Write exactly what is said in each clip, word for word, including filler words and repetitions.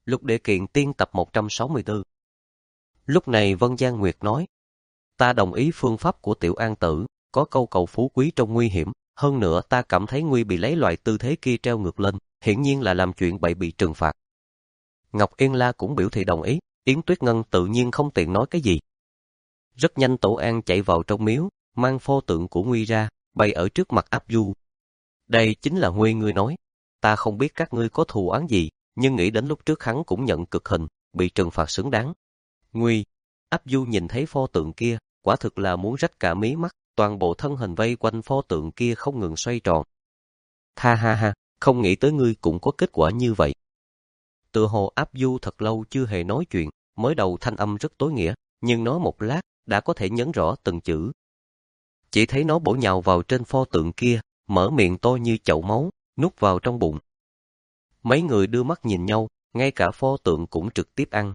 Lục Địa Kiện Tiên tập một trăm sáu mươi tư. Lúc này Vân Giang Nguyệt nói, ta đồng ý phương pháp của Tiểu An Tử, có câu cầu phú quý trong nguy hiểm, hơn nữa ta cảm thấy Nguy bị lấy loại tư thế kia treo ngược lên, hiển nhiên là làm chuyện bậy bị trừng phạt. Ngọc Yên La cũng biểu thị đồng ý, Yến Tuyết Ngân tự nhiên không tiện nói cái gì. Rất nhanh Tổ An chạy vào trong miếu, mang pho tượng của Nguy ra, bày ở trước mặt Áp Du. Đây chính là Nguy ngươi nói, ta không biết các ngươi có thù oán gì, nhưng nghĩ đến lúc trước hắn cũng nhận cực hình, bị trừng phạt xứng đáng. Nguy, Áp Du nhìn thấy pho tượng kia, quả thực là muốn rách cả mí mắt, toàn bộ thân hình vây quanh pho tượng kia không ngừng xoay tròn. Ha ha ha, không nghĩ tới ngươi cũng có kết quả như vậy. Tựa hồ Áp Du thật lâu chưa hề nói chuyện, mới đầu thanh âm rất tối nghĩa, nhưng nói một lát, đã có thể nhấn rõ từng chữ. Chỉ thấy nó bổ nhào vào trên pho tượng kia, mở miệng to như chậu máu, nuốt vào trong bụng. Mấy người đưa mắt nhìn nhau, ngay cả pho tượng cũng trực tiếp ăn.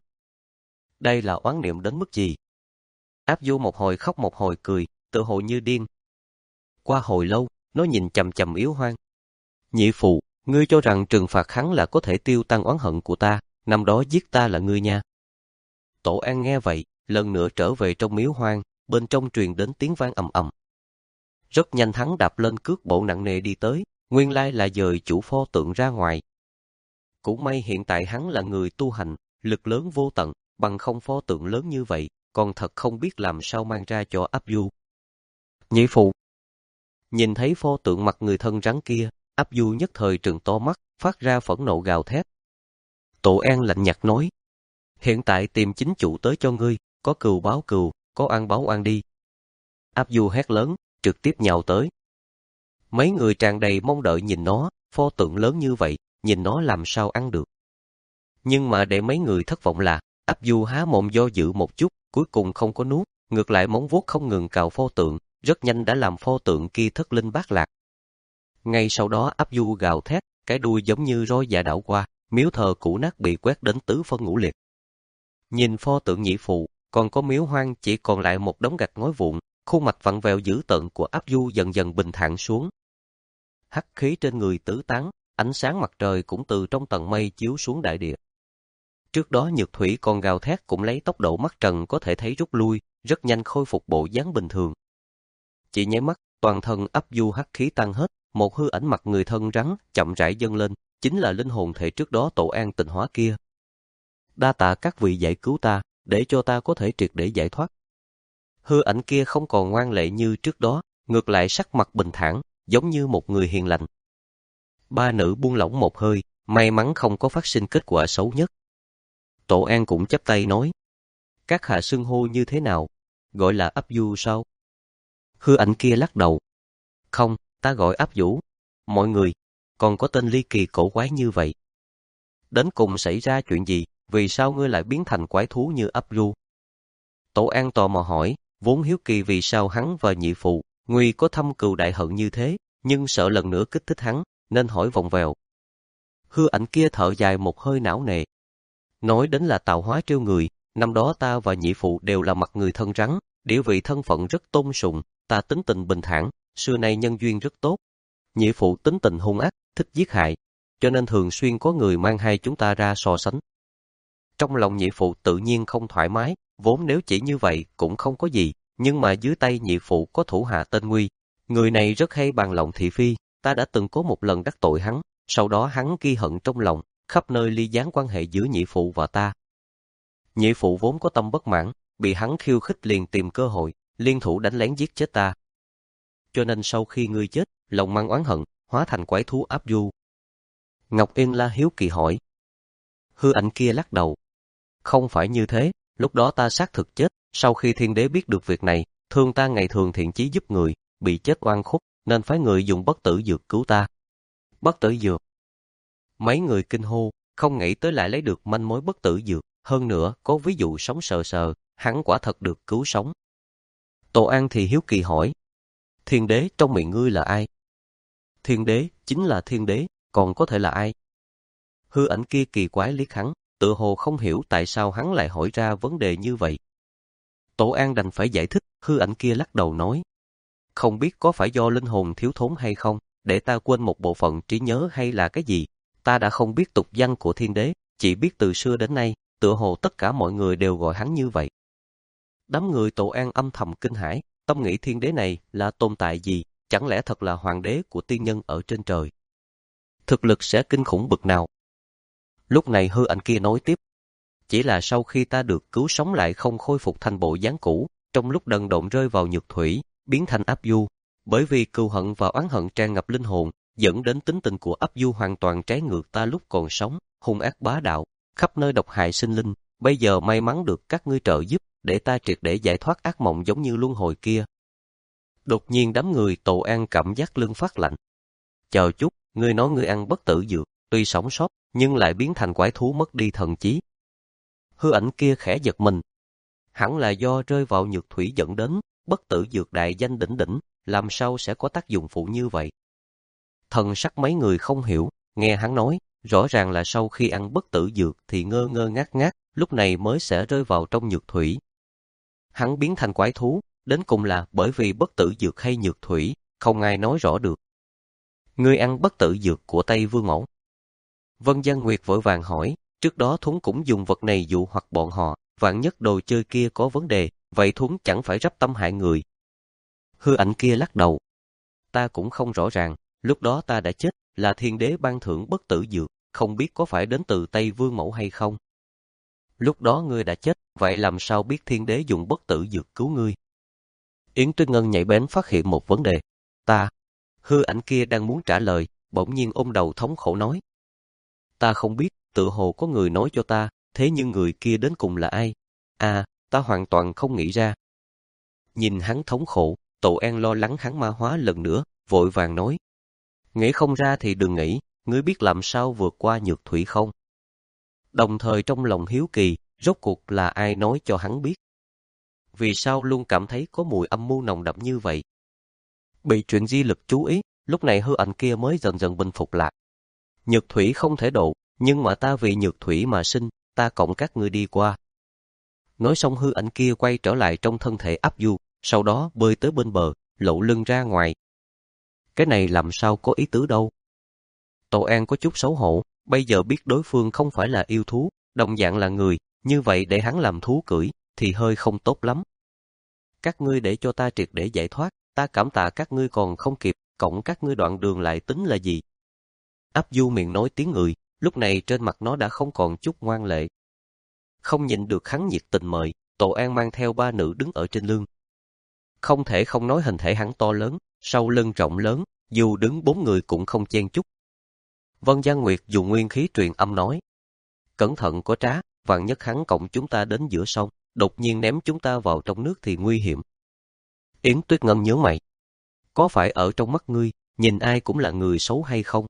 Đây là oán niệm đến mức gì? Áp Du một hồi khóc một hồi cười, tự hồ như điên. Qua hồi lâu, nó nhìn chằm chằm Yếu Hoang. Nhị phụ, ngươi cho rằng trừng phạt hắn là có thể tiêu tan oán hận của ta, năm đó giết ta là ngươi nha. Tổ An nghe vậy, lần nữa trở về trong miếu hoang, bên trong truyền đến tiếng vang ầm ầm. Rất nhanh hắn đạp lên cước bộ nặng nề đi tới, nguyên lai là dời chủ pho tượng ra ngoài. Cũng may hiện tại hắn là người tu hành, lực lớn vô tận, bằng không pho tượng lớn như vậy, còn thật không biết làm sao mang ra cho Áp Du. Nhị phụ. Nhìn thấy pho tượng mặt người thân rắn kia, Áp Du nhất thời trừng to mắt, phát ra phẫn nộ gào thét. Tổ An lạnh nhạt nói, hiện tại tìm chính chủ tới cho ngươi, có cừu báo cừu, có oan báo oan đi. Áp Du hét lớn, trực tiếp nhào tới. Mấy người tràn đầy mong đợi nhìn nó, pho tượng lớn như vậy, nhìn nó làm sao ăn được. Nhưng mà để mấy người thất vọng là, Áp Du há mồm do dự một chút, cuối cùng không có nuốt, ngược lại móng vuốt không ngừng cào pho tượng, rất nhanh đã làm pho tượng kia thất linh bát lạc. Ngay sau đó Áp Du gào thét, cái đuôi giống như roi dạ đảo qua, miếu thờ cũ nát bị quét đến tứ phân ngũ liệt. Nhìn pho tượng nhị phụ, còn có miếu hoang chỉ còn lại một đống gạch ngói vụn, khuôn mặt vặn vẹo dữ tợn của Áp Du dần dần bình thản xuống. Hắc khí trên người tứ tán, ánh sáng mặt trời cũng từ trong tầng mây chiếu xuống đại địa. Trước đó Nhược Thủy còn gào thét cũng lấy tốc độ mắt trần có thể thấy rút lui, rất nhanh khôi phục bộ dáng bình thường. Chỉ nháy mắt, toàn thân Áp Du hắc khí tan hết, một hư ảnh mặt người thân rắn chậm rãi dâng lên, chính là linh hồn thể trước đó Tổ An tịnh hóa kia. Đa tạ các vị giải cứu ta, để cho ta có thể triệt để giải thoát. Hư ảnh kia không còn ngoan lệ như trước đó, ngược lại sắc mặt bình thản, giống như một người hiền lành. Ba nữ buông lỏng một hơi, may mắn không có phát sinh kết quả xấu nhất. Tổ An cũng chắp tay nói, các hạ xưng hô như thế nào, gọi là Áp Du sao? Hư ảnh kia lắc đầu, không, ta gọi Áp Vũ. Mọi người, còn có tên ly kỳ cổ quái như vậy. Đến cùng xảy ra chuyện gì, vì sao ngươi lại biến thành quái thú như Áp Du? Tổ An tò mò hỏi, vốn hiếu kỳ vì sao hắn và nhị phụ, Nguy có thâm cừu đại hận như thế, nhưng sợ lần nữa kích thích hắn, nên hỏi vòng vèo. Hư ảnh kia thở dài một hơi não nề. Nói đến là tạo hóa trêu người, năm đó ta và nhị phụ đều là mặt người thân rắn, địa vị thân phận rất tôn sùng, ta tính tình bình thản, xưa nay nhân duyên rất tốt. Nhị phụ tính tình hung ác, thích giết hại, cho nên thường xuyên có người mang hai chúng ta ra so sánh. Trong lòng nhị phụ tự nhiên không thoải mái, vốn nếu chỉ như vậy cũng không có gì, nhưng mà dưới tay nhị phụ có thủ hạ tên Nguy. Người này rất hay bàn lòng thị phi, ta đã từng có một lần đắc tội hắn, sau đó hắn ghi hận trong lòng, khắp nơi ly gián quan hệ giữa nhị phụ và ta. Nhị phụ vốn có tâm bất mãn, bị hắn khiêu khích liền tìm cơ hội, liên thủ đánh lén giết chết ta. Cho nên sau khi ngươi chết, lòng mang oán hận, hóa thành quái thú Áp Du. Ngọc Yên La hiếu kỳ hỏi. Hư ảnh kia lắc đầu. Không phải như thế, lúc đó ta xác thực chết, sau khi thiên đế biết được việc này, thương ta ngày thường thiện chí giúp người, bị chết oan khúc, nên phái người dùng bất tử dược cứu ta. Bất tử dược. Mấy người kinh hô, không nghĩ tới lại lấy được manh mối bất tử dược, hơn nữa có ví dụ sống sờ sờ, hắn quả thật được cứu sống. Tổ An thì hiếu kỳ hỏi. Thiên đế trong miệng ngươi là ai? Thiên đế chính là thiên đế, còn có thể là ai? Hư ảnh kia kỳ quái liếc hắn, tự hồ không hiểu tại sao hắn lại hỏi ra vấn đề như vậy. Tổ An đành phải giải thích, hư ảnh kia lắc đầu nói. Không biết có phải do linh hồn thiếu thốn hay không, để ta quên một bộ phận trí nhớ hay là cái gì, ta đã không biết tục danh của thiên đế, chỉ biết từ xưa đến nay, tựa hồ tất cả mọi người đều gọi hắn như vậy. Đám người Tổ An âm thầm kinh hãi, tâm nghĩ thiên đế này là tồn tại gì, chẳng lẽ thật là hoàng đế của tiên nhân ở trên trời. Thực lực sẽ kinh khủng bực nào. Lúc này hư ảnh kia nói tiếp, chỉ là sau khi ta được cứu sống lại không khôi phục thành bộ dáng cũ, trong lúc đần độn rơi vào nhược thủy, biến thành áp du, bởi vì cừu hận và oán hận tràn ngập linh hồn, dẫn đến tính tình của áp du hoàn toàn trái ngược ta lúc còn sống, hung ác bá đạo, khắp nơi độc hại sinh linh, bây giờ may mắn được các ngươi trợ giúp, để ta triệt để giải thoát ác mộng giống như luân hồi kia. Đột nhiên đám người Tổ An cảm giác lưng phát lạnh. Chờ chút, ngươi nói ngươi ăn bất tử dược, tuy sống sót, nhưng lại biến thành quái thú mất đi thần trí. Hư ảnh kia khẽ giật mình. Hẳn là do rơi vào nhược thủy dẫn đến, bất tử dược đại danh đỉnh đỉnh, làm sao sẽ có tác dụng phụ như vậy? Thần sắc mấy người không hiểu, nghe hắn nói, rõ ràng là sau khi ăn bất tử dược thì ngơ ngơ ngác ngác, lúc này mới sẽ rơi vào trong nhược thủy. Hắn biến thành quái thú, đến cùng là bởi vì bất tử dược hay nhược thủy, không ai nói rõ được. Ngươi ăn bất tử dược của Tây Vương Mẫu. Vân Giang Nguyệt vội vàng hỏi, trước đó Thuấn cũng dùng vật này dụ hoặc bọn họ, vạn nhất đồ chơi kia có vấn đề, vậy Thuấn chẳng phải rắp tâm hại người. Hư ảnh kia lắc đầu. Ta cũng không rõ ràng, lúc đó ta đã chết, là thiên đế ban thưởng bất tử dược, không biết có phải đến từ Tây Vương Mẫu hay không. Lúc đó ngươi đã chết, vậy làm sao biết thiên đế dùng bất tử dược cứu ngươi? Yến Tuyết Ngân nhạy bén phát hiện một vấn đề. Ta, hư ảnh kia đang muốn trả lời, bỗng nhiên ôm đầu thống khổ nói. Ta không biết, tự hồ có người nói cho ta, thế nhưng người kia đến cùng là ai? À, ta hoàn toàn không nghĩ ra. Nhìn hắn thống khổ, Tổ An lo lắng hắn ma hóa lần nữa, vội vàng nói. Nghĩ không ra thì đừng nghĩ, ngươi biết làm sao vượt qua nhược thủy không? Đồng thời trong lòng hiếu kỳ, rốt cuộc là ai nói cho hắn biết? Vì sao luôn cảm thấy có mùi âm mưu nồng đậm như vậy? Bị chuyện di lực chú ý, lúc này hư ảnh kia mới dần dần bình phục lại. Nhược thủy không thể độ, nhưng mà ta vì nhược thủy mà sinh, ta cộng các ngươi đi qua. Nói xong hư ảnh kia quay trở lại trong thân thể áp du, sau đó bơi tới bên bờ, lộ lưng ra ngoài. Cái này làm sao có ý tứ đâu? Tổ An có chút xấu hổ, bây giờ biết đối phương không phải là yêu thú, đồng dạng là người, như vậy để hắn làm thú cưỡi, thì hơi không tốt lắm. Các ngươi để cho ta triệt để giải thoát, ta cảm tạ các ngươi còn không kịp, cộng các ngươi đoạn đường lại tính là gì? Áp du miệng nói tiếng người, lúc này trên mặt nó đã không còn chút ngoan lệ. Không nhịn được hắn nhiệt tình mời, Tổ An mang theo ba nữ đứng ở trên lưng. Không thể không nói hình thể hắn to lớn, sau lưng rộng lớn, dù đứng bốn người cũng không chen chúc. Vân Giang Nguyệt dùng nguyên khí truyền âm nói. Cẩn thận có trá, vạn nhất hắn cộng chúng ta đến giữa sông, đột nhiên ném chúng ta vào trong nước thì nguy hiểm. Yến Tuyết Ngân nhớ mày. Có phải ở trong mắt ngươi, nhìn ai cũng là người xấu hay không?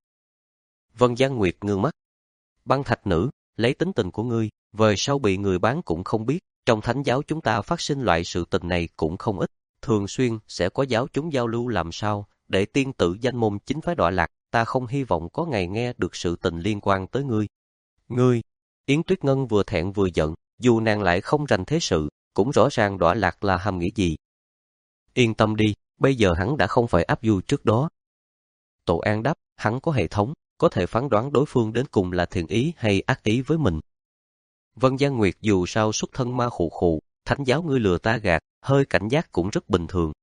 Vân Giang Nguyệt ngưng mắt. Băng thạch nữ, lấy tính tình của ngươi, về sau bị người bán cũng không biết, trong thánh giáo chúng ta phát sinh loại sự tình này cũng không ít, thường xuyên sẽ có giáo chúng giao lưu làm sao, để tiên tử danh môn chính phái đọa lạc, ta không hy vọng có ngày nghe được sự tình liên quan tới ngươi. Ngươi, Yến Tuyết Ngân vừa thẹn vừa giận, dù nàng lại không rành thế sự, cũng rõ ràng đọa lạc là hàm nghĩa gì. Yên tâm đi, bây giờ hắn đã không phải áp du trước đó. Tổ An đáp, hắn có hệ thống, có thể phán đoán đối phương đến cùng là thiện ý hay ác ý với mình. Vân Giang Nguyệt dù sao xuất thân ma khụ khụ, thánh giáo ngươi lừa ta gạt, hơi cảnh giác cũng rất bình thường.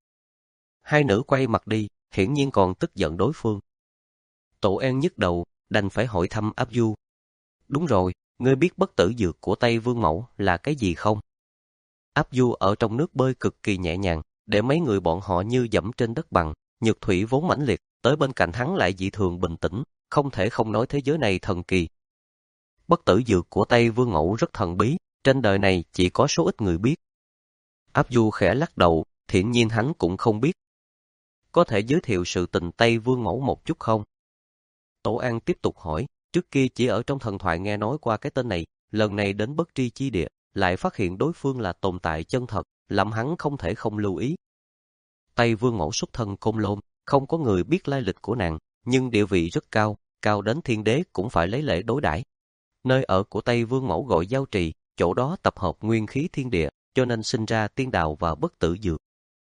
Hai nữ quay mặt đi, hiển nhiên còn tức giận đối phương. Tổ An nhức đầu, đành phải hỏi thăm áp du. Đúng rồi, ngươi biết bất tử dược của Tây Vương Mẫu là cái gì không? Áp du ở trong nước bơi cực kỳ nhẹ nhàng, để mấy người bọn họ như dẫm trên đất bằng, nhược thủy vốn mãnh liệt, tới bên cạnh hắn lại dị thường bình tĩnh, không thể không nói thế giới này thần kỳ. Bất tử dược của Tây Vương Mẫu rất thần bí, trên đời này chỉ có số ít người biết. Áp du khẽ lắc đầu, thiện nhiên hắn cũng không biết. Có thể giới thiệu sự tình Tây Vương Mẫu một chút không? Tổ An tiếp tục hỏi, trước kia chỉ ở trong thần thoại nghe nói qua cái tên này, lần này đến bất tri chi địa, lại phát hiện đối phương là tồn tại chân thật, làm hắn không thể không lưu ý. Tây Vương Mẫu xuất thân Côn Lôn, không có người biết lai lịch của nàng, nhưng địa vị rất cao, cao đến thiên đế cũng phải lấy lễ đối đãi. Nơi ở của Tây Vương Mẫu gọi Giao Trì, chỗ đó tập hợp nguyên khí thiên địa, cho nên sinh ra tiên đạo và bất tử dược.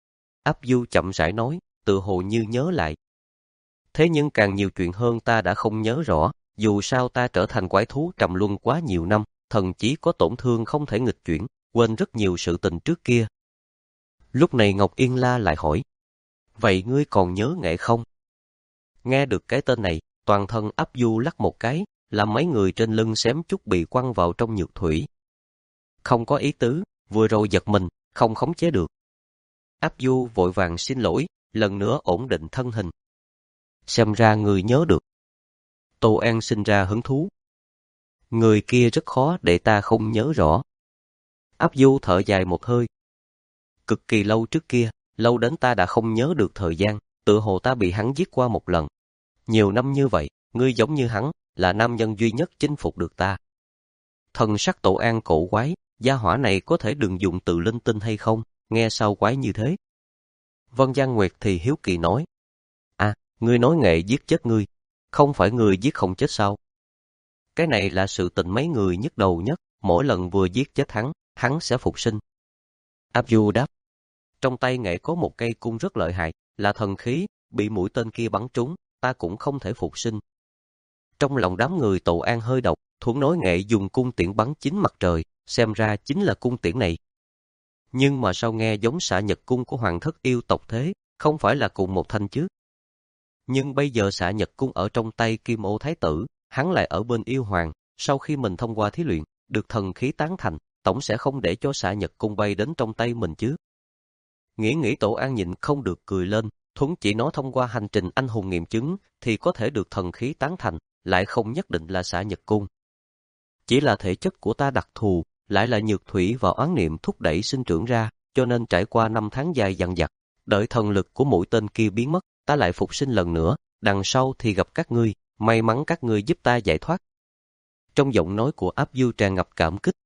Áp du chậm rãi nói, tự hồ như nhớ lại. Thế nhưng càng nhiều chuyện hơn ta đã không nhớ rõ, dù sao ta trở thành quái thú trầm luân quá nhiều năm, thần chí có tổn thương không thể nghịch chuyển, quên rất nhiều sự tình trước kia. Lúc này Ngọc Yên La lại hỏi, vậy ngươi còn nhớ nghệ không? Nghe được cái tên này, toàn thân Áp Du lắc một cái, làm mấy người trên lưng xém chút bị quăng vào trong nhược thủy. Không có ý tứ, vừa rồi giật mình, không khống chế được. Áp Du vội vàng xin lỗi, lần nữa ổn định thân hình. Xem ra người nhớ được. Tô An sinh ra hứng thú. Người kia rất khó để ta không nhớ rõ. Áp Du thở dài một hơi. Cực kỳ lâu trước kia, lâu đến ta đã không nhớ được thời gian, tựa hồ ta bị hắn giết qua một lần. Nhiều năm như vậy, ngươi giống như hắn, là nam nhân duy nhất chinh phục được ta. Thần sắc Tổ An cổ quái, gia hỏa này có thể đừng dùng từ linh tinh hay không, nghe sao quái như thế. Vân Giang Nguyệt thì hiếu kỳ nói, à, ngươi nói nghệ giết chết ngươi, không phải ngươi giết không chết sao? Cái này là sự tình mấy người nhức đầu nhất, mỗi lần vừa giết chết hắn, hắn sẽ phục sinh. Áp Du đáp, trong tay nghệ có một cây cung rất lợi hại, là thần khí, bị mũi tên kia bắn trúng, ta cũng không thể phục sinh. Trong lòng đám người Tổ An hơi độc, thuẫn nói nghệ dùng cung tiễn bắn chính mặt trời, xem ra chính là cung tiễn này. Nhưng mà sao nghe giống xạ nhật cung của hoàng thất yêu tộc thế, không phải là cùng một thanh chứ? Nhưng bây giờ xạ nhật cung ở trong tay Kim Ô Thái tử, hắn lại ở bên yêu hoàng, sau khi mình thông qua thí luyện, được thần khí tán thành, tổng sẽ không để cho xạ nhật cung bay đến trong tay mình chứ. Nghĩ nghĩ Tổ An nhịn không được cười lên, thuẫn chỉ nó thông qua hành trình anh hùng nghiệm chứng, thì có thể được thần khí tán thành, lại không nhất định là xạ nhật cung. Chỉ là thể chất của ta đặc thù, lại là nhược thủy và oán niệm thúc đẩy sinh trưởng ra, cho nên trải qua năm tháng dài dằng dặc, đợi thần lực của mũi tên kia biến mất, ta lại phục sinh lần nữa, đằng sau thì gặp các ngươi, may mắn các ngươi giúp ta giải thoát. Trong giọng nói của Áp Du tràn ngập cảm kích.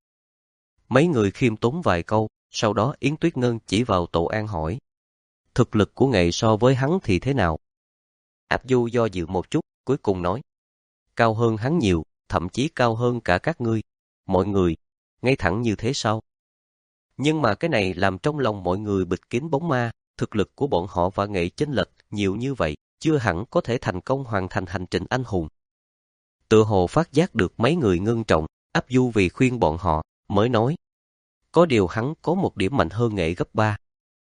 Mấy người khiêm tốn vài câu, sau đó Yến Tuyết Ngân chỉ vào Tổ An hỏi, thực lực của nghệ so với hắn thì thế nào? Áp Du do dự một chút, cuối cùng nói, cao hơn hắn nhiều, thậm chí cao hơn cả các ngươi. Mọi người, ngay thẳng như thế sao? Nhưng mà cái này làm trong lòng mọi người bịt kín bóng ma, thực lực của bọn họ và nghệ chênh lệch nhiều như vậy, chưa hẳn có thể thành công hoàn thành hành trình anh hùng. Tựa hồ phát giác được mấy người ngưng trọng, Áp Du vì khuyên bọn họ, mới nói, có điều hắn có một điểm mạnh hơn nghệ gấp ba.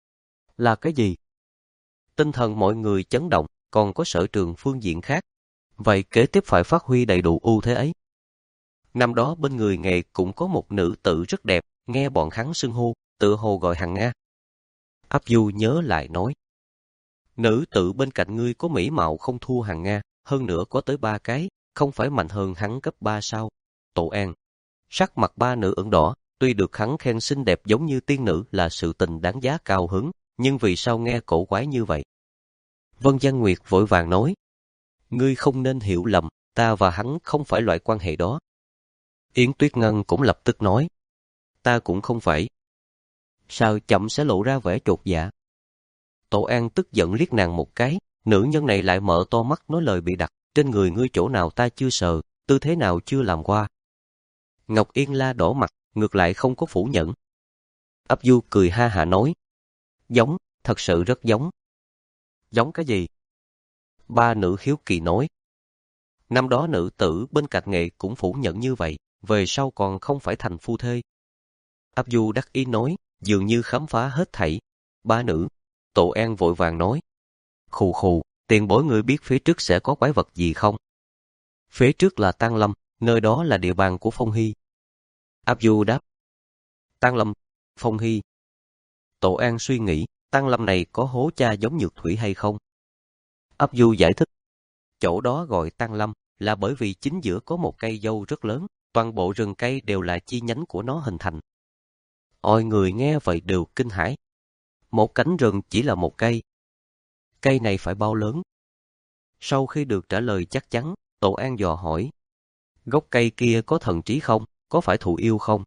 Là cái gì? Tinh thần mọi người chấn động, còn có sở trường phương diện khác. Vậy kế tiếp phải phát huy đầy đủ ưu thế ấy. Năm đó bên người nghệ cũng có một nữ tử rất đẹp, nghe bọn hắn xưng hô, tựa hồ gọi Hằng Nga. Áp Du nhớ lại nói, nữ tử bên cạnh ngươi có mỹ mạo không thua Hằng Nga, hơn nữa có tới ba cái, không phải mạnh hơn hắn gấp ba sao? Tổ An, sắc mặt ba nữ ửng đỏ, tuy được hắn khen xinh đẹp giống như tiên nữ là sự tình đáng giá cao hứng, nhưng vì sao nghe cổ quái như vậy? Vân Giang Nguyệt vội vàng nói, ngươi không nên hiểu lầm, ta và hắn không phải loại quan hệ đó. Yến Tuyết Ngân cũng lập tức nói, ta cũng không phải. Sao chậm sẽ lộ ra vẻ chột dạ? Tổ An tức giận liếc nàng một cái, nữ nhân này lại mở to mắt nói lời bị đặt, trên người ngươi chỗ nào ta chưa sờ, tư thế nào chưa làm qua. Ngọc Yên La đỏ mặt, ngược lại không có phủ nhận. Áp Du cười ha hả nói, giống, thật sự rất giống. Giống cái gì? Ba nữ hiếu kỳ nói. Năm đó nữ tử bên cạnh nghệ cũng phủ nhận như vậy, về sau còn không phải thành phu thê. Áp Du đắc ý nói, dường như khám phá hết thảy. Ba nữ. Tổ An vội vàng nói, khù khù, tiền bối người biết phía trước sẽ có quái vật gì không? Phía trước là Tang Lâm, nơi đó là địa bàn của Phong Hy. Áp Du đáp, Tang Lâm, Phong Hy. Tổ An suy nghĩ, Tang Lâm này có hố cha giống Nhược Thủy hay không? Áp Du giải thích, chỗ đó gọi Tang Lâm là bởi vì chính giữa có một cây dâu rất lớn, toàn bộ rừng cây đều là chi nhánh của nó hình thành. Mọi người nghe vậy đều kinh hãi. Một cánh rừng chỉ là một cây. Cây này phải bao lớn? Sau khi được trả lời chắc chắn, Tổ An dò hỏi, gốc cây kia có thần trí không? Có phải thụ yêu không?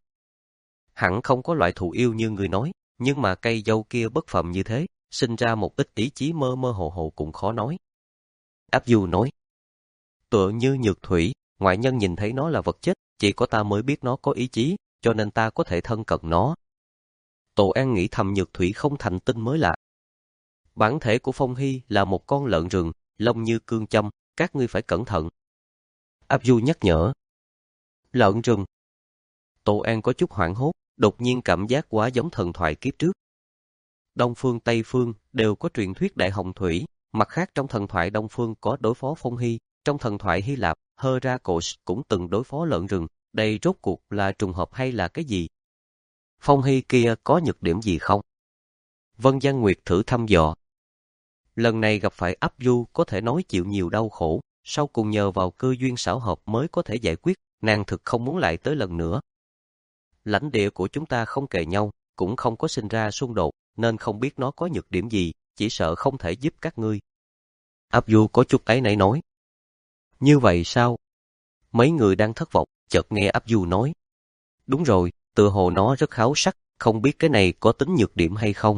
Hẳn không có loại thụ yêu như người nói, nhưng mà cây dâu kia bất phàm như thế, sinh ra một ít ý chí mơ mơ hồ hồ cũng khó nói. Áp Du nói, tựa như Nhược Thủy, ngoại nhân nhìn thấy nó là vật chết, chỉ có ta mới biết nó có ý chí, cho nên ta có thể thân cận nó. Tổ An nghĩ thầm Nhược Thủy không thành tinh mới lạ. Bản thể của Phong Hy là một con lợn rừng, lông như cương châm, các ngươi phải cẩn thận. Áp Du nhắc nhở. Lợn rừng. Tô An có chút hoảng hốt, đột nhiên cảm giác quá giống thần thoại kiếp trước. Đông phương Tây phương đều có truyền thuyết đại hồng thủy, mặt khác trong thần thoại Đông phương có đối phó phong hy, trong thần thoại Hy Lạp, Heracles cũng từng đối phó lợn rừng, đây rốt cuộc là trùng hợp hay là cái gì? Phong hy kia có nhược điểm gì không? Vân Giang Nguyệt thử thăm dò. Lần này gặp phải Áp Du có thể nói chịu nhiều đau khổ, sau cùng nhờ vào cơ duyên xảo hợp mới có thể giải quyết, nàng thực không muốn lại tới lần nữa. Lãnh địa của chúng ta không kề nhau, cũng không có sinh ra xung đột, nên không biết nó có nhược điểm gì, chỉ sợ không thể giúp các ngươi. Áp Du có chút áy náy nói. Như vậy sao? Mấy người đang thất vọng, chợt nghe Áp Du nói. Đúng rồi, tựa hồ nó rất háo sắc, không biết cái này có tính nhược điểm hay không.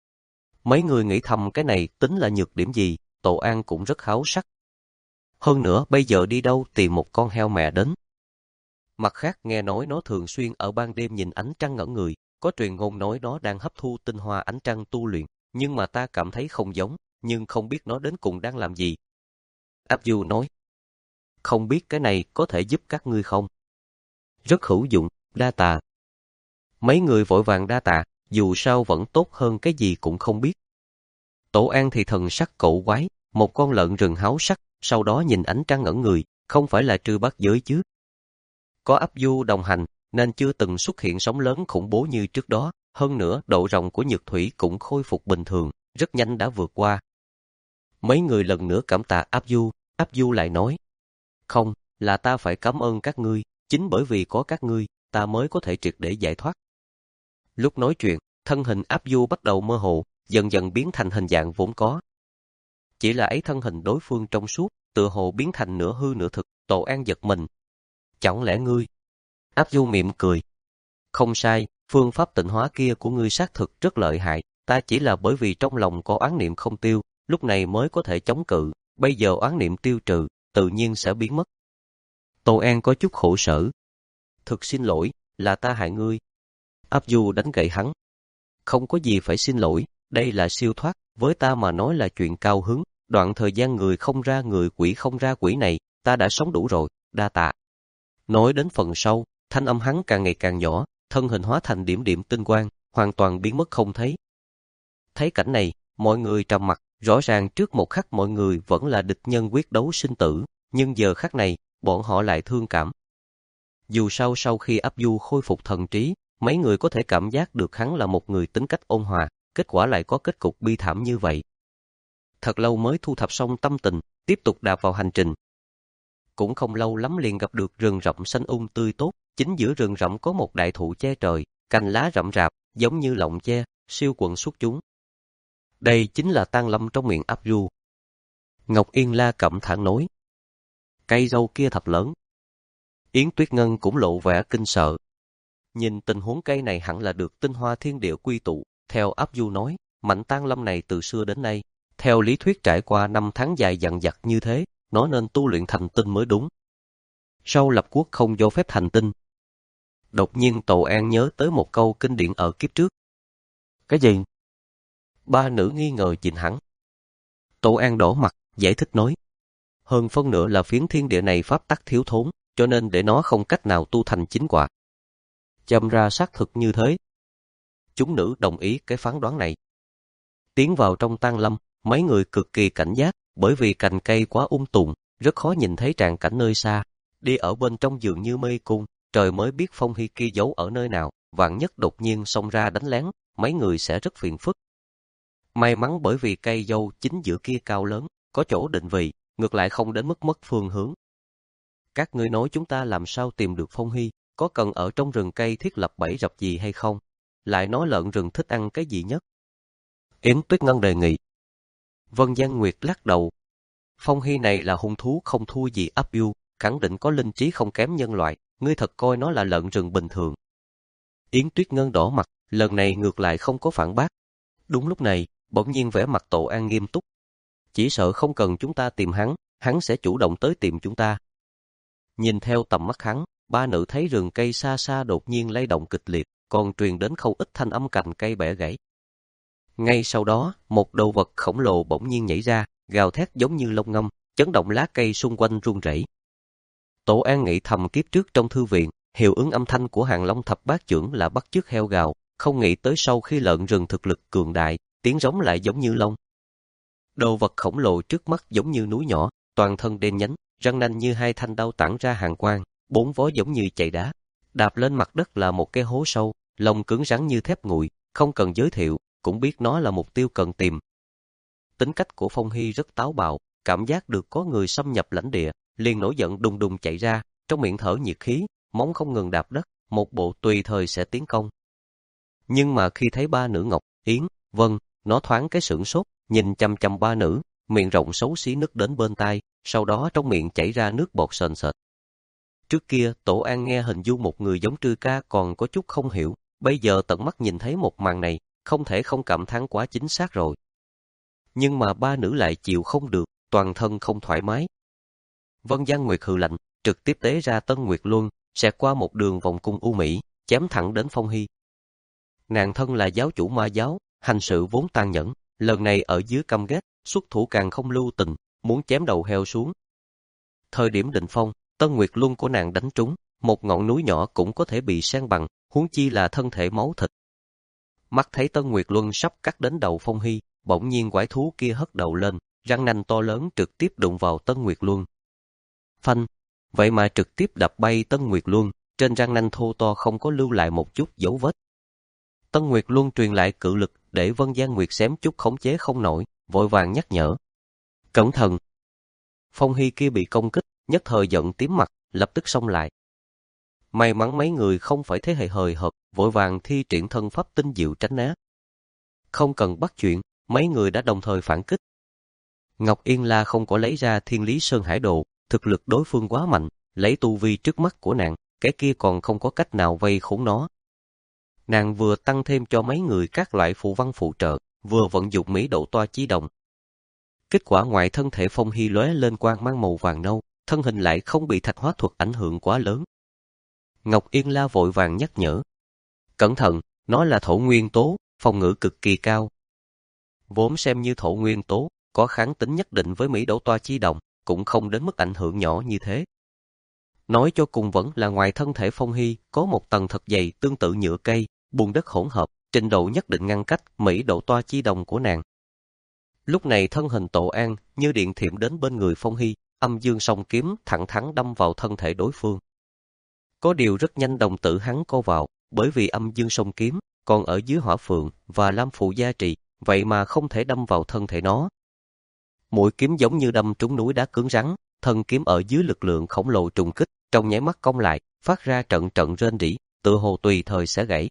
Mấy người nghĩ thầm cái này tính là nhược điểm gì, Tô An cũng rất háo sắc. Hơn nữa bây giờ đi đâu tìm một con heo mẹ đến. Mặt khác nghe nói nó thường xuyên ở ban đêm nhìn ánh trăng ngẩn người, có truyền ngôn nói nó đang hấp thu tinh hoa ánh trăng tu luyện, nhưng mà ta cảm thấy không giống, nhưng không biết nó đến cùng đang làm gì. Áp Du nói, không biết cái này có thể giúp các ngươi không? Rất hữu dụng, đa tạ. Mấy người vội vàng đa tạ, dù sao vẫn tốt hơn cái gì cũng không biết. Tổ An thì thần sắc cổ quái, một con lợn rừng háo sắc, sau đó nhìn ánh trăng ngẩn người, không phải là trư bát giới chứ. Có Áp Du đồng hành, nên chưa từng xuất hiện sóng lớn khủng bố như trước đó, hơn nữa độ rộng của nhược thủy cũng khôi phục bình thường, rất nhanh đã vượt qua. Mấy người lần nữa cảm tạ Áp Du, Áp Du lại nói, không, là ta phải cảm ơn các ngươi, chính bởi vì có các ngươi, ta mới có thể triệt để giải thoát. Lúc nói chuyện, thân hình Áp Du bắt đầu mơ hồ, dần dần biến thành hình dạng vốn có. Chỉ là ấy thân hình đối phương trong suốt, tựa hồ biến thành nửa hư nửa thực, Tô An giật mình. Chẳng lẽ ngươi? Áp Du mỉm cười. Không sai, phương pháp tịnh hóa kia của ngươi xác thực rất lợi hại, ta chỉ là bởi vì trong lòng có oán niệm không tiêu, lúc này mới có thể chống cự, bây giờ oán niệm tiêu trừ, tự nhiên sẽ biến mất. Tô An có chút khổ sở. Thực xin lỗi, là ta hại ngươi. Áp Du đánh gậy hắn. Không có gì phải xin lỗi, đây là siêu thoát, với ta mà nói là chuyện cao hứng, đoạn thời gian người không ra người quỷ không ra quỷ này, ta đã sống đủ rồi, đa tạ. Nói đến phần sau, thanh âm hắn càng ngày càng nhỏ, thân hình hóa thành điểm điểm tinh quang, hoàn toàn biến mất không thấy. Thấy cảnh này, mọi người trầm mặc, rõ ràng trước một khắc mọi người vẫn là địch nhân quyết đấu sinh tử, nhưng giờ khắc này, bọn họ lại thương cảm. Dù sao sau khi Áp Du khôi phục thần trí, mấy người có thể cảm giác được hắn là một người tính cách ôn hòa, kết quả lại có kết cục bi thảm như vậy. Thật lâu mới thu thập xong tâm tình, tiếp tục đạp vào hành trình. Cũng không lâu lắm liền gặp được rừng rậm xanh um tươi tốt, chính giữa rừng rậm có một đại thụ che trời, cành lá rậm rạp, giống như lọng che, siêu quần xuất chúng. Đây chính là Tang Lâm trong miệng Áp Du. Ngọc Yên La cẩm thản nói. Cây dâu kia thật lớn. Yến Tuyết Ngân cũng lộ vẻ kinh sợ. Nhìn tình huống cây này hẳn là được tinh hoa thiên địa quy tụ, theo Áp Du nói, mảnh Tang Lâm này từ xưa đến nay, theo lý thuyết trải qua năm tháng dài dằng dặc như thế, nó nên tu luyện thành tinh mới đúng. Sau lập quốc không cho phép thành tinh. Đột nhiên Tô An nhớ tới một câu kinh điển ở kiếp trước. Cái gì? Ba nữ nghi ngờ nhìn hắn. Tô An đỏ mặt, giải thích nói. Hơn phân nửa là phiến thiên địa này pháp tắc thiếu thốn, cho nên để nó không cách nào tu thành chính quả. Châm ra xác thực như thế. Chúng nữ đồng ý cái phán đoán này. Tiến vào trong Tang Lâm, mấy người cực kỳ cảnh giác, bởi vì cành cây quá um tùm, rất khó nhìn thấy tràng cảnh nơi xa. Đi ở bên trong dường như mê cung, trời mới biết Phong Hy kia giấu ở nơi nào, vạn nhất đột nhiên xông ra đánh lén, mấy người sẽ rất phiền phức. May mắn bởi vì cây dâu chính giữa kia cao lớn, có chỗ định vị, ngược lại không đến mức mất phương hướng. Các ngươi nói chúng ta làm sao tìm được Phong Hy, có cần ở trong rừng cây thiết lập bẫy rập gì hay không? Lại nói lợn rừng thích ăn cái gì nhất? Yến Tuyết Ngân đề nghị. Vân Giang Nguyệt lắc đầu. Phong Hy này là hung thú không thua gì Áp Du, khẳng định có linh trí không kém nhân loại, ngươi thật coi nó là lợn rừng bình thường. Yến Tuyết Ngân đỏ mặt, lần này ngược lại không có phản bác. Đúng lúc này, bỗng nhiên vẻ mặt Tô An nghiêm túc. Chỉ sợ không cần chúng ta tìm hắn, hắn sẽ chủ động tới tìm chúng ta. Nhìn theo tầm mắt hắn, ba nữ thấy rừng cây xa xa đột nhiên lay động kịch liệt, còn truyền đến không ít thanh âm cành cây bẻ gãy. Ngay sau đó, một đầu vật khổng lồ bỗng nhiên nhảy ra, gào thét giống như lông ngâm, chấn động lá cây xung quanh rung rẩy. Tổ An nghĩ thầm kiếp trước trong thư viện, hiệu ứng âm thanh của Hàng Long thập bát chưởng là bắt chước heo gào, không nghĩ tới sau khi lợn rừng thực lực cường đại, tiếng rống lại giống như long. Đồ vật khổng lồ trước mắt giống như núi nhỏ, toàn thân đen nhánh, răng nanh như hai thanh đao tản ra hàn quang, bốn vó giống như chày đá. Đạp lên mặt đất là một cái hố sâu, lông cứng rắn như thép nguội, không cần giới thiệu, cũng biết nó là mục tiêu cần tìm. Tính cách của Phong Hy rất táo bạo, cảm giác được có người xâm nhập lãnh địa, liền nổi giận đùng đùng chạy ra, trong miệng thở nhiệt khí, móng không ngừng đạp đất, một bộ tùy thời sẽ tiến công. Nhưng mà khi thấy ba nữ Ngọc, Yến, Vân, nó thoáng cái sửng sốt, nhìn chăm chăm ba nữ, miệng rộng xấu xí nứt đến bên tai, sau đó trong miệng chảy ra nước bọt sền sệt. Trước kia, Tổ An nghe hình dung một người giống Trư Ca còn có chút không hiểu, bây giờ tận mắt nhìn thấy một màn này, không thể không cảm thán quá chính xác rồi. Nhưng mà ba nữ lại chịu không được, toàn thân không thoải mái. Vân Giang Nguyệt hừ lạnh, trực tiếp tế ra Tân Nguyệt Luân, xẹt qua một đường vòng cung u mỹ, chém thẳng đến Phong Hy. Nàng thân là giáo chủ ma giáo, hành sự vốn tàn nhẫn, lần này ở dưới căm ghét, xuất thủ càng không lưu tình, muốn chém đầu heo xuống. Thời điểm định phong, Tân Nguyệt Luân của nàng đánh trúng, một ngọn núi nhỏ cũng có thể bị san bằng, huống chi là thân thể máu thịt. Mắt thấy Tân Nguyệt Luân sắp cắt đến đầu Phong Hy, bỗng nhiên quái thú kia hất đầu lên, răng nanh to lớn trực tiếp đụng vào Tân Nguyệt Luân. Phanh, vậy mà trực tiếp đập bay Tân Nguyệt Luân, trên răng nanh thô to không có lưu lại một chút dấu vết. Tân Nguyệt Luân truyền lại cự lực để Vân Giang Nguyệt xém chút khống chế không nổi, vội vàng nhắc nhở. Cẩn thận! Phong Hy kia bị công kích, nhất thời giận tím mặt, lập tức xông lại. May mắn mấy người không phải thế hệ hời hợt, vội vàng thi triển thân pháp tinh diệu tránh né. Không cần bắt chuyện, mấy người đã đồng thời phản kích. Ngọc Yên La không có lấy ra Thiên Lý Sơn Hải Đồ, thực lực đối phương quá mạnh, lấy tu vi trước mắt của nàng, cái kia còn không có cách nào vây khốn nó. Nàng vừa tăng thêm cho mấy người các loại phù văn phụ trợ, vừa vận dụng mỹ độ toa chí đồng. Kết quả ngoài thân thể Phong Hy lóe lên quang mang màu vàng nâu, thân hình lại không bị thạch hóa thuật ảnh hưởng quá lớn. Ngọc Yên La vội vàng nhắc nhở. Cẩn thận, nó là thổ nguyên tố, phòng ngự cực kỳ cao. Vốn xem như thổ nguyên tố, có kháng tính nhất định với mỹ độ toa chí đồng, cũng không đến mức ảnh hưởng nhỏ như thế. Nói cho cùng vẫn là ngoài thân thể Phong Hy có một tầng thật dày tương tự nhựa cây, bùn đất hỗn hợp, trình độ nhất định ngăn cách mỹ độ toa chí đồng của nàng. Lúc này thân hình Tổ An như điện thiểm đến bên người Phong Hy, âm dương song kiếm thẳng thắn đâm vào thân thể đối phương. Có điều rất nhanh đồng tử hắn co vào, bởi vì âm dương song kiếm còn ở dưới hỏa phượng và lam phụ gia trì, vậy mà không thể đâm vào thân thể nó. Mũi kiếm giống như đâm trúng núi đá cứng rắn, thân kiếm ở dưới lực lượng khổng lồ trùng kích, trong nháy mắt cong lại, phát ra trận trận rên rỉ, tựa hồ tùy thời sẽ gãy.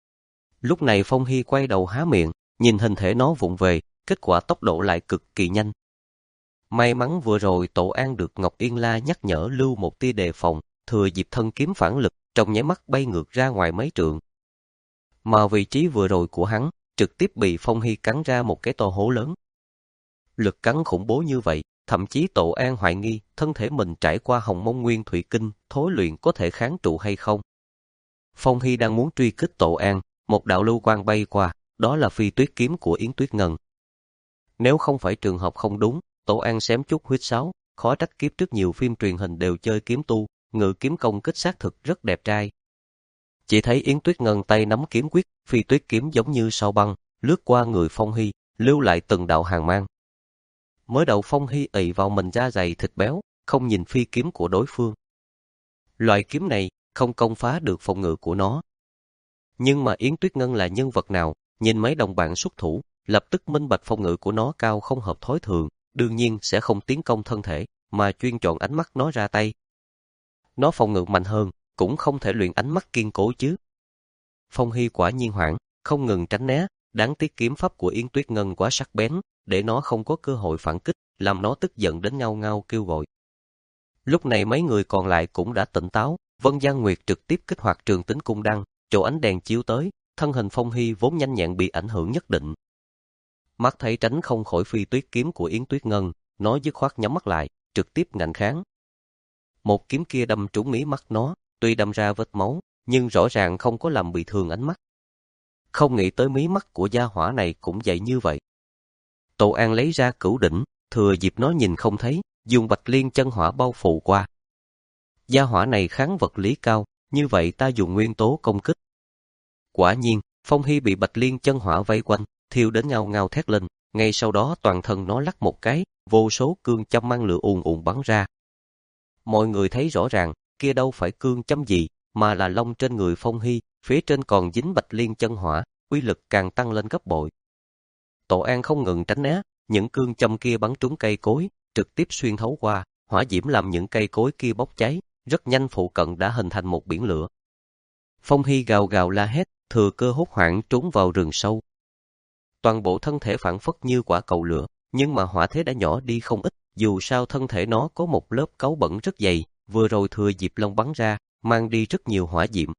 Lúc này Phong Hy quay đầu há miệng, nhìn hình thể nó vụng về, kết quả tốc độ lại cực kỳ nhanh. May mắn vừa rồi Tổ An được Ngọc Yên La nhắc nhở lưu một tia đề phòng, thừa dịp thân kiếm phản lực, trong nháy mắt bay ngược ra ngoài mấy trượng. Mà vị trí vừa rồi của hắn, trực tiếp bị Phong Hy cắn ra một cái to hố lớn. Lực cắn khủng bố như vậy, thậm chí Tổ An hoài nghi thân thể mình trải qua Hồng Mông Nguyên Thủy Kinh, thối luyện có thể kháng trụ hay không. Phong Hy đang muốn truy kích Tổ An, một đạo lưu quang bay qua, đó là phi tuyết kiếm của Yến Tuyết Ngân. Nếu không phải trường hợp không đúng, Tổ An xém chút huyết sáo, khó trách kiếp trước nhiều phim truyền hình đều chơi kiếm tu, ngự kiếm công kích xác thực rất đẹp trai. Chỉ thấy Yến Tuyết Ngân tay nắm kiếm quyết, phi tuyết kiếm giống như sao băng, lướt qua người Phong Hy, lưu lại từng đạo hàn mang. Mới đầu Phong Hy ỷ vào mình da dày thịt béo, không nhìn phi kiếm của đối phương. Loại kiếm này không công phá được phòng ngự của nó. Nhưng mà Yến Tuyết Ngân là nhân vật nào, nhìn mấy đồng bạn xuất thủ, lập tức minh bạch phòng ngự của nó cao không hợp thói thường, đương nhiên sẽ không tiến công thân thể, mà chuyên chọn ánh mắt nó ra tay. Nó phòng ngự mạnh hơn, cũng không thể luyện ánh mắt kiên cố chứ. Phong Hy quả nhiên hoảng, không ngừng tránh né, đáng tiếc kiếm pháp của Yến Tuyết Ngân quá sắc bén, để nó không có cơ hội phản kích, làm nó tức giận đến ngao ngao kêu gọi. Lúc này mấy người còn lại cũng đã tỉnh táo, Vân Giang Nguyệt trực tiếp kích hoạt trường tính cung đăng, chỗ ánh đèn chiếu tới, thân hình Phong Hy vốn nhanh nhẹn bị ảnh hưởng nhất định. Mắt thấy tránh không khỏi phi tuyết kiếm của Yến Tuyết Ngân, nó dứt khoát nhắm mắt lại, trực tiếp ngạnh kháng. Một kiếm kia đâm trúng mí mắt nó, tuy đâm ra vết máu, nhưng rõ ràng không có làm bị thương ánh mắt. Không nghĩ tới mí mắt của gia hỏa này cũng vậy như vậy. Tổ An lấy ra cửu đỉnh, thừa dịp nó nhìn không thấy, dùng bạch liên chân hỏa bao phủ qua. Gia hỏa này kháng vật lý cao, như vậy ta dùng nguyên tố công kích. Quả nhiên, Phong Hy bị Bạch Liên chân hỏa vây quanh, thiêu đến ngao ngao thét lên, ngay sau đó toàn thân nó lắc một cái, vô số cương châm mang lửa ùn ùn bắn ra. Mọi người thấy rõ ràng, kia đâu phải cương châm gì, mà là lông trên người Phong Hy, phía trên còn dính Bạch Liên chân hỏa, uy lực càng tăng lên gấp bội. Tổ An không ngừng tránh né, những cương châm kia bắn trúng cây cối, trực tiếp xuyên thấu qua, hỏa diễm làm những cây cối kia bốc cháy, rất nhanh phụ cận đã hình thành một biển lửa. Phong Hy gào gào la hét, thừa cơ hốt hoảng trốn vào rừng sâu. Toàn bộ thân thể phảng phất như quả cầu lửa, nhưng mà hỏa thế đã nhỏ đi không ít, dù sao thân thể nó có một lớp cáu bẩn rất dày, vừa rồi thừa dịp lông bắn ra, mang đi rất nhiều hỏa diệm.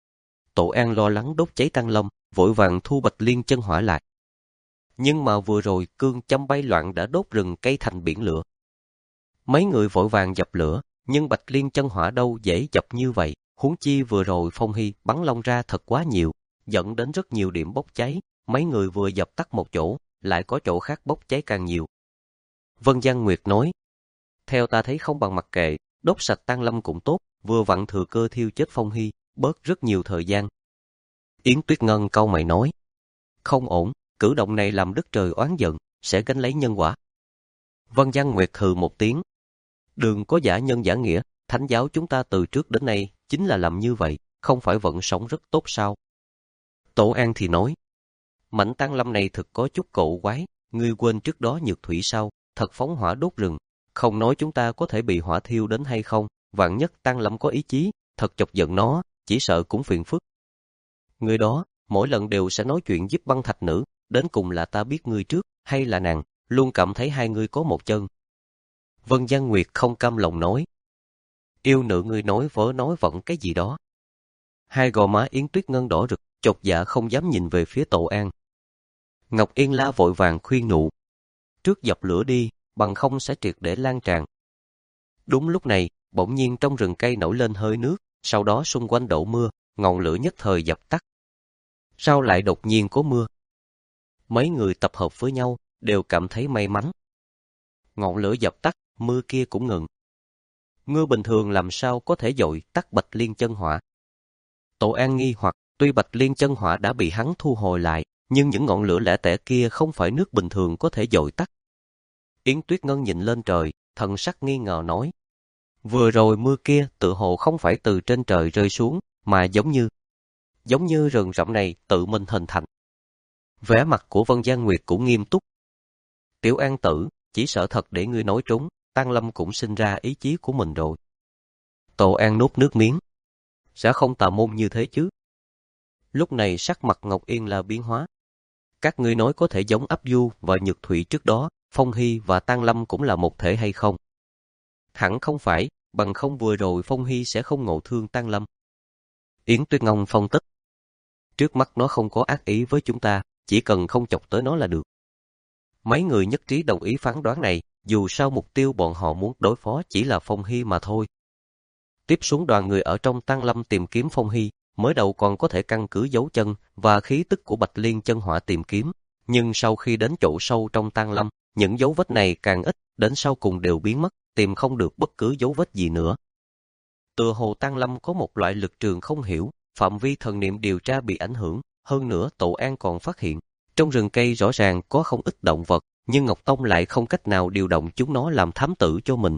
Tổ An lo lắng đốt cháy Tăng Lâm, vội vàng thu Bạch Liên chân hỏa lại. Nhưng mà vừa rồi cương châm bay loạn đã đốt rừng cây thành biển lửa. Mấy người vội vàng dập lửa, nhưng Bạch Liên chân hỏa đâu dễ dập như vậy, huống chi vừa rồi Phong Hy bắn lông ra thật quá nhiều, dẫn đến rất nhiều điểm bốc cháy, mấy người vừa dập tắt một chỗ, lại có chỗ khác bốc cháy càng nhiều. Vân Giang Nguyệt nói, theo ta thấy không bằng mặc kệ, đốt sạch Tăng Lâm cũng tốt, vừa vặn thừa cơ thiêu chết Phong Hy, bớt rất nhiều thời gian. Yến Tuyết Ngân cau mày nói, không ổn, cử động này làm đất trời oán giận, sẽ gánh lấy nhân quả. Vân Giang Nguyệt hừ một tiếng, đừng có giả nhân giả nghĩa, thánh giáo chúng ta từ trước đến nay chính là làm như vậy, không phải vẫn sống rất tốt sao? Tổ An thì nói, mảnh Tăng Lâm này thực có chút cổ quái, ngươi quên trước đó Nhược Thủy sao, thật phóng hỏa đốt rừng, không nói chúng ta có thể bị hỏa thiêu đến hay không, vạn nhất Tăng Lâm có ý chí, thật chọc giận nó, chỉ sợ cũng phiền phức. Người đó, mỗi lần đều sẽ nói chuyện giúp băng thạch nữ, đến cùng là ta biết ngươi trước, hay là nàng, luôn cảm thấy hai ngươi có một chân. Vân Giang Nguyệt không cam lòng nói, yêu nữ ngươi nói vớ nói vẫn cái gì đó. Hai gò má Yến Tuyết Ngân đỏ rực, chột dạ không dám nhìn về phía Tổ An. Ngọc Yên La vội vàng khuyên nhủ, trước dập lửa đi, bằng không sẽ triệt để lan tràn. Đúng lúc này, bỗng nhiên trong rừng cây nổi lên hơi nước, sau đó xung quanh đổ mưa, ngọn lửa nhất thời dập tắt. Sao lại đột nhiên có mưa? Mấy người tập hợp với nhau, đều cảm thấy may mắn. Ngọn lửa dập tắt, mưa kia cũng ngừng. Mưa bình thường làm sao có thể dội tắt Bạch Liên chân hỏa? Tổ An nghi hoặc, tuy Bạch Liên chân hỏa đã bị hắn thu hồi lại, nhưng những ngọn lửa lẻ tẻ kia không phải nước bình thường có thể dội tắt. Yến Tuyết Ngân nhìn lên trời, thần sắc nghi ngờ nói, vừa rồi mưa kia tự hồ không phải từ trên trời rơi xuống, mà giống như, giống như rừng rậm này tự mình hình thành. Vẻ mặt của Vân Giang Nguyệt cũng nghiêm túc. Tiểu An tử, chỉ sợ thật để ngươi nói trúng, Tăng Lâm cũng sinh ra ý chí của mình rồi. Tổ An nuốt nước miếng. Sẽ không tà môn như thế chứ. Lúc này sắc mặt Ngọc Yên là biến hóa. Các ngươi nói có thể giống Áp Du và Nhược Thủy trước đó, Phong Hy và Tăng Lâm cũng là một thể hay không? Hẳn không phải, bằng không vừa rồi Phong Hy sẽ không ngộ thương Tăng Lâm. Yến Tuyết Ngân phân tích. Trước mắt nó không có ác ý với chúng ta, chỉ cần không chọc tới nó là được. Mấy người nhất trí đồng ý phán đoán này, dù sao mục tiêu bọn họ muốn đối phó chỉ là Phong Hy mà thôi. Tiếp xuống đoàn người ở trong Tăng Lâm tìm kiếm Phong Hy, mới đầu còn có thể căn cứ dấu chân và khí tức của Bạch Liên chân hỏa tìm kiếm, nhưng sau khi đến chỗ sâu trong Tăng Lâm, những dấu vết này càng ít, đến sau cùng đều biến mất, tìm không được bất cứ dấu vết gì nữa. Tựa hồ Tăng Lâm có một loại lực trường không hiểu, phạm vi thần niệm điều tra bị ảnh hưởng, hơn nữa Tổ An còn phát hiện, trong rừng cây rõ ràng có không ít động vật, nhưng Ngọc Tông lại không cách nào điều động chúng nó làm thám tử cho mình.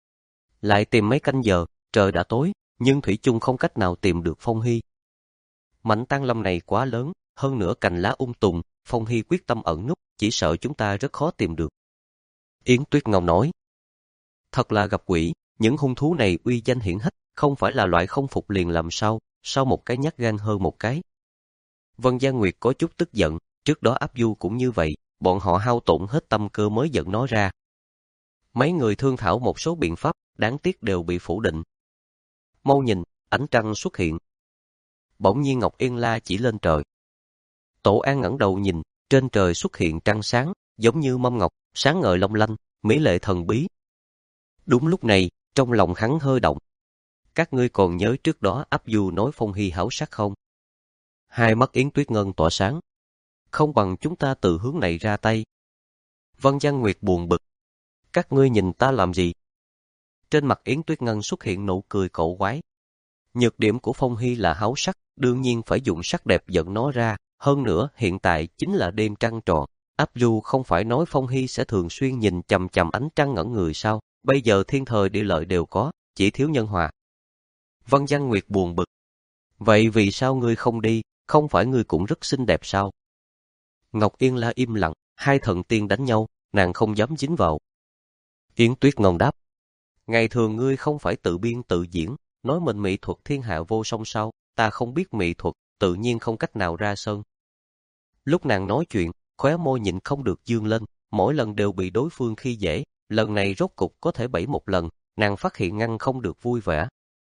Lại tìm mấy canh giờ, trời đã tối, nhưng thủy chung không cách nào tìm được Phong Hy. Mảnh Tăng Lâm này quá lớn, hơn nữa cành lá um tùm, Phong Hy quyết tâm ẩn núp, chỉ sợ chúng ta rất khó tìm được. Yến Tuyết Ngọc nói, thật là gặp quỷ, những hung thú này uy danh hiển hách, không phải là loại không phục liền làm sao, sao một cái nhát gan hơn một cái. Vân Giang Nguyệt có chút tức giận, trước đó Áp Du cũng như vậy, bọn họ hao tổn hết tâm cơ mới dẫn nó ra. Mấy người thương thảo một số biện pháp, đáng tiếc đều bị phủ định. Mau nhìn, ánh trăng xuất hiện. Bỗng nhiên Ngọc Yên La chỉ lên trời. Tổ An ngẩng đầu nhìn, trên trời xuất hiện trăng sáng, giống như mâm ngọc, sáng ngời long lanh, mỹ lệ thần bí. Đúng lúc này, trong lòng hắn hơi động. Các ngươi còn nhớ trước đó Áp Du nói Phong Hy háo sắc không? Hai mắt Yến Tuyết Ngân tỏa sáng. Không bằng chúng ta từ hướng này ra tay. Vân Giang Nguyệt buồn bực. Các ngươi nhìn ta làm gì? Trên mặt Yến Tuyết Ngân xuất hiện nụ cười cổ quái. Nhược điểm của Phong Hy là háo sắc, đương nhiên phải dùng sắc đẹp dẫn nó ra. Hơn nữa, hiện tại chính là đêm trăng tròn. Áp Du không phải nói Phong Hy sẽ thường xuyên nhìn chằm chằm ánh trăng ngẩn người sao? Bây giờ thiên thời địa lợi đều có, chỉ thiếu nhân hòa. Vân Giang Nguyệt buồn bực. Vậy vì sao ngươi không đi, không phải ngươi cũng rất xinh đẹp sao? Ngọc Yên La im lặng, hai thần tiên đánh nhau, nàng không dám dính vào. Yến Tuyết Ngân đáp. Ngày thường ngươi không phải tự biên tự diễn, nói mình mỹ thuật thiên hạ vô song sao, ta không biết mỹ thuật, tự nhiên không cách nào ra sân. Lúc nàng nói chuyện, khóe môi nhịn không được dương lên, mỗi lần đều bị đối phương khi dễ, lần này rốt cục có thể bẫy một lần, nàng phát hiện ngăn không được vui vẻ.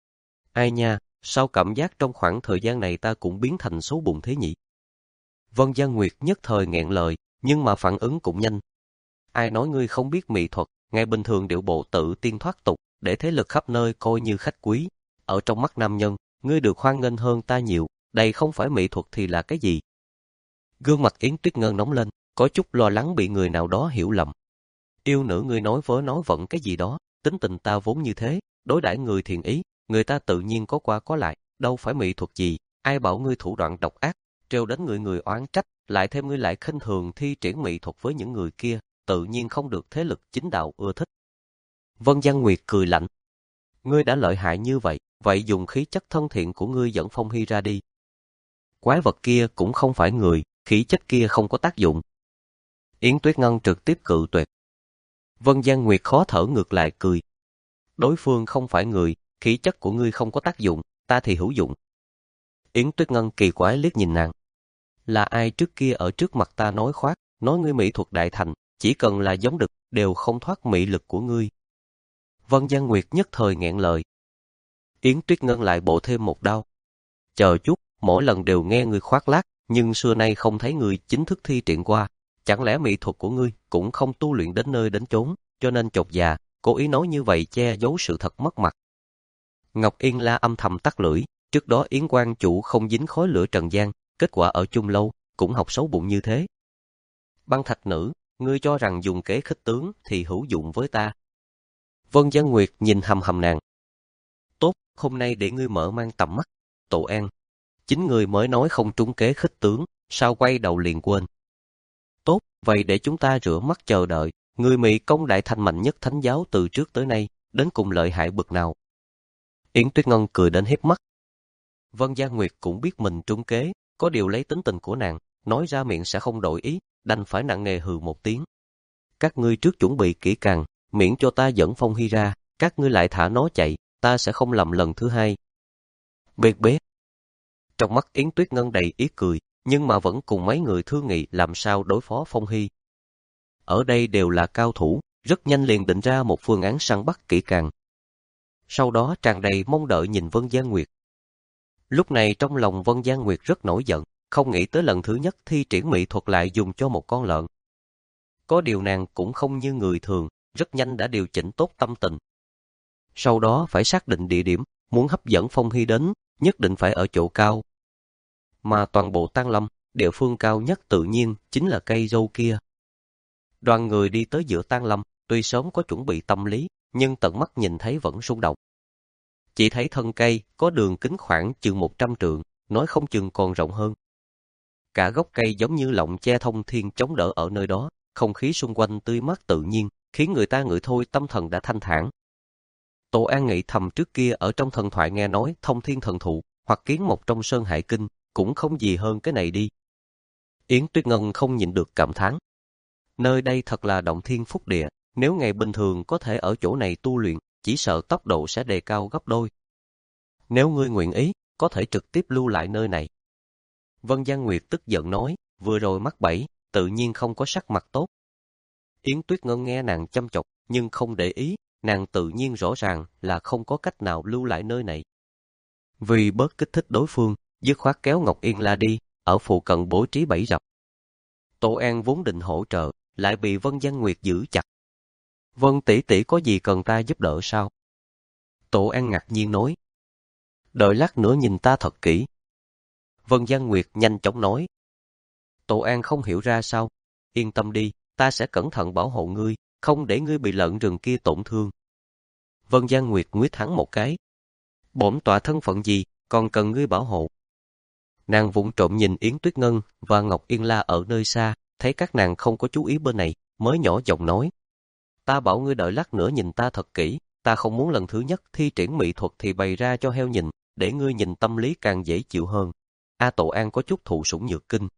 Ai nha, sao cảm giác trong khoảng thời gian này ta cũng biến thành xấu bụng thế nhỉ? Vân Giang Nguyệt nhất thời nghẹn lời, nhưng mà phản ứng cũng nhanh. Ai nói ngươi không biết mỹ thuật, ngày bình thường điệu bộ tự tiên thoát tục, để thế lực khắp nơi coi như khách quý. Ở trong mắt nam nhân, ngươi được hoan nghênh hơn ta nhiều, đây không phải mỹ thuật thì là cái gì? Gương mặt Yến Tuyết Ngân nóng lên, có chút lo lắng bị người nào đó hiểu lầm. Yêu nữ ngươi nói vớ nói vận cái gì đó, tính tình ta vốn như thế, đối đãi người thiện ý, người ta tự nhiên có qua có lại, đâu phải mỹ thuật gì, ai bảo ngươi thủ đoạn độc ác, trêu đến người người oán trách, lại thêm ngươi lại khinh thường thi triển mỹ thuật với những người kia, tự nhiên không được thế lực chính đạo ưa thích. Vân Giang Nguyệt cười lạnh. Ngươi đã lợi hại như vậy, vậy dùng khí chất thân thiện của ngươi dẫn Phong Hy ra đi. Quái vật kia cũng không phải người, khí chất kia không có tác dụng. Yến Tuyết Ngân trực tiếp cự tuyệt. Vân Giang Nguyệt khó thở ngược lại cười. Đối phương không phải người, khí chất của ngươi không có tác dụng, ta thì hữu dụng. Yến Tuyết Ngân kỳ quái liếc nhìn nàng. Là ai trước kia ở trước mặt ta nói khoác, nói ngươi mỹ thuật đại thành, chỉ cần là giống đực, đều không thoát mỹ lực của ngươi. Vân Giang Nguyệt nhất thời nghẹn lời. Yến Tuyết Ngân lại bổ thêm một đao. Chờ chút, mỗi lần đều nghe ngươi khoác lác, nhưng xưa nay không thấy ngươi chính thức thi triển qua. Chẳng lẽ mỹ thuật của ngươi cũng không tu luyện đến nơi đến chốn, cho nên chột dạ, cố ý nói như vậy che giấu sự thật mất mặt. Ngọc Yên La âm thầm tắt lưỡi, trước đó Yến Quan chủ không dính khói lửa trần gian, kết quả ở chung lâu, cũng học xấu bụng như thế. Băng Thạch Nữ, ngươi cho rằng dùng kế khích tướng thì hữu dụng với ta. Vân Giang Nguyệt nhìn hầm hầm nàng. Tốt, hôm nay để ngươi mở mang tầm mắt. Tổ An, chính ngươi mới nói không trúng kế khích tướng, sao quay đầu liền quên. Tốt, vậy để chúng ta rửa mắt chờ đợi, người Mỹ công đại thành mạnh nhất thánh giáo từ trước tới nay, đến cùng lợi hại bực nào. Yến Tuyết Ngân cười đến hiếp mắt. Vân Giang Nguyệt cũng biết mình trúng kế, có điều lấy tính tình của nàng, nói ra miệng sẽ không đổi ý, đành phải nặng nề hừ một tiếng. Các ngươi trước chuẩn bị kỹ càng, miễn cho ta dẫn Phong Hy ra, các ngươi lại thả nó chạy, ta sẽ không làm lần thứ hai. Bệt bế. Trong mắt Yến Tuyết Ngân đầy ý cười, nhưng mà vẫn cùng mấy người thương nghị làm sao đối phó Phong Hy. Ở đây đều là cao thủ, rất nhanh liền định ra một phương án săn bắt kỹ càng. Sau đó tràn đầy mong đợi nhìn Vân Giang Nguyệt. Lúc này trong lòng Vân Giang Nguyệt rất nổi giận, không nghĩ tới lần thứ nhất thi triển mỹ thuật lại dùng cho một con lợn. Có điều nàng cũng không như người thường, rất nhanh đã điều chỉnh tốt tâm tình. Sau đó phải xác định địa điểm, muốn hấp dẫn Phong Hy đến, nhất định phải ở chỗ cao. Mà toàn bộ Tang Lâm, địa phương cao nhất tự nhiên chính là cây dâu kia. Đoàn người đi tới giữa Tang Lâm, tuy sớm có chuẩn bị tâm lý, nhưng tận mắt nhìn thấy vẫn rung động. Chỉ thấy thân cây có đường kính khoảng chừng một trăm trượng, nói không chừng còn rộng hơn. Cả gốc cây giống như lọng che thông thiên chống đỡ ở nơi đó, không khí xung quanh tươi mát tự nhiên, khiến người ta ngửi thôi tâm thần đã thanh thản. Tổ An nghĩ thầm trước kia ở trong thần thoại nghe nói thông thiên thần thụ, hoặc kiến một trong sơn hải kinh, cũng không gì hơn cái này đi. Yến Tuyết Ngân không nhịn được cảm thán. Nơi đây thật là động thiên phúc địa, nếu ngày bình thường có thể ở chỗ này tu luyện, chỉ sợ tốc độ sẽ đề cao gấp đôi. Nếu ngươi nguyện ý, có thể trực tiếp lưu lại nơi này. Vân Giang Nguyệt tức giận nói, vừa rồi mắc bẫy, tự nhiên không có sắc mặt tốt. Yến Tuyết Ngân nghe nàng chăm chọc, nhưng không để ý, nàng tự nhiên rõ ràng là không có cách nào lưu lại nơi này. Vì bớt kích thích đối phương, dứt khoát kéo Ngọc Yên La đi, ở phụ cận bố trí bẫy rập. Tổ An vốn định hỗ trợ, lại bị Vân Giang Nguyệt giữ chặt. Vân tỷ tỷ có gì cần ta giúp đỡ sao? Tổ An ngạc nhiên nói. Đợi lát nữa nhìn ta thật kỹ. Vân Giang Nguyệt nhanh chóng nói. Tổ An không hiểu ra sao. Yên tâm đi, ta sẽ cẩn thận bảo hộ ngươi, không để ngươi bị lợn rừng kia tổn thương. Vân Giang Nguyệt nguyết hắn một cái. Bổn tọa thân phận gì, còn cần ngươi bảo hộ. Nàng vụng trộm nhìn Yến Tuyết Ngân và Ngọc Yên La ở nơi xa, thấy các nàng không có chú ý bên này, mới nhỏ giọng nói. Ta bảo ngươi đợi lát nữa nhìn ta thật kỹ, ta không muốn lần thứ nhất thi triển mỹ thuật thì bày ra cho heo nhìn, để ngươi nhìn tâm lý càng dễ chịu hơn. A Tổ An có chút thụ sủng nhược kinh.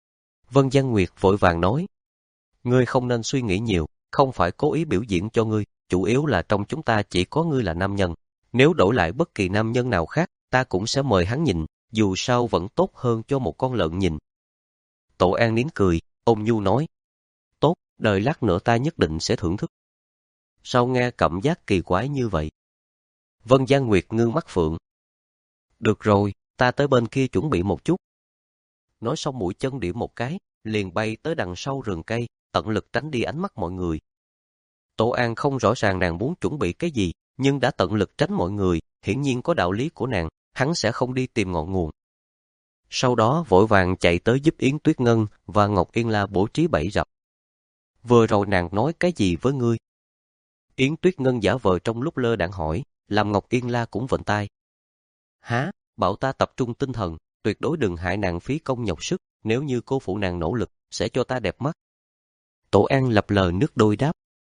Vân Giang Nguyệt vội vàng nói. Ngươi không nên suy nghĩ nhiều, không phải cố ý biểu diễn cho ngươi, chủ yếu là trong chúng ta chỉ có ngươi là nam nhân. Nếu đổi lại bất kỳ nam nhân nào khác, ta cũng sẽ mời hắn nhìn, dù sao vẫn tốt hơn cho một con lợn nhìn. Tổ An nín cười, ôn nhu nói. Tốt, đợi lát nữa ta nhất định sẽ thưởng thức. Sao nghe cảm giác kỳ quái như vậy? Vân Giang Nguyệt ngưng mắt phượng. Được rồi, ta tới bên kia chuẩn bị một chút. Nói xong mũi chân điểm một cái, liền bay tới đằng sau rừng cây, tận lực tránh đi ánh mắt mọi người. Tổ An không rõ ràng nàng muốn chuẩn bị cái gì, nhưng đã tận lực tránh mọi người, hiển nhiên có đạo lý của nàng, hắn sẽ không đi tìm ngọn nguồn. Sau đó vội vàng chạy tới giúp Yến Tuyết Ngân và Ngọc Yên La bố trí bẫy rập. Vừa rồi nàng nói cái gì với ngươi? Yến Tuyết Ngân giả vờ trong lúc lơ đãng hỏi, làm Ngọc Yên La cũng vịnh tai. Há, bảo ta tập trung tinh thần, tuyệt đối đừng hại nàng phí công nhọc sức, nếu như cô phụ nàng nỗ lực, sẽ cho ta đẹp mắt. Tổ An lập lờ nước đôi đáp.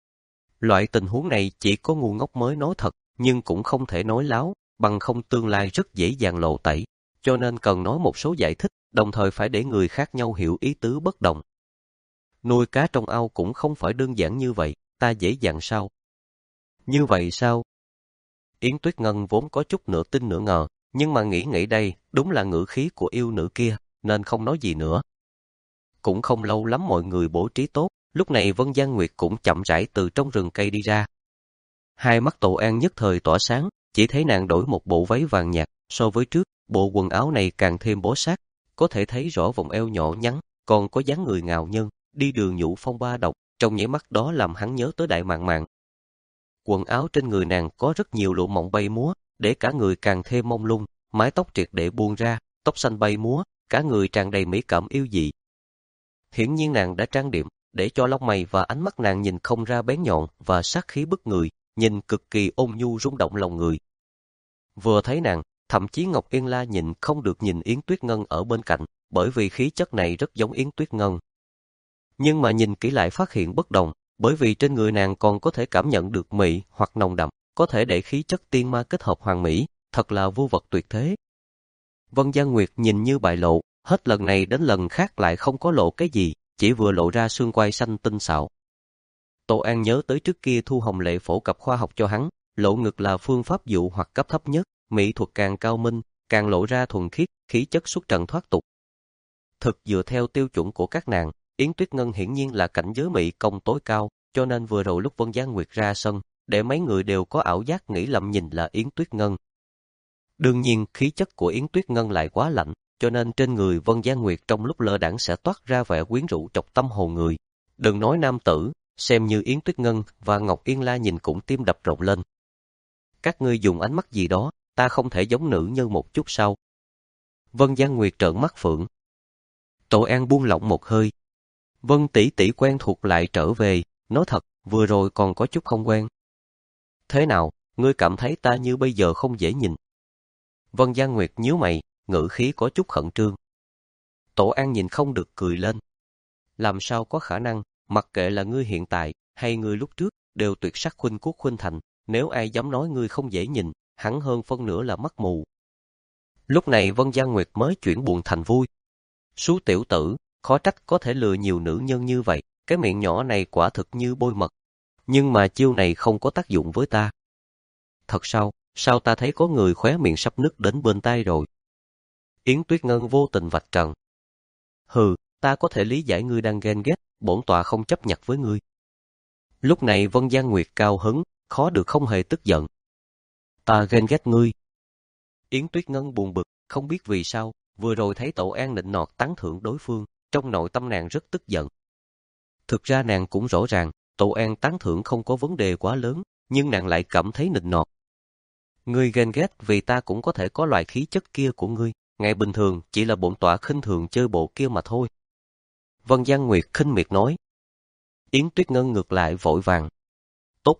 Loại tình huống này chỉ có ngu ngốc mới nói thật, nhưng cũng không thể nói láo, bằng không tương lai rất dễ dàng lộ tẩy, cho nên cần nói một số giải thích, đồng thời phải để người khác nhau hiểu ý tứ bất đồng. Nuôi cá trong ao cũng không phải đơn giản như vậy, ta dễ dàng sao? Như vậy sao? Yến Tuyết Ngân vốn có chút nửa tin nửa ngờ, nhưng mà nghĩ nghĩ đây, đúng là ngữ khí của yêu nữ kia, nên không nói gì nữa. Cũng không lâu lắm mọi người bố trí tốt, lúc này Vân Giang Nguyệt cũng chậm rãi từ trong rừng cây đi ra. Hai mắt Tổ An nhất thời tỏa sáng, chỉ thấy nàng đổi một bộ váy vàng nhạt, so với trước, bộ quần áo này càng thêm bó sát, có thể thấy rõ vòng eo nhỏ nhắn, còn có dáng người ngạo nhân, đi đường nhũ phong ba độc, trong nháy mắt đó làm hắn nhớ tới Đại Mạn Mạn. Quần áo trên người nàng có rất nhiều lụa mỏng bay múa, để cả người càng thêm mông lung, mái tóc triệt để buông ra, tóc xanh bay múa, cả người tràn đầy mỹ cảm yêu dị. Hiển nhiên nàng đã trang điểm, để cho lông mày và ánh mắt nàng nhìn không ra bén nhọn và sát khí bức người, nhìn cực kỳ ôn nhu rung động lòng người. Vừa thấy nàng, thậm chí Ngọc Yên La nhìn không được nhìn Yến Tuyết Ngân ở bên cạnh, bởi vì khí chất này rất giống Yến Tuyết Ngân. Nhưng mà nhìn kỹ lại phát hiện bất đồng, bởi vì trên người nàng còn có thể cảm nhận được mị hoặc nồng đậm, có thể để khí chất tiên ma kết hợp hoàn mỹ, thật là vô vật tuyệt thế. Vân Giang Nguyệt nhìn như bại lộ, hết lần này đến lần khác lại không có lộ cái gì, chỉ vừa lộ ra xương quai xanh tinh xảo. Tô An nhớ tới trước kia Thu Hồng Lệ phổ cập khoa học cho hắn, lộ ngực là phương pháp dụ hoặc cấp thấp nhất, mỹ thuật càng cao minh, càng lộ ra thuần khiết, khí chất xuất trần thoát tục. Thực dựa theo tiêu chuẩn của các nàng, Yến Tuyết Ngân hiển nhiên là cảnh giới mỹ công tối cao, cho nên vừa rồi lúc Vân Giang Nguyệt ra sân, để mấy người đều có ảo giác nghĩ lầm nhìn là Yến Tuyết Ngân. Đương nhiên, khí chất của Yến Tuyết Ngân lại quá lạnh, cho nên trên người Vân Giang Nguyệt trong lúc lơ đãng sẽ toát ra vẻ quyến rũ chọc tâm hồn người. Đừng nói nam tử, xem như Yến Tuyết Ngân và Ngọc Yên La nhìn cũng tim đập rộn lên. Các ngươi dùng ánh mắt gì đó, ta không thể giống nữ nhân một chút sao? Vân Giang Nguyệt trợn mắt phượng. Tổ An buông lỏng một hơi. Vân tỷ tỷ quen thuộc lại trở về, nói thật, vừa rồi còn có chút không quen. Thế nào, ngươi cảm thấy ta như bây giờ không dễ nhìn? Vân Giang Nguyệt nhíu mày, ngữ khí có chút khẩn trương. Tổ An nhìn không được cười lên. Làm sao có khả năng, mặc kệ là ngươi hiện tại hay ngươi lúc trước, đều tuyệt sắc khuynh quốc khuynh thành, nếu ai dám nói ngươi không dễ nhìn, hắn hơn phân nửa là mắt mù. Lúc này Vân Giang Nguyệt mới chuyển buồn thành vui. Sú tiểu tử, khó trách có thể lừa nhiều nữ nhân như vậy, cái miệng nhỏ này quả thực như bôi mật. Nhưng mà chiêu này không có tác dụng với ta. Thật sao, sao ta thấy có người khóe miệng sắp nứt đến bên tai rồi? Yến Tuyết Ngân vô tình vạch trần. Hừ, ta có thể lý giải ngươi đang ghen ghét, bổn tọa không chấp nhặt với ngươi. Lúc này Vân Giang Nguyệt cao hứng, khó được không hề tức giận. Ta ghen ghét ngươi. Yến Tuyết Ngân buồn bực, không biết vì sao, vừa rồi thấy Tổ An nịnh nọt tán thưởng đối phương, trong nội tâm nàng rất tức giận. Thực ra nàng cũng rõ ràng, Tổ An tán thưởng không có vấn đề quá lớn, nhưng nàng lại cảm thấy nịnh nọt. Ngươi ghen ghét vì ta cũng có thể có loại khí chất kia của ngươi, ngày bình thường chỉ là bổn tọa khinh thường chơi bộ kia mà thôi. Vân Giang Nguyệt khinh miệt nói. Yến Tuyết Ngân ngược lại vội vàng. Tốt lắm,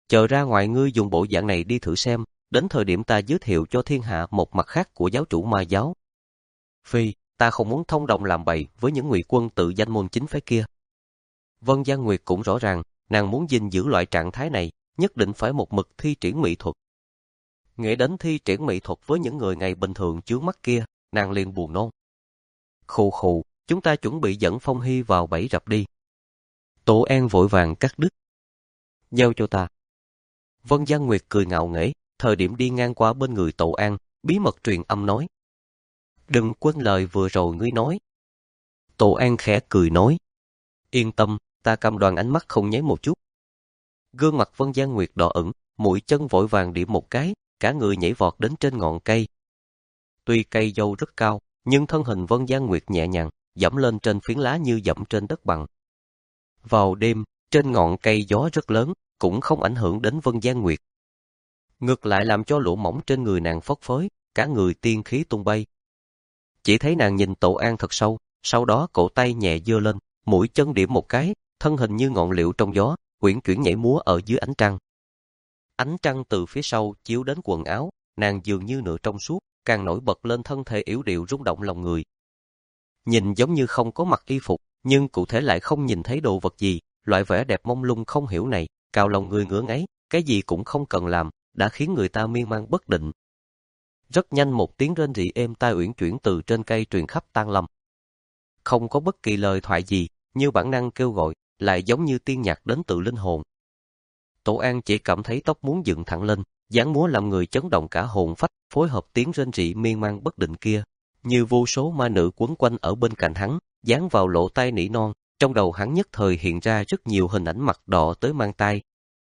chờ ra ngoài ngươi dùng bộ dạng này đi thử xem, đến thời điểm ta giới thiệu cho thiên hạ một mặt khác của giáo chủ Ma giáo. Phi, ta không muốn thông đồng làm bậy với những ngụy quân tự danh môn chính phái kia. Vân Gian Nguyệt cũng rõ ràng, nàng muốn gìn giữ loại trạng thái này, nhất định phải một mực thi triển mỹ thuật. Nghĩ đến thi triển mỹ thuật với những người ngày bình thường chướng mắt kia, nàng liền buồn nôn. Khù khù, chúng ta chuẩn bị dẫn Phong Hy vào bẫy rập đi. Tổ An vội vàng cắt đứt. Giao cho ta. Vân Gian Nguyệt cười ngạo nghễ, thời điểm đi ngang qua bên người Tổ An, bí mật truyền âm nói. Đừng quên lời vừa rồi ngươi nói. Tổ An khẽ cười nói. Yên tâm, ta cam đoan ánh mắt không nháy một chút. Gương mặt Vân Gian Nguyệt đỏ ửng, mũi chân vội vàng điểm một cái, cả người nhảy vọt đến trên ngọn cây. Tuy cây dâu rất cao, nhưng thân hình Vân Gian Nguyệt nhẹ nhàng, dẫm lên trên phiến lá như dẫm trên đất bằng. Vào đêm, trên ngọn cây gió rất lớn, cũng không ảnh hưởng đến Vân Gian Nguyệt. Ngược lại làm cho lỗ mỏng trên người nàng phất phới, cả người tiên khí tung bay. Chỉ thấy nàng nhìn Tổ An thật sâu, sau đó cổ tay nhẹ giơ lên, mũi chân điểm một cái, thân hình như ngọn liễu trong gió, uyển chuyển nhảy múa ở dưới ánh trăng. Ánh trăng từ phía sau chiếu đến quần áo, nàng dường như nửa trong suốt, càng nổi bật lên thân thể yếu điệu rung động lòng người. Nhìn giống như không có mặc y phục, nhưng cụ thể lại không nhìn thấy đồ vật gì, loại vẻ đẹp mông lung không hiểu này, cào lòng người ngưỡng ấy, cái gì cũng không cần làm, đã khiến người ta miên man bất định. Rất nhanh một tiếng rên rỉ êm tai uyển chuyển từ trên cây truyền khắp Tang Lâm. Không có bất kỳ lời thoại gì, như bản năng kêu gọi, lại giống như tiên nhạc đến từ linh hồn. Tổ An chỉ cảm thấy tóc muốn dựng thẳng lên, dáng múa làm người chấn động cả hồn phách, phối hợp tiếng rên rỉ miên man bất định kia, như vô số ma nữ quấn quanh ở bên cạnh hắn, dán vào lỗ tai nỉ non, trong đầu hắn nhất thời hiện ra rất nhiều hình ảnh mặt đỏ tới mang tai.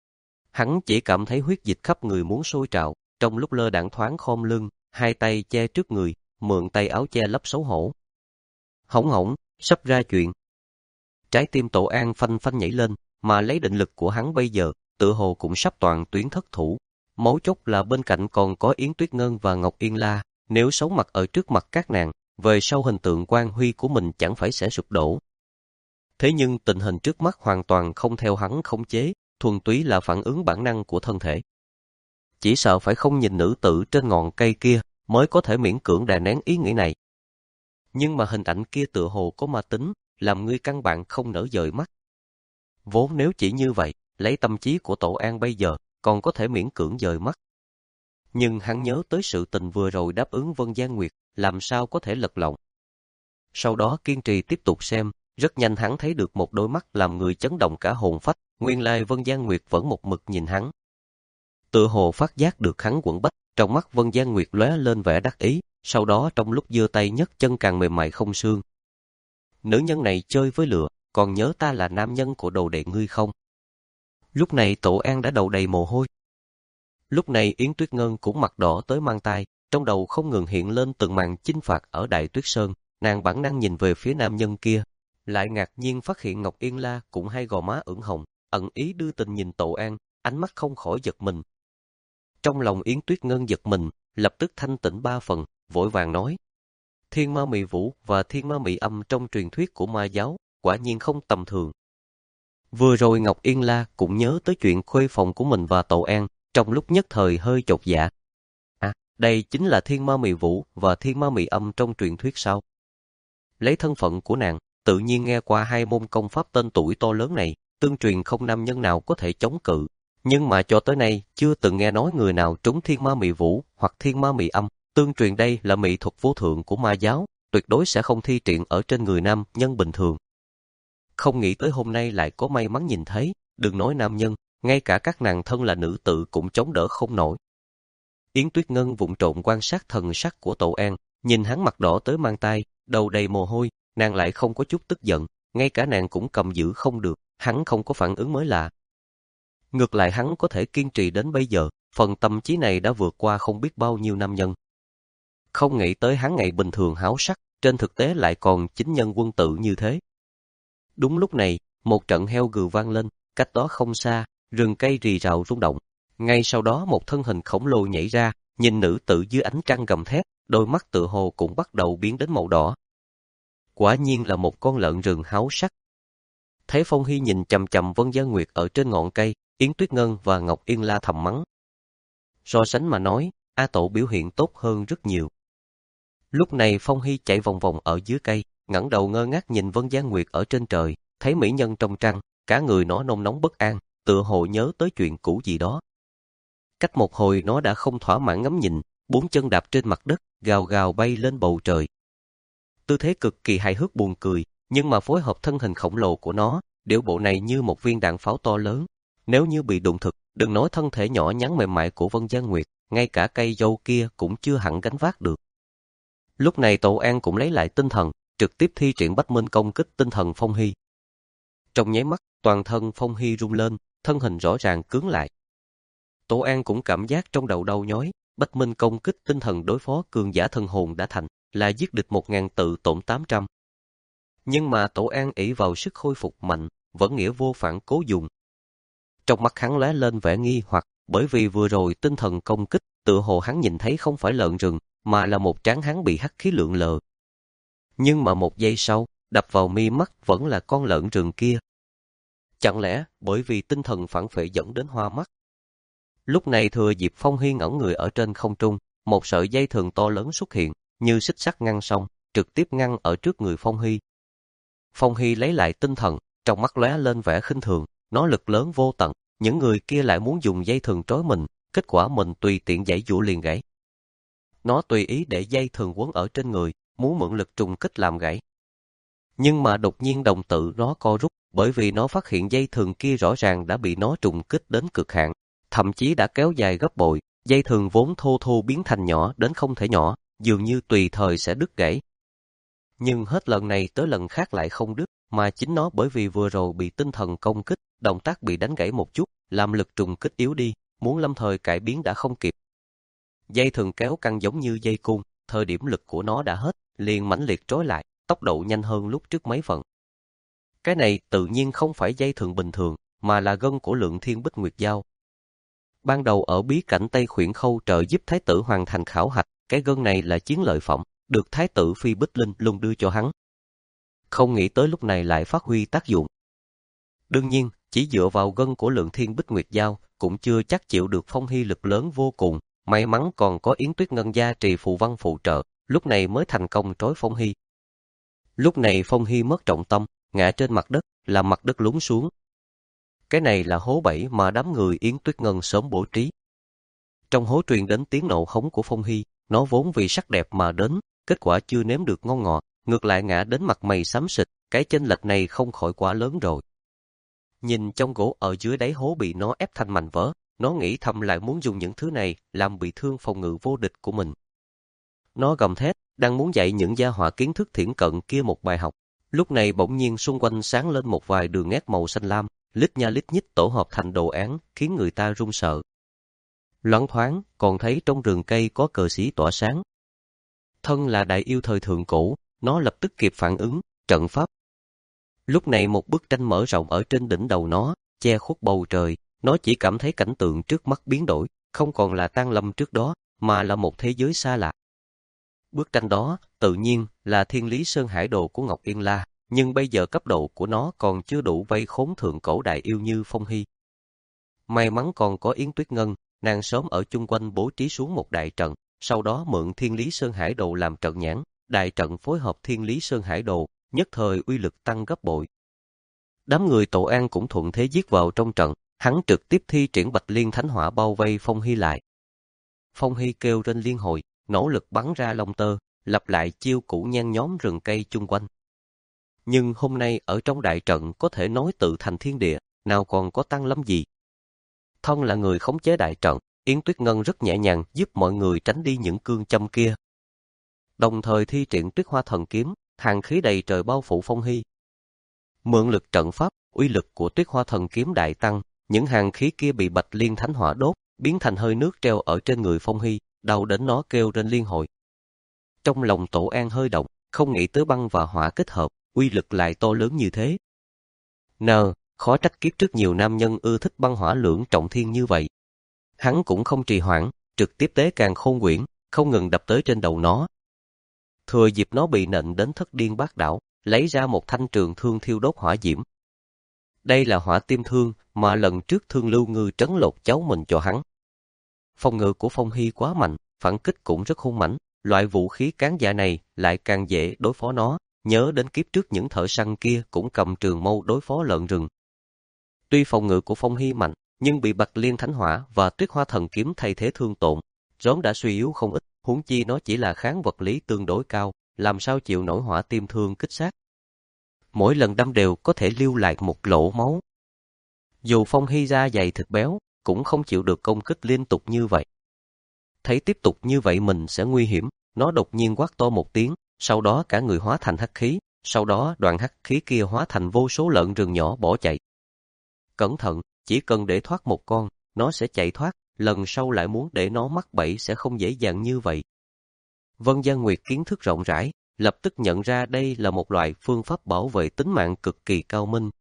Hắn chỉ cảm thấy huyết dịch khắp người muốn sôi trào, trong lúc lơ đãng thoáng khom lưng, hai tay che trước người, mượn tay áo che lấp xấu hổ. Hỏng hỏng, sắp ra chuyện. Trái tim Tổ An phanh phanh nhảy lên, mà lấy định lực của hắn bây giờ, tự hồ cũng sắp toàn tuyến thất thủ. Mấu chốt là bên cạnh còn có Yến Tuyết Ngân và Ngọc Yên La, nếu xấu mặt ở trước mặt các nàng, về sau hình tượng quan huy của mình chẳng phải sẽ sụp đổ. Thế nhưng tình hình trước mắt hoàn toàn không theo hắn khống chế, thuần túy là phản ứng bản năng của thân thể. Chỉ sợ phải không nhìn nữ tử trên ngọn cây kia, mới có thể miễn cưỡng đè nén ý nghĩ này. Nhưng mà hình ảnh kia tựa hồ có ma tính, làm ngươi căn bản không nỡ dời mắt. Vốn nếu chỉ như vậy, lấy tâm trí của Tổ An bây giờ, còn có thể miễn cưỡng dời mắt. Nhưng hắn nhớ tới sự tình vừa rồi đáp ứng Vân Gian Nguyệt, làm sao có thể lật lọng. Sau đó kiên trì tiếp tục xem, rất nhanh hắn thấy được một đôi mắt làm người chấn động cả hồn phách, nguyên lai Vân Gian Nguyệt vẫn một mực nhìn hắn. Tựa hồ phát giác được hắn quẫn bách, trong mắt Vân Gian Nguyệt lóe lên vẻ đắc ý, sau đó trong lúc giơ tay nhấc chân càng mềm mại không xương. Nữ nhân này chơi với lửa, còn nhớ ta là nam nhân của đồ đệ ngươi không? Lúc này Tổ An đã đầu đầy mồ hôi. Lúc này Yến Tuyết Ngân cũng mặt đỏ tới mang tai, trong đầu không ngừng hiện lên từng màn chinh phạt ở Đại Tuyết Sơn, nàng bản năng nhìn về phía nam nhân kia, lại ngạc nhiên phát hiện Ngọc Yên La cũng hai gò má ửng hồng, ẩn ý đưa tình nhìn Tổ An, ánh mắt không khỏi giật mình. Trong lòng Yến Tuyết Ngân giật mình, lập tức thanh tĩnh ba phần, vội vàng nói: Thiên Ma Mị Vũ và Thiên Ma Mị Âm trong truyền thuyết của Ma giáo, quả nhiên không tầm thường. Vừa rồi Ngọc Yên La cũng nhớ tới chuyện khuê phòng của mình và Tổ An, trong lúc nhất thời hơi chột dạ. À, đây chính là Thiên Ma Mị Vũ và Thiên Ma Mị Âm trong truyền thuyết sao? Lấy thân phận của nàng, tự nhiên nghe qua hai môn công pháp tên tuổi to lớn này, tương truyền không nam nhân nào có thể chống cự. Nhưng mà cho tới nay, chưa từng nghe nói người nào trúng Thiên Ma Mị Vũ hoặc Thiên Ma Mị Âm. Tương truyền đây là mỹ thuật vô thượng của Ma giáo, tuyệt đối sẽ không thi triển ở trên người nam nhân bình thường. Không nghĩ tới hôm nay lại có may mắn nhìn thấy, đừng nói nam nhân, ngay cả các nàng thân là nữ tử cũng chống đỡ không nổi. Yến Tuyết Ngân vụng trộn quan sát thần sắc của Tổ An, nhìn hắn mặt đỏ tới mang tai, đầu đầy mồ hôi, nàng lại không có chút tức giận, ngay cả nàng cũng cầm giữ không được, hắn không có phản ứng mới lạ. Ngược lại hắn có thể kiên trì đến bây giờ, phần tâm trí này đã vượt qua không biết bao nhiêu nam nhân. Không nghĩ tới hắn ngày bình thường háo sắc, trên thực tế lại còn chính nhân quân tử như thế. Đúng lúc này, một trận heo gừ vang lên, cách đó không xa, rừng cây rì rào rung động. Ngay sau đó một thân hình khổng lồ nhảy ra, nhìn nữ tử dưới ánh trăng gầm thét, đôi mắt tựa hồ cũng bắt đầu biến đến màu đỏ. Quả nhiên là một con lợn rừng háo sắc. Thấy Phong Hy nhìn chằm chằm Vân Gian Nguyệt ở trên ngọn cây, Yến Tuyết Ngân và Ngọc Yên La thầm mắng. So sánh mà nói, A Tổ biểu hiện tốt hơn rất nhiều. Lúc này Phong Hy chạy vòng vòng ở dưới cây, ngẩng đầu ngơ ngác nhìn Vân Gian Nguyệt ở trên trời, thấy mỹ nhân trong trăng, cả người nó nôn nóng bất an, tựa hồ nhớ tới chuyện cũ gì đó. Cách một hồi nó đã không thỏa mãn ngắm nhìn, bốn chân đạp trên mặt đất, gào gào bay lên bầu trời. Tư thế cực kỳ hài hước buồn cười, nhưng mà phối hợp thân hình khổng lồ của nó, điệu bộ này như một viên đạn pháo to lớn. Nếu như bị đụng thực, đừng nói thân thể nhỏ nhắn mềm mại của Vân Gian Nguyệt, ngay cả cây dâu kia cũng chưa hẳn gánh vác được. Lúc này Tổ An cũng lấy lại tinh thần, trực tiếp thi triển Bách Minh công kích tinh thần Phong Hy. Trong nháy mắt, toàn thân Phong Hy rung lên, thân hình rõ ràng cứng lại. Tổ An cũng cảm giác trong đầu đau nhói, Bách Minh công kích tinh thần đối phó cường giả thần hồn đã thành, là giết địch một ngàn tự tổn tám trăm. Nhưng mà Tổ An ỷ vào sức khôi phục mạnh, vẫn nghĩa vô phản cố dùng. Trong mắt hắn lóe lên vẻ nghi hoặc, bởi vì vừa rồi tinh thần công kích, tựa hồ hắn nhìn thấy không phải lợn rừng, mà là một trán hắn bị hắc khí lượn lờ. Nhưng mà một giây sau, đập vào mi mắt vẫn là con lợn rừng kia. Chẳng lẽ bởi vì tinh thần phản phệ dẫn đến hoa mắt? Lúc này thừa dịp Phong Hy ngẩng người ở trên không trung, một sợi dây thừng to lớn xuất hiện, như xích sắt ngăn sông, trực tiếp ngăn ở trước người Phong Hy. Phong Hy lấy lại tinh thần, trong mắt lóe lên vẻ khinh thường, nó lực lớn vô tận, những người kia lại muốn dùng dây thừng trói mình, kết quả mình tùy tiện giãy giụa liền gãy. Nó tùy ý để dây thừng quấn ở trên người, muốn mượn lực trùng kích làm gãy. Nhưng mà đột nhiên đồng tử nó co rút, bởi vì nó phát hiện dây thừng kia rõ ràng đã bị nó trùng kích đến cực hạn, thậm chí đã kéo dài gấp bội, dây thừng vốn thô thô biến thành nhỏ đến không thể nhỏ, dường như tùy thời sẽ đứt gãy. Nhưng hết lần này tới lần khác lại không đứt, mà chính nó bởi vì vừa rồi bị tinh thần công kích, động tác bị đánh gãy một chút, làm lực trùng kích yếu đi, muốn lâm thời cải biến đã không kịp. Dây thừng kéo căng giống như dây cung, thời điểm lực của nó đã hết, liền mãnh liệt trói lại, tốc độ nhanh hơn lúc trước mấy phần. Cái này tự nhiên không phải dây thừng bình thường, mà là gân của Lượng Thiên Bích Nguyệt Dao. Ban đầu ở bí cảnh Tây Khuyển Khâu trợ giúp Thái tử hoàn thành khảo hạch, cái gân này là chiến lợi phẩm, được Thái tử Phi Bích Linh luôn đưa cho hắn. Không nghĩ tới lúc này lại phát huy tác dụng. Đương nhiên, chỉ dựa vào gân của Lượng Thiên Bích Nguyệt Dao cũng chưa chắc chịu được Phong Hy lực lớn vô cùng, may mắn còn có Yến Tuyết Ngân gia trì phù văn phụ trợ, lúc này mới thành công trói Phong Hy. Lúc này Phong Hy mất trọng tâm, ngã trên mặt đất, làm mặt đất lún xuống. Cái này là hố bẫy mà đám người Yến Tuyết Ngân sớm bố trí. Trong hố truyền đến tiếng nộ hống của Phong Hy, nó vốn vì sắc đẹp mà đến, kết quả chưa nếm được ngon ngọt, ngược lại ngã đến mặt mày xám xịt, cái chênh lệch này không khỏi quá lớn rồi. Nhìn trong gỗ ở dưới đáy hố bị nó ép thành mảnh vỡ, nó nghĩ thầm lại muốn dùng những thứ này làm bị thương phòng ngự vô địch của mình. Nó gầm thét, đang muốn dạy những gia hỏa kiến thức thiển cận kia một bài học. Lúc này bỗng nhiên xung quanh sáng lên một vài đường nét màu xanh lam, lít nha lít nhít tổ hợp thành đồ án, khiến người ta run sợ. Loáng thoáng, còn thấy trong rừng cây có cờ xí tỏa sáng. Thân là đại yêu thời thượng cổ, nó lập tức kịp phản ứng, trận pháp. Lúc này một bức tranh mở rộng ở trên đỉnh đầu nó, che khuất bầu trời, nó chỉ cảm thấy cảnh tượng trước mắt biến đổi, không còn là Tang Lâm trước đó, mà là một thế giới xa lạ. Bức tranh đó, tự nhiên, là Thiên Lý Sơn Hải Đồ của Ngọc Yên La, nhưng bây giờ cấp độ của nó còn chưa đủ vây khốn thượng cổ đại yêu như Phong Hy. May mắn còn có Yến Tuyết Ngân, nàng sớm ở chung quanh bố trí xuống một đại trận, sau đó mượn Thiên Lý Sơn Hải Đồ làm trận nhãn, đại trận phối hợp Thiên Lý Sơn Hải Đồ, nhất thời uy lực tăng gấp bội. Đám người Tổ An cũng thuận thế giết vào trong trận, hắn trực tiếp thi triển Bạch Liên Thánh Hỏa bao vây Phong Hy lại. Phong Hy kêu trên liên hồi, nỗ lực bắn ra lông tơ, lặp lại chiêu cũ nhen nhóm rừng cây chung quanh. Nhưng hôm nay ở trong đại trận có thể nói tự thành thiên địa, nào còn có Tang Lâm gì. Thân là người khống chế đại trận, Yến Tuyết Ngân rất nhẹ nhàng giúp mọi người tránh đi những cương châm kia. Đồng thời thi triển Tuyết Hoa Thần Kiếm, hàn khí đầy trời bao phủ Phong Hy. Mượn lực trận pháp, uy lực của Tuyết Hoa Thần Kiếm đại tăng, những hàn khí kia bị Bạch Liên Thánh Hỏa đốt, biến thành hơi nước treo ở trên người Phong Hy, đau đến nó kêu trên liên hồi. Trong lòng Tổ An hơi động, không nghĩ tới băng và hỏa kết hợp, uy lực lại to lớn như thế. Nờ, khó trách kiếp trước nhiều nam nhân ưa thích băng hỏa lưỡng trọng thiên như vậy. Hắn cũng không trì hoãn, trực tiếp tế càn khôn quyển, không ngừng đập tới trên đầu nó. Thừa dịp nó bị nện đến thất điên bát đảo, lấy ra một thanh trường thương thiêu đốt hỏa diễm. Đây là hỏa tiêm thương mà lần trước Thương Lưu Ngư trấn lột cháu mình cho hắn. Phòng ngự của Phong Hy quá mạnh, phản kích cũng rất hung mãnh, loại vũ khí cán dạ này lại càng dễ đối phó nó, nhớ đến kiếp trước những thợ săn kia cũng cầm trường mâu đối phó lợn rừng. Tuy phòng ngự của Phong Hy mạnh, nhưng bị Bạch Liên Thánh Hỏa và Tuyết Hoa Thần Kiếm thay thế thương tổn, rốn đã suy yếu không ít, huống chi nó chỉ là kháng vật lý tương đối cao, làm sao chịu nổi hỏa tiêm thương kích sát. Mỗi lần đâm đều có thể lưu lại một lỗ máu. Dù Phong Hy da dày thịt béo, cũng không chịu được công kích liên tục như vậy. Thấy tiếp tục như vậy mình sẽ nguy hiểm, nó đột nhiên quát to một tiếng, sau đó cả người hóa thành hắc khí, sau đó đoàn hắc khí kia hóa thành vô số lợn rừng nhỏ bỏ chạy. Cẩn thận, chỉ cần để thoát một con, nó sẽ chạy thoát, lần sau lại muốn để nó mắc bẫy sẽ không dễ dàng như vậy. Vân Gia Nguyệt kiến thức rộng rãi, lập tức nhận ra đây là một loại phương pháp bảo vệ tính mạng cực kỳ cao minh.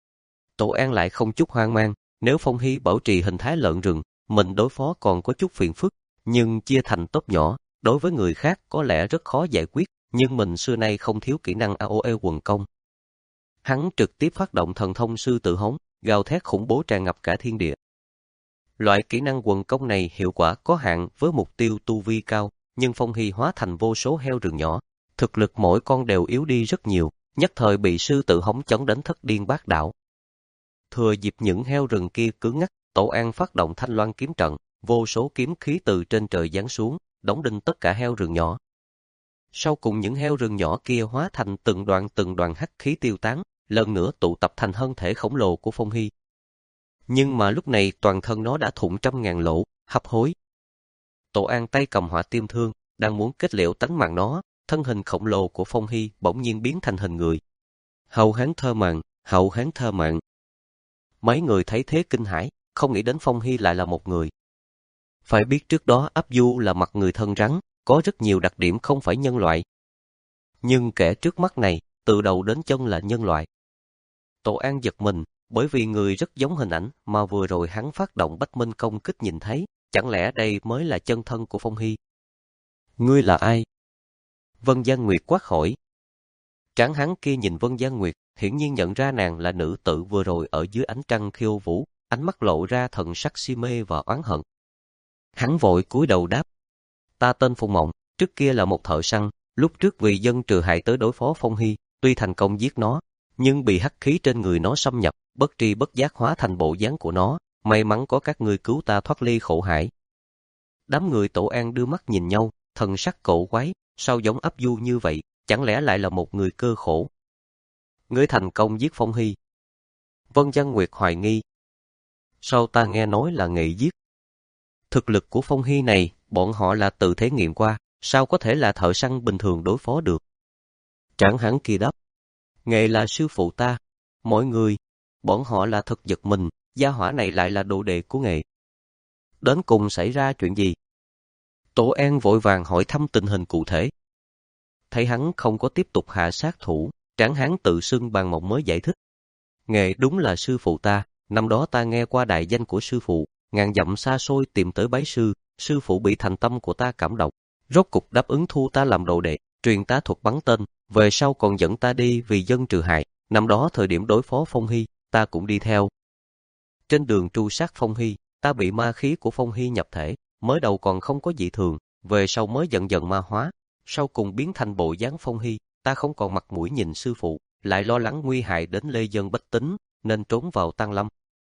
Tổ An lại không chút hoang mang, nếu Phong Hy bảo trì hình thái lợn rừng, mình đối phó còn có chút phiền phức, nhưng chia thành tốp nhỏ, đối với người khác có lẽ rất khó giải quyết, nhưng mình xưa nay không thiếu kỹ năng a o e quần công. Hắn trực tiếp phát động thần thông sư tử hống, gào thét khủng bố tràn ngập cả thiên địa. Loại kỹ năng quần công này hiệu quả có hạn với mục tiêu tu vi cao, nhưng Phong Hy hóa thành vô số heo rừng nhỏ, thực lực mỗi con đều yếu đi rất nhiều, nhất thời bị sư tử hống chấn đến thất điên bát đảo. Thừa dịp những heo rừng kia cứng ngắc, Tổ An phát động Thanh Loan kiếm trận, vô số kiếm khí từ trên trời giáng xuống, đóng đinh tất cả heo rừng nhỏ. Sau cùng những heo rừng nhỏ kia hóa thành từng đoàn từng đoàn hắc khí tiêu tán, lần nữa tụ tập thành thân thể khổng lồ của Phong Hy. Nhưng mà lúc này toàn thân nó đã thủng trăm ngàn lỗ, hấp hối. Tổ An tay cầm hỏa tiêm thương, đang muốn kết liễu tánh mạng nó, thân hình khổng lồ của Phong Hy bỗng nhiên biến thành hình người. Hậu hán thơ mạng, hậu hán thơ mạng. Mấy người thấy thế kinh hãi, không nghĩ đến Phong Hy lại là một người. Phải biết trước đó Áp Du là mặt người thân rắn, có rất nhiều đặc điểm không phải nhân loại. Nhưng kẻ trước mắt này, từ đầu đến chân là nhân loại. Tổ An giật mình, bởi vì người rất giống hình ảnh mà vừa rồi hắn phát động Bách Minh công kích nhìn thấy, chẳng lẽ đây mới là chân thân của Phong Hy? Ngươi là ai? Vân Gia Nguyệt quát hỏi. Tráng hắn kia nhìn Vân Gia Nguyệt, hiển nhiên nhận ra nàng là nữ tử vừa rồi ở dưới ánh trăng khiêu vũ, ánh mắt lộ ra thần sắc si mê và oán hận. Hắn vội cúi đầu đáp. Ta tên Phùng Mộng, trước kia là một thợ săn, lúc trước vì dân trừ hại tới đối phó Phong Hy, tuy thành công giết nó, nhưng bị hắc khí trên người nó xâm nhập, bất tri bất giác hóa thành bộ dáng của nó, may mắn có các ngươi cứu ta thoát ly khổ hải. Đám người Tổ An đưa mắt nhìn nhau, thần sắc cổ quái, sao giống Áp Du như vậy, chẳng lẽ lại là một người cơ khổ? Ngươi thành công giết Phong Hy. Vân Gia Nguyệt hoài nghi. Sao ta nghe nói là nghệ giết? Thực lực của Phong Hy này, bọn họ là tự thể nghiệm qua, sao có thể là thợ săn bình thường đối phó được? Tráng hán kia đáp. Nghệ là sư phụ ta, mọi người, bọn họ là thật giật mình, gia hỏa này lại là đồ đệ của Nghệ. Đến cùng xảy ra chuyện gì? Tổ An vội vàng hỏi thăm tình hình cụ thể. Thấy hắn không có tiếp tục hạ sát thủ, Tráng hán tự xưng Bàn Mộng mới giải thích. Nghệ đúng là sư phụ ta, năm đó ta nghe qua đại danh của sư phụ, ngàn dặm xa xôi tìm tới bái sư, sư phụ bị thành tâm của ta cảm động, rốt cục đáp ứng thu ta làm đồ đệ, truyền ta thuật bắn tên, về sau còn dẫn ta đi vì dân trừ hại, năm đó thời điểm đối phó Phong Hy, ta cũng đi theo. Trên đường tru sát Phong Hy, ta bị ma khí của Phong Hy nhập thể, mới đầu còn không có dị thường, về sau mới dần dần ma hóa, sau cùng biến thành bộ dáng Phong Hy, ta không còn mặt mũi nhìn sư phụ, lại lo lắng nguy hại đến lê dân bách tính, nên trốn vào Tăng Lâm.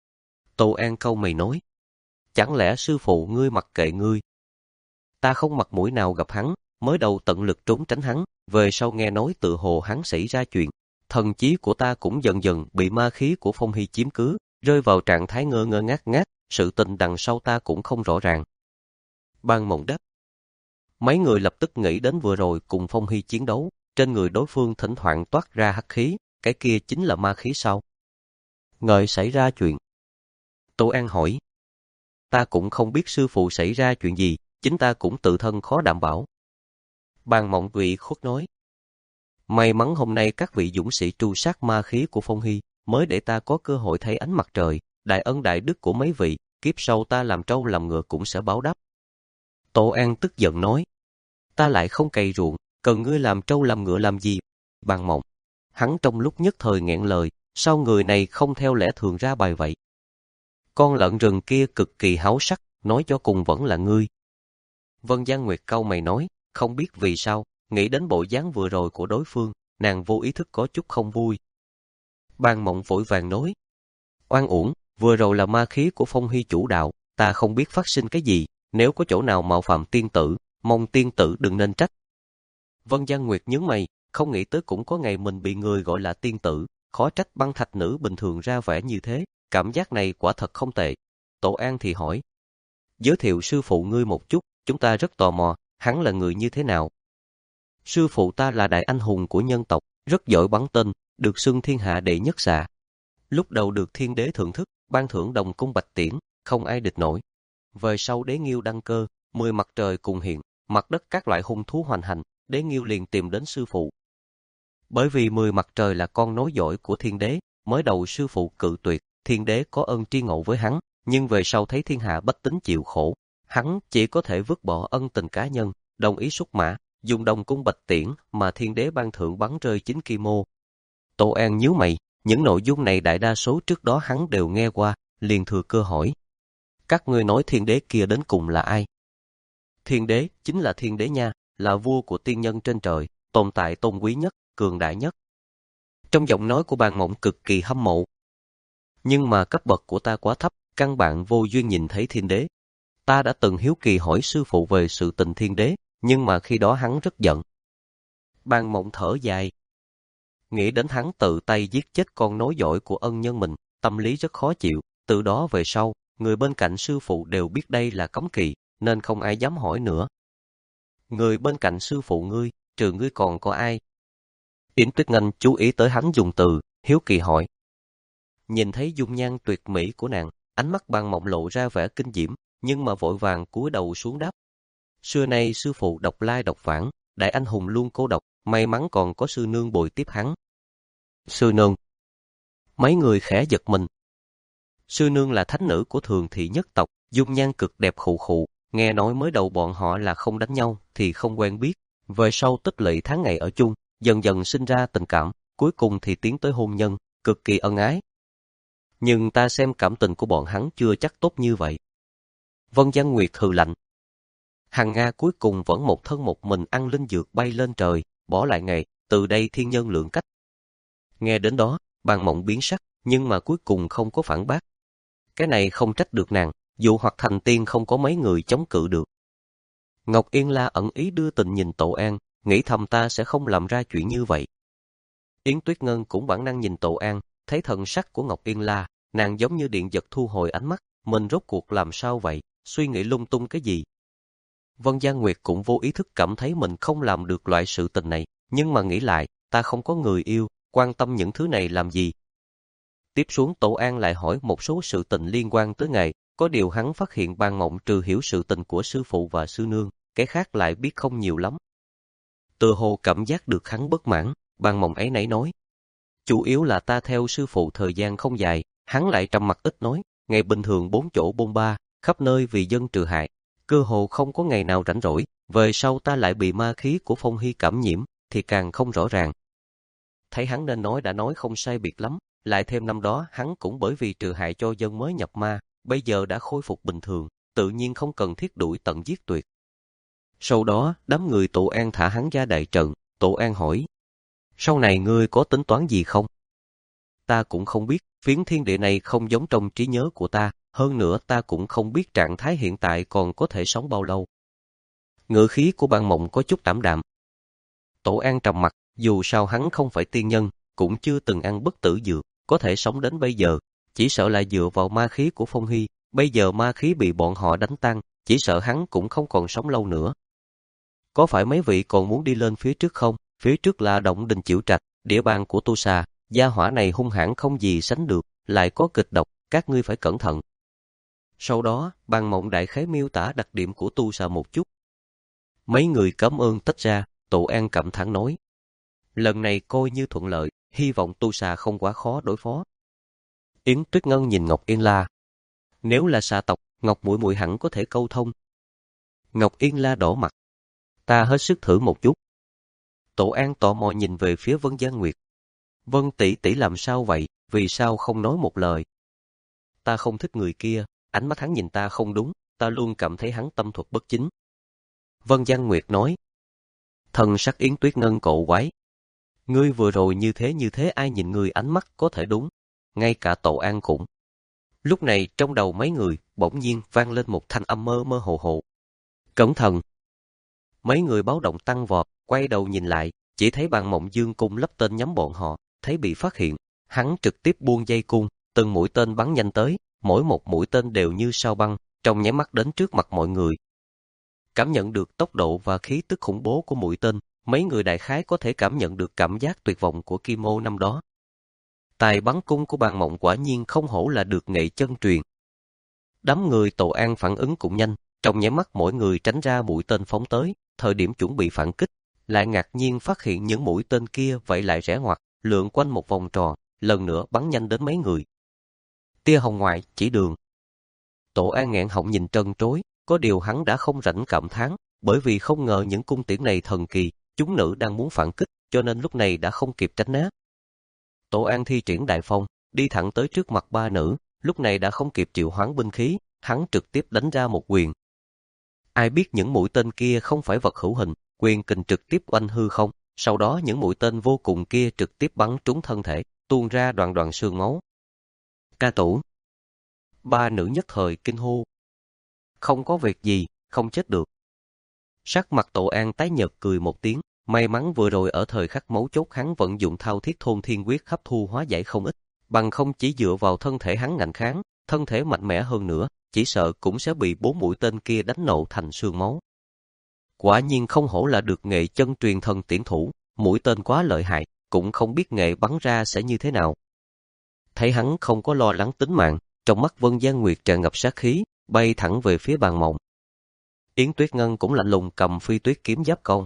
Tô An câu mày nói, chẳng lẽ sư phụ ngươi mặc kệ ngươi? Ta không mặt mũi nào gặp hắn, mới đầu tận lực trốn tránh hắn, về sau nghe nói tự hồ hắn xảy ra chuyện, thần trí của ta cũng dần dần bị ma khí của Phong Hy chiếm cứ, rơi vào trạng thái ngơ ngơ ngác ngác, sự tình đằng sau ta cũng không rõ ràng. Ban Mộng đáp. Mấy người lập tức nghĩ đến vừa rồi cùng Phong Hy chiến đấu, trên người đối phương thỉnh thoảng toát ra hắc khí, cái kia chính là ma khí sao? Ngợi xảy ra chuyện. Tô An hỏi. Ta cũng không biết sư phụ xảy ra chuyện gì, chính ta cũng tự thân khó đảm bảo. Bàn Mộng ủy khuất nói. May mắn hôm nay các vị dũng sĩ tru sát ma khí của Phong Hy, mới để ta có cơ hội thấy ánh mặt trời, đại ân đại đức của mấy vị, kiếp sau ta làm trâu làm ngựa cũng sẽ báo đáp. Tô An tức giận nói. Ta lại không cày ruộng, cần ngươi làm trâu làm ngựa làm gì? Bàn Mộng. Hắn trong lúc nhất thời nghẹn lời, sao người này không theo lẽ thường ra bài vậy? Con lợn rừng kia cực kỳ háo sắc, nói cho cùng vẫn là ngươi. Vân Giang Nguyệt cau mày nói, không biết vì sao, nghĩ đến bộ dáng vừa rồi của đối phương, nàng vô ý thức có chút không vui. Ban Mộng vội vàng nói, oan uổng, vừa rồi là ma khí của Phong Hy chủ đạo, ta không biết phát sinh cái gì, nếu có chỗ nào mạo phạm tiên tử, mong tiên tử đừng nên trách. Vân Giang Nguyệt nhướng mày, không nghĩ tới cũng có ngày mình bị người gọi là tiên tử, khó trách băng thạch nữ bình thường ra vẻ như thế, cảm giác này quả thật không tệ. Tổ An thì hỏi, giới thiệu sư phụ ngươi một chút, chúng ta rất tò mò, hắn là người như thế nào? Sư phụ ta là đại anh hùng của nhân tộc, rất giỏi bắn tên, được xưng thiên hạ đệ nhất xạ. Lúc đầu được thiên đế thưởng thức, ban thưởng đồng cung bạch tiễn, không ai địch nổi. Về sau đế nghiêu đăng cơ, mười mặt trời cùng hiện, mặt đất các loại hung thú hoành hành, đế nghiêu liền tìm đến sư phụ. Bởi vì mười mặt trời là con nối dõi của thiên đế, mới đầu sư phụ cự tuyệt, thiên đế có ơn tri ngộ với hắn, nhưng về sau thấy thiên hạ bách tính chịu khổ, hắn chỉ có thể vứt bỏ ân tình cá nhân, đồng ý xuất mã, dùng đồng cung bạch tiễn mà thiên đế ban thưởng bắn rơi chín kim mô. Tô An nhíu mày, những nội dung này đại đa số trước đó hắn đều nghe qua, liền thừa cơ hỏi. Các ngươi nói thiên đế kia đến cùng là ai? Thiên đế chính là thiên đế nha, là vua của tiên nhân trên trời, tồn tại tôn quý nhất, cường đại nhất. Trong giọng nói của Bàn Mộng cực kỳ hâm mộ. Nhưng mà cấp bậc của ta quá thấp, căn bản vô duyên nhìn thấy thiên đế. Ta đã từng hiếu kỳ hỏi sư phụ về sự tình thiên đế, nhưng mà khi đó hắn rất giận. Bàn Mộng thở dài. Nghĩ đến hắn tự tay giết chết con nối dõi của ân nhân mình, tâm lý rất khó chịu. Từ đó về sau, người bên cạnh sư phụ đều biết đây là cấm kỵ, nên không ai dám hỏi nữa. Người bên cạnh sư phụ ngươi, trừ ngươi còn có ai? Yến Tuyết Ngân chú ý tới hắn dùng từ, hiếu kỳ hỏi. Nhìn thấy dung nhan tuyệt mỹ của nàng, ánh mắt Bàn Mộng lộ ra vẻ kinh diễm, nhưng mà vội vàng cúi đầu xuống đáp. Xưa nay sư phụ độc lai độc vãng, đại anh hùng luôn cô độc, may mắn còn có sư nương bồi tiếp hắn. Sư nương. Mấy người khẽ giật mình. Sư nương là thánh nữ của Thường Thị nhất tộc, dung nhan cực đẹp khụ khụ, nghe nói mới đầu bọn họ là không đánh nhau thì không quen biết, về sau tích lũy tháng ngày ở chung, dần dần sinh ra tình cảm, cuối cùng thì tiến tới hôn nhân, cực kỳ ân ái. Nhưng ta xem cảm tình của bọn hắn chưa chắc tốt như vậy. Vân Giang Nguyệt hừ lạnh. Hằng Nga cuối cùng vẫn một thân một mình ăn linh dược bay lên trời, bỏ lại nghề, từ đây thiên nhân lượng cách. Nghe đến đó, Bàn Mộng biến sắc, nhưng mà cuối cùng không có phản bác. Cái này không trách được nàng, dù hoặc thành tiên không có mấy người chống cự được. Ngọc Yên La ẩn ý đưa tình nhìn Tổ An, nghĩ thầm ta sẽ không làm ra chuyện như vậy. Yến Tuyết Ngân cũng bản năng nhìn Tổ An, thấy thần sắc của Ngọc Yên La, nàng giống như điện giật thu hồi ánh mắt, mình rốt cuộc làm sao vậy, suy nghĩ lung tung cái gì. Vân Giang Nguyệt cũng vô ý thức cảm thấy mình không làm được loại sự tình này, nhưng mà nghĩ lại, ta không có người yêu, quan tâm những thứ này làm gì. Tiếp xuống Tổ An lại hỏi một số sự tình liên quan tới ngày, có điều hắn phát hiện Bàn Mộng trừ hiểu sự tình của sư phụ và sư nương, cái khác lại biết không nhiều lắm. Từ hồ cảm giác được hắn bất mãn, Bàn Mộng ấy nấy nói. Chủ yếu là ta theo sư phụ thời gian không dài, hắn lại trầm mặc ít nói, ngày bình thường bốn chỗ bôn ba, khắp nơi vì dân trừ hại, cơ hồ không có ngày nào rảnh rỗi, về sau ta lại bị ma khí của Phong Hy cảm nhiễm, thì càng không rõ ràng. Thấy hắn nên nói đã nói không sai biệt lắm, lại thêm năm đó hắn cũng bởi vì trừ hại cho dân mới nhập ma, bây giờ đã khôi phục bình thường, tự nhiên không cần thiết đuổi tận giết tuyệt. Sau đó, đám người Tổ An thả hắn ra đại trận, Tổ An hỏi. Sau này ngươi có tính toán gì không? Ta cũng không biết, phiến thiên địa này không giống trong trí nhớ của ta, hơn nữa ta cũng không biết trạng thái hiện tại còn có thể sống bao lâu. Ngữ khí của Bàn Mộng có chút ảm đạm. Tổ An trầm mặt, dù sao hắn không phải tiên nhân, cũng chưa từng ăn bất tử dược, có thể sống đến bây giờ, chỉ sợ là dựa vào ma khí của Phong Hy, bây giờ ma khí bị bọn họ đánh tan, chỉ sợ hắn cũng không còn sống lâu nữa. Có phải mấy vị còn muốn đi lên phía trước không? Phía trước là Động Đình Chiểu Trạch, địa bàn của Tu Xà, gia hỏa này hung hãn không gì sánh được, lại có kịch độc, các ngươi phải cẩn thận. Sau đó, Bàn Mộng đại khái miêu tả đặc điểm của Tu Xà một chút. Mấy người cảm ơn tách ra, Tổ An cảm thán nói. Lần này coi như thuận lợi, hy vọng Tu Xà không quá khó đối phó. Yến Tuyết Ngân nhìn Ngọc Yên La. Nếu là xà tộc, Ngọc muội muội hẳn có thể câu thông. Ngọc Yên La đỏ mặt. Ta hết sức thử một chút. Tổ An tò mò nhìn về phía Vân Giang Nguyệt. Vân tỷ tỷ làm sao vậy, vì sao không nói một lời? ta không thích người kia, ánh mắt hắn nhìn ta không đúng, ta luôn cảm thấy hắn tâm thuật bất chính. Vân Giang Nguyệt nói. Thần sắc Yến Tuyết Ngân cộ quái. Ngươi vừa rồi như thế như thế ai nhìn ngươi ánh mắt có thể đúng, ngay cả Tổ An cũng. Lúc này trong đầu mấy người bỗng nhiên vang lên một thanh âm mơ mơ hồ hồ. Cẩn thận! Mấy người báo động tăng vọt, quay đầu nhìn lại, chỉ thấy Bàn Mộng Dương cung lắp tên nhắm bọn họ, thấy bị phát hiện, hắn trực tiếp buông dây cung, từng mũi tên bắn nhanh tới, mỗi một mũi tên đều như sao băng, trong nháy mắt đến trước mặt mọi người. Cảm nhận được tốc độ và khí tức khủng bố của mũi tên, mấy người đại khái có thể cảm nhận được cảm giác tuyệt vọng của Kim Ô năm đó. Tài bắn cung của Bàn Mộng quả nhiên không hổ là được nghệ chân truyền. Đám người Tổ An phản ứng cũng nhanh, trong nháy mắt mỗi người tránh ra mũi tên phóng tới, thời điểm chuẩn bị phản kích, lại ngạc nhiên phát hiện những mũi tên kia vậy lại rẽ ngoặt, lượn quanh một vòng tròn, lần nữa bắn nhanh đến mấy người. Tia hồng ngoại, chỉ đường. Tổ An nghẹn họng nhìn trân trối, có điều hắn đã không rảnh cảm thán, bởi vì không ngờ những cung tiễn này thần kỳ, chúng nữ đang muốn phản kích, cho nên lúc này đã không kịp tránh né. Tổ An thi triển đại phong, đi thẳng tới trước mặt ba nữ, lúc này đã không kịp triệu hoán binh khí, hắn trực tiếp đánh ra một quyền. Ai biết những mũi tên kia không phải vật hữu hình, quyền kình trực tiếp oanh hư không, sau đó những mũi tên vô cùng kia trực tiếp bắn trúng thân thể, tuôn ra đoạn đoạn xương máu. Ca tủ. Ba nữ nhất thời kinh hô. Không có việc gì, không chết được. Sắc mặt Tổ An tái nhợt cười một tiếng, may mắn vừa rồi ở thời khắc mấu chốt hắn vận dụng thao thiết thôn thiên quyết hấp thu hóa giải không ít, bằng không chỉ dựa vào thân thể hắn ngạnh kháng, thân thể mạnh mẽ hơn nữa, chỉ sợ cũng sẽ bị bốn mũi tên kia đánh nổ thành xương máu. Quả nhiên không hổ là được nghệ chân truyền thần tiễn thủ, mũi tên quá lợi hại, cũng không biết nghệ bắn ra sẽ như thế nào. Thấy hắn không có lo lắng tính mạng, trong mắt Vân Giang Nguyệt tràn ngập sát khí, bay thẳng về phía Bàn Mộng. Yến Tuyết Ngân cũng lạnh lùng cầm phi tuyết kiếm giáp công.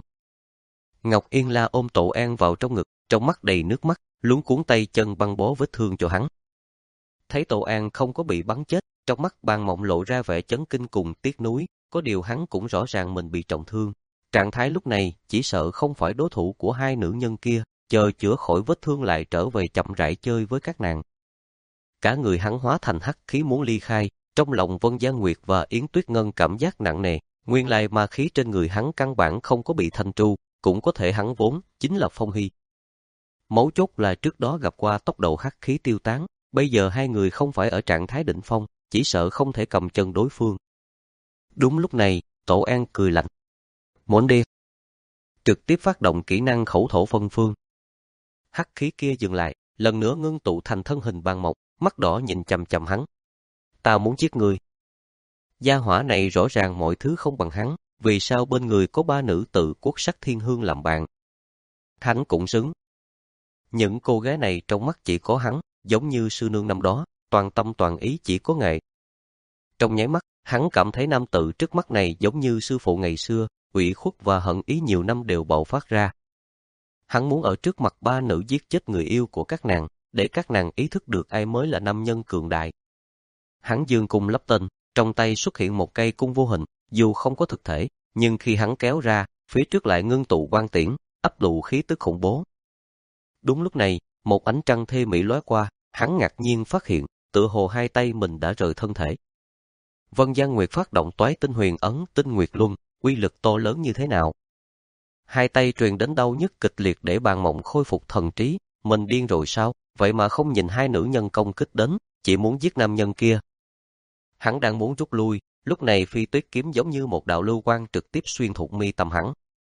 Ngọc Yên La ôm Tổ An vào trong ngực, trong mắt đầy nước mắt, luống cuốn tay chân băng bó vết thương cho hắn. Thấy Tổ An không có bị bắn chết, trong mắt Bàn Mộng lộ ra vẻ chấn kinh cùng tiếc nuối, có điều hắn cũng rõ ràng mình bị trọng thương. Trạng thái lúc này chỉ sợ không phải đối thủ của hai nữ nhân kia, chờ chữa khỏi vết thương lại trở về chậm rãi chơi với các nàng. Cả người hắn hóa thành hắc khí muốn ly khai, trong lòng Vân Giang Nguyệt và Yến Tuyết Ngân cảm giác nặng nề, nguyên lai ma khí trên người hắn căn bản không có bị thanh tru, cũng có thể hắn vốn chính là Phong Hy. Mấu chốt là trước đó gặp qua tốc độ hắc khí tiêu tán, bây giờ hai người không phải ở trạng thái đỉnh phong, chỉ sợ không thể cầm chân đối phương. Đúng lúc này, Tổ An cười lạnh. Muốn đi. Trực tiếp phát động kỹ năng khẩu thổ phân phương. Hắc khí kia dừng lại, lần nữa ngưng tụ thành thân hình Bàn Mộng, mắt đỏ nhìn chằm chằm hắn. Tao muốn giết người. Gia hỏa này rõ ràng mọi thứ không bằng hắn, vì sao bên người có ba nữ tự quốc sắc thiên hương làm bạn. Hắn cũng xứng. Những cô gái này trong mắt chỉ có hắn, giống như sư nương năm đó, toàn tâm toàn ý chỉ có nghệ. Trong nháy mắt, hắn cảm thấy nam tự trước mắt này giống như sư phụ ngày xưa, ủy khuất và hận ý nhiều năm đều bạo phát ra. Hắn muốn ở trước mặt ba nữ giết chết người yêu của các nàng, để các nàng ý thức được ai mới là nam nhân cường đại. Hắn dương cung lắp tên, trong tay xuất hiện một cây cung vô hình, dù không có thực thể, nhưng khi hắn kéo ra, phía trước lại ngưng tụ quang tiễn, ấp đủ khí tức khủng bố. Đúng lúc này, một ánh trăng thê mỹ lóe qua, hắn ngạc nhiên phát hiện, tựa hồ hai tay mình đã rời thân thể. Vân Giang Nguyệt phát động toái tinh huyền ấn tinh nguyệt luân, uy lực to lớn như thế nào? Hai tay truyền đến đau nhức kịch liệt để Bàn Mộng khôi phục thần trí, mình điên rồi sao? Vậy mà không nhìn hai nữ nhân công kích đến, chỉ muốn giết nam nhân kia. Hắn đang muốn rút lui, lúc này phi tuyết kiếm giống như một đạo lưu quang trực tiếp xuyên thủng mi tâm hắn.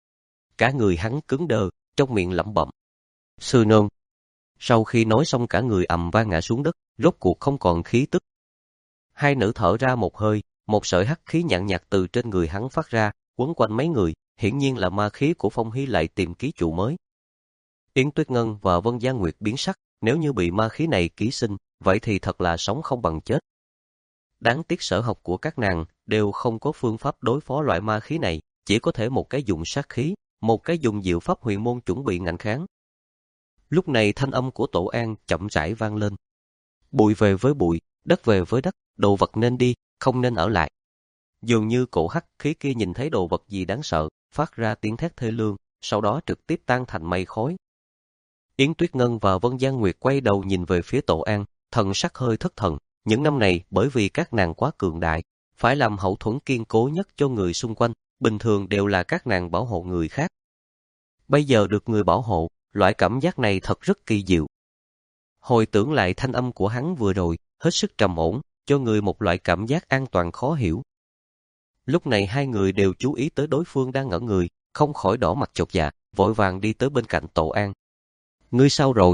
Cả người hắn cứng đờ, trong miệng lẩm bẩm. Sư nương. Sau khi nói xong cả người ầm vang ngã xuống đất, rốt cuộc không còn khí tức. Hai nữ thở ra một hơi, một sợi hắc khí nhàn nhạt từ trên người hắn phát ra, quấn quanh mấy người, hiển nhiên là ma khí của Phong Hy lại tìm ký chủ mới. Yến Tuyết Ngân và Vân Giang Nguyệt biến sắc, nếu như bị ma khí này ký sinh, vậy thì thật là sống không bằng chết. Đáng tiếc sở học của các nàng đều không có phương pháp đối phó loại ma khí này, chỉ có thể một cái dùng sát khí, một cái dùng diệu pháp huyền môn chuẩn bị ngạnh kháng. Lúc này thanh âm của Tổ An chậm rãi vang lên. Bụi về với bụi, đất về với đất, đồ vật nên đi, không nên ở lại. Dường như cổ hắc khí kia nhìn thấy đồ vật gì đáng sợ, phát ra tiếng thét thê lương, sau đó trực tiếp tan thành mây khói. Yến Tuyết Ngân và Vân Giang Nguyệt quay đầu nhìn về phía Tổ An, thần sắc hơi thất thần, Những năm này bởi vì các nàng quá cường đại, phải làm hậu thuẫn kiên cố nhất cho người xung quanh, bình thường đều là các nàng bảo hộ người khác. Bây giờ được người bảo hộ, loại cảm giác này thật rất kỳ diệu. Hồi tưởng lại thanh âm của hắn vừa rồi, hết sức trầm ổn, cho người một loại cảm giác an toàn khó hiểu. Lúc này hai người đều chú ý tới đối phương đang ngẩn người, không khỏi đỏ mặt chột dạ, vội vàng đi tới bên cạnh Tổ An. Ngươi sao rồi?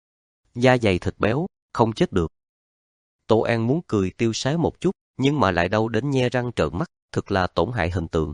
Da dày thịt béo, không chết được. Tổ An muốn cười tiêu sái một chút, nhưng mà lại đau đến nhe răng trợn mắt, thực là tổn hại hình tượng.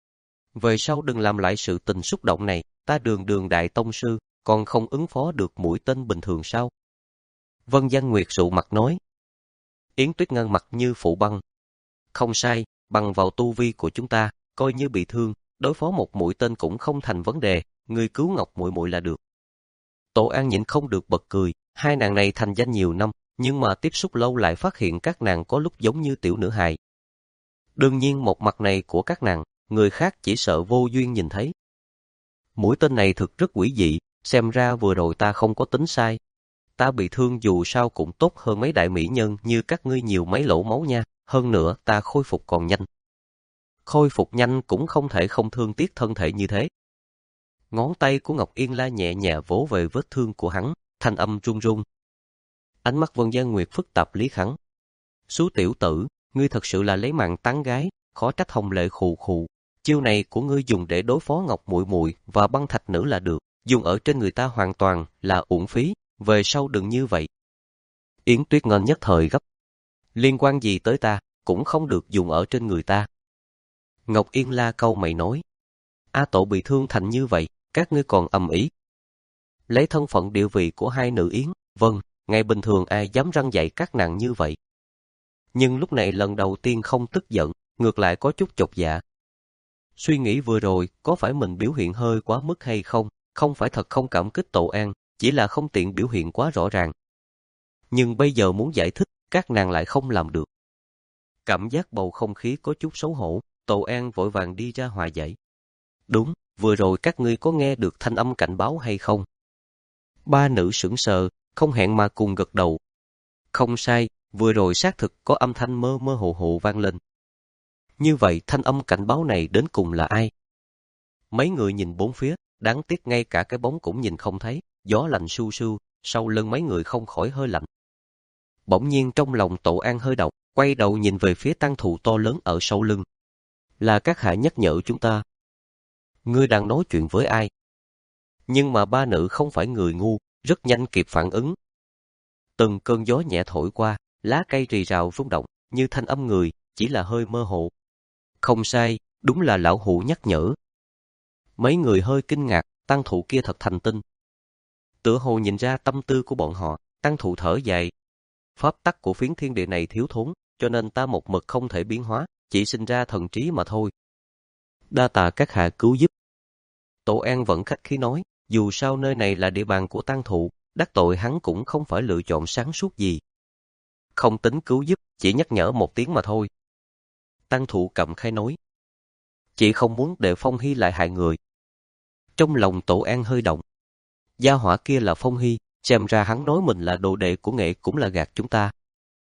Về sau đừng làm lại sự tình xúc động này, ta Đường Đường đại tông sư, còn không ứng phó được mũi tên bình thường sao? Vân Danh Nguyệt sụ mặt nói. Yến Tuyết Ngân mặt như phủ băng. Không sai, bằng vào tu vi của chúng ta, coi như bị thương, đối phó một mũi tên cũng không thành vấn đề, người cứu Ngọc muội muội là được. Tổ An nhịn không được bật cười, hai nàng này thành danh nhiều năm, nhưng mà tiếp xúc lâu lại phát hiện các nàng có lúc giống như tiểu nữ hài. Đương nhiên một mặt này của các nàng, người khác chỉ sợ vô duyên nhìn thấy. Mũi tên này thực rất quỷ dị, xem ra vừa rồi ta không có tính sai. Ta bị thương dù sao cũng tốt hơn mấy đại mỹ nhân như các ngươi nhiều mấy lỗ máu nha, hơn nữa ta khôi phục còn nhanh. Khôi phục nhanh cũng không thể không thương tiếc thân thể như thế. Ngón tay của Ngọc Yên La nhẹ nhẹ vỗ về vết thương của hắn, thanh âm run run. Ánh mắt Vân Gian Nguyệt phức tạp lý khẳng. Xú tiểu tử, ngươi thật sự là lấy mạng tán gái, khó trách Hồng Lệ khù khù. Chiêu này của ngươi dùng để đối phó Ngọc muội muội và băng thạch nữ là được, dùng ở trên người ta hoàn toàn là uổng phí, về sau đừng như vậy. Yến Tuyết Ngân nhất thời gấp. Liên quan gì tới ta, cũng không được dùng ở trên người ta. Ngọc Yên La câu mày nói. A Tổ bị thương thành như vậy, các ngươi còn ầm ĩ. Lấy thân phận địa vị của hai nữ Yến, vâng, ngày bình thường ai dám răn dạy các nàng như vậy. Nhưng lúc này lần đầu tiên không tức giận, ngược lại có chút chột dạ. Suy nghĩ vừa rồi, có phải mình biểu hiện hơi quá mức hay không, không phải thật không cảm kích Tổ An, chỉ là không tiện biểu hiện quá rõ ràng. Nhưng bây giờ muốn giải thích, các nàng lại không làm được. Cảm giác bầu không khí có chút xấu hổ, Tổ An vội vàng đi ra hòa giải. Đúng, vừa rồi các ngươi có nghe được thanh âm cảnh báo hay không? Ba nữ sững sờ, không hẹn mà cùng gật đầu. Không sai, vừa rồi xác thực có âm thanh mơ mơ hồ hồ vang lên. Như vậy thanh âm cảnh báo này đến cùng là ai? Mấy người nhìn bốn phía, đáng tiếc ngay cả cái bóng cũng nhìn không thấy, gió lạnh su su, sau lưng mấy người không khỏi hơi lạnh. Bỗng nhiên trong lòng Tổ An hơi động, quay đầu nhìn về phía tăng thụ to lớn ở sau lưng. Là các hạ nhắc nhở chúng ta. Ngươi đang nói chuyện với ai? Nhưng mà ba nữ không phải người ngu, rất nhanh kịp phản ứng. Từng cơn gió nhẹ thổi qua, lá cây rì rào rung động, như thanh âm người, chỉ là hơi mơ hồ. Không sai, đúng là lão hủ nhắc nhở. Mấy người hơi kinh ngạc, tăng thụ kia thật thành tinh. Tựa hồ nhìn ra tâm tư của bọn họ, tăng thụ thở dài. Pháp tắc của phiến thiên địa này thiếu thốn, cho nên ta một mực không thể biến hóa, chỉ sinh ra thần trí mà thôi. Đa tạ các hạ cứu giúp. Tổ An vẫn khách khí nói, dù sao nơi này là địa bàn của tăng thụ, đắc tội hắn cũng không phải lựa chọn sáng suốt gì. Không tính cứu giúp, chỉ nhắc nhở một tiếng mà thôi. Tăng thụ cậm khai nói. Chị không muốn để Phong Hy lại hại người. Trong lòng Tổ An hơi động. Gia hỏa kia là Phong Hy, xem ra hắn nói mình là đồ đệ của nghệ cũng là gạt chúng ta.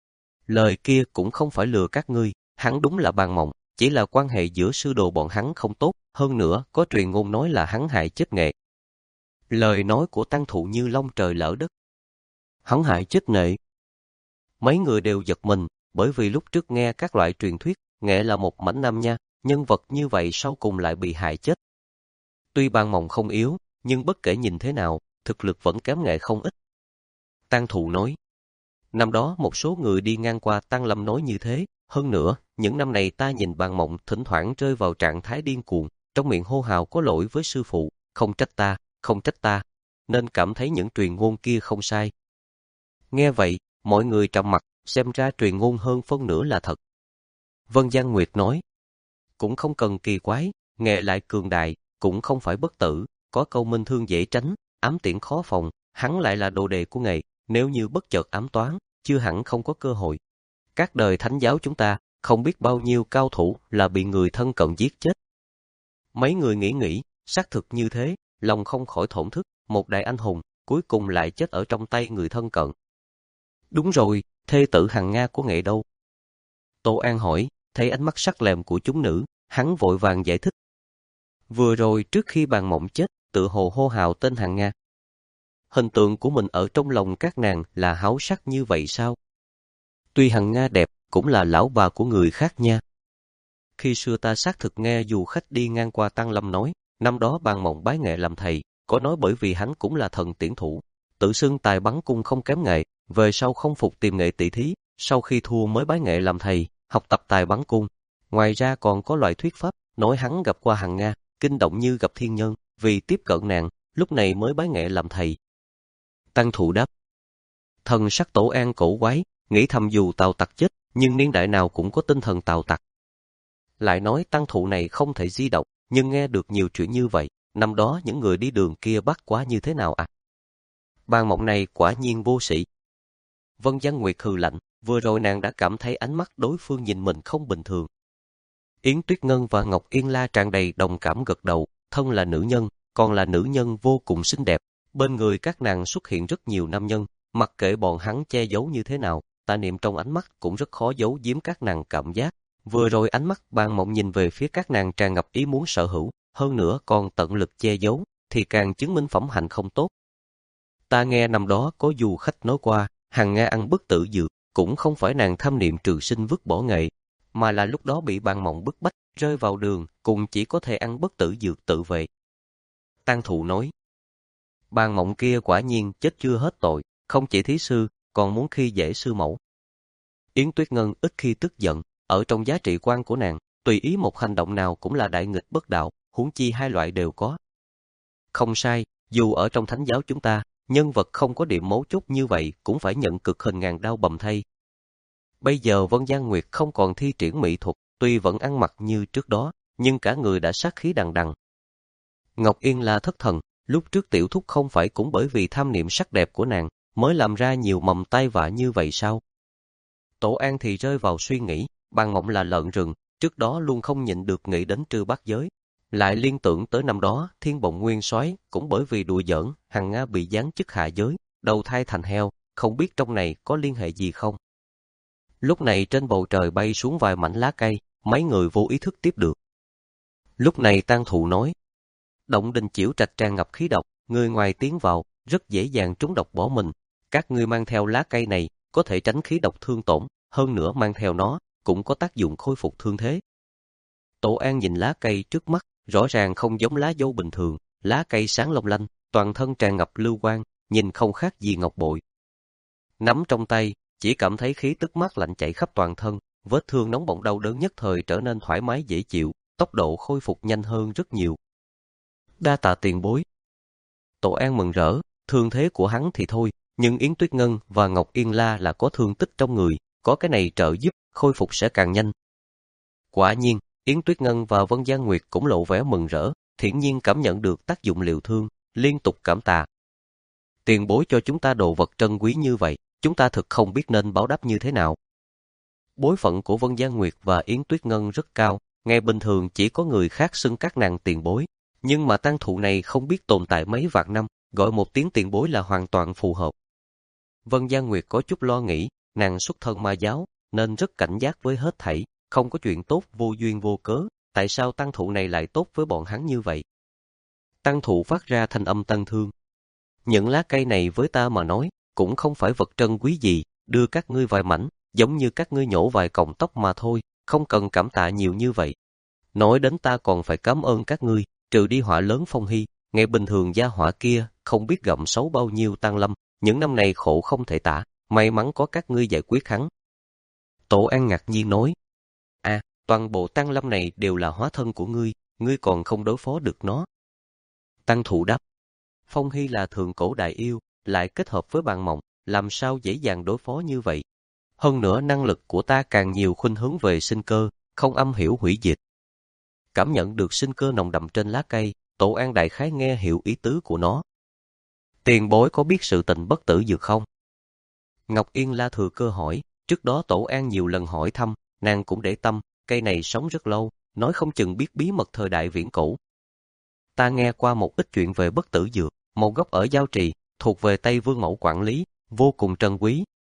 Lời kia cũng không phải lừa các ngươi, hắn đúng là bàn mộng, chỉ là quan hệ giữa sư đồ bọn hắn không tốt, hơn nữa có truyền ngôn nói là hắn hại chết nghệ. Lời nói của tăng thụ như long trời lỡ đất. Hắn hại chết nghệ. Mấy người đều giật mình, bởi vì lúc trước nghe các loại truyền thuyết, nghệ là một mảnh nam nha, nhân vật như vậy sau cùng lại bị hại chết. Tuy bàn mộng không yếu, nhưng bất kể nhìn thế nào, thực lực vẫn kém nghệ không ít. Tăng thụ nói. Năm đó một số người đi ngang qua Tăng Lâm nói như thế, hơn nữa, những năm này ta nhìn bàn mộng thỉnh thoảng rơi vào trạng thái điên cuồng, trong miệng hô hào có lỗi với sư phụ, không trách ta, không trách ta, nên cảm thấy những truyền ngôn kia không sai. Nghe vậy, mọi người trầm mặt, xem ra truyền ngôn hơn phân nửa là thật. Vân Gian Nguyệt nói, cũng không cần kỳ quái, nghệ lại cường đại, cũng không phải bất tử, có câu minh thương dễ tránh, ám tiễn khó phòng, hắn lại là đồ đệ của nghệ, nếu như bất chợt ám toán, chưa hẳn không có cơ hội. Các đời thánh giáo chúng ta, không biết bao nhiêu cao thủ là bị người thân cận giết chết. Mấy người nghĩ nghĩ, xác thực như thế, lòng không khỏi thổn thức, một đại anh hùng, cuối cùng lại chết ở trong tay người thân cận. Đúng rồi, thê tử Hằng Nga của nghệ đâu? Tô An hỏi, thấy ánh mắt sắc lẹm của chúng nữ, hắn vội vàng giải thích. Vừa rồi trước khi Bàn Mộng chết, tự hồ hô hào tên Hằng Nga. Hình tượng của mình ở trong lòng các nàng là háo sắc như vậy sao? Tuy Hằng Nga đẹp, cũng là lão bà của người khác nha. Khi xưa ta xác thực nghe dù khách đi ngang qua Tăng Lâm nói, năm đó Bàn Mộng bái nghệ làm thầy, có nói bởi vì hắn cũng là thần tiễn thủ, tự xưng tài bắn cung không kém nghệ, về sau không phục tìm nghệ tỷ thí, sau khi thua mới bái nghệ làm thầy, học tập tài bắn cung. Ngoài ra còn có loại thuyết pháp, nói hắn gặp qua Hằng Nga, kinh động như gặp thiên nhân, vì tiếp cận nàng, lúc này mới bái nghệ làm thầy. Tăng Thụ đáp. Thần sắc Tổ An cổ quái, nghĩ thầm dù Tào Tặc chết, nhưng niên đại nào cũng có tinh thần Tào Tặc. Lại nói Tăng Thụ này không thể di động, nhưng nghe được nhiều chuyện như vậy, năm đó những người đi đường kia bắt quá như thế nào à? Bàn Mộng này quả nhiên vô sĩ. Vân Giang Nguyệt hừ lạnh, vừa rồi nàng đã cảm thấy ánh mắt đối phương nhìn mình không bình thường. Yến Tuyết Ngân và Ngọc Yên La tràn đầy đồng cảm gật đầu, thân là nữ nhân, còn là nữ nhân vô cùng xinh đẹp. Bên người các nàng xuất hiện rất nhiều nam nhân, mặc kệ bọn hắn che giấu như thế nào, tà niệm trong ánh mắt cũng rất khó giấu giếm các nàng cảm giác. Vừa rồi ánh mắt Bàn Mộng nhìn về phía các nàng tràn ngập ý muốn sở hữu, hơn nữa còn tận lực che giấu, thì càng chứng minh phẩm hạnh không tốt. Ta nghe năm đó có du khách nói qua, Hằng Nga ăn bất tử dược, cũng không phải nàng tham niệm trường sinh vứt bỏ nghệ, mà là lúc đó bị Bàn Mộng bức bách, rơi vào đường, cùng chỉ có thể ăn bất tử dược tự vệ. Tăng Thụ nói, Bàn Mộng kia quả nhiên chết chưa hết tội, không chỉ thí sư, còn muốn khi dễ sư mẫu. Yến Tuyết Ngân ít khi tức giận, ở trong giá trị quan của nàng, tùy ý một hành động nào cũng là đại nghịch bất đạo, huống chi hai loại đều có. Không sai, dù ở trong thánh giáo chúng ta, nhân vật không có điểm mấu chốt như vậy cũng phải nhận cực hình ngàn đao bầm thây. Bây giờ Vân Giang Nguyệt không còn thi triển mỹ thuật, tuy vẫn ăn mặc như trước đó, nhưng cả người đã sát khí đằng đằng. Ngọc Yên là thất thần, lúc trước tiểu thúc không phải cũng bởi vì tham niệm sắc đẹp của nàng, mới làm ra nhiều mầm tai vạ như vậy sao? Tổ An thì rơi vào suy nghĩ, Bàn Mộng là lợn rừng, trước đó luôn không nhịn được nghĩ đến Trư Bát Giới. Lại liên tưởng tới năm đó, Thiên Bồng Nguyên Soái cũng bởi vì đùa giỡn, Hằng Nga bị giáng chức hạ giới, đầu thai thành heo, không biết trong này có liên hệ gì không. Lúc này trên bầu trời bay xuống vài mảnh lá cây, mấy người vô ý thức tiếp được. Lúc này Tăng Thụ nói, động đình chiểu trạch tràn ngập khí độc, người ngoài tiến vào, rất dễ dàng trúng độc bỏ mình. Các ngươi mang theo lá cây này, có thể tránh khí độc thương tổn, hơn nữa mang theo nó, cũng có tác dụng khôi phục thương thế. Tổ An nhìn lá cây trước mắt, rõ ràng không giống lá dâu bình thường, lá cây sáng long lanh, toàn thân tràn ngập lưu quang, nhìn không khác gì ngọc bội. Nắm trong tay, chỉ cảm thấy khí tức mát lạnh chảy khắp toàn thân, vết thương nóng bỏng đau đớn nhất thời trở nên thoải mái dễ chịu, tốc độ khôi phục nhanh hơn rất nhiều. Đa tạ tiền bối. Tổ An mừng rỡ, thương thế của hắn thì thôi, nhưng Yến Tuyết Ngân và Ngọc Yên La là có thương tích trong người, có cái này trợ giúp, khôi phục sẽ càng nhanh. Quả nhiên, Yến Tuyết Ngân và Vân Giang Nguyệt cũng lộ vẻ mừng rỡ, thiển nhiên cảm nhận được tác dụng liệu thương, liên tục cảm tạ. Tiền bối cho chúng ta đồ vật trân quý như vậy, chúng ta thực không biết nên báo đáp như thế nào. Bối phận của Vân Giang Nguyệt và Yến Tuyết Ngân rất cao, ngày bình thường chỉ có người khác xưng các nàng tiền bối, nhưng mà Tăng Thụ này không biết tồn tại mấy vạn năm, gọi một tiếng tiền bối là hoàn toàn phù hợp. Vân Giang Nguyệt có chút lo nghĩ, nàng xuất thân ma giáo, nên rất cảnh giác với hết thảy, không có chuyện tốt vô duyên vô cớ, tại sao Tăng Thụ này lại tốt với bọn hắn như vậy? Tăng Thụ phát ra thanh âm tân thương. Những lá cây này với ta mà nói, cũng không phải vật trân quý gì, đưa các ngươi vài mảnh, giống như các ngươi nhổ vài cọng tóc mà thôi, không cần cảm tạ nhiều như vậy. Nói đến ta còn phải cảm ơn các ngươi, trừ đi họa lớn Phong Hy, ngày bình thường gia họa kia, không biết gặm xấu bao nhiêu Tăng Lâm, những năm này khổ không thể tả, may mắn có các ngươi giải quyết hắn. Tổ An ngạc nhiên nói, à, toàn bộ Tăng Lâm này đều là hóa thân của ngươi, ngươi còn không đối phó được nó. Tăng Thụ đáp, Phong Hy là thượng cổ đại yêu, lại kết hợp với Bàn Mộng, làm sao dễ dàng đối phó như vậy. Hơn nữa năng lực của ta càng nhiều khuynh hướng về sinh cơ, không âm hiểu hủy diệt. Cảm nhận được sinh cơ nồng đậm trên lá cây, Tổ An đại khái nghe hiểu ý tứ của nó. Tiền bối có biết sự tình bất tử dược không? Ngọc Yên La thừa cơ hỏi, trước đó Tổ An nhiều lần hỏi thăm, nàng cũng để tâm, cây này sống rất lâu, nói không chừng biết bí mật thời đại viễn cổ. Ta nghe qua một ít chuyện về bất tử dược, một gốc ở Giao Trì, thuộc về Tây Vương Mẫu quản lý, vô cùng trân quý.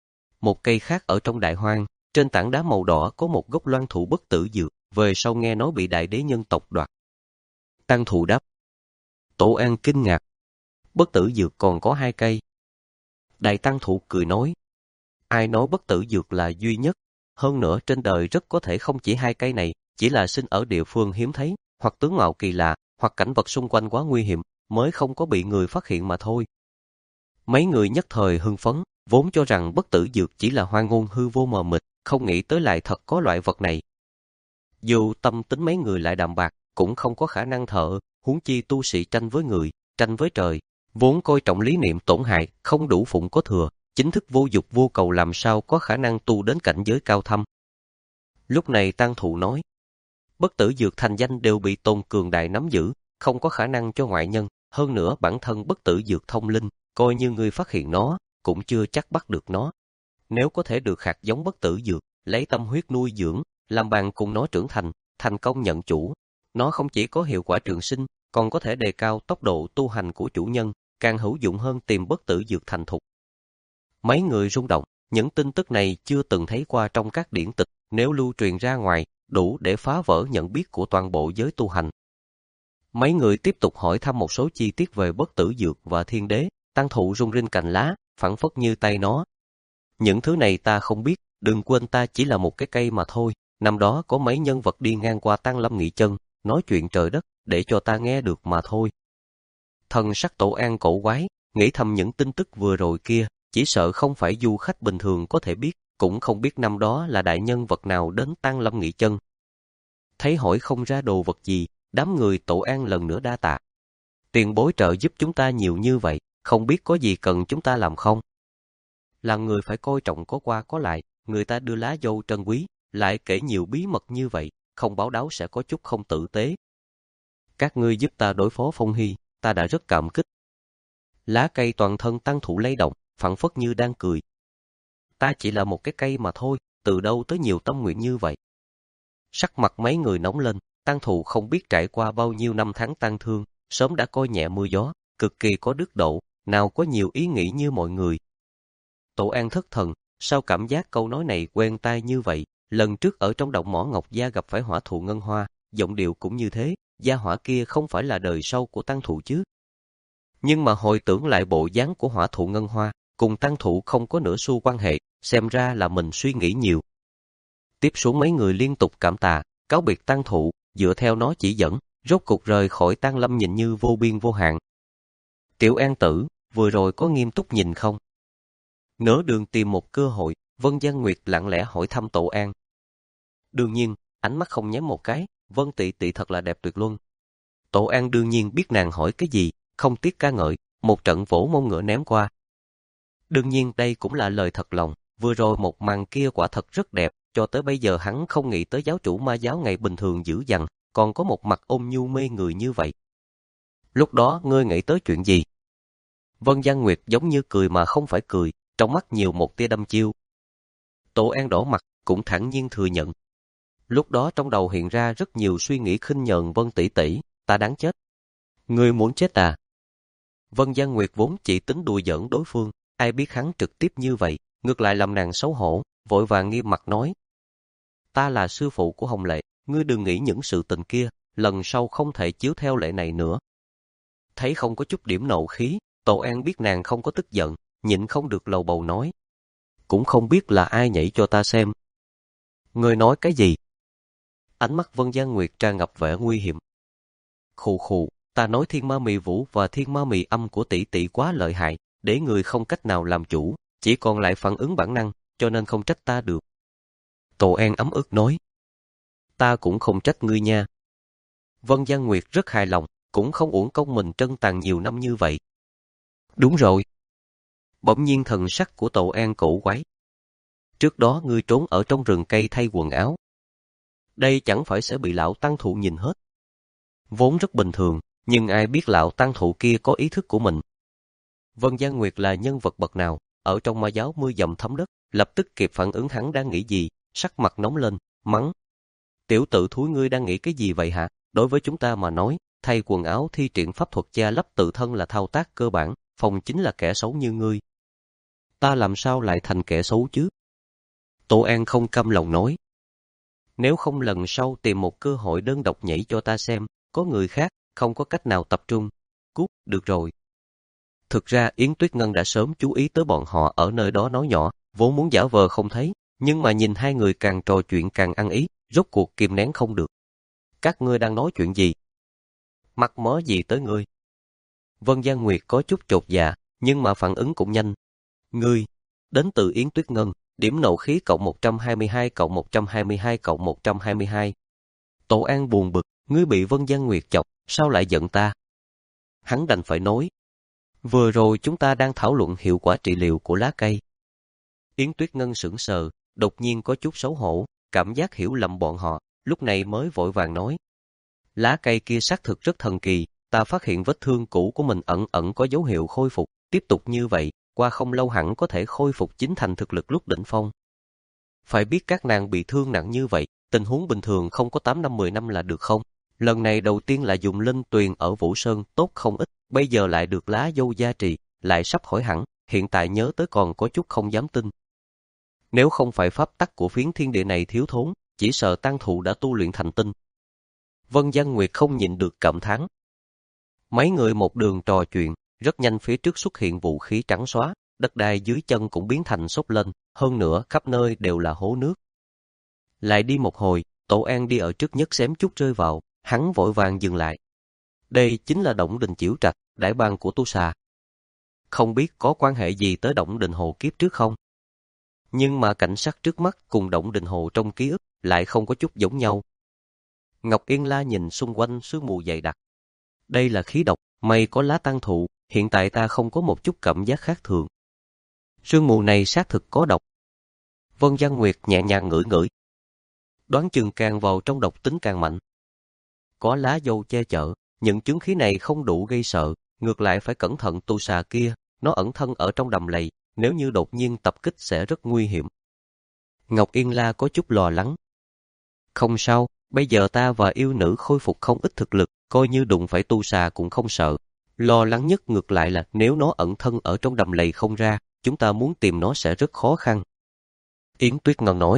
một cây khác ở trong đại hoang, trên tảng đá màu đỏ có một gốc loan thụ bất tử dược, về sau nghe nói bị đại đế nhân tộc đoạt. Tăng thụ đáp. Tổ An kinh ngạc. Bất tử dược còn có hai cây. Đại tăng thụ cười nói. Ai nói bất tử dược là duy nhất, hơn nữa trên đời rất có thể không chỉ hai cây này, chỉ là sinh ở địa phương hiếm thấy, hoặc tướng mạo kỳ lạ, hoặc cảnh vật xung quanh quá nguy hiểm, mới không có bị người phát hiện mà thôi. Mấy người nhất thời hưng phấn, vốn cho rằng bất tử dược chỉ là hoang ngôn hư vô mờ mịt, không nghĩ tới lại thật có loại vật này. Dù tâm tính mấy người lại đạm bạc, cũng không có khả năng thợ, huống chi tu sĩ tranh với người, tranh với trời, vốn coi trọng lý niệm tổn hại, không đủ phụng có thừa, chính thức vô dục vô cầu làm sao có khả năng tu đến cảnh giới cao thâm. Lúc này Tăng Thụ nói, bất tử dược thành danh đều bị Tôn cường đại nắm giữ, không có khả năng cho ngoại nhân, hơn nữa bản thân bất tử dược thông linh, coi như người phát hiện nó, cũng chưa chắc bắt được nó. Nếu có thể được hạt giống bất tử dược, lấy tâm huyết nuôi dưỡng, làm bạn cùng nó trưởng thành, thành công nhận chủ, nó không chỉ có hiệu quả trường sinh, còn có thể đề cao tốc độ tu hành của chủ nhân, càng hữu dụng hơn tìm bất tử dược thành thục. Mấy người rung động, những tin tức này chưa từng thấy qua trong các điển tịch, nếu lưu truyền ra ngoài, đủ để phá vỡ nhận biết của toàn bộ giới tu hành. Mấy người tiếp tục hỏi thăm một số chi tiết về bất tử dược và thiên đế, Tăng Thụ rung rinh cành lá, phảng phất như tay nó. Những thứ này ta không biết, đừng quên ta chỉ là một cái cây mà thôi, năm đó có mấy nhân vật đi ngang qua Tăng Lâm nghỉ chân, nói chuyện trời đất, để cho ta nghe được mà thôi. Thần sắc Tổ An cổ quái, nghĩ thầm những tin tức vừa rồi kia, chỉ sợ không phải du khách bình thường có thể biết, cũng không biết năm đó là đại nhân vật nào đến Tăng Lâm nghỉ chân. Thấy hỏi không ra đồ vật gì, đám người Tổ An lần nữa đa tạ. Tiền bối trợ giúp chúng ta nhiều như vậy, không biết có gì cần chúng ta làm không? Là người phải coi trọng có qua có lại, người ta đưa lá dâu trân quý, lại kể nhiều bí mật như vậy, không báo đáo sẽ có chút không tử tế. Các ngươi giúp ta đối phó Phong Hy, ta đã rất cảm kích. Lá cây toàn thân Tăng Thụ lay động, phảng phất như đang cười. Ta chỉ là một cái cây mà thôi, từ đâu tới nhiều tâm nguyện như vậy? Sắc mặt mấy người nóng lên, Tăng Thụ không biết trải qua bao nhiêu năm tháng tang thương, sớm đã coi nhẹ mưa gió, cực kỳ có đức độ, nào có nhiều ý nghĩ như mọi người. Tổ An thất thần, sao cảm giác câu nói này quen tai như vậy? Lần trước ở trong động mỏ Ngọc Gia gặp phải hỏa thụ ngân hoa, giọng điệu cũng như thế, gia hỏa kia không phải là đời sau của Tăng Thụ chứ? Nhưng mà hồi tưởng lại bộ dáng của hỏa thụ ngân hoa, cùng Tăng Thụ không có nửa xu quan hệ, xem ra là mình suy nghĩ nhiều. Tiếp xuống mấy người liên tục cảm tạ, cáo biệt Tăng Thụ, dựa theo nó chỉ dẫn, rốt cục rời khỏi Tăng Lâm nhìn như vô biên vô hạn. Tiểu An tử, vừa rồi có nghiêm túc nhìn không? Nửa đường tìm một cơ hội, Vân Giang Nguyệt lặng lẽ hỏi thăm Tổ An. Đương nhiên, ánh mắt không nhém một cái, Vân tỷ tỷ thật là đẹp tuyệt luân. Tổ An đương nhiên biết nàng hỏi cái gì, không tiếc ca ngợi, một trận vỗ mông ngựa ném qua. Đương nhiên đây cũng là lời thật lòng, vừa rồi một màn kia quả thật rất đẹp, cho tới bây giờ hắn không nghĩ tới giáo chủ ma giáo ngày bình thường dữ dằn, còn có một mặt ôn nhu mê người như vậy. Lúc đó ngươi nghĩ tới chuyện gì? Vân Giang Nguyệt giống như cười mà không phải cười, trong mắt nhiều một tia đăm chiêu. Tổ An đỏ mặt, cũng thản nhiên thừa nhận. Lúc đó trong đầu hiện ra rất nhiều suy nghĩ khinh nhờn Vân tỷ tỷ, ta đáng chết. Ngươi muốn chết à? Vân Giang Nguyệt vốn chỉ tính đùa giỡn đối phương, ai biết hắn trực tiếp như vậy, ngược lại làm nàng xấu hổ, vội vàng nghiêm mặt nói. Ta là sư phụ của Hồng Lệ, ngươi đừng nghĩ những sự tình kia, lần sau không thể chiếu theo lệ này nữa. Thấy không có chút điểm nộ khí, Tổ An biết nàng không có tức giận, nhịn không được lầu bầu nói. Cũng không biết là ai nhảy cho ta xem. Ngươi nói cái gì? Ánh mắt Vân Giang Nguyệt tràn ngập vẻ nguy hiểm. Khù khù, ta nói thiên ma mị vũ và thiên ma mị âm của tỷ tỷ quá lợi hại, để người không cách nào làm chủ, chỉ còn lại phản ứng bản năng, cho nên không trách ta được. Tổ An ấm ức nói. Ta cũng không trách ngươi nha. Vân Giang Nguyệt rất hài lòng, cũng không uổng công mình trân tàn nhiều năm như vậy. Đúng rồi. Bỗng nhiên thần sắc của Tổ An cổ quái. Trước đó ngươi trốn ở trong rừng cây thay quần áo. Đây chẳng phải sẽ bị lão tăng thụ nhìn hết. Vốn rất bình thường, nhưng ai biết lão tăng thụ kia có ý thức của mình. Vân Giang Nguyệt là nhân vật bậc nào, ở trong ma giáo mưa dầm thấm đất, lập tức kịp phản ứng hắn đang nghĩ gì, sắc mặt nóng lên, mắng. Tiểu tử thúi ngươi đang nghĩ cái gì vậy hả? Đối với chúng ta mà nói, thay quần áo thi triển pháp thuật che lấp tự thân là thao tác cơ bản, phòng chính là kẻ xấu như ngươi. ta làm sao lại thành kẻ xấu chứ? Tô An không cam lòng nói. Nếu không lần sau tìm một cơ hội đơn độc nhảy cho ta xem, có người khác, không có cách nào tập trung. Cút, được rồi. Thực ra Yến Tuyết Ngân đã sớm chú ý tới bọn họ ở nơi đó nói nhỏ, vốn muốn giả vờ không thấy, nhưng mà nhìn hai người càng trò chuyện càng ăn ý, rốt cuộc kìm nén không được. Các ngươi đang nói chuyện gì? Mắc mớ gì tới ngươi? Vân Giang Nguyệt có chút chột dạ, nhưng mà phản ứng cũng nhanh. Ngươi, đến từ Yến Tuyết Ngân, điểm nộ khí cộng một trăm hai mươi hai cộng một trăm hai mươi hai cộng một trăm hai mươi hai. Tổ An buồn bực, ngươi bị Vân Giang Nguyệt chọc, sao lại giận ta? Hắn đành phải nói. Vừa rồi chúng ta đang thảo luận hiệu quả trị liệu của lá cây. Yến Tuyết Ngân sững sờ, đột nhiên có chút xấu hổ, cảm giác hiểu lầm bọn họ, lúc này mới vội vàng nói. Lá cây kia xác thực rất thần kỳ, ta phát hiện vết thương cũ của mình ẩn ẩn có dấu hiệu khôi phục, tiếp tục như vậy, qua không lâu hẳn có thể khôi phục chính thành thực lực lúc đỉnh phong. Phải biết các nàng bị thương nặng như vậy, tình huống bình thường không có tám năm mười năm là được không? Lần này đầu tiên là dùng linh tuyền ở Vũ Sơn tốt không ít, bây giờ lại được lá dâu gia trì, lại sắp khỏi hẳn, hiện tại nhớ tới còn có chút không dám tin. Nếu không phải pháp tắc của phiến thiên địa này thiếu thốn, chỉ sợ tăng thụ đã tu luyện thành tinh. Vân Giang Nguyệt không nhịn được cảm thán. Mấy người một đường trò chuyện, rất nhanh phía trước xuất hiện vũ khí trắng xóa, đất đai dưới chân cũng biến thành sốt lên, hơn nữa khắp nơi đều là hố nước. Lại đi một hồi, Tổ An đi ở trước nhất xém chút rơi vào, hắn vội vàng dừng lại. Đây chính là Động Đình Chiểu Trạch, đại bang của Tu Xà. Không biết có quan hệ gì tới Động Đình Hồ kiếp trước không? Nhưng mà cảnh sắc trước mắt cùng Động Đình Hồ trong ký ức lại không có chút giống nhau. Ngọc Yên La nhìn xung quanh sương mù dày đặc. Đây là khí độc, may có lá tăng thụ, hiện tại ta không có một chút cảm giác khác thường. Sương mù này xác thực có độc. Vân Giang Nguyệt nhẹ nhàng ngửi ngửi. Đoán chừng càng vào trong độc tính càng mạnh. Có lá dâu che chở, những chứng khí này không đủ gây sợ, ngược lại phải cẩn thận tu xà kia, nó ẩn thân ở trong đầm lầy, nếu như đột nhiên tập kích sẽ rất nguy hiểm. Ngọc Yên La có chút lo lắng. Không sao, bây giờ ta và yêu nữ khôi phục không ít thực lực, coi như đụng phải tu xà cũng không sợ. Lo lắng nhất ngược lại là nếu nó ẩn thân ở trong đầm lầy không ra, chúng ta muốn tìm nó sẽ rất khó khăn. Yến Tuyết Ngân nói.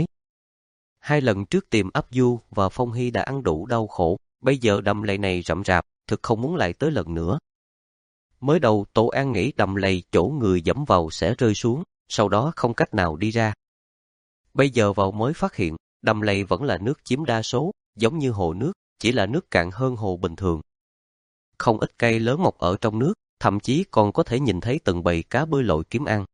Hai lần trước tìm Áp Du và Phong Hy đã ăn đủ đau khổ, bây giờ đầm lầy này rậm rạp, thực không muốn lại tới lần nữa. Mới đầu Tổ An nghĩ đầm lầy chỗ người dẫm vào sẽ rơi xuống, sau đó không cách nào đi ra. Bây giờ vào mới phát hiện, đầm lầy vẫn là nước chiếm đa số, giống như hồ nước, chỉ là nước cạn hơn hồ bình thường. Không ít cây lớn mọc ở trong nước, thậm chí còn có thể nhìn thấy từng bầy cá bơi lội kiếm ăn.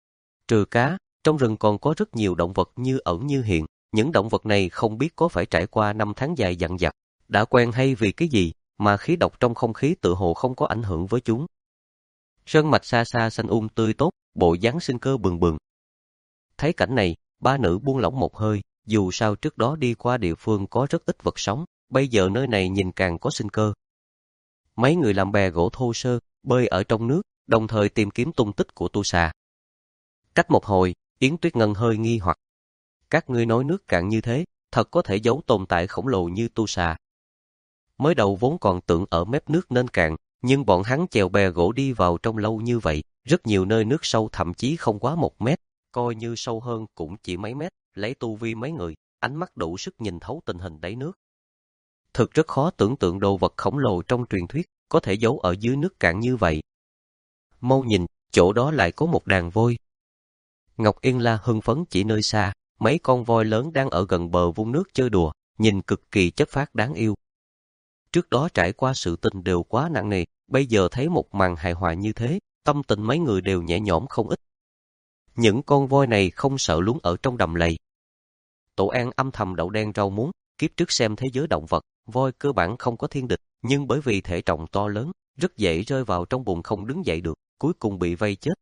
Trừ cá, trong rừng còn có rất nhiều động vật như ẩn như hiện, những động vật này không biết có phải trải qua năm tháng dài dằng dặc, đã quen hay vì cái gì, mà khí độc trong không khí tự hồ không có ảnh hưởng với chúng. Sơn mạch xa xa xanh um tươi tốt, bộ dáng sinh cơ bừng bừng. Thấy cảnh này, ba nữ buông lỏng một hơi, dù sao trước đó đi qua địa phương có rất ít vật sống, bây giờ nơi này nhìn càng có sinh cơ. Mấy người làm bè gỗ thô sơ, bơi ở trong nước, đồng thời tìm kiếm tung tích của tu xà. Cách một hồi, Yến Tuyết Ngân hơi nghi hoặc. Các ngươi nói nước cạn như thế, thật có thể giấu tồn tại khổng lồ như tu xà. Mới đầu vốn còn tưởng ở mép nước nên cạn, nhưng bọn hắn chèo bè gỗ đi vào trong lâu như vậy, rất nhiều nơi nước sâu thậm chí không quá một mét, coi như sâu hơn cũng chỉ mấy mét, lấy tu vi mấy người, ánh mắt đủ sức nhìn thấu tình hình đáy nước. Thực rất khó tưởng tượng đồ vật khổng lồ trong truyền thuyết, có thể giấu ở dưới nước cạn như vậy. Mau nhìn, chỗ đó lại có một đàn voi. Ngọc Yên La hưng phấn chỉ nơi xa, mấy con voi lớn đang ở gần bờ vũng nước chơi đùa, nhìn cực kỳ chất phác đáng yêu. Trước đó trải qua sự tình đều quá nặng nề, bây giờ thấy một màn hài hòa như thế, tâm tình mấy người đều nhẹ nhõm không ít. Những con voi này không sợ lún ở trong đầm lầy. Tổ An âm thầm đậu đen rau muống, kiếp trước xem thế giới động vật, voi cơ bản không có thiên địch, nhưng bởi vì thể trọng to lớn, rất dễ rơi vào trong bùn không đứng dậy được, cuối cùng bị vây chết.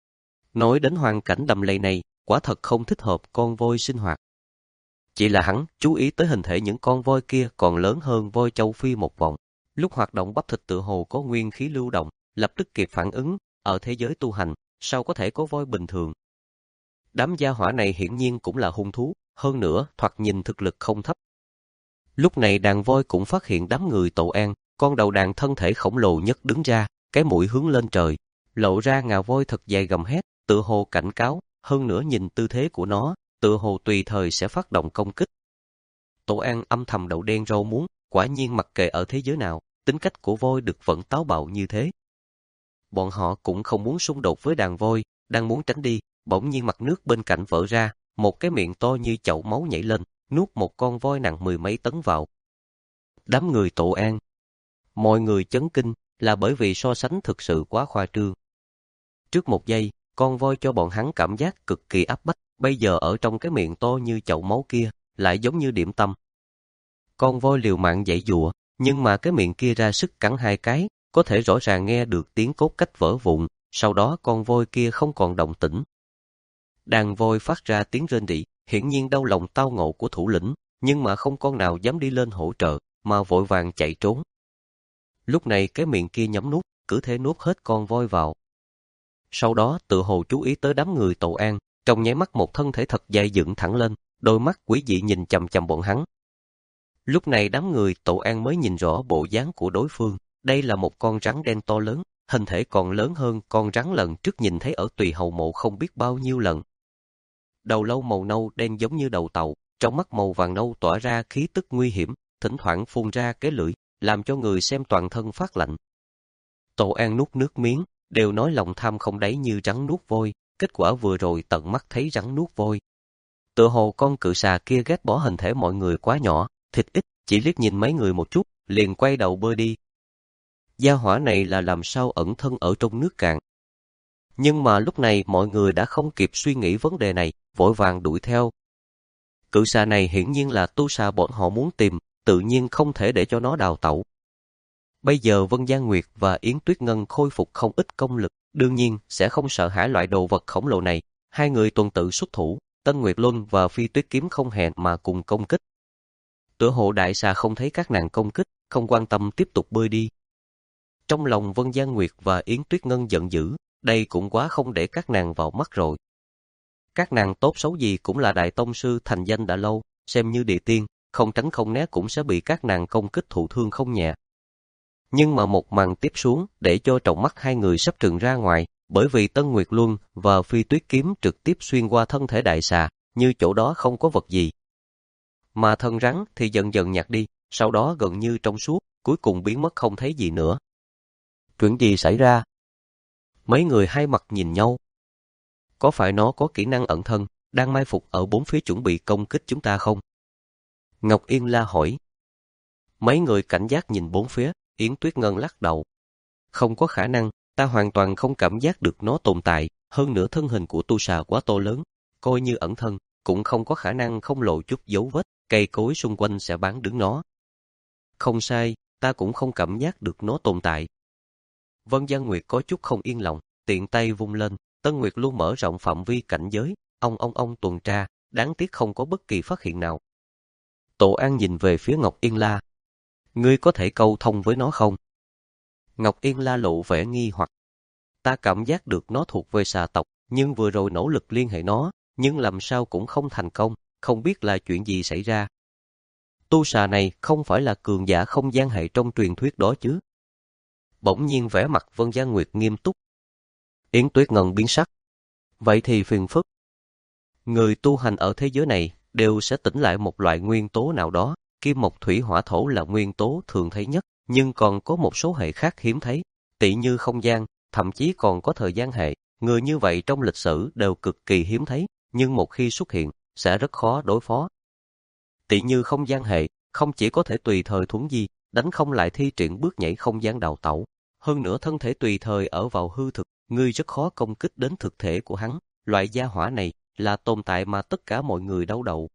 Nói đến hoàn cảnh đầm lầy này, quả thật không thích hợp con voi sinh hoạt. Chỉ là hắn chú ý tới hình thể những con voi kia còn lớn hơn voi châu Phi một vòng. Lúc hoạt động bắp thịt tựa hồ có nguyên khí lưu động, lập tức kịp phản ứng, ở thế giới tu hành, sao có thể có voi bình thường. Đám gia hỏa này hiển nhiên cũng là hung thú, hơn nữa thoạt nhìn thực lực không thấp. Lúc này đàn voi cũng phát hiện đám người Tổ An, con đầu đàn thân thể khổng lồ nhất đứng ra, cái mũi hướng lên trời, lộ ra ngà voi thật dài gầm hét, tự hồ cảnh cáo, hơn nữa nhìn tư thế của nó, tự hồ tùy thời sẽ phát động công kích. Tổ An âm thầm đậu đen rau muống, quả nhiên mặc kệ ở thế giới nào, tính cách của voi đực vẫn táo bạo như thế. Bọn họ cũng không muốn xung đột với đàn voi, đang muốn tránh đi, bỗng nhiên mặt nước bên cạnh vỡ ra, một cái miệng to như chậu máu nhảy lên, nuốt một con voi nặng mười mấy tấn vào. Đám người Tổ An, mọi người chấn kinh là bởi vì so sánh thực sự quá khoa trương. Trước một giây, con voi cho bọn hắn cảm giác cực kỳ áp bách, bây giờ ở trong cái miệng to như chậu máu kia, lại giống như điểm tâm. Con voi liều mạng giãy giụa, nhưng mà cái miệng kia ra sức cắn hai cái, có thể rõ ràng nghe được tiếng cốt cách vỡ vụn, sau đó con voi kia không còn động tĩnh. Đàn voi phát ra tiếng rên rỉ, hiển nhiên đau lòng tao ngộ của thủ lĩnh, nhưng mà không con nào dám đi lên hỗ trợ, mà vội vàng chạy trốn. Lúc này cái miệng kia nhắm nuốt, cứ thế nuốt hết con voi vào. Sau đó tự hồ chú ý tới đám người Tổ An, trong nháy mắt một thân thể thật dài dựng thẳng lên, đôi mắt quỷ dị nhìn chằm chằm bọn hắn. Lúc này đám người Tổ An mới nhìn rõ bộ dáng của đối phương, đây là một con rắn đen to lớn, hình thể còn lớn hơn con rắn lần trước nhìn thấy ở Tùy Hầu Mộ không biết bao nhiêu lần. Đầu lâu màu nâu đen giống như đầu tàu, trong mắt màu vàng nâu tỏa ra khí tức nguy hiểm, thỉnh thoảng phun ra cái lưỡi, làm cho người xem toàn thân phát lạnh. Tổ An nuốt nước miếng, đều nói lòng tham không đáy như rắn nuốt voi, kết quả vừa rồi tận mắt thấy rắn nuốt voi. Tựa hồ con cự xà kia ghét bỏ hình thể mọi người quá nhỏ, thịt ít, chỉ liếc nhìn mấy người một chút, liền quay đầu bơi đi. Gia hỏa này là làm sao ẩn thân ở trong nước cạn. Nhưng mà lúc này mọi người đã không kịp suy nghĩ vấn đề này, vội vàng đuổi theo. Cự xà này hiển nhiên là tu xà bọn họ muốn tìm, tự nhiên không thể để cho nó đào tẩu. Bây giờ Vân Giang Nguyệt và Yến Tuyết Ngân khôi phục không ít công lực, đương nhiên sẽ không sợ hãi loại đồ vật khổng lồ này. Hai người tuần tự xuất thủ, Tân Nguyệt Luân và Phi Tuyết Kiếm không hẹn mà cùng công kích. Tựa hồ đại xà không thấy các nàng công kích, không quan tâm tiếp tục bơi đi. Trong lòng Vân Giang Nguyệt và Yến Tuyết Ngân giận dữ, đây cũng quá không để các nàng vào mắt rồi. Các nàng tốt xấu gì cũng là đại tông sư thành danh đã lâu, xem như địa tiên, không tránh không né cũng sẽ bị các nàng công kích thụ thương không nhẹ. Nhưng mà một màn tiếp xuống để cho trọng mắt hai người sắp trừng ra ngoài, bởi vì Tân Nguyệt Luân và Phi Tuyết Kiếm trực tiếp xuyên qua thân thể đại xà, như chỗ đó không có vật gì. Mà thân rắn thì dần dần nhạt đi, sau đó gần như trong suốt, cuối cùng biến mất không thấy gì nữa. Chuyện gì xảy ra? Mấy người hai mặt nhìn nhau. Có phải nó có kỹ năng ẩn thân, đang mai phục ở bốn phía chuẩn bị công kích chúng ta không? Ngọc Yên La hỏi. Mấy người cảnh giác nhìn bốn phía, Yến Tuyết Ngân lắc đầu. Không có khả năng, ta hoàn toàn không cảm giác được nó tồn tại, hơn nữa thân hình của tu xà quá to lớn, coi như ẩn thân, cũng không có khả năng không lộ chút dấu vết, cây cối xung quanh sẽ bán đứng nó. Không sai, ta cũng không cảm giác được nó tồn tại. Vân Giang Nguyệt có chút không yên lòng, tiện tay vung lên, Tân Nguyệt luôn mở rộng phạm vi cảnh giới, ông ông ông tuần tra, đáng tiếc không có bất kỳ phát hiện nào. Tổ An nhìn về phía Ngọc Yên La. Ngươi có thể câu thông với nó không? Ngọc Yên La lộ vẻ nghi hoặc. Ta cảm giác được nó thuộc về xà tộc, nhưng vừa rồi nỗ lực liên hệ nó, nhưng làm sao cũng không thành công, không biết là chuyện gì xảy ra. Tu xà này không phải là cường giả không gian hệ trong truyền thuyết đó chứ? Bỗng nhiên vẻ mặt Vân Giang Nguyệt nghiêm túc. Yến Tuyết Ngân biến sắc. Vậy thì phiền phức. Người tu hành ở thế giới này đều sẽ tỉnh lại một loại nguyên tố nào đó, kim mộc thủy hỏa thổ là nguyên tố thường thấy nhất, nhưng còn có một số hệ khác hiếm thấy, tỉ như không gian, thậm chí còn có thời gian hệ. Người như vậy trong lịch sử đều cực kỳ hiếm thấy, nhưng một khi xuất hiện, sẽ rất khó đối phó. Tỉ như không gian hệ, không chỉ có thể tùy thời thuấn di, đánh không lại thi triển bước nhảy không gian đào tẩu, hơn nữa thân thể tùy thời ở vào hư thực, ngươi rất khó công kích đến thực thể của hắn. Loại gia hỏa này là tồn tại mà tất cả mọi người đau đầu.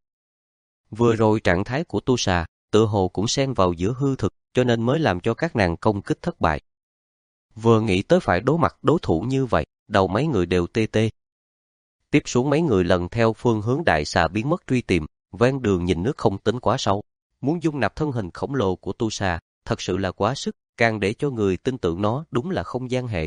Vừa rồi trạng thái của tu xà, tự hồ cũng xen vào giữa hư thực, cho nên mới làm cho các nàng công kích thất bại. Vừa nghĩ tới phải đối mặt đối thủ như vậy, đầu mấy người đều tê tê. Tiếp xuống mấy người lần theo phương hướng đại xà biến mất truy tìm, ven đường nhìn nước không tính quá sâu. Muốn dung nạp thân hình khổng lồ của tu xà, thật sự là quá sức, càng để cho người tin tưởng nó đúng là không gian hệ.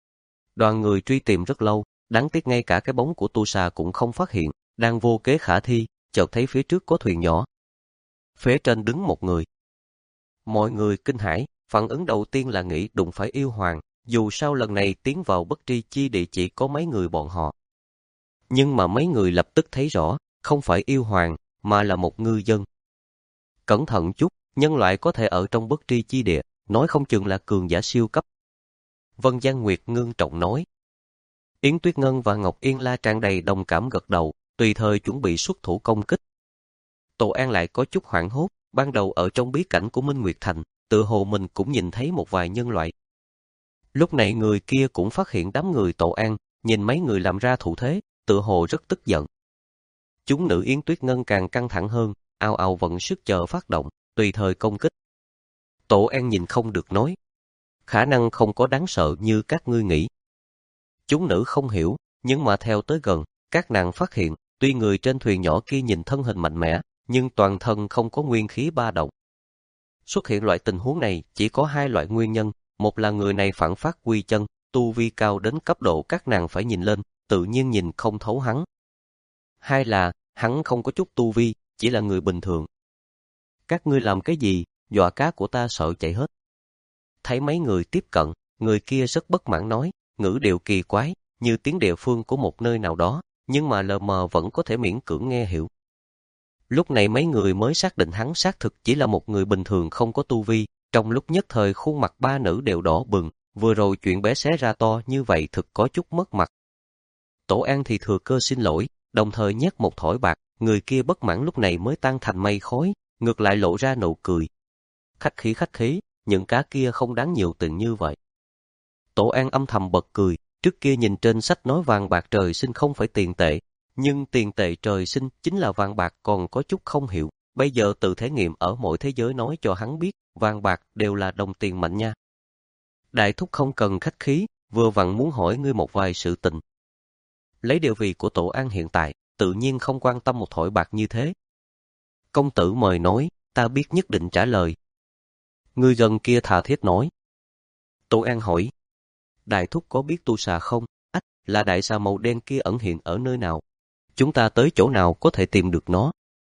Đoàn người truy tìm rất lâu, đáng tiếc ngay cả cái bóng của tu xà cũng không phát hiện, đang vô kế khả thi, chợt thấy phía trước có thuyền nhỏ. Phía trên đứng một người. Mọi người kinh hãi, phản ứng đầu tiên là nghĩ đụng phải yêu hoàng, Dù sao lần này tiến vào bất tri chi địa chỉ có mấy người bọn họ. Nhưng mà mấy người lập tức thấy rõ, không phải yêu hoàng, mà là một ngư dân. Cẩn thận chút, nhân loại có thể ở trong bất tri chi địa, nói không chừng là cường giả siêu cấp. Vân Giang Nguyệt ngưng trọng nói. Yến Tuyết Ngân và Ngọc Yên La tràn đầy đồng cảm gật đầu, tùy thời chuẩn bị xuất thủ công kích. Tổ An lại có chút hoảng hốt, ban đầu ở trong bí cảnh của Minh Nguyệt Thành, tự hồ mình cũng nhìn thấy một vài nhân loại. Lúc này người kia cũng phát hiện đám người Tổ An, nhìn mấy người làm ra thủ thế, tự hồ rất tức giận. Chúng nữ Yến Tuyết Ngân càng căng thẳng hơn, ào ào vận sức chờ phát động, tùy thời công kích. Tổ An nhìn không được nói. Khả năng không có đáng sợ như các ngươi nghĩ. Chúng nữ không hiểu, nhưng mà theo tới gần, các nàng phát hiện, tuy người trên thuyền nhỏ kia nhìn thân hình mạnh mẽ, nhưng toàn thân không có nguyên khí ba động. Xuất hiện loại tình huống này chỉ có hai loại nguyên nhân, một là người này phản phát quy chân, tu vi cao đến cấp độ các nàng phải nhìn lên, tự nhiên nhìn không thấu hắn. Hai là, hắn không có chút tu vi, chỉ là người bình thường. Các ngươi làm cái gì, dọa cá của ta sợ chạy hết. Thấy mấy người tiếp cận, người kia rất bất mãn nói, ngữ điệu kỳ quái, như tiếng địa phương của một nơi nào đó, nhưng mà lờ mờ vẫn có thể miễn cưỡng nghe hiểu. Lúc này mấy người mới xác định hắn xác thực chỉ là một người bình thường không có tu vi, trong lúc nhất thời khuôn mặt ba nữ đều đỏ bừng, vừa rồi chuyện bé xé ra to như vậy thực có chút mất mặt. Tổ An thì thừa cơ xin lỗi, đồng thời nhét một thỏi bạc, người kia bất mãn lúc này mới tan thành mây khói, ngược lại lộ ra nụ cười. Khách khí khách khí, những cá kia không đáng nhiều tiền như vậy. Tổ An âm thầm bật cười, trước kia nhìn trên sách nói vàng bạc trời sinh không phải tiền tệ, nhưng tiền tệ trời sinh chính là vàng bạc còn có chút không hiểu, bây giờ tự thể nghiệm ở mỗi thế giới nói cho hắn biết, vàng bạc đều là đồng tiền mạnh nha. Đại thúc không cần khách khí, vừa vặn muốn hỏi ngươi một vài sự tình. Lấy địa vị của Tổ An hiện tại, tự nhiên không quan tâm một thỏi bạc như thế. Công tử mời nói, ta biết nhất định trả lời. Ngư dân kia thà thiết nói. Tổ An hỏi, đại thúc có biết tu xà không? Ách, là đại xà màu đen kia ẩn hiện ở nơi nào? Chúng ta tới chỗ nào có thể tìm được nó?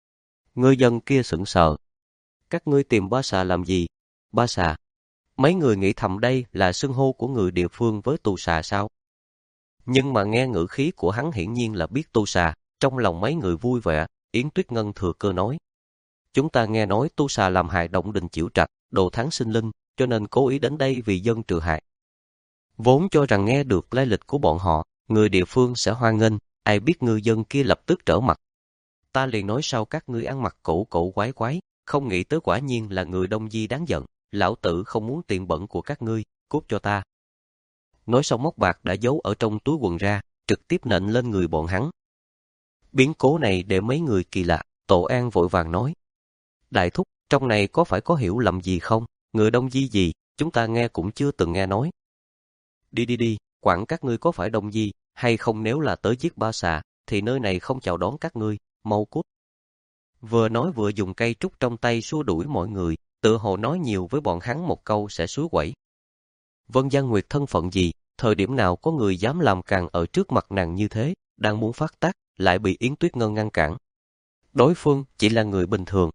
Ngư dân kia sững sờ. Các ngươi tìm ba xà làm gì? Ba xà? Mấy người nghĩ thầm đây là xưng hô của người địa phương với tu xà sao? Nhưng mà nghe ngữ khí của hắn hiển nhiên là biết tu xà, trong lòng mấy người vui vẻ, Yến Tuyết Ngân thừa cơ nói. Chúng ta nghe nói tu xà làm hại động đình Chiểu Trạch, đồ thắng sinh linh, cho nên cố ý đến đây vì dân trừ hại. Vốn cho rằng nghe được lai lịch của bọn họ, người địa phương sẽ hoan nghênh, ai biết ngư dân kia lập tức trở mặt. Ta liền nói sao các ngươi ăn mặc cổ cổ quái quái, không nghĩ tới quả nhiên là người Đông Di đáng giận, lão tử không muốn tiền bẩn của các ngươi, cút cho ta. Nói xong móc bạc đã giấu ở trong túi quần ra, trực tiếp nện lên người bọn hắn. Biến cố này để mấy người kỳ lạ, Tổ An vội vàng nói. Đại thúc, trong này có phải có hiểu lầm gì không? Người Đông Di gì, chúng ta nghe cũng chưa từng nghe nói. Đi đi đi, quản các ngươi có phải Đông Di, hay không nếu là tới giết ba xà, thì nơi này không chào đón các ngươi, mau cút. Vừa nói vừa dùng cây trúc trong tay xua đuổi mọi người, tự hồ nói nhiều với bọn hắn một câu sẽ suối quẩy. Vân Giang Nguyệt thân phận gì, thời điểm nào có người dám làm càng ở trước mặt nàng như thế, đang muốn phát tác, lại bị Yến Tuyết Ngân ngăn cản. Đối phương chỉ là người bình thường.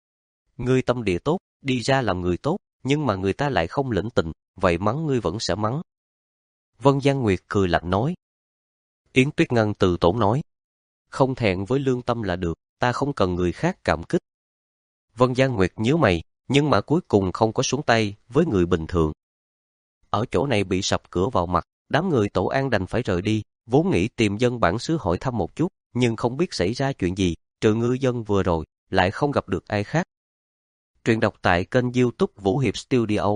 Ngươi tâm địa tốt, đi ra làm người tốt, nhưng mà người ta lại không lĩnh tình, vậy mắng ngươi vẫn sẽ mắng. Vân Giang Nguyệt cười lạnh nói. Yến Tuyết Ngân từ tốn nói. Không thẹn với lương tâm là được, ta không cần người khác cảm kích. Vân Giang Nguyệt nhíu mày, nhưng mà cuối cùng không có xuống tay với người bình thường. Ở chỗ này bị sập cửa vào mặt, đám người Tổ An đành phải rời đi, vốn nghĩ tìm dân bản xứ hỏi thăm một chút, nhưng không biết xảy ra chuyện gì, trừ ngư dân vừa rồi, lại không gặp được ai khác. Truyện đọc tại kênh YouTube Vũ Hiệp Studio.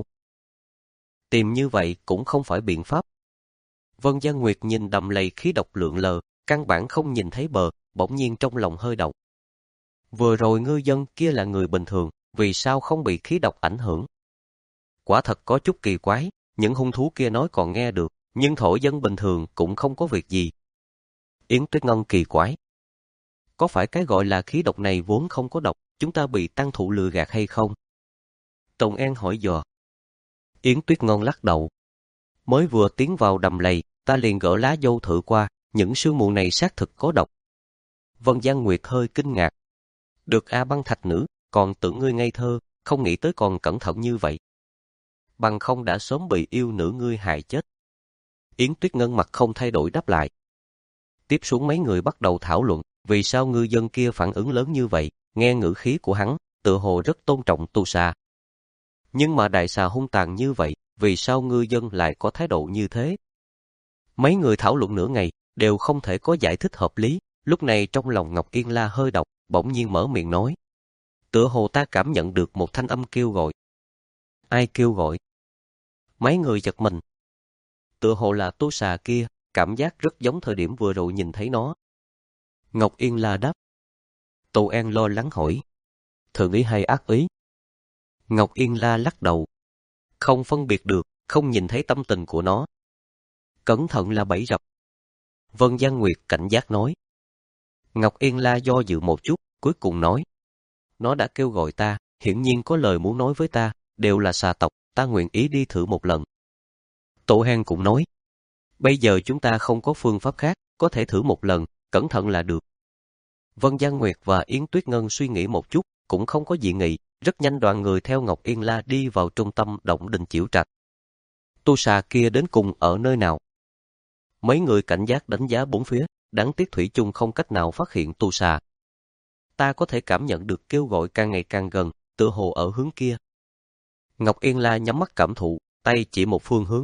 Tìm như vậy cũng không phải biện pháp. Vân Giang Nguyệt nhìn đầm lầy khí độc lượn lờ, căn bản không nhìn thấy bờ, bỗng nhiên trong lòng hơi động. Vừa rồi ngư dân kia là người bình thường, vì sao không bị khí độc ảnh hưởng? Quả thật có chút kỳ quái, những hung thú kia nói còn nghe được, nhưng thổ dân bình thường cũng không có việc gì. Yến Tuyết Ngân kỳ quái. Có phải cái gọi là khí độc này vốn không có độc, chúng ta bị tăng thụ lừa gạt hay không? Tùng An hỏi dò. Yến Tuyết Ngân lắc đầu. Mới vừa tiến vào đầm lầy, ta liền gỡ lá dâu thử qua, những sương mù này xác thực có độc. Vân Giang Nguyệt hơi kinh ngạc. Được A Băng Thạch nữ, còn tưởng ngươi ngây thơ, không nghĩ tới còn cẩn thận như vậy. bằng không đã sớm bị yêu nữ ngươi hại chết. Yến Tuyết Ngân mặt không thay đổi đáp lại. Tiếp xuống mấy người bắt đầu thảo luận, vì sao ngư dân kia phản ứng lớn như vậy, nghe ngữ khí của hắn, tựa hồ rất tôn trọng tu xà. Nhưng mà đại xà hung tàn như vậy, vì sao ngư dân lại có thái độ như thế? Mấy người thảo luận nửa ngày, đều không thể có giải thích hợp lý, lúc này trong lòng Ngọc Yên La hơi động, bỗng nhiên mở miệng nói. Tựa hồ ta cảm nhận được một thanh âm kêu gọi. Ai kêu gọi? Mấy người giật mình. Tựa hồ là tu xà kia, cảm giác rất giống thời điểm vừa rồi nhìn thấy nó. Ngọc Yên La đáp. Tô An lo lắng hỏi. Thượng ý hay ác ý? Ngọc Yên La lắc đầu. Không phân biệt được, không nhìn thấy tâm tình của nó. Cẩn thận là bẫy rập. Vân Giang Nguyệt cảnh giác nói. Ngọc Yên La do dự một chút, cuối cùng nói. Nó đã kêu gọi ta, hiển nhiên có lời muốn nói với ta, đều là xà tộc, ta nguyện ý đi thử một lần. Tổ Hàn cũng nói. Bây giờ chúng ta không có phương pháp khác, có thể thử một lần, cẩn thận là được. Vân Giang Nguyệt và Yến Tuyết Ngân suy nghĩ một chút, cũng không có dị nghị, rất nhanh đoàn người theo Ngọc Yên La đi vào trung tâm động đình Chiểu Trạch. Tu xà kia đến cùng ở nơi nào? Mấy người cảnh giác đánh giá bốn phía, đáng tiếc thủy chung không cách nào phát hiện tu xà. Ta có thể cảm nhận được kêu gọi càng ngày càng gần, tựa hồ ở hướng kia. Ngọc Yên La nhắm mắt cảm thụ, tay chỉ một phương hướng.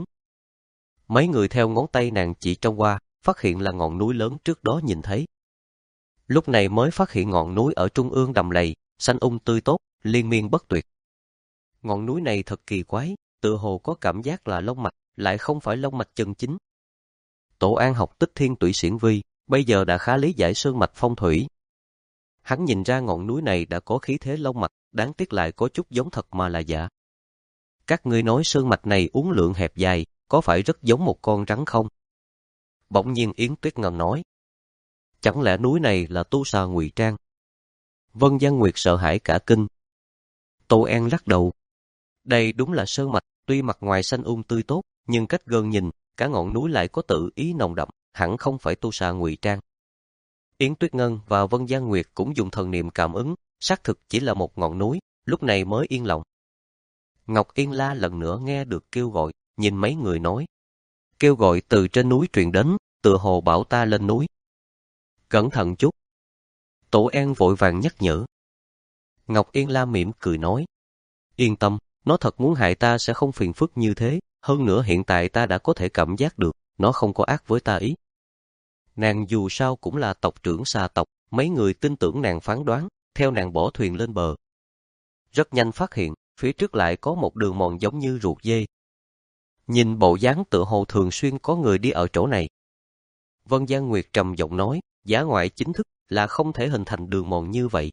Mấy người theo ngón tay nàng chỉ trong qua, phát hiện là ngọn núi lớn trước đó nhìn thấy. Lúc này mới phát hiện ngọn núi ở trung ương đầm lầy, xanh um tươi tốt, liên miên bất tuyệt. Ngọn núi này thật kỳ quái, tựa hồ có cảm giác là lông mạch, lại không phải lông mạch chân chính. Tổ An học Tích Thiên Tụy Xiển Vi, bây giờ đã khá lý giải sơn mạch phong thủy. Hắn nhìn ra ngọn núi này đã có khí thế lông mạch, đáng tiếc lại có chút giống thật mà là giả. Các ngươi nói sơn mạch này uốn lượn hẹp dài, có phải rất giống một con rắn không? Bỗng nhiên Yến Tuyết Ngân nói. Chẳng lẽ núi này là tu xà ngụy trang? Vân Giang Nguyệt sợ hãi cả kinh. Tô An lắc đầu. Đây đúng là sơn mạch, tuy mặt ngoài xanh um tươi tốt, nhưng cách gần nhìn, cả ngọn núi lại có tự ý nồng đậm, hẳn không phải tu xà ngụy trang. Yến Tuyết Ngân và Vân Giang Nguyệt cũng dùng thần niệm cảm ứng, xác thực chỉ là một ngọn núi, lúc này mới yên lòng. Ngọc Yên La lần nữa nghe được kêu gọi, nhìn mấy người nói. Kêu gọi từ trên núi truyền đến, tựa hồ bảo ta lên núi. Cẩn thận chút. Tổ An vội vàng nhắc nhở. Ngọc Yên La mỉm cười nói. Yên tâm, nó thật muốn hại ta sẽ không phiền phức như thế, hơn nữa hiện tại ta đã có thể cảm giác được, nó không có ác với ta ý. Nàng dù sao cũng là tộc trưởng xà tộc, mấy người tin tưởng nàng phán đoán, theo nàng bỏ thuyền lên bờ. Rất nhanh phát hiện, phía trước lại có một đường mòn giống như ruột dê. Nhìn bộ dáng tựa hồ thường xuyên có người đi ở chỗ này. Vân Giang Nguyệt trầm giọng nói, giả ngoại chính thức là không thể hình thành đường mòn như vậy.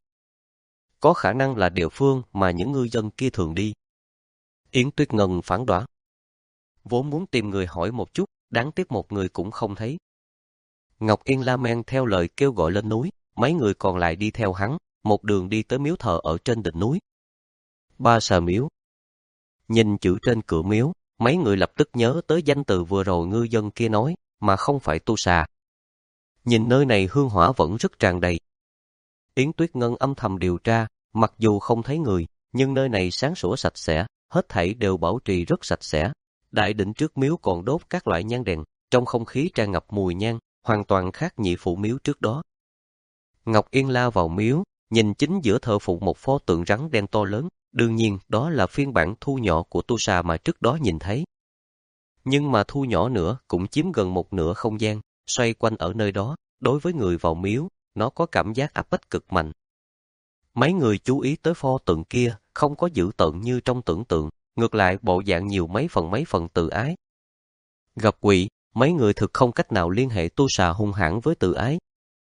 Có khả năng là địa phương mà những ngư dân kia thường đi. Yến Tuyết Ngân phán đoán. Vốn muốn tìm người hỏi một chút, đáng tiếc một người cũng không thấy. Ngọc Yên La men theo lời kêu gọi lên núi, mấy người còn lại đi theo hắn, một đường đi tới miếu thờ ở trên đỉnh núi. Ba Xà Miếu. Nhìn chữ trên cửa miếu, mấy người lập tức nhớ tới danh từ vừa rồi ngư dân kia nói, mà không phải tu xà. Nhìn nơi này hương hỏa vẫn rất tràn đầy. Yến Tuyết Ngân âm thầm điều tra, mặc dù không thấy người, nhưng nơi này sáng sủa sạch sẽ, hết thảy đều bảo trì rất sạch sẽ. Đại đỉnh trước miếu còn đốt các loại nhang đèn, trong không khí tràn ngập mùi nhang, hoàn toàn khác nhị phụ miếu trước đó. Ngọc Yên La vào miếu, nhìn chính giữa thờ phụng một pho tượng rắn đen to lớn, đương nhiên đó là phiên bản thu nhỏ của tu xà mà trước đó nhìn thấy. Nhưng mà thu nhỏ nữa cũng chiếm gần một nửa không gian, xoay quanh ở nơi đó, đối với người vào miếu, nó có cảm giác áp bách cực mạnh. Mấy người chú ý tới pho tượng kia, không có dữ tợn như trong tưởng tượng, ngược lại bộ dạng nhiều mấy phần mấy phần tự ái. Gặp quỷ, mấy người thực không cách nào liên hệ tu xà hung hãn với tự ái.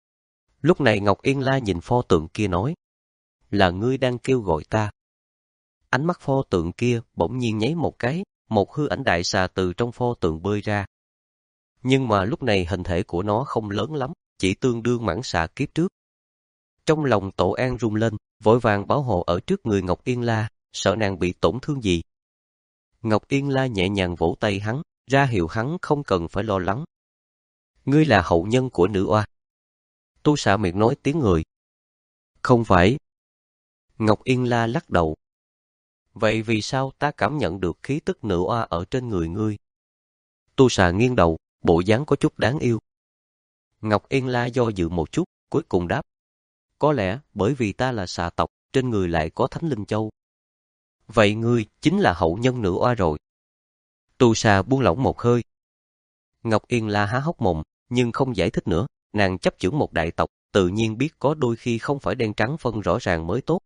Lúc này Ngọc Yên La nhìn pho tượng kia nói, là ngươi đang kêu gọi ta. Ánh mắt pho tượng kia bỗng nhiên nháy một cái, một hư ảnh đại xà từ trong pho tượng bơi ra. Nhưng mà lúc này hình thể của nó không lớn lắm, chỉ tương đương mãng xà kiếp trước. Trong lòng Tổ An rung lên, vội vàng bảo hộ ở trước người Ngọc Yên La, sợ nàng bị tổn thương gì. Ngọc Yên La nhẹ nhàng vỗ tay hắn, ra hiệu hắn không cần phải lo lắng. Ngươi là hậu nhân của nữ oa. Tu xà miệng nói tiếng người. Không phải. Ngọc Yên La lắc đầu. Vậy vì sao ta cảm nhận được khí tức nữ oa ở trên người ngươi? Tu Xà nghiêng đầu, bộ dáng có chút đáng yêu. Ngọc Yên La do dự một chút, cuối cùng đáp. Có lẽ bởi vì ta là xà tộc, trên người lại có Thánh Linh Châu. Vậy ngươi chính là hậu nhân nữ oa rồi. Tu Xà buông lỏng một hơi. Ngọc Yên La há hốc mồm, nhưng không giải thích nữa. Nàng chấp chưởng một đại tộc, tự nhiên biết có đôi khi không phải đen trắng phân rõ ràng mới tốt.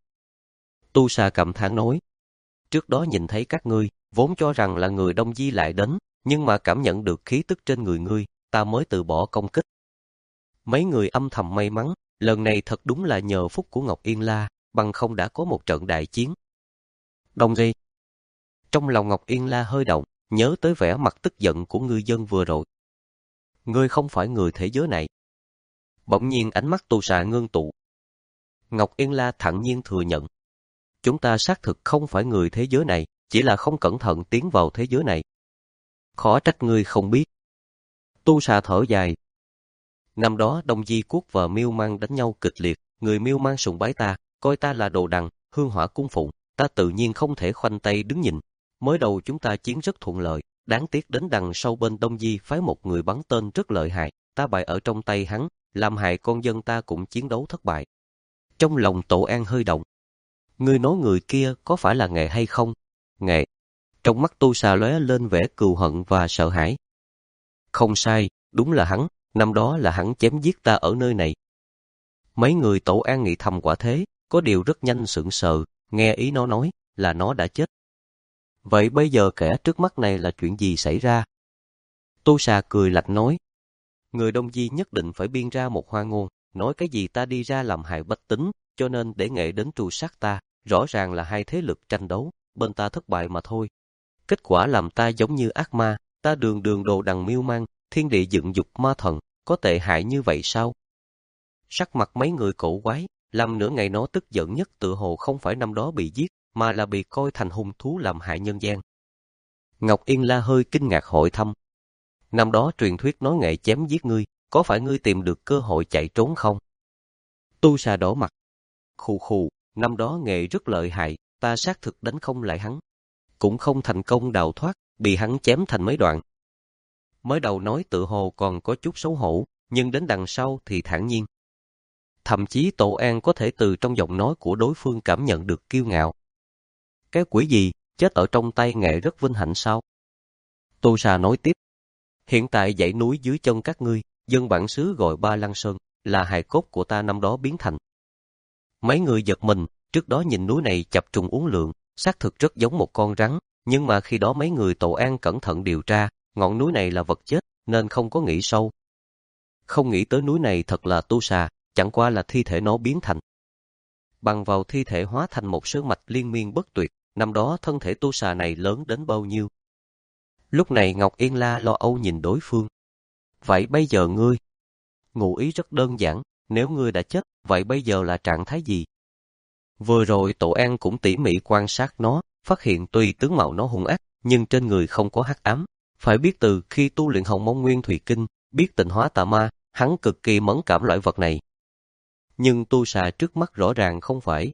Tu Xà cảm thán nói. Trước đó nhìn thấy các ngươi, vốn cho rằng là người Đông Di lại đến, nhưng mà cảm nhận được khí tức trên người ngươi, ta mới từ bỏ công kích. Mấy người âm thầm may mắn, lần này thật đúng là nhờ phúc của Ngọc Yên La, bằng không đã có một trận đại chiến. Đông Di. Trong lòng Ngọc Yên La hơi động, nhớ tới vẻ mặt tức giận của ngư dân vừa rồi. Ngươi không phải người thế giới này. Bỗng nhiên ánh mắt Tu Xà ngưng tụ. Ngọc Yên La thản nhiên thừa nhận. Chúng ta xác thực không phải người thế giới này, chỉ là không cẩn thận tiến vào thế giới này. Khó trách ngươi không biết. Tu Xà thở dài. Năm đó Đông Di Quốc và Miêu Mang đánh nhau kịch liệt, người Miêu Mang sùng bái ta, coi ta là đồ đằng, hương hỏa cung phụng, ta tự nhiên không thể khoanh tay đứng nhìn. Mới đầu chúng ta chiến rất thuận lợi, đáng tiếc đến đằng sau bên Đông Di phái một người bắn tên rất lợi hại, ta bại ở trong tay hắn, làm hại con dân ta cũng chiến đấu thất bại. Trong lòng Tổ An hơi động. Ngươi nói người kia có phải là Nghệ hay không? Nghệ. Trong mắt Tu Xà lóe lên vẻ cừu hận và sợ hãi. Không sai, đúng là hắn, năm đó là hắn chém giết ta ở nơi này. Mấy người Tổ An nghĩ thầm quả thế, có điều rất nhanh sững sờ, nghe ý nó nói là nó đã chết. Vậy bây giờ kẻ trước mắt này là chuyện gì xảy ra? Tu Xà cười lạnh nói. Người Đông Di nhất định phải biên ra một hoa ngôn, nói cái gì ta đi ra làm hại bách tính, cho nên để Nghệ đến tru sát ta, rõ ràng là hai thế lực tranh đấu, bên ta thất bại mà thôi. Kết quả làm ta giống như ác ma, ta đường đường đồ đằng miêu mang, thiên địa dựng dục ma thần, có tệ hại như vậy sao? Sắc mặt mấy người cổ quái, làm nửa ngày nó tức giận nhất tự hồ không phải năm đó bị giết, mà là bị coi thành hung thú làm hại nhân gian. Ngọc Yên La hơi kinh ngạc hỏi thăm. Năm đó truyền thuyết nói Nghệ chém giết ngươi, có phải ngươi tìm được cơ hội chạy trốn không? Tu Xà đỏ mặt. Khù khù, năm đó Nghệ rất lợi hại, ta xác thực đánh không lại hắn. Cũng không thành công đào thoát, bị hắn chém thành mấy đoạn. Mới đầu nói tự hồ còn có chút xấu hổ, nhưng đến đằng sau thì thản nhiên. Thậm chí Tổ An có thể từ trong giọng nói của đối phương cảm nhận được kiêu ngạo. Cái quỷ gì, chết ở trong tay Nghệ rất vinh hạnh sao? Tu Xà nói tiếp. Hiện tại dãy núi dưới chân các ngươi, dân bản xứ gọi Ba Lăng Sơn, là hài cốt của ta năm đó biến thành. Mấy người giật mình, trước đó nhìn núi này chập trùng uốn lượn, xác thực rất giống một con rắn, nhưng mà khi đó mấy người Tổ An cẩn thận điều tra, ngọn núi này là vật chết, nên không có nghĩ sâu. Không nghĩ tới núi này thật là Tu Xà, chẳng qua là thi thể nó biến thành. Bằng vào thi thể hóa thành một sơn mạch liên miên bất tuyệt, năm đó thân thể Tu Xà này lớn đến bao nhiêu. Lúc này Ngọc Yên La lo âu nhìn đối phương. Vậy bây giờ ngươi? Ngụ ý rất đơn giản, nếu ngươi đã chết, vậy bây giờ là trạng thái gì? Vừa rồi Tổ An cũng tỉ mỉ quan sát nó, phát hiện tuy tướng mạo nó hung ác, nhưng trên người không có hắc ám. Phải biết từ khi tu luyện Hồng Mông Nguyên Thủy Kinh, biết tịnh hóa tà ma, hắn cực kỳ mẫn cảm loại vật này. Nhưng Tu Xà trước mắt rõ ràng không phải.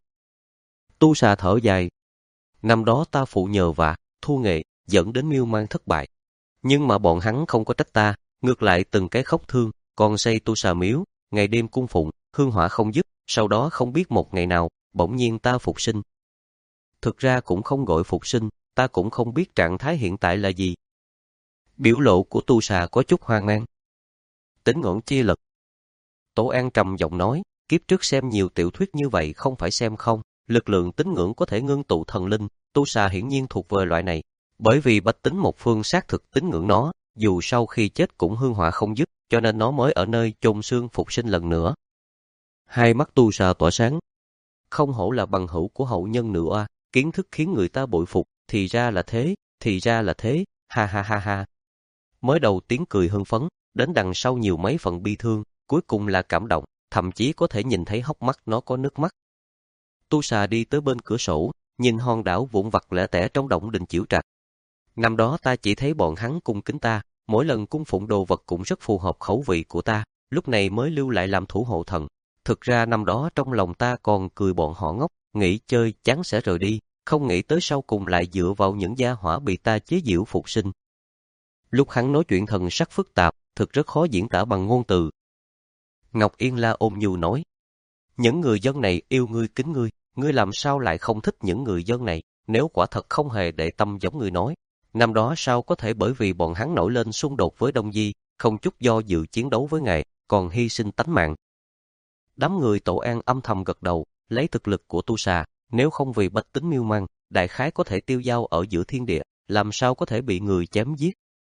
Tu Xà thở dài. Năm đó ta phụ nhờ vạ, thu Nghệ, dẫn đến Miêu Mang thất bại. Nhưng mà bọn hắn không có trách ta, ngược lại từng cái khóc thương, còn xây Tu Xà miếu, ngày đêm cung phụng, hương hỏa không dứt, sau đó không biết một ngày nào, bỗng nhiên ta phục sinh. Thực ra cũng không gọi phục sinh, ta cũng không biết trạng thái hiện tại là gì. Biểu lộ của Tu Xà có chút hoang mang. Tính ngưỡng chi lực. Tổ An trầm giọng nói, kiếp trước xem nhiều tiểu thuyết như vậy không phải xem không, lực lượng tín ngưỡng có thể ngưng tụ thần linh, Tu Xà hiển nhiên thuộc về loại này, bởi vì bách tính một phương xác thực tín ngưỡng nó, dù sau khi chết cũng hương hỏa không dứt, cho nên nó mới ở nơi chôn xương phục sinh lần nữa. Hai mắt Tu Xà tỏa sáng. Không hổ là bằng hữu của hậu nhân nữ oa, kiến thức khiến người ta bội phục, thì ra là thế, thì ra là thế, ha ha ha ha. Mới đầu tiếng cười hưng phấn, đến đằng sau nhiều mấy phần bi thương, cuối cùng là cảm động, thậm chí có thể nhìn thấy hốc mắt nó có nước mắt. Tu Xà đi tới bên cửa sổ, nhìn hòn đảo vụn vặt lẻ tẻ trong động Đình Chiểu Trạch. Năm đó ta chỉ thấy bọn hắn cung kính ta, mỗi lần cung phụng đồ vật cũng rất phù hợp khẩu vị của ta, lúc này mới lưu lại làm thủ hộ thần. Thực ra năm đó trong lòng ta còn cười bọn họ ngốc, nghĩ chơi chán sẽ rời đi, không nghĩ tới sau cùng lại dựa vào những gia hỏa bị ta chế giễu phục sinh. Lúc hắn nói chuyện thần sắc phức tạp, thực rất khó diễn tả bằng ngôn từ. Ngọc Yên La ôm nhu nói, những người dân này yêu ngươi kính ngươi, ngươi làm sao lại không thích những người dân này, nếu quả thật không hề để tâm giống ngươi nói. Năm đó sao có thể bởi vì bọn hắn nổi lên xung đột với Đông Di, không chút do dự chiến đấu với ngài, còn hy sinh tánh mạng. Đám người Tổ An âm thầm gật đầu, lấy thực lực của Tu Xà, nếu không vì bách tính miêu mang, đại khái có thể tiêu dao ở giữa thiên địa, làm sao có thể bị người chém giết.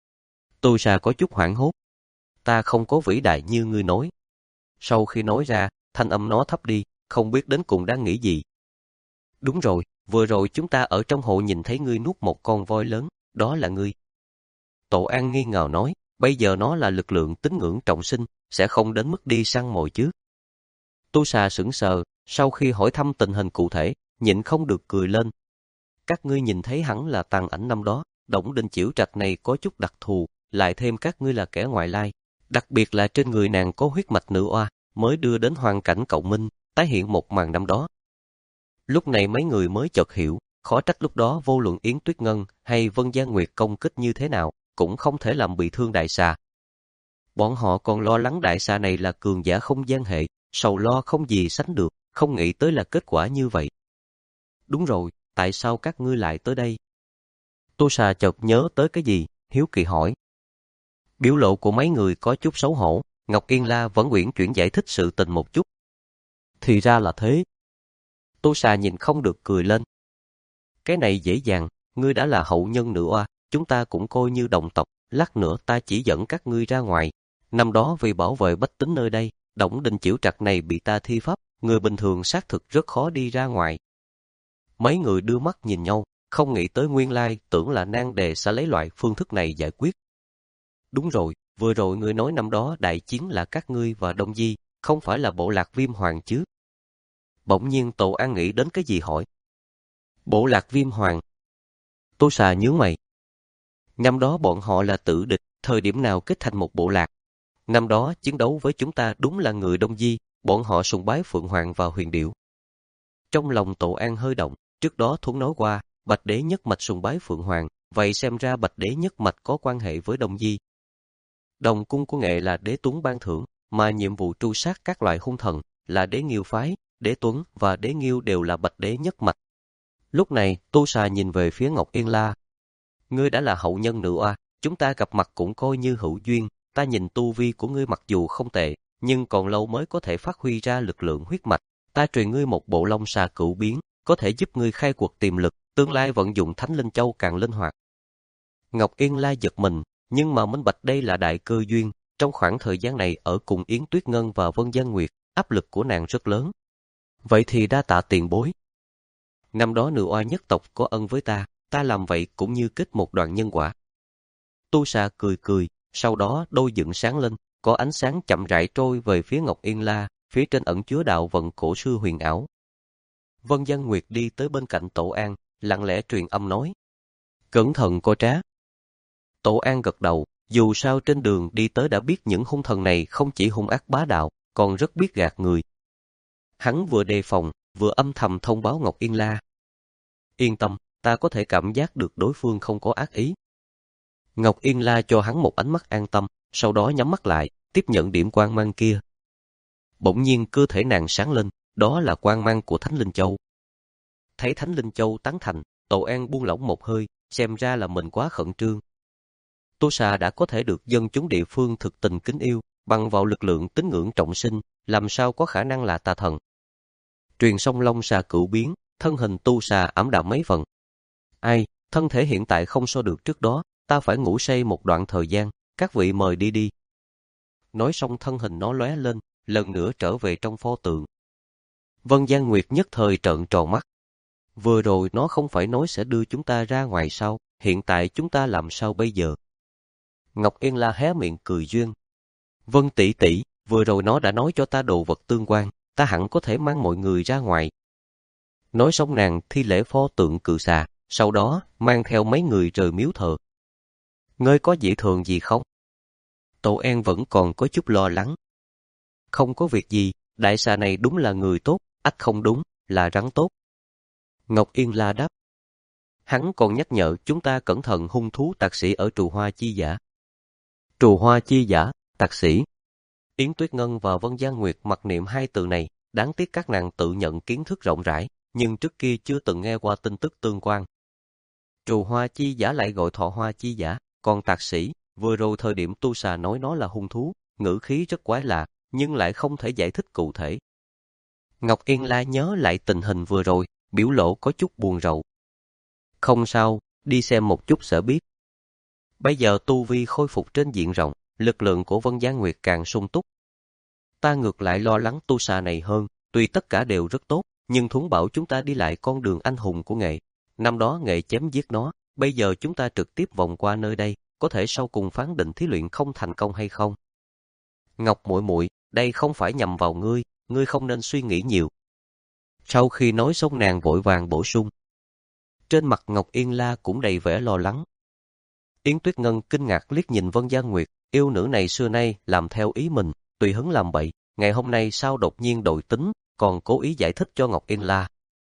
Tu Xà có chút hoảng hốt. Ta không có vĩ đại như ngươi nói. Sau khi nói ra, thanh âm nó thấp đi, không biết đến cùng đang nghĩ gì. Đúng rồi, vừa rồi chúng ta ở trong hộ nhìn thấy ngươi nuốt một con voi lớn, đó là ngươi. Tổ An nghi ngờ nói, bây giờ nó là lực lượng tín ngưỡng trọng sinh, sẽ không đến mức đi săn mồi chứ. Tu Xà sững sờ, sau khi hỏi thăm tình hình cụ thể, nhịn không được cười lên. Các ngươi nhìn thấy hẳn là tàn ảnh năm đó, Đổng Đình Chiểu Trạch này có chút đặc thù, lại thêm các ngươi là kẻ ngoại lai, đặc biệt là trên người nàng có huyết mạch nữ oa, mới đưa đến hoàn cảnh cộng minh, tái hiện một màn năm đó. Lúc này mấy người mới chợt hiểu, khó trách lúc đó vô luận Yến Tuyết Ngân hay Vân Gia Nguyệt công kích như thế nào, cũng không thể làm bị thương đại xà. Bọn họ còn lo lắng đại xà này là cường giả không gian hệ, sầu lo không gì sánh được, không nghĩ tới là kết quả như vậy. Đúng rồi, tại sao các ngươi lại tới đây? Tu Xà chợt nhớ tới cái gì, hiếu kỳ hỏi. Biểu lộ của mấy người có chút xấu hổ, Ngọc Yên La vẫn uyển chuyển giải thích sự tình một chút. Thì ra là thế. Tu Xà nhìn không được cười lên. Cái này dễ dàng, ngươi đã là hậu nhân nữ oa, chúng ta cũng coi như đồng tộc, lát nữa ta chỉ dẫn các ngươi ra ngoài. Năm đó vì bảo vệ bách tính nơi đây, Đổng Đình Chiểu Trạch này bị ta thi pháp, người bình thường xác thực rất khó đi ra ngoài. Mấy người đưa mắt nhìn nhau, không nghĩ tới nguyên lai, tưởng là nan đề sẽ lấy loại phương thức này giải quyết. Đúng rồi, vừa rồi ngươi nói năm đó đại chiến là các ngươi và Đông Di, không phải là bộ lạc Viêm Hoàng chứ? Bỗng nhiên Tổ An nghĩ đến cái gì hỏi. Bộ lạc Viêm Hoàng. Tu Xà nhướng mày. Năm đó bọn họ là tử địch, thời điểm nào kết thành một bộ lạc. Năm đó chiến đấu với chúng ta đúng là người Đông Di, bọn họ sùng bái Phượng Hoàng và Huyền Điểu. Trong lòng Tổ An hơi động, trước đó Thuấn nói qua, Bạch Đế nhất mạch sùng bái Phượng Hoàng, vậy xem ra Bạch Đế nhất mạch có quan hệ với Đông Di. Đồng cung của nghệ là Đế Tuấn ban thưởng, mà nhiệm vụ tru sát các loại hung thần là Đế Nghiêu phái, Đế Tuấn và Đế Nghiêu đều là Bạch Đế nhất mạch. Lúc này, Tu Xà nhìn về phía Ngọc Yên La. Ngươi đã là hậu nhân nữ oa, chúng ta gặp mặt cũng coi như hữu duyên, ta nhìn tu vi của ngươi mặc dù không tệ, nhưng còn lâu mới có thể phát huy ra lực lượng huyết mạch, ta truyền ngươi một bộ Long Xà cửu biến, có thể giúp ngươi khai cuộc tiềm lực, tương lai vận dụng Thánh Linh Châu càng linh hoạt. Ngọc Yên La giật mình, nhưng mà minh bạch đây là đại cơ duyên, trong khoảng thời gian này ở cùng Yến Tuyết Ngân và Vân Gia Nguyệt, áp lực của nàng rất lớn. Vậy thì đa tạ tiền bối. Năm đó nữ oa nhất tộc có ân với ta, ta làm vậy cũng như kết một đoạn nhân quả. Tu Xà cười cười, sau đó đôi dựng sáng lên, có ánh sáng chậm rãi trôi về phía Ngọc Yên La, phía trên ẩn chứa đạo vận cổ xưa huyền ảo. Vân Gia Nguyệt đi tới bên cạnh Tổ An, lặng lẽ truyền âm nói. Cẩn thận coi trá. Tổ An gật đầu, dù sao trên đường đi tới đã biết những hung thần này không chỉ hung ác bá đạo, còn rất biết gạt người. Hắn vừa đề phòng, vừa âm thầm thông báo Ngọc Yên La. Yên tâm, ta có thể cảm giác được đối phương không có ác ý. Ngọc Yên La cho hắn một ánh mắt an tâm, sau đó nhắm mắt lại, tiếp nhận điểm quang mang kia. Bỗng nhiên cơ thể nàng sáng lên, đó là quang mang của Thánh Linh Châu. Thấy Thánh Linh Châu tán thành, Tổ An buông lỏng một hơi, xem ra là mình quá khẩn trương. Tu Xà đã có thể được dân chúng địa phương thực tình kính yêu, bằng vào lực lượng tín ngưỡng trọng sinh, làm sao có khả năng là tà thần. Truyền xong Long Xà cửu biến, thân hình Tu Xà ảm đạm mấy phần. Ai, thân thể hiện tại không so được trước đó, ta phải ngủ say một đoạn thời gian, các vị mời đi đi. Nói xong thân hình nó lóe lên, lần nữa trở về trong pho tượng. Vân Gia Nguyệt nhất thời trợn tròn mắt. Vừa rồi nó không phải nói sẽ đưa chúng ta ra ngoài sao, hiện tại chúng ta làm sao bây giờ? Ngọc Yên La hé miệng cười duyên. Vân tỷ tỷ, vừa rồi nó đã nói cho ta đồ vật tương quan, ta hẳn có thể mang mọi người ra ngoài. Nói xong nàng thi lễ pho tượng cự xà, sau đó mang theo mấy người rời miếu thờ. Ngươi có dị thường gì không? Tổ An vẫn còn có chút lo lắng. Không có việc gì, đại xà này đúng là người tốt, ắt không đúng, là rắn tốt. Ngọc Yên La đáp, Hắn còn nhắc nhở chúng ta cẩn thận hung thú tạc sĩ ở Trù Hoa Chi Giả. Trù Hoa Chi Giả, tạc sĩ. Yến Tuyết Ngân và Vân Gian Nguyệt mặc niệm hai từ này, đáng tiếc các nàng tự nhận kiến thức rộng rãi, nhưng trước kia chưa từng nghe qua tin tức tương quan. Trù Hoa Chi Giả lại gọi Thọ Hoa Chi Giả, còn tạc sĩ, vừa rồi thời điểm tu xà nói nó là hung thú, ngữ khí rất quái lạ, nhưng lại không thể giải thích cụ thể. Ngọc Yên La nhớ lại tình hình vừa rồi, biểu lộ có chút buồn rầu. Không sao, đi xem một chút sẽ biết. Bây giờ tu vi khôi phục trên diện rộng, lực lượng của Vân Gian Nguyệt càng sung túc. Ta ngược lại lo lắng tu xà này hơn, tuy tất cả đều rất tốt, nhưng Thuấn bảo chúng ta đi lại con đường anh hùng của nghệ. Năm đó nghệ chém giết nó, bây giờ chúng ta trực tiếp vòng qua nơi đây, có thể sau cùng phán định thí luyện không thành công hay không. Ngọc muội muội, đây không phải nhằm vào ngươi, ngươi không nên suy nghĩ nhiều. Sau khi nói xong nàng vội vàng bổ sung. Trên mặt Ngọc Yên La cũng đầy vẻ lo lắng. Yến Tuyết Ngân kinh ngạc liếc nhìn Vân Gian Nguyệt, yêu nữ này xưa nay làm theo ý mình, tùy hứng làm bậy, ngày hôm nay sao đột nhiên đổi tính, còn cố ý giải thích cho Ngọc Yên La.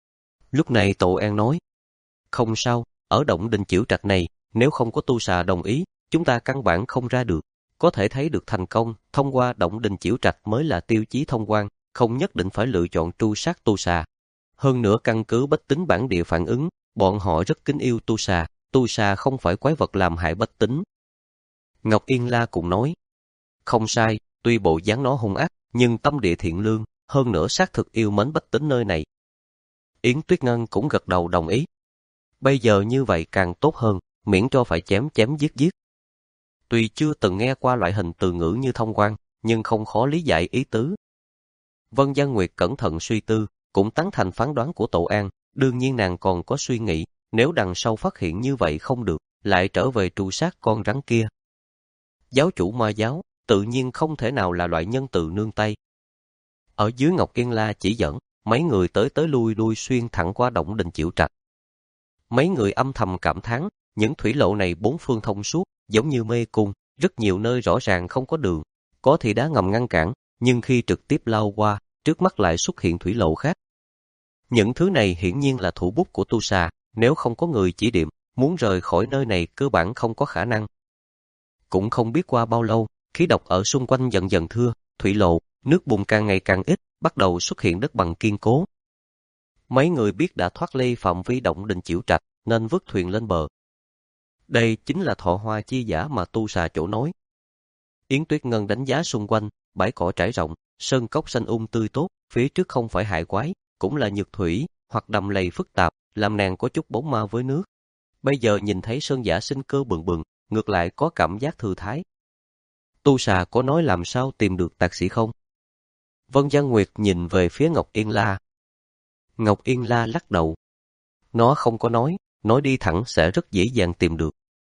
Lúc này Tổ An nói, không sao, ở động đình Chiểu Trạch này, nếu không có tu xà đồng ý, chúng ta căn bản không ra được. Có thể thấy được thành công, thông qua động đình Chiểu Trạch mới là tiêu chí thông quan, không nhất định phải lựa chọn tru sát tu xà. Hơn nữa căn cứ bách tính bản địa phản ứng, bọn họ rất kính yêu tu xà, tu xà không phải quái vật làm hại bách tính. Ngọc Yên La cũng nói, không sai, tuy bộ dáng nó hung ác, nhưng tâm địa thiện lương, hơn nữa xác thực yêu mến bách tính nơi này. Yến Tuyết Ngân cũng gật đầu đồng ý. Bây giờ như vậy càng tốt hơn, miễn cho phải chém chém giết giết. Tuy chưa từng nghe qua loại hình từ ngữ như thông quan, nhưng không khó lý giải ý tứ. Vân Gian Nguyệt cẩn thận suy tư, cũng tán thành phán đoán của Tổ An, đương nhiên nàng còn có suy nghĩ, nếu đằng sau phát hiện như vậy không được, lại trở về tru sát con rắn kia. Giáo chủ Ma giáo, tự nhiên không thể nào là loại nhân từ nương tay. Ở dưới Ngọc Yên La chỉ dẫn, mấy người tới tới lui lui xuyên thẳng qua động đình Chiểu Trạch. Mấy người âm thầm cảm thán, những thủy lộ này bốn phương thông suốt, giống như mê cung, rất nhiều nơi rõ ràng không có đường, có thì đá ngầm ngăn cản, nhưng khi trực tiếp lao qua, trước mắt lại xuất hiện thủy lộ khác. Những thứ này hiển nhiên là thủ bút của tu xà, nếu không có người chỉ điểm, muốn rời khỏi nơi này cơ bản không có khả năng. Cũng không biết qua bao lâu, khí độc ở xung quanh dần dần thưa, thủy lộ, nước bùn càng ngày càng ít, bắt đầu xuất hiện đất bằng kiên cố. Mấy người biết đã thoát ly phạm vi động đình Chiểu Trạch, nên vứt thuyền lên bờ. Đây chính là Thọ Hoa Chi Giả mà tu xà chỗ nói. Yến Tuyết Ngân đánh giá xung quanh, bãi cỏ trải rộng, sơn cốc xanh um tươi tốt, phía trước không phải hải quái, cũng là nhược thủy, hoặc đầm lầy phức tạp, làm nàng có chút bóng ma với nước. Bây giờ nhìn thấy sơn giả sinh cơ bừng bừng, ngược lại có cảm giác thư thái. Tu xà có nói làm sao tìm được tạc sĩ không? Vân Gian Nguyệt nhìn về phía Ngọc Yên La. Ngọc Yên La lắc đầu. Nó không có nói, nói đi thẳng sẽ rất dễ dàng tìm được.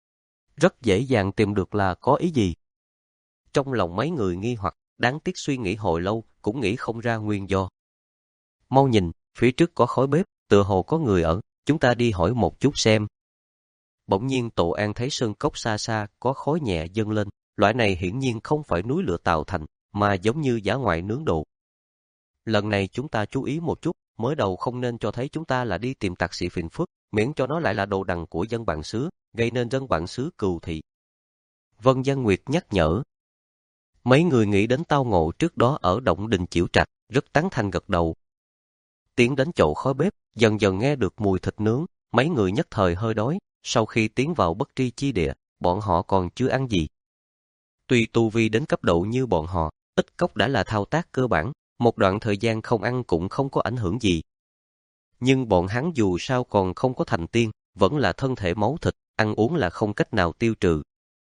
Rất dễ dàng tìm được là có ý gì? Trong lòng mấy người nghi hoặc, đáng tiếc suy nghĩ hồi lâu, cũng nghĩ không ra nguyên do. Mau nhìn, phía trước có khói bếp, tựa hồ có người ở, chúng ta đi hỏi một chút xem. Bỗng nhiên Tổ An thấy sơn cốc xa xa có khói nhẹ dâng lên, loại này hiển nhiên không phải núi lửa tạo thành, mà giống như dã ngoại nướng đồ. Lần này chúng ta chú ý một chút, mới đầu không nên cho thấy chúng ta là đi tìm tạc sĩ phiền phức, miễn cho nó lại là đồ đằng của dân bản xứ, gây nên dân bản xứ cừu thị. Vân Gian Nguyệt nhắc nhở. Mấy người nghĩ đến tao ngộ trước đó ở động đình Chiểu Trạch, rất tán thành gật đầu. Tiến đến chỗ khói bếp, dần dần nghe được mùi thịt nướng, mấy người nhất thời hơi đói, sau khi tiến vào bất tri chi địa, bọn họ còn chưa ăn gì. Tuy tu vi đến cấp độ như bọn họ, ít cốc đã là thao tác cơ bản, một đoạn thời gian không ăn cũng không có ảnh hưởng gì. Nhưng bọn hắn dù sao còn không có thành tiên, vẫn là thân thể máu thịt, ăn uống là không cách nào tiêu trừ.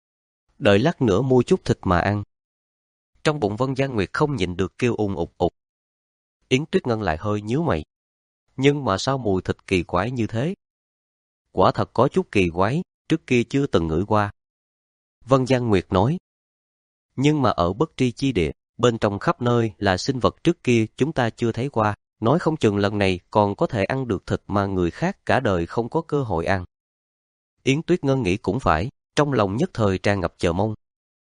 Đợi lát nữa mua chút thịt mà ăn. Trong bụng Vân Gian Nguyệt không nhịn được kêu ùng ục ục. Yến Tuyết Ngân lại hơi nhíu mày. Nhưng mà sao mùi thịt kỳ quái như thế? Quả thật có chút kỳ quái, trước kia chưa từng ngửi qua. Vân Gian Nguyệt nói. Nhưng mà ở bất tri chi địa, bên trong khắp nơi là sinh vật trước kia chúng ta chưa thấy qua, nói không chừng lần này còn có thể ăn được thịt mà người khác cả đời không có cơ hội ăn. Yến Tuyết Ngân nghĩ cũng phải, trong lòng nhất thời tràn ngập chờ mong.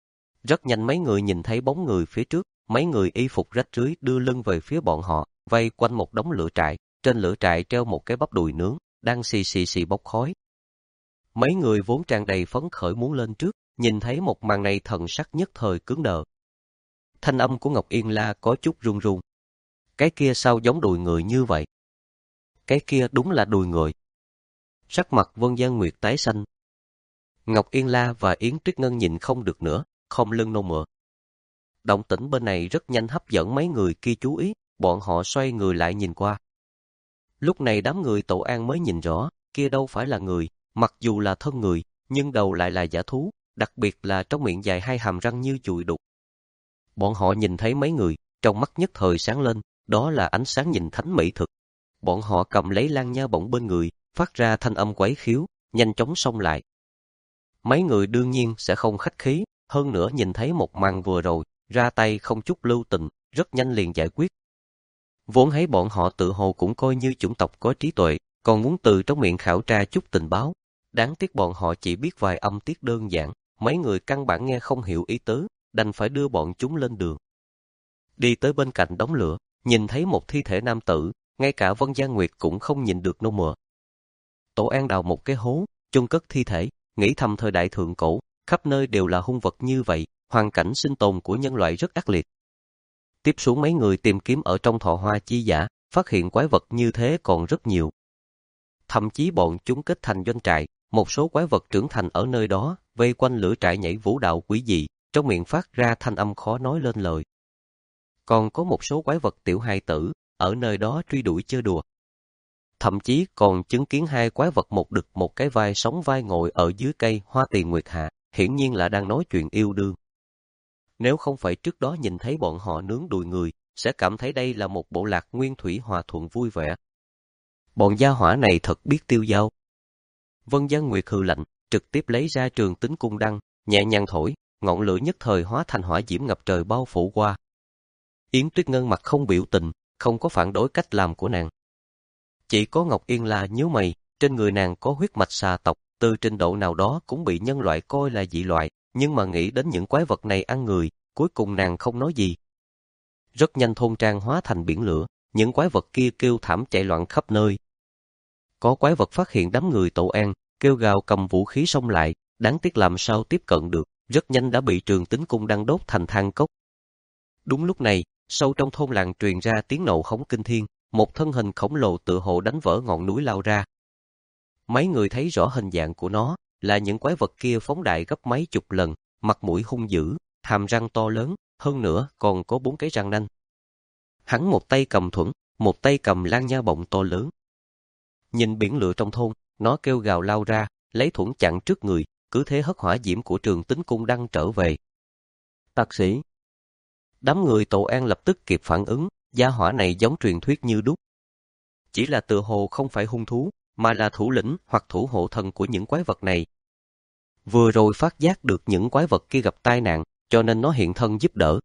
Rất nhanh mấy người nhìn thấy bóng người phía trước, mấy người y phục rách rưới đưa lưng về phía bọn họ, vây quanh một đống lửa trại, trên lửa trại treo một cái bắp đùi nướng, đang xì xì xì bốc khói. Mấy người vốn tràn đầy phấn khởi muốn lên trước, nhìn thấy một màn này thần sắc nhất thời cứng đờ. Thanh âm của Ngọc Yên La có chút run run. Cái kia sao giống đùi người như vậy? Cái kia đúng là đùi người. Sắc mặt Vân Gian Nguyệt tái xanh. Ngọc Yên La và Yến Tuyết Ngân nhìn không được nữa, không lưng nôn mửa. Động tĩnh bên này rất nhanh hấp dẫn mấy người kia chú ý, bọn họ xoay người lại nhìn qua. Lúc này đám người Tổ An mới nhìn rõ, kia đâu phải là người, mặc dù là thân người, nhưng đầu lại là giả thú, đặc biệt là trong miệng dài hai hàm răng như chùi đục. Bọn họ nhìn thấy mấy người, trong mắt nhất thời sáng lên, đó là ánh sáng nhìn thánh mỹ thực. Bọn họ cầm lấy lan nha bổng bên người, phát ra thanh âm quấy khiếu, nhanh chóng xông lại. Mấy người đương nhiên sẽ không khách khí, hơn nữa nhìn thấy một màn vừa rồi, ra tay không chút lưu tình, rất nhanh liền giải quyết. Vốn thấy bọn họ tự hồ cũng coi như chủng tộc có trí tuệ, còn muốn từ trong miệng khảo tra chút tình báo. Đáng tiếc bọn họ chỉ biết vài âm tiết đơn giản, mấy người căn bản nghe không hiểu ý tứ, đành phải đưa bọn chúng lên đường. Đi tới bên cạnh đống lửa, nhìn thấy một thi thể nam tử, ngay cả Vân Gian Nguyệt cũng không nhìn được nôn mửa. Tổ An đào một cái hố, chôn cất thi thể, nghĩ thầm thời đại thượng cổ, khắp nơi đều là hung vật như vậy, hoàn cảnh sinh tồn của nhân loại rất ác liệt. Tiếp xuống mấy người tìm kiếm ở trong thọ hoa chi giả, phát hiện quái vật như thế còn rất nhiều. Thậm chí bọn chúng kết thành doanh trại, một số quái vật trưởng thành ở nơi đó, vây quanh lửa trại nhảy vũ đạo quỷ dị, trong miệng phát ra thanh âm khó nói lên lời. Còn có một số quái vật tiểu hài tử, ở nơi đó truy đuổi chơi đùa. Thậm chí còn chứng kiến hai quái vật một đực một cái vai sống vai ngồi ở dưới cây hoa tiền nguyệt hạ, hiển nhiên là đang nói chuyện yêu đương. Nếu không phải trước đó nhìn thấy bọn họ nướng đùi người, sẽ cảm thấy đây là một bộ lạc nguyên thủy hòa thuận vui vẻ. Bọn gia hỏa này thật biết tiêu dao. Vân Gian Nguyệt hừ lạnh, trực tiếp lấy ra trường tính cung đăng, nhẹ nhàng thổi, ngọn lửa nhất thời hóa thành hỏa diễm ngập trời bao phủ qua. Yến Tuyết Ngân mặt không biểu tình, không có phản đối cách làm của nàng. Chỉ có Ngọc Yên La nhíu mày, trên người nàng có huyết mạch xà tộc, từ trình độ nào đó cũng bị nhân loại coi là dị loại, nhưng mà nghĩ đến những quái vật này ăn người, cuối cùng nàng không nói gì. Rất nhanh thôn trang hóa thành biển lửa, những quái vật kia kêu thảm chạy loạn khắp nơi. Có quái vật phát hiện đám người Tổ An, kêu gào cầm vũ khí xông lại, đáng tiếc làm sao tiếp cận được, rất nhanh đã bị trường tính cung đăng đốt thành than cốc. Đúng lúc này, sâu trong thôn làng truyền ra tiếng nộ hống kinh thiên, một thân hình khổng lồ tựa hồ đánh vỡ ngọn núi lao ra. Mấy người thấy rõ hình dạng của nó, là những quái vật kia phóng đại gấp mấy chục lần, mặt mũi hung dữ, hàm răng to lớn, hơn nữa còn có bốn cái răng nanh. Hắn một tay cầm thuẫn, một tay cầm lan nha bổng to lớn. Nhìn biển lửa trong thôn, nó kêu gào lao ra, lấy thuẫn chặn trước người, cứ thế hất hỏa diễm của trường tính cung đăng trở về. Tặc sĩ! Đám người Tổ An lập tức kịp phản ứng, gia hỏa này giống truyền thuyết như đúc. Chỉ là tựa hồ không phải hung thú, mà là thủ lĩnh hoặc thủ hộ thần của những quái vật này. Vừa rồi phát giác được những quái vật kia gặp tai nạn, cho nên nó hiện thân giúp đỡ.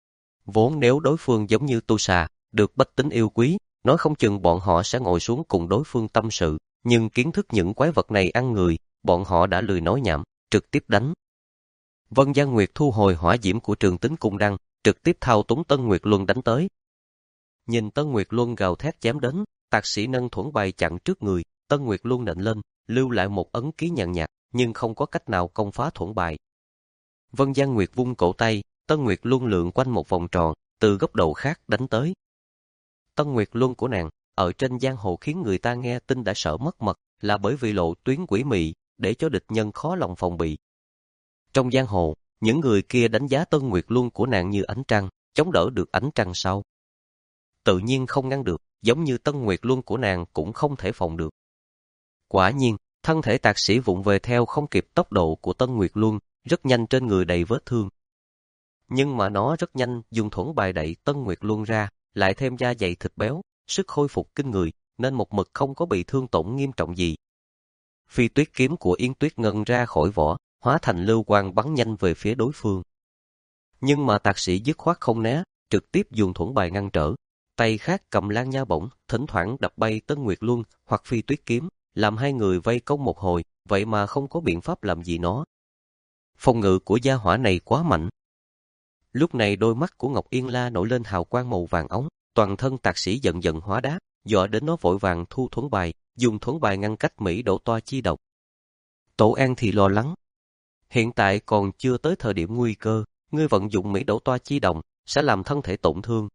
Vốn nếu đối phương giống như tu xà, được bách tính yêu quý, nói không chừng bọn họ sẽ ngồi xuống cùng đối phương tâm sự, nhưng kiến thức những quái vật này ăn người, bọn họ đã lười nói nhảm, trực tiếp đánh. Vân Gian Nguyệt thu hồi hỏa diễm của trường tính cung đăng, trực tiếp thao túng Tân Nguyệt Luân đánh tới. Nhìn Tân Nguyệt Luân gào thét chém đến, tạc sĩ nâng thuẫn bài chặn trước người, Tân Nguyệt Luân nện lên, lưu lại một ấn ký nhàn nhạt, nhưng không có cách nào công phá thuẫn bài. Vân Gian Nguyệt vung cổ tay, Tân Nguyệt Luân lượn quanh một vòng tròn, từ góc độ khác đánh tới. Tân Nguyệt Luân của nàng, ở trên giang hồ khiến người ta nghe tin đã sợ mất mật, là bởi vì lộ tuyến quỷ mị, để cho địch nhân khó lòng phòng bị. Trong giang hồ, những người kia đánh giá Tân Nguyệt Luân của nàng như ánh trăng, chống đỡ được ánh trăng sau. Tự nhiên không ngăn được, giống như Tân Nguyệt Luân của nàng cũng không thể phòng được. Quả nhiên, thân thể tạc sĩ vụng về theo không kịp tốc độ của Tân Nguyệt Luân, rất nhanh trên người đầy vết thương. Nhưng mà nó rất nhanh dùng thuẫn bài đẩy Tân Nguyệt Luân ra, lại thêm da dày thịt béo, sức khôi phục kinh người, nên một mực không có bị thương tổn nghiêm trọng gì. Phi tuyết kiếm của Yến Tuyết Ngân ra khỏi vỏ, hóa thành lưu quang bắn nhanh về phía đối phương. Nhưng mà tạc sĩ dứt khoát không né, trực tiếp dùng thuẫn bài ngăn trở, tay khác cầm lan nha bổng, thỉnh thoảng đập bay Tân Nguyệt Luân hoặc phi tuyết kiếm, làm hai người vây công một hồi, vậy mà không có biện pháp làm gì nó. Phòng ngự của gia hỏa này quá mạnh. Lúc này đôi mắt của Ngọc Yên La nổi lên hào quang màu vàng óng, toàn thân tạc sĩ giận giận hóa đá, dọa đến nó vội vàng thu thuẫn bài, dùng thuẫn bài ngăn cách Mỹ đổ toa chi độc. Tổ An thì lo lắng. Hiện tại còn chưa tới thời điểm nguy cơ, ngươi vận dụng Mỹ đổ toa chi độc sẽ làm thân thể tổn thương.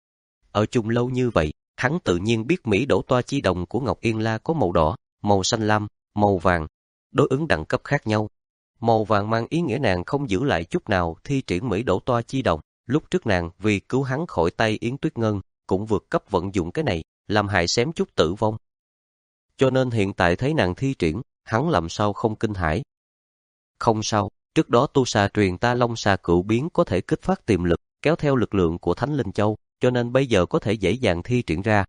Ở chung lâu như vậy, hắn tự nhiên biết Mỹ đổ toa chi đồng của Ngọc Yên La có màu đỏ, màu xanh lam, màu vàng, đối ứng đẳng cấp khác nhau. Màu vàng mang ý nghĩa nàng không giữ lại chút nào thi triển Mỹ đổ toa chi đồng. Lúc trước nàng vì cứu hắn khỏi tay Yến Tuyết Ngân, cũng vượt cấp vận dụng cái này, làm hại xém chút tử vong. Cho nên hiện tại thấy nàng thi triển, hắn làm sao không kinh hãi. Không sao, trước đó tu xà truyền ta Long xà cựu biến có thể kích phát tiềm lực, kéo theo lực lượng của Thánh Linh Châu, cho nên bây giờ có thể dễ dàng thi triển ra.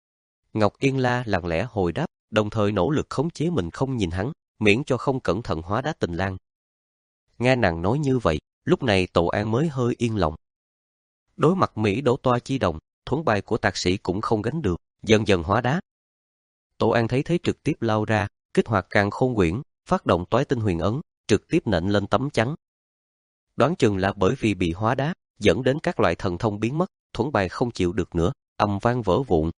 Ngọc Yên La lặng lẽ hồi đáp, đồng thời nỗ lực khống chế mình không nhìn hắn, miễn cho không cẩn thận hóa đá tình lang. Nghe nàng nói như vậy, lúc này Tổ An mới hơi yên lòng. Đối mặt Mỹ đổ toa chi đồng, thuẫn bài của tạc sĩ cũng không gánh được, dần dần hóa đá. Tổ An thấy thế trực tiếp lao ra, kích hoạt càn khôn quyển, phát động toái tinh huyền ấn, trực tiếp nện lên tấm trắng. Đoán chừng là bởi vì bị hóa đá, dẫn đến các loại thần thông biến mất, thuẫn bài không chịu được nữa, ầm vang vỡ vụn.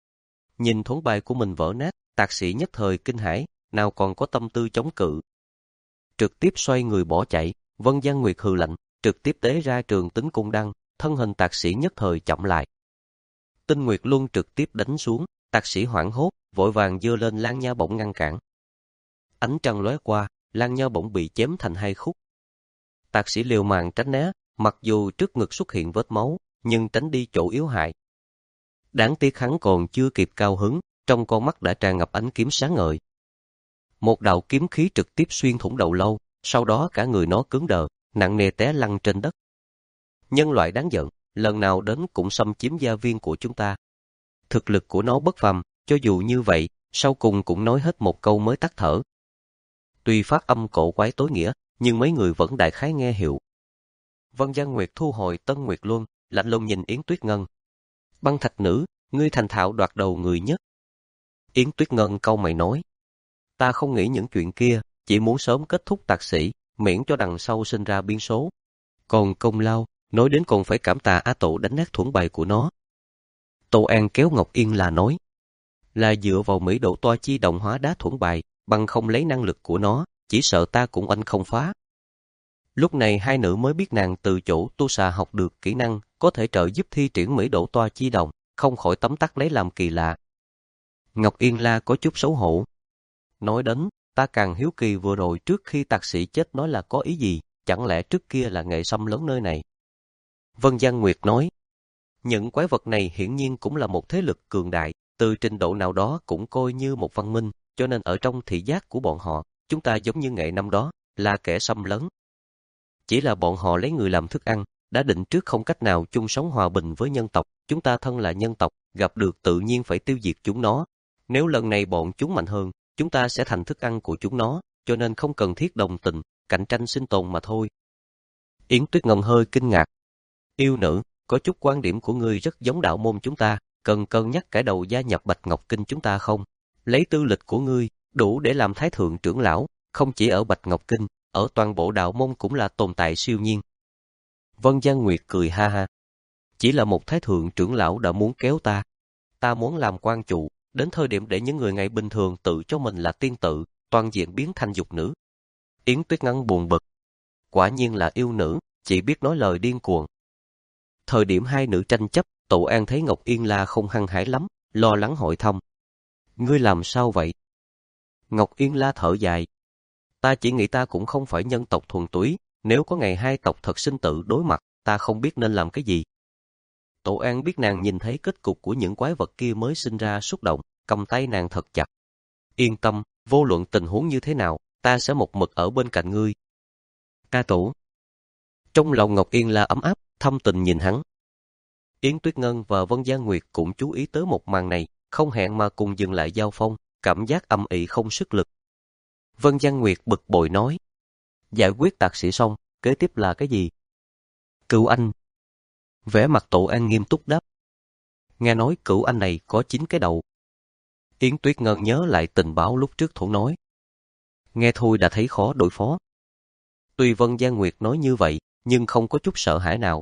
Nhìn thuẫn bài của mình vỡ nát, tạc sĩ nhất thời kinh hãi, nào còn có tâm tư chống cự. Trực tiếp xoay người bỏ chạy, Vân Giang Nguyệt hừ lạnh, trực tiếp tế ra trường tính cung đăng, thân hình tạc sĩ nhất thời chậm lại. Tinh Nguyệt Luân trực tiếp đánh xuống, tạc sĩ hoảng hốt, vội vàng giơ lên Lan Nha bổng ngăn cản. Ánh trăng lóe qua, Lan Nha bổng bị chém thành hai khúc. Tạc sĩ liều mạng tránh né, mặc dù trước ngực xuất hiện vết máu, nhưng tránh đi chỗ yếu hại. Đáng tiếc hắn còn chưa kịp cao hứng, trong con mắt đã tràn ngập ánh kiếm sáng ngời. Một đạo kiếm khí trực tiếp xuyên thủng đầu lâu, sau đó cả người nó cứng đờ, nặng nề té lăn trên đất. Nhân loại đáng giận, lần nào đến cũng xâm chiếm gia viên của chúng ta. Thực lực của nó bất phàm, cho dù như vậy, sau cùng cũng nói hết một câu mới tắt thở. Tuy phát âm cổ quái tối nghĩa, nhưng mấy người vẫn đại khái nghe hiểu. Vân Giang Nguyệt thu hồi Tân Nguyệt Luân, lạnh lùng nhìn Yến Tuyết Ngân. Băng thạch nữ, ngươi thành thạo đoạt đầu người nhất. Yến Tuyết Ngân cau mày nói. Ta không nghĩ những chuyện kia, chỉ muốn sớm kết thúc tạc sĩ, miễn cho đằng sau sinh ra biến số. Còn công lao, nói đến còn phải cảm tạ A Tổ đánh nát thuẫn bài của nó. Tô An kéo Ngọc Yên là nói. Là dựa vào Mỹ độ toa chi động hóa đá thuẫn bài, bằng không lấy năng lực của nó, chỉ sợ ta cũng oanh không phá. Lúc này hai nữ mới biết nàng từ chỗ tu xà học được kỹ năng, có thể trợ giúp thi triển Mỹ độ toa chi đồng, không khỏi tấm tắc lấy làm kỳ lạ. Ngọc Yên La có chút xấu hổ. Nói đến, ta càng hiếu kỳ vừa rồi trước khi tạc sĩ chết nói là có ý gì, chẳng lẽ trước kia là nghệ xâm lớn nơi này. Vân Giang Nguyệt nói, những quái vật này hiển nhiên cũng là một thế lực cường đại, từ trình độ nào đó cũng coi như một văn minh, cho nên ở trong thị giác của bọn họ, chúng ta giống như nghệ năm đó, là kẻ xâm lấn. Chỉ là bọn họ lấy người làm thức ăn, đã định trước không cách nào chung sống hòa bình với nhân tộc, chúng ta thân là nhân tộc, gặp được tự nhiên phải tiêu diệt chúng nó. Nếu lần này bọn chúng mạnh hơn, chúng ta sẽ thành thức ăn của chúng nó, cho nên không cần thiết đồng tình, cạnh tranh sinh tồn mà thôi. Yến Tuyết Ngân hơi kinh ngạc. Yêu nữ, có chút quan điểm của ngươi rất giống đạo môn chúng ta, cần cân nhắc cải đầu gia nhập Bạch Ngọc Kinh chúng ta không? Lấy tư lịch của ngươi, đủ để làm thái thượng trưởng lão, không chỉ ở Bạch Ngọc Kinh, ở toàn bộ đạo môn cũng là tồn tại siêu nhiên. Vân Giang Nguyệt cười ha ha. Chỉ là một thái thượng trưởng lão đã muốn kéo ta. Ta muốn làm quan chủ, đến thời điểm để những người ngày bình thường tự cho mình là tiên tự, toàn diện biến thành dục nữ. Yến Tuyết Ngân buồn bực. Quả nhiên là yêu nữ, chỉ biết nói lời điên cuồng. Thời điểm hai nữ tranh chấp, Tổ An thấy Ngọc Yên La không hăng hái lắm, lo lắng hỏi thăm. Ngươi làm sao vậy? Ngọc Yên La thở dài. Ta chỉ nghĩ ta cũng không phải nhân tộc thuần túy, nếu có ngày hai tộc thật sinh tử đối mặt, ta không biết nên làm cái gì. Tổ An biết nàng nhìn thấy kết cục của những quái vật kia mới sinh ra xúc động, cầm tay nàng thật chặt. Yên tâm, vô luận tình huống như thế nào, ta sẽ một mực ở bên cạnh ngươi. A Tổ. Trong lòng Ngọc Yên La ấm áp, thâm tình nhìn hắn. Yến Tuyết Ngân và Vân Giang Nguyệt cũng chú ý tới một màn này, không hẹn mà cùng dừng lại giao phong, cảm giác âm ỉ không sức lực. Vân Giang Nguyệt bực bội nói, giải quyết tạc sĩ xong, kế tiếp là cái gì? Cửu anh. Vẻ mặt Tổ An nghiêm túc đáp. Nghe nói cửu anh này có chín cái đầu. Yến Tuyết Ngân nhớ lại tình báo lúc trước thủ nói. Nghe thôi đã thấy khó đối phó. Tuy Vân Giang Nguyệt nói như vậy, nhưng không có chút sợ hãi nào.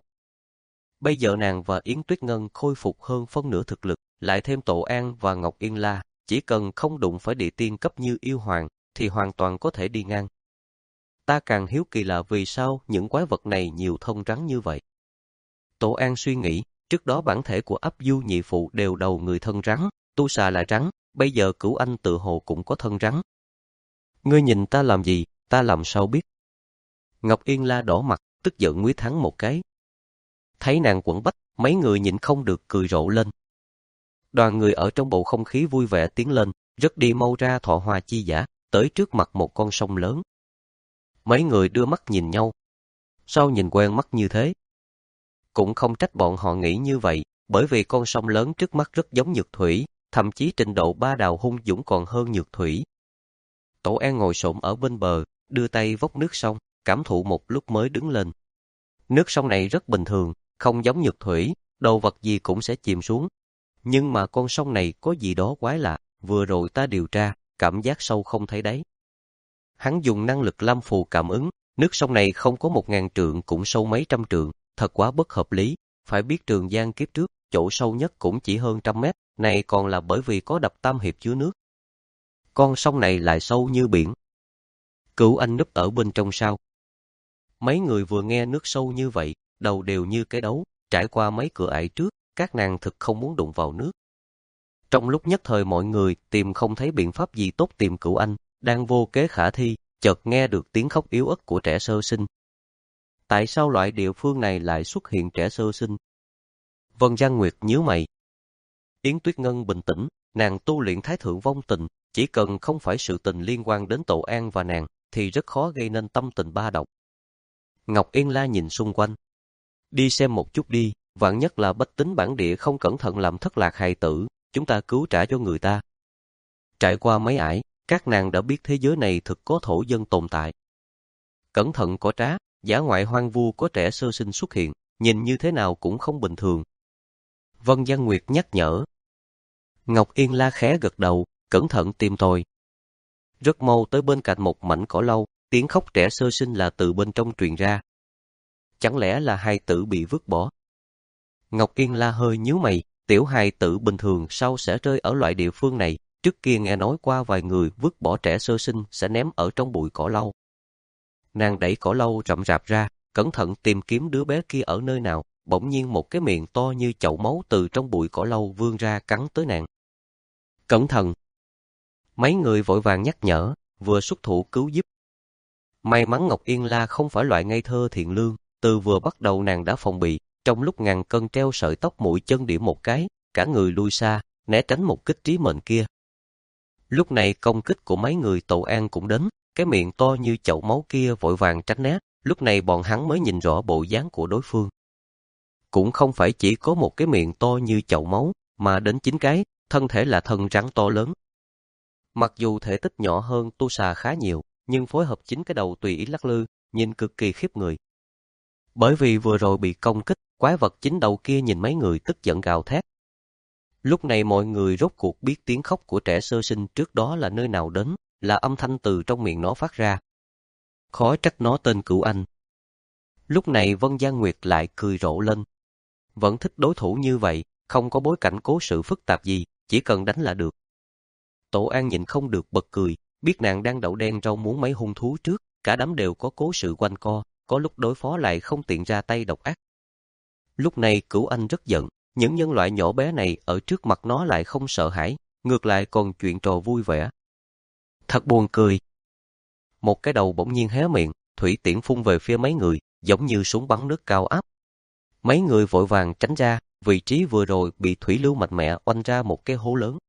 Bây giờ nàng và Yến Tuyết Ngân khôi phục hơn phân nửa thực lực, lại thêm Tổ An và Ngọc Yên La, chỉ cần không đụng phải địa tiên cấp như yêu hoàng, thì hoàn toàn có thể đi ngang. Ta càng hiếu kỳ là vì sao những quái vật này nhiều thân rắn như vậy. Tổ An suy nghĩ, trước đó bản thể của Ấp Du nhị phụ đều đầu người thân rắn, tu xà là rắn, bây giờ Cửu Anh tự hồ cũng có thân rắn. Ngươi nhìn ta làm gì, ta làm sao biết? Ngọc Yên La đỏ mặt, tức giận nguyết thắng một cái. Thấy nàng quẫn bách, mấy người nhịn không được cười rộ lên. Đoàn người ở trong bầu không khí vui vẻ tiến lên, rất đi mau ra thọ hoa chi giả, tới trước mặt một con sông lớn. Mấy người đưa mắt nhìn nhau. Sao nhìn quen mắt như thế? Cũng không trách bọn họ nghĩ như vậy, bởi vì con sông lớn trước mắt rất giống Nhược Thủy, thậm chí trình độ ba đào hung dũng còn hơn Nhược Thủy. Tổ An ngồi xổm ở bên bờ, đưa tay vốc nước sông, cảm thụ một lúc mới đứng lên. Nước sông này rất bình thường, không giống Nhược Thủy, đồ vật gì cũng sẽ chìm xuống. Nhưng mà con sông này có gì đó quái lạ, vừa rồi ta điều tra, cảm giác sâu không thấy đáy. Hắn dùng năng lực Lam Phù cảm ứng, nước sông này không có một ngàn trượng cũng sâu mấy trăm trượng, thật quá bất hợp lý. Phải biết Trường Giang kiếp trước, chỗ sâu nhất cũng chỉ hơn trăm mét, này còn là bởi vì có đập Tam Hiệp chứa nước. Con sông này lại sâu như biển. Cửu Anh núp ở bên trong sao? Mấy người vừa nghe nước sâu như vậy, đầu đều như cái đấu, trải qua mấy cửa ải trước, các nàng thực không muốn đụng vào nước. Trong lúc nhất thời mọi người tìm không thấy biện pháp gì tốt tìm Cửu Anh, đang vô kế khả thi, chợt nghe được tiếng khóc yếu ớt của trẻ sơ sinh. Tại sao loại địa phương này lại xuất hiện trẻ sơ sinh? Vân Giang Nguyệt nhíu mày. Yến Tuyết Ngân bình tĩnh, nàng tu luyện Thái Thượng Vong Tình, chỉ cần không phải sự tình liên quan đến Tổ An và nàng, thì rất khó gây nên tâm tình ba động. Ngọc Yên La nhìn xung quanh. Đi xem một chút đi, vạn nhất là bách tính bản địa không cẩn thận làm thất lạc hài tử, chúng ta cứu trả cho người ta. Trải qua mấy ải, các nàng đã biết thế giới này thực có thổ dân tồn tại. Cẩn thận có trá, dã ngoại hoang vu có trẻ sơ sinh xuất hiện, nhìn như thế nào cũng không bình thường. Vân Giang Nguyệt nhắc nhở. Ngọc Yên La khẽ gật đầu, cẩn thận tìm tòi. Rất mau tới bên cạnh một mảnh cỏ lau, tiếng khóc trẻ sơ sinh là từ bên trong truyền ra. Chẳng lẽ là hài tử bị vứt bỏ? Ngọc Yên La hơi nhíu mày, tiểu hài tử bình thường sao sẽ rơi ở loại địa phương này, trước kia nghe nói qua vài người vứt bỏ trẻ sơ sinh sẽ ném ở trong bụi cỏ lau. Nàng đẩy cỏ lau rậm rạp ra, cẩn thận tìm kiếm đứa bé kia ở nơi nào, bỗng nhiên một cái miệng to như chậu máu từ trong bụi cỏ lau vươn ra cắn tới nàng. Cẩn thận! Mấy người vội vàng nhắc nhở, vừa xuất thủ cứu giúp. May mắn Ngọc Yên La không phải loại ngây thơ thiện lương, từ vừa bắt đầu nàng đã phòng bị, trong lúc ngàn cân treo sợi tóc mũi chân điểm một cái, cả người lui xa, né tránh một kích trí mệnh kia. Lúc này công kích của mấy người Tổ An cũng đến, cái miệng to như chậu máu kia vội vàng tránh né, lúc này bọn hắn mới nhìn rõ bộ dáng của đối phương. Cũng không phải chỉ có một cái miệng to như chậu máu, mà đến chín cái, thân thể là thân rắn to lớn. Mặc dù thể tích nhỏ hơn tu xà khá nhiều, nhưng phối hợp chín cái đầu tùy ý lắc lư, nhìn cực kỳ khiếp người. Bởi vì vừa rồi bị công kích, quái vật chín đầu kia nhìn mấy người tức giận gào thét. Lúc này mọi người rốt cuộc biết tiếng khóc của trẻ sơ sinh trước đó là nơi nào đến, là âm thanh từ trong miệng nó phát ra. Khó trách nó tên Cửu Anh. Lúc này Vân Giang Nguyệt lại cười rộ lên. Vẫn thích đối thủ như vậy, không có bối cảnh cố sự phức tạp gì, chỉ cần đánh là được. Tổ An nhịn không được bật cười, biết nàng đang đậu đen rau muốn mấy hung thú trước, cả đám đều có cố sự quanh co, có lúc đối phó lại không tiện ra tay độc ác. Lúc này Cửu Anh rất giận, những nhân loại nhỏ bé này ở trước mặt nó lại không sợ hãi, ngược lại còn chuyện trò vui vẻ. Thật buồn cười. Một cái đầu bỗng nhiên hé miệng, thủy tiễn phun về phía mấy người, giống như súng bắn nước cao áp. Mấy người vội vàng tránh ra, vị trí vừa rồi bị thủy lưu mạnh mẽ oanh ra một cái hố lớn.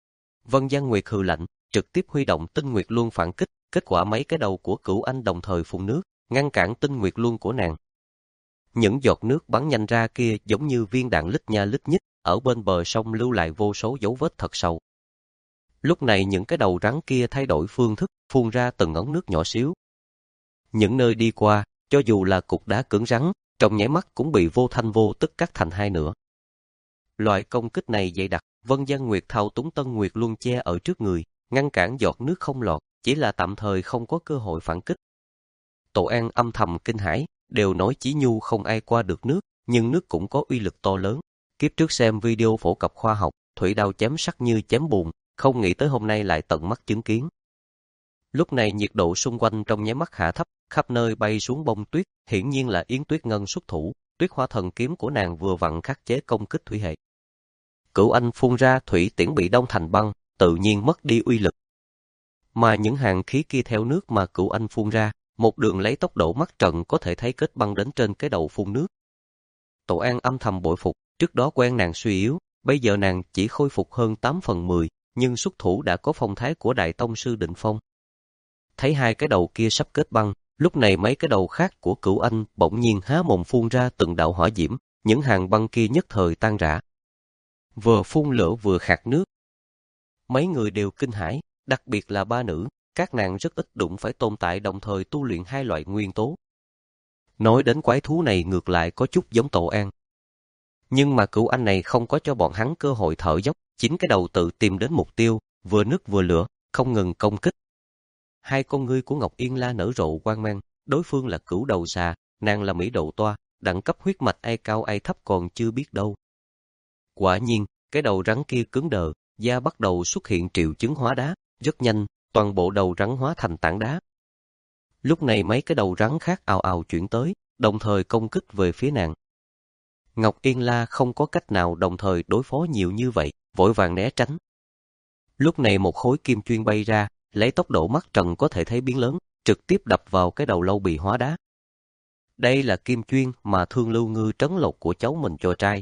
Vân Giang Nguyệt hừ lạnh, trực tiếp huy động Tinh Nguyệt Luân phản kích, kết quả mấy cái đầu của Cửu Anh đồng thời phun nước, ngăn cản Tinh Nguyệt Luân của nàng. Những giọt nước bắn nhanh ra kia giống như viên đạn lít nha lít nhít, ở bên bờ sông lưu lại vô số dấu vết thật sâu. Lúc này những cái đầu rắn kia thay đổi phương thức, phun ra từng ống nước nhỏ xíu. Những nơi đi qua, cho dù là cục đá cứng rắn, trong nháy mắt cũng bị vô thanh vô tức cắt thành hai nửa. Loại công kích này dày đặc, Vân Giang Nguyệt thao túng Tân Nguyệt Luân che ở trước người, ngăn cản giọt nước không lọt, chỉ là tạm thời không có cơ hội phản kích. Tổ An âm thầm kinh hãi, đều nói Chí Nhu không ai qua được nước, nhưng nước cũng có uy lực to lớn. Kiếp trước xem video phổ cập khoa học, thủy đao chém sắc như chém bùn, không nghĩ tới hôm nay lại tận mắt chứng kiến. Lúc này nhiệt độ xung quanh trong nháy mắt hạ thấp, khắp nơi bay xuống bông tuyết, hiển nhiên là Yến Tuyết Ngân xuất thủ, Tuyết Hoa Thần kiếm của nàng vừa vặn khắc chế công kích thủy hệ. Cửu Anh phun ra thủy tiễn bị đông thành băng, tự nhiên mất đi uy lực. Mà những hàng khí kia theo nước mà Cửu Anh phun ra, một đường lấy tốc độ mắt trận có thể thấy kết băng đến trên cái đầu phun nước. Tổ An âm thầm bội phục, trước đó quen nàng suy yếu, bây giờ nàng chỉ khôi phục hơn tám phần mười, nhưng xuất thủ đã có phong thái của đại tông sư đỉnh phong. Thấy hai cái đầu kia sắp kết băng, lúc này mấy cái đầu khác của Cửu Anh bỗng nhiên há mồm phun ra từng đạo hỏa diễm, những hàng băng kia nhất thời tan rã. Vừa phun lửa vừa khạc nước. Mấy người đều kinh hãi, đặc biệt là ba nữ, các nàng rất ít đụng phải tồn tại đồng thời tu luyện hai loại nguyên tố. Nói đến quái thú này ngược lại có chút giống Tổ An. Nhưng mà Cửu Anh này không có cho bọn hắn cơ hội thở dốc, chính cái đầu tự tìm đến mục tiêu, vừa nước vừa lửa, không ngừng công kích. Hai con ngươi của Ngọc Yên La nở rộ quang mang, đối phương là Cửu Đầu Xà, nàng là Mỹ Độ Toa, đẳng cấp huyết mạch ai cao ai thấp còn chưa biết đâu. Quả nhiên, cái đầu rắn kia cứng đờ, da bắt đầu xuất hiện triệu chứng hóa đá, rất nhanh, toàn bộ đầu rắn hóa thành tảng đá. Lúc này mấy cái đầu rắn khác ào ào chuyển tới, đồng thời công kích về phía nàng. Ngọc Yên La không có cách nào đồng thời đối phó nhiều như vậy, vội vàng né tránh. Lúc này một khối kim chuyên bay ra, lấy tốc độ mắt trần có thể thấy biến lớn, trực tiếp đập vào cái đầu lâu bị hóa đá. Đây là kim chuyên mà Thương Lưu Ngư trấn lột của cháu mình cho trai.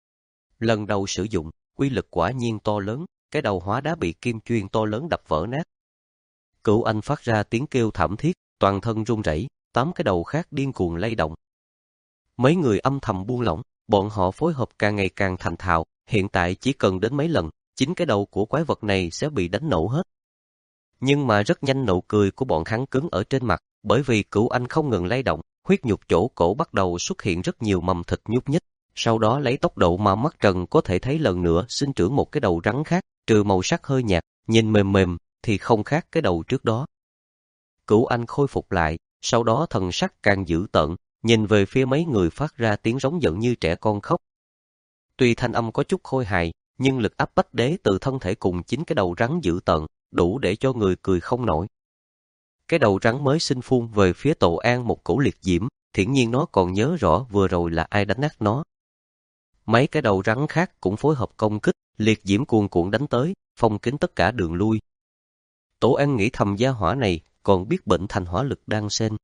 Lần đầu sử dụng, uy lực quả nhiên to lớn, cái đầu hóa đá bị kim chuyên to lớn đập vỡ nát. Cửu Anh phát ra tiếng kêu thảm thiết, toàn thân run rẩy, tám cái đầu khác điên cuồng lay động. Mấy người âm thầm buông lỏng, bọn họ phối hợp càng ngày càng thành thạo, hiện tại chỉ cần đến mấy lần, chính cái đầu của quái vật này sẽ bị đánh nổ hết. Nhưng mà rất nhanh nụ cười của bọn hắn cứng ở trên mặt, bởi vì Cửu Anh không ngừng lay động, huyết nhục chỗ cổ bắt đầu xuất hiện rất nhiều mầm thịt nhúc nhích, sau đó lấy tốc độ mà mắt trần có thể thấy lần nữa sinh trưởng một cái đầu rắn khác, trừ màu sắc hơi nhạt, nhìn mềm mềm thì không khác cái đầu trước đó. Cửu Anh khôi phục lại, sau đó thần sắc càng dữ tợn, nhìn về phía mấy người phát ra tiếng rống giận như trẻ con khóc. Tuy thanh âm có chút khôi hài, nhưng lực áp bách đế từ thân thể cùng chính cái đầu rắn dữ tợn, đủ để cho người cười không nổi. Cái đầu rắn mới sinh phun về phía Tổ An một cổ liệt diễm, hiển nhiên nó còn nhớ rõ vừa rồi là ai đánh nát nó. Mấy cái đầu rắn khác cũng phối hợp công kích, liệt diễm cuồn cuộn đánh tới, phong kín tất cả đường lui. Tổ An nghĩ thầm gia hỏa này còn biết bệnh thành hỏa lực đang xen.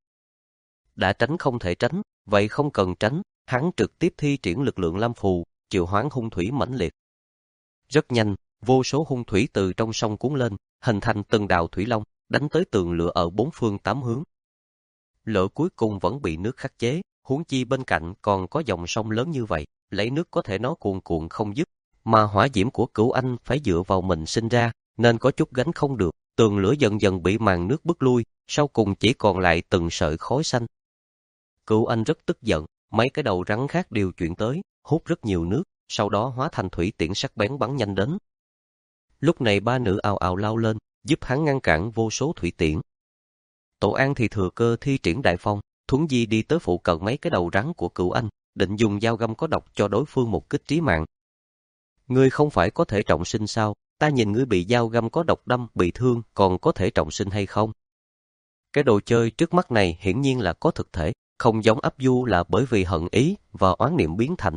Đã tránh không thể tránh, vậy không cần tránh, hắn trực tiếp thi triển lực lượng lam phù, triệu hoán hung thủy mãnh liệt. Rất nhanh, vô số hung thủy từ trong sông cuốn lên, hình thành từng đạo thủy long, đánh tới tường lửa ở bốn phương tám hướng. Lửa cuối cùng vẫn bị nước khắc chế, huống chi bên cạnh còn có dòng sông lớn như vậy, lấy nước có thể nó cuồn cuộn không dứt, mà hỏa diễm của Cửu Anh phải dựa vào mình sinh ra, nên có chút gánh không được, tường lửa dần dần bị màn nước bức lui, sau cùng chỉ còn lại từng sợi khói xanh. Cửu Anh rất tức giận, mấy cái đầu rắn khác đều chuyển tới, hút rất nhiều nước, sau đó hóa thành thủy tiễn sắc bén bắn nhanh đến. Lúc này ba nữ ào ào lao lên, giúp hắn ngăn cản vô số thủy tiễn. Tổ An thì thừa cơ thi triển đại phong, thuấn di đi tới phụ cận mấy cái đầu rắn của Cửu Anh, định dùng dao găm có độc cho đối phương một kích trí mạng. Ngươi không phải có thể trọng sinh sao? Ta nhìn ngươi bị dao găm có độc đâm bị thương, còn có thể trọng sinh hay không? Cái đồ chơi trước mắt này hiển nhiên là có thực thể, không giống Áp Du là bởi vì hận ý và oán niệm biến thành.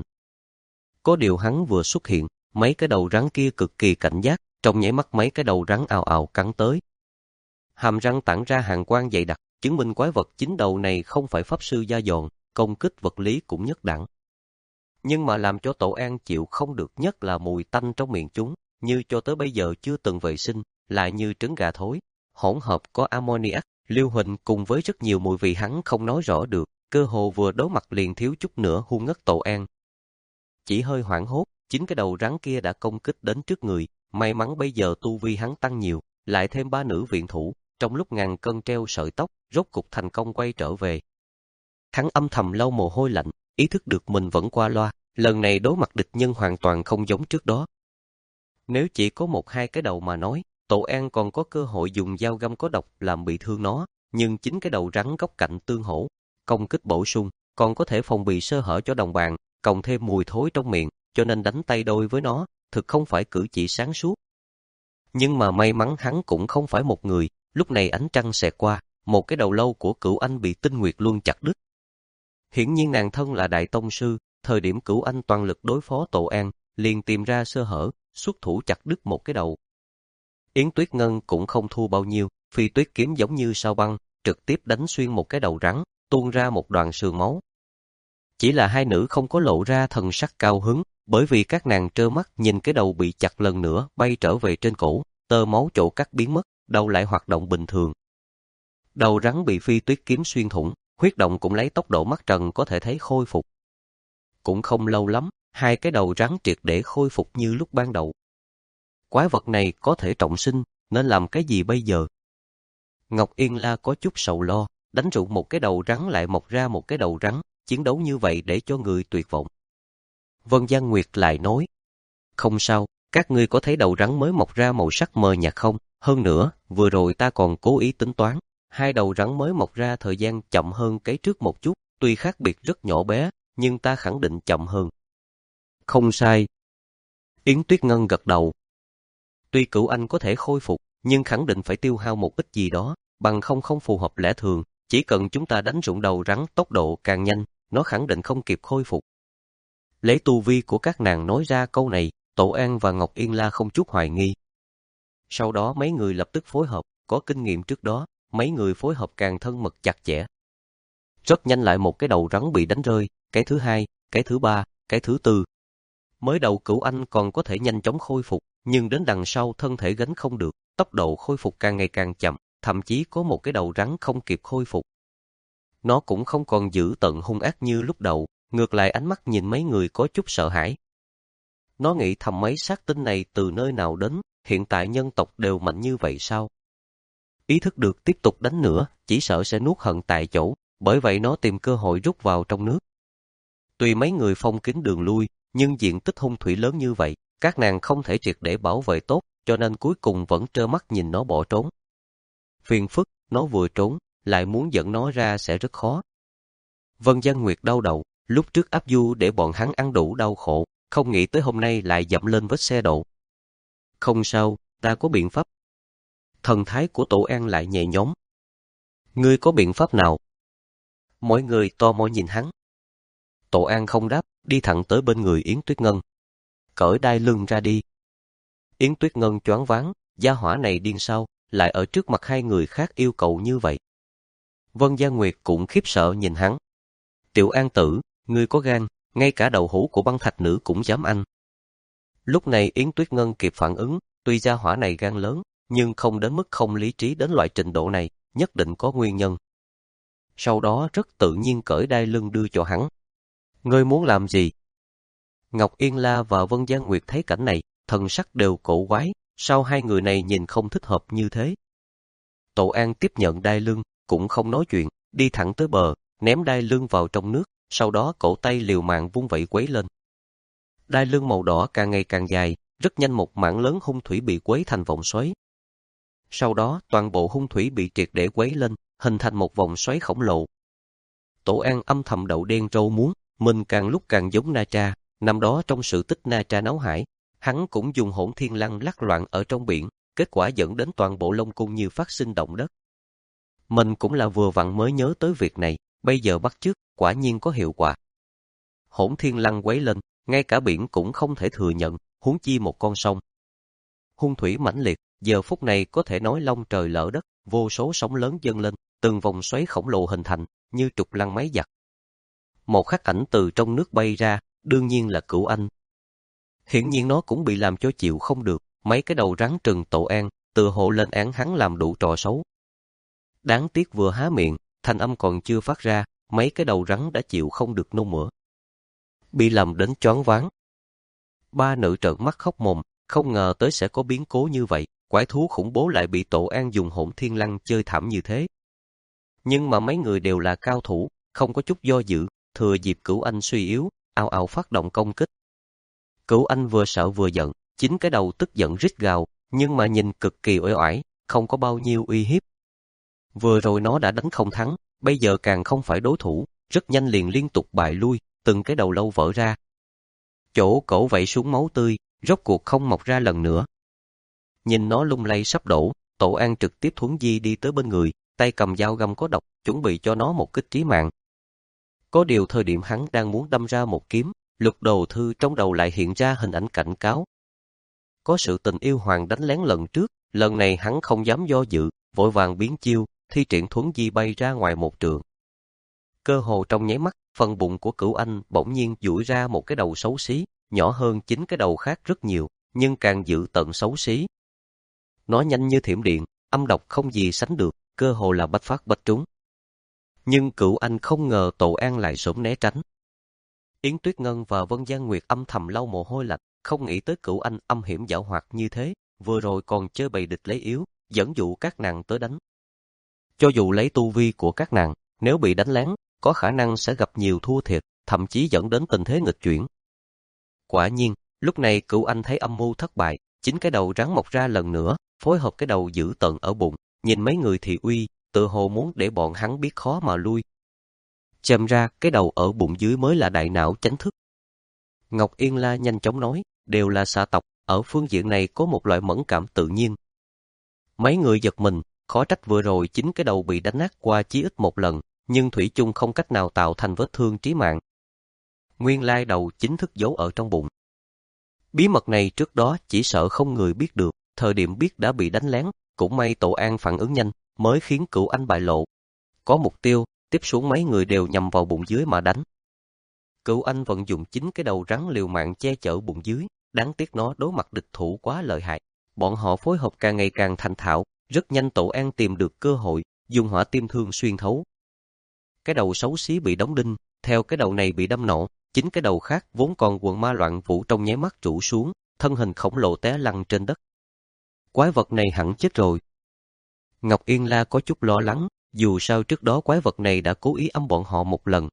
Có điều hắn vừa xuất hiện, mấy cái đầu rắn kia cực kỳ cảnh giác, trong nháy mắt mấy cái đầu rắn ào ào cắn tới. Hàm răng tản ra hàn quang dày đặc, chứng minh quái vật chính đầu này không phải pháp sư da giòn, công kích vật lý cũng nhất đẳng. Nhưng mà làm cho Tổ An chịu không được nhất là mùi tanh trong miệng chúng, như cho tới bây giờ chưa từng vệ sinh, lại như trứng gà thối, hỗn hợp có ammoniac, lưu huỳnh cùng với rất nhiều mùi vị hắn không nói rõ được, cơ hồ vừa đối mặt liền thiếu chút nữa hôn ngất Tổ An. Chỉ hơi hoảng hốt, chính cái đầu rắn kia đã công kích đến trước người, may mắn bây giờ tu vi hắn tăng nhiều, lại thêm ba nữ viện thủ, trong lúc ngàn cân treo sợi tóc, rốt cục thành công quay trở về. Hắn âm thầm lau mồ hôi lạnh, ý thức được mình vẫn qua loa, lần này đối mặt địch nhân hoàn toàn không giống trước đó. Nếu chỉ có một hai cái đầu mà nói, Tổ An còn có cơ hội dùng dao găm có độc làm bị thương nó, nhưng chính cái đầu rắn góc cạnh tương hỗ, công kích bổ sung, còn có thể phòng bị sơ hở cho đồng bạn, cộng thêm mùi thối trong miệng, cho nên đánh tay đôi với nó, thực không phải cử chỉ sáng suốt. Nhưng mà may mắn hắn cũng không phải một người, lúc này ánh trăng xẹt qua, một cái đầu lâu của Cửu Anh bị Tinh Nguyệt Luân chặt đứt. Hiển nhiên nàng thân là đại tông sư, thời điểm Cửu Anh toàn lực đối phó Tổ An, liền tìm ra sơ hở, xuất thủ chặt đứt một cái đầu. Yến Tuyết Ngân cũng không thua bao nhiêu, phi tuyết kiếm giống như sao băng, trực tiếp đánh xuyên một cái đầu rắn, tuôn ra một đoàn sườn máu. Chỉ là hai nữ không có lộ ra thần sắc cao hứng, bởi vì các nàng trơ mắt nhìn cái đầu bị chặt lần nữa bay trở về trên cổ, tơ máu chỗ cắt biến mất, đầu lại hoạt động bình thường. Đầu rắn bị phi tuyết kiếm xuyên thủng, huyết động cũng lấy tốc độ mắt trần có thể thấy khôi phục. Cũng không lâu lắm, hai cái đầu rắn triệt để khôi phục như lúc ban đầu. Quái vật này có thể trọng sinh, nên làm cái gì bây giờ? Ngọc Yên La có chút sầu lo, đánh rụng một cái đầu rắn lại mọc ra một cái đầu rắn, chiến đấu như vậy để cho người tuyệt vọng. Vân Giang Nguyệt lại nói, không sao, các ngươi có thấy đầu rắn mới mọc ra màu sắc mờ nhạt không? Hơn nữa, vừa rồi ta còn cố ý tính toán, hai đầu rắn mới mọc ra thời gian chậm hơn cái trước một chút, tuy khác biệt rất nhỏ bé, nhưng ta khẳng định chậm hơn. Không sai. Yến Tuyết Ngân gật đầu. Tuy Cửu Anh có thể khôi phục, nhưng khẳng định phải tiêu hao một ít gì đó, bằng không không phù hợp lẽ thường, chỉ cần chúng ta đánh rụng đầu rắn tốc độ càng nhanh, nó khẳng định không kịp khôi phục. Lấy tu vi của các nàng nói ra câu này, Tổ An và Ngọc Yên La không chút hoài nghi. Sau đó mấy người lập tức phối hợp, có kinh nghiệm trước đó, mấy người phối hợp càng thân mật chặt chẽ. Rất nhanh lại một cái đầu rắn bị đánh rơi, cái thứ hai, cái thứ ba, cái thứ tư. Mới đầu Cửu Anh còn có thể nhanh chóng khôi phục, nhưng đến đằng sau thân thể gánh không được, tốc độ khôi phục càng ngày càng chậm, thậm chí có một cái đầu rắn không kịp khôi phục. Nó cũng không còn dữ tợn hung ác như lúc đầu, ngược lại ánh mắt nhìn mấy người có chút sợ hãi. Nó nghĩ thầm mấy sát tinh này từ nơi nào đến, hiện tại nhân tộc đều mạnh như vậy sao? Ý thức được tiếp tục đánh nữa, chỉ sợ sẽ nuốt hận tại chỗ, bởi vậy nó tìm cơ hội rút vào trong nước. Tuy mấy người phong kín đường lui, nhưng diện tích hung thủy lớn như vậy, các nàng không thể triệt để bảo vệ tốt, cho nên cuối cùng vẫn trơ mắt nhìn nó bỏ trốn. Phiền phức, nó vừa trốn, lại muốn dẫn nó ra sẽ rất khó. Vân Giang Nguyệt đau đầu, lúc trước áp du để bọn hắn ăn đủ đau khổ, không nghĩ tới hôm nay lại dậm lên vết xe đổ. Không sao, ta có biện pháp. Thần thái của Tổ An lại nhẹ nhõm. Ngươi có biện pháp nào? Mọi người to mò nhìn hắn. Tổ An không đáp, đi thẳng tới bên người Yến Tuyết Ngân. Cởi đai lưng ra đi. Yến Tuyết Ngân choáng váng, gia hỏa này điên sao, lại ở trước mặt hai người khác yêu cầu như vậy. Vân Giang Nguyệt cũng khiếp sợ nhìn hắn. Tiểu An tử, ngươi có gan, ngay cả đầu hũ của băng thạch nữ cũng dám ăn. Lúc này Yến Tuyết Ngân kịp phản ứng, tuy gia hỏa này gan lớn, nhưng không đến mức không lý trí đến loại trình độ này, nhất định có nguyên nhân. Sau đó rất tự nhiên cởi đai lưng đưa cho hắn. Ngươi muốn làm gì? Ngọc Yên La và Vân Giang Nguyệt thấy cảnh này, thần sắc đều cổ quái, sao hai người này nhìn không thích hợp như thế? Tổ An tiếp nhận đai lưng, cũng không nói chuyện, đi thẳng tới bờ, ném đai lưng vào trong nước, sau đó cổ tay liều mạng vung vẩy quấy lên. Đai lưng màu đỏ càng ngày càng dài, rất nhanh một mảng lớn hung thủy bị quấy thành vòng xoáy. Sau đó toàn bộ hung thủy bị triệt để quấy lên, hình thành một vòng xoáy khổng lồ. Tổ An âm thầm đậu đen rau muống, mình càng lúc càng giống Na Tra, năm đó trong sự tích Na Tra náo hải, hắn cũng dùng hỗn thiên lăng lắc loạn ở trong biển, kết quả dẫn đến toàn bộ Long Cung như phát sinh động đất. Mình cũng là vừa vặn mới nhớ tới việc này, bây giờ bắt chước, quả nhiên có hiệu quả. Hỗn thiên lăng quấy lên, ngay cả biển cũng không thể thừa nhận, huống chi một con sông. Hung thủy mãnh liệt, giờ phút này có thể nói long trời lở đất, vô số sóng lớn dâng lên, từng vòng xoáy khổng lồ hình thành, như trục lăng máy giặc. Một khắc ảnh từ trong nước bay ra, đương nhiên là Cửu Anh. Hiển nhiên nó cũng bị làm cho chịu không được, mấy cái đầu rắn trừng Tổ An, tựa hộ lên án hắn làm đủ trò xấu. Đáng tiếc vừa há miệng, thanh âm còn chưa phát ra, mấy cái đầu rắn đã chịu không được nôn mửa. Bị làm đến choáng váng. Ba nữ trợn mắt khóc mồm, không ngờ tới sẽ có biến cố như vậy, quái thú khủng bố lại bị Tổ An dùng hỗn thiên lăng chơi thảm như thế. Nhưng mà mấy người đều là cao thủ, không có chút do dự, thừa dịp Cửu Anh suy yếu, ào ào phát động công kích. Cửu Anh vừa sợ vừa giận, chính cái đầu tức giận rít gào, nhưng mà nhìn cực kỳ uể oải, không có bao nhiêu uy hiếp. Vừa rồi nó đã đánh không thắng, bây giờ càng không phải đối thủ, rất nhanh liền liên tục bại lui, từng cái đầu lâu vỡ ra. Chỗ cổ vảy xuống máu tươi, rốt cuộc không mọc ra lần nữa. nhìn nó lung lay sắp đổ, Tổ An trực tiếp thuấn di đi tới bên người, tay cầm dao găm có độc, chuẩn bị cho nó một kích trí mạng. Có điều thời điểm hắn đang muốn đâm ra một kiếm, Lục Đồ Thư trong đầu lại hiện ra hình ảnh cảnh cáo. Có sự tình yêu hoàng đánh lén lần trước, lần này hắn không dám do dự, vội vàng biến chiêu, thi triển thuấn di bay ra ngoài một trượng. Cơ hồ trong nháy mắt, phần bụng của Cửu Anh bỗng nhiên duỗi ra một cái đầu xấu xí, nhỏ hơn chính cái đầu khác rất nhiều, nhưng càng dữ tợn xấu xí. Nó nhanh như thiểm điện, âm độc không gì sánh được, cơ hồ là bách phát bách trúng. Nhưng Cửu Anh không ngờ Tổ An lại sớm né tránh. Yến Tuyết Ngân và Vân Giang Nguyệt âm thầm lau mồ hôi lạnh, không nghĩ tới Cửu Anh âm hiểm giảo hoạt như thế, vừa rồi còn chơi bày địch lấy yếu, dẫn dụ các nàng tới đánh. Cho dù lấy tu vi của các nàng, nếu bị đánh lén, có khả năng sẽ gặp nhiều thua thiệt, thậm chí dẫn đến tình thế nghịch chuyển. Quả nhiên, lúc này Cửu Anh thấy âm mưu thất bại, chính cái đầu rắn mọc ra lần nữa, phối hợp cái đầu dữ tợn ở bụng, nhìn mấy người thị uy, tự hồ muốn để bọn hắn biết khó mà lui. Xem ra cái đầu ở bụng dưới mới là đại não chánh thức. Ngọc Yên La nhanh chóng nói, đều là xà tộc, ở phương diện này có một loại mẫn cảm tự nhiên. Mấy người giật mình, khó trách vừa rồi chính cái đầu bị đánh nát qua chí ít một lần, nhưng thủy chung không cách nào tạo thành vết thương chí mạng. Nguyên lai đầu chính thức giấu ở trong bụng. Bí mật này trước đó chỉ sợ không người biết được, thời điểm biết đã bị đánh lén, cũng may Tổ An phản ứng nhanh, mới khiến Cửu Anh bại lộ. Có mục tiêu, tiếp xuống mấy người đều nhằm vào bụng dưới mà đánh. Cửu Anh vận dụng chính cái đầu rắn liều mạng che chở bụng dưới, đáng tiếc nó đối mặt địch thủ quá lợi hại. Bọn họ phối hợp càng ngày càng thành thạo, rất nhanh Tổ An tìm được cơ hội, dùng hỏa tiêm thương xuyên thấu. Cái đầu xấu xí bị đóng đinh, theo cái đầu này bị đâm nổ, chính cái đầu khác vốn còn quần ma loạn vũ trong nháy mắt trụ xuống, thân hình khổng lồ té lăn trên đất. Quái vật này hẳn chết rồi. Ngọc Yên La có chút lo lắng, dù sao trước đó quái vật này đã cố ý ấm bọn họ một lần.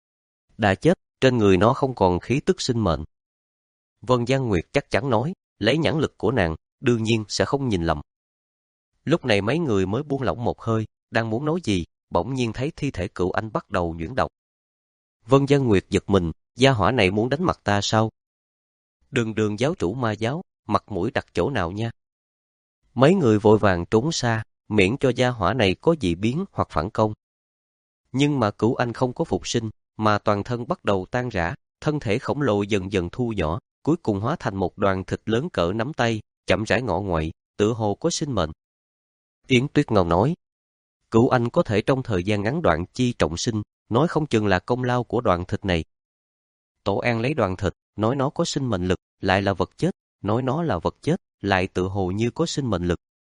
Đã chết, trên người nó không còn khí tức sinh mệnh. Vân Giang Nguyệt chắc chắn nói, lấy nhãn lực của nàng, đương nhiên sẽ không nhìn lầm. Lúc này mấy người mới buông lỏng một hơi, đang muốn nói gì, bỗng nhiên thấy thi thể Cửu Anh bắt đầu nhuyễn độc. Vân Giang Nguyệt giật mình, gia hỏa này muốn đánh mặt ta sao? Đường đường giáo chủ ma giáo, mặt mũi đặt chỗ nào nha? Mấy người vội vàng trốn xa, miễn cho gia hỏa này có dị biến hoặc phản công. Nhưng mà Cửu Anh không có phục sinh, mà toàn thân bắt đầu tan rã, thân thể khổng lồ dần dần thu nhỏ, cuối cùng hóa thành một đoàn thịt lớn cỡ nắm tay, chậm rãi ngọ nguậy, tựa hồ có sinh mệnh. Yến Tuyết Ngân nói, Cửu Anh có thể trong thời gian ngắn đoạn chi trọng sinh, nói không chừng là công lao của đoàn thịt này. Tổ An lấy đoàn thịt, nói nó có sinh mệnh lực, lại là vật chết, nói nó là vật chết, lại tựa hồ như có sinh mệnh lực.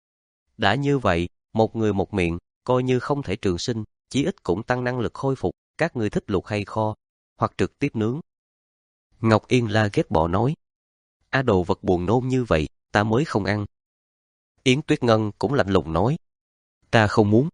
Đã như vậy, một người một miệng, coi như không thể trường sinh, chí ít cũng tăng năng lực khôi phục, các người thích luộc hay kho, hoặc trực tiếp nướng. Ngọc Yên La ghét bỏ nói, a đồ vật buồn nôn như vậy, ta mới không ăn. Yến Tuyết Ngân cũng lạnh lùng nói, ta không muốn.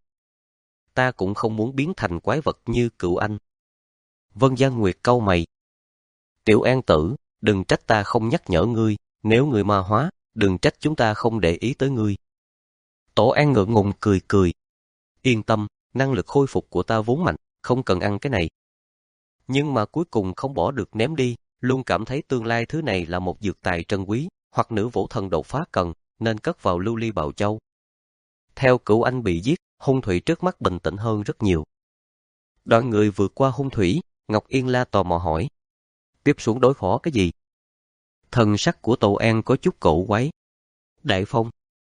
Ta cũng không muốn biến thành quái vật như Cửu Anh. Vân Giang Nguyệt cau mày. Tiểu An tử, đừng trách ta không nhắc nhở ngươi, nếu ngươi ma hóa, đừng trách chúng ta không để ý tới ngươi. Tổ An ngượng ngùng cười cười. Yên tâm, năng lực khôi phục của ta vốn mạnh, không cần ăn cái này. Nhưng mà cuối cùng không bỏ được ném đi, luôn cảm thấy tương lai thứ này là một dược tài trân quý, hoặc nữ vũ thần đột phá cần, nên cất vào lưu ly bào châu. Theo Cửu Anh bị giết, hung thủy trước mắt bình tĩnh hơn rất nhiều. Đoàn người vượt qua hung thủy, Ngọc Yên La tò mò hỏi. Tiếp xuống đối phó cái gì? Thần sắc của Tổ An có chút cổ quái. Đại phong.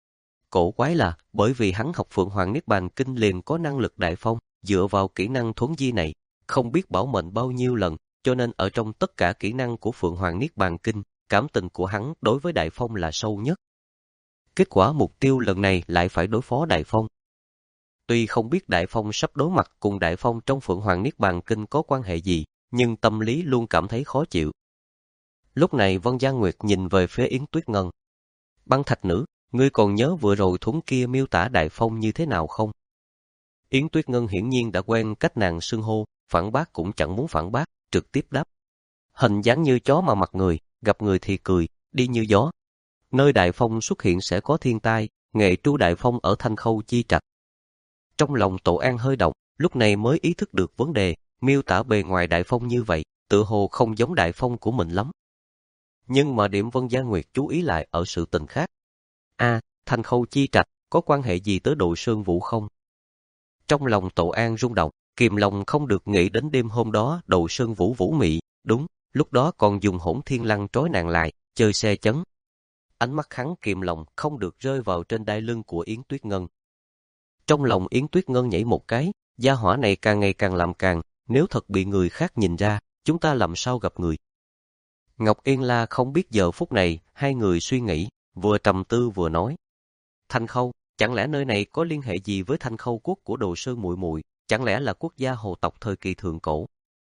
Cổ quái là bởi vì hắn học Phượng Hoàng Niết Bàn Kinh liền có năng lực đại phong, dựa vào kỹ năng thuấn di này, không biết bảo mệnh bao nhiêu lần, cho nên ở trong tất cả kỹ năng của Phượng Hoàng Niết Bàn Kinh, cảm tình của hắn đối với đại phong là sâu nhất. Kết quả mục tiêu lần này lại phải đối phó đại phong. Tuy không biết đại phong sắp đối mặt cùng đại phong trong Phượng Hoàng Niết Bàn Kinh có quan hệ gì, nhưng tâm lý luôn cảm thấy khó chịu. Lúc này Vân Giang Nguyệt nhìn về phía Yến Tuyết Ngân. Băng Thạch Nữ, ngươi còn nhớ vừa rồi thuấn kia miêu tả đại phong như thế nào không? Yến Tuyết Ngân hiển nhiên đã quen cách nàng xưng hô, phản bác cũng chẳng muốn phản bác, trực tiếp đáp. Hình dáng như chó mà mặt người, gặp người thì cười, đi như gió. Nơi đại phong xuất hiện sẽ có thiên tai, nghệ tru đại phong ở Thanh Khâu Chi Trạch. Trong lòng Tổ An hơi động, lúc này mới ý thức được vấn đề, miêu tả bề ngoài đại phong như vậy, tựa hồ không giống đại phong của mình lắm. Nhưng mà điểm Vân Giang Nguyệt chú ý lại ở sự tình khác. A, Thanh Khâu chi trạch, có quan hệ gì tới Đồ Sơn Vũ không? Trong lòng Tổ An rung động, kìm lòng không được nghĩ đến đêm hôm đó Đồ Sơn Vũ vũ mị, đúng, lúc đó còn dùng hỗn thiên lăng trói nàng lại, chơi xe chấn. Ánh mắt hắn kìm lòng không được rơi vào trên đai lưng của Yến Tuyết Ngân. Trong lòng Yến Tuyết Ngân nhảy một cái, gia hỏa này càng ngày càng làm càng, nếu thật bị người khác nhìn ra, chúng ta làm sao gặp người. Ngọc Yên La không biết giờ phút này, hai người suy nghĩ, vừa trầm tư vừa nói. Thanh Khâu, chẳng lẽ nơi này có liên hệ gì với Thanh Khâu quốc của Đồ Sơn muội muội, chẳng lẽ là quốc gia hồ tộc thời kỳ thượng cổ?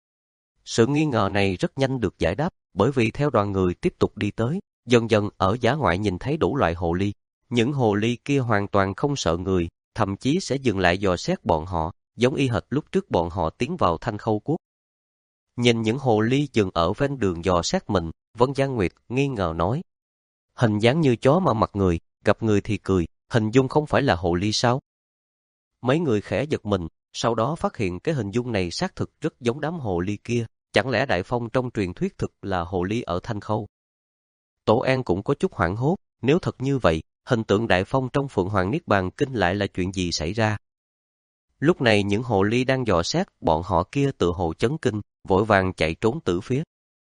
Sự nghi ngờ này rất nhanh được giải đáp, bởi vì theo đoàn người tiếp tục đi tới, dần dần ở dã ngoại nhìn thấy đủ loại hồ ly. Những hồ ly kia hoàn toàn không sợ người, thậm chí sẽ dừng lại dò xét bọn họ, giống y hệt lúc trước bọn họ tiến vào Thanh Khâu quốc. Nhìn những hồ ly dừng ở ven đường dò xét mình, Vân Giang Nguyệt nghi ngờ nói. Hình dáng như chó mà mặt người, gặp người thì cười, hình dung không phải là hồ ly sao? Mấy người khẽ giật mình, sau đó phát hiện cái hình dung này xác thực rất giống đám hồ ly kia, chẳng lẽ Đại Phong trong truyền thuyết thực là hồ ly ở Thanh Khâu? Tổ An cũng có chút hoảng hốt, nếu thật như vậy, hình tượng Đại Phong trong Phượng Hoàng Niết Bàn Kinh lại là chuyện gì xảy ra? Lúc này những hồ ly đang dò xét, bọn họ kia tự hồ chấn kinh, vội vàng chạy trốn tứ phía.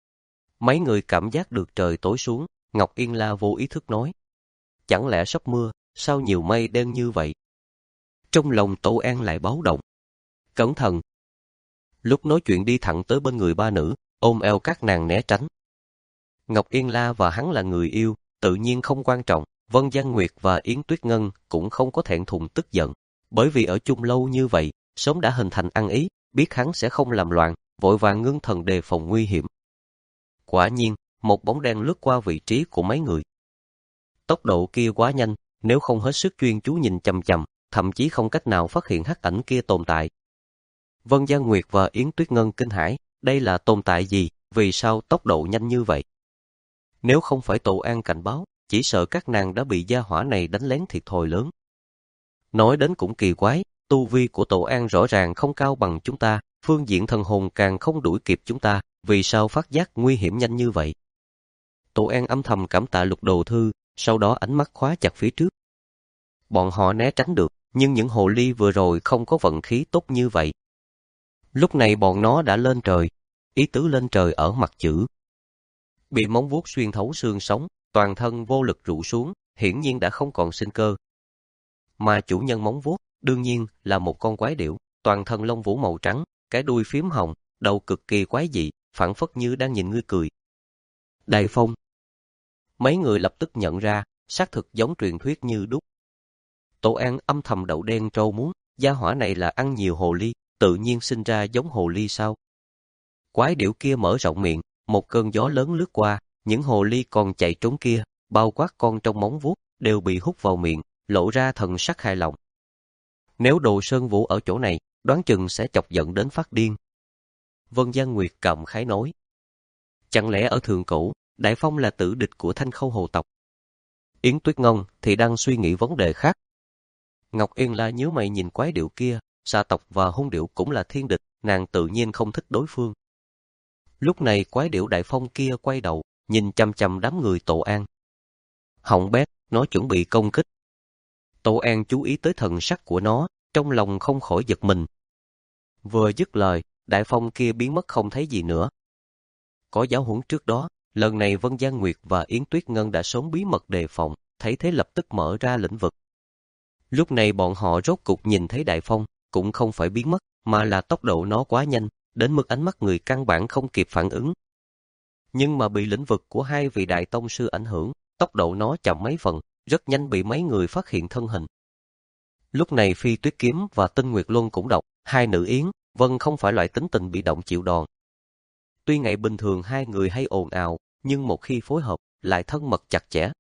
Mấy người cảm giác được trời tối xuống, Ngọc Yên La vô ý thức nói. Chẳng lẽ sắp mưa, sao nhiều mây đen như vậy? Trong lòng Tổ An lại báo động. Cẩn thận! Lúc nói chuyện đi thẳng tới bên người ba nữ, ôm eo các nàng né tránh. Ngọc Yên La và hắn là người yêu, tự nhiên không quan trọng, Vân Giang Nguyệt và Yến Tuyết Ngân cũng không có thẹn thùng tức giận, bởi vì ở chung lâu như vậy, sớm đã hình thành ăn ý, biết hắn sẽ không làm loạn, vội vàng ngưng thần đề phòng nguy hiểm. Quả nhiên, một bóng đen lướt qua vị trí của mấy người. Tốc độ kia quá nhanh, nếu không hết sức chuyên chú nhìn chằm chằm, thậm chí không cách nào phát hiện hắc ảnh kia tồn tại. Vân Giang Nguyệt và Yến Tuyết Ngân kinh hãi, đây là tồn tại gì, vì sao tốc độ nhanh như vậy? Nếu không phải Tổ An cảnh báo, chỉ sợ các nàng đã bị gia hỏa này đánh lén thiệt thòi lớn. Nói đến cũng kỳ quái, tu vi của Tổ An rõ ràng không cao bằng chúng ta, phương diện thần hồn càng không đuổi kịp chúng ta, vì sao phát giác nguy hiểm nhanh như vậy? Tổ An âm thầm cảm tạ Lục Đồ Thư, sau đó ánh mắt khóa chặt phía trước. Bọn họ né tránh được, nhưng những hồ ly vừa rồi không có vận khí tốt như vậy. Lúc này bọn nó đã lên trời, ý tứ lên trời ở mặt chữ. Bị móng vuốt xuyên thấu xương sống, toàn thân vô lực rũ xuống, hiển nhiên đã không còn sinh cơ. Mà chủ nhân móng vuốt, đương nhiên là một con quái điểu, toàn thân lông vũ màu trắng, cái đuôi phím hồng, đầu cực kỳ quái dị, phảng phất như đang nhìn ngươi cười. Đại Phong. Mấy người lập tức nhận ra, xác thực giống truyền thuyết như đúc. Tổ An âm thầm đậu đen trâu muống, gia hỏa này là ăn nhiều hồ ly, tự nhiên sinh ra giống hồ ly sao? Quái điểu kia mở rộng miệng, một cơn gió lớn lướt qua, những hồ ly còn chạy trốn kia, bao quát con trong móng vuốt, đều bị hút vào miệng, lộ ra thần sắc hài lòng. Nếu Đồ Sơn Vũ ở chỗ này, đoán chừng sẽ chọc giận đến phát điên. Vân Giang Nguyệt cảm khái nói. Chẳng lẽ ở thượng cổ, Đại Phong là tử địch của Thanh Khâu hồ tộc? Yến Tuyết Ngân thì đang suy nghĩ vấn đề khác. Ngọc Yên La nhíu mày nhìn quái điểu kia, xà tộc và hung điểu cũng là thiên địch, nàng tự nhiên không thích đối phương. Lúc này quái điểu Đại Phong kia quay đầu, nhìn chằm chằm đám người Tổ An. Họng bét, nó chuẩn bị công kích. Tổ An chú ý tới thần sắc của nó, trong lòng không khỏi giật mình. Vừa dứt lời, Đại Phong kia biến mất không thấy gì nữa. Có giáo huấn trước đó, lần này Vân Giang Nguyệt và Yến Tuyết Ngân đã sớm bí mật đề phòng, thấy thế lập tức mở ra lĩnh vực. Lúc này bọn họ rốt cục nhìn thấy Đại Phong, cũng không phải biến mất, mà là tốc độ nó quá nhanh, đến mức ánh mắt người căn bản không kịp phản ứng. Nhưng mà bị lĩnh vực của hai vị đại tông sư ảnh hưởng, tốc độ nó chậm mấy phần, rất nhanh bị mấy người phát hiện thân hình. Lúc này Phi Tuyết Kiếm và Tinh Nguyệt Luân cũng độc, hai nữ Yến, Vân không phải loại tính tình bị động chịu đòn. Tuy ngày bình thường hai người hay ồn ào, nhưng một khi phối hợp, lại thân mật chặt chẽ.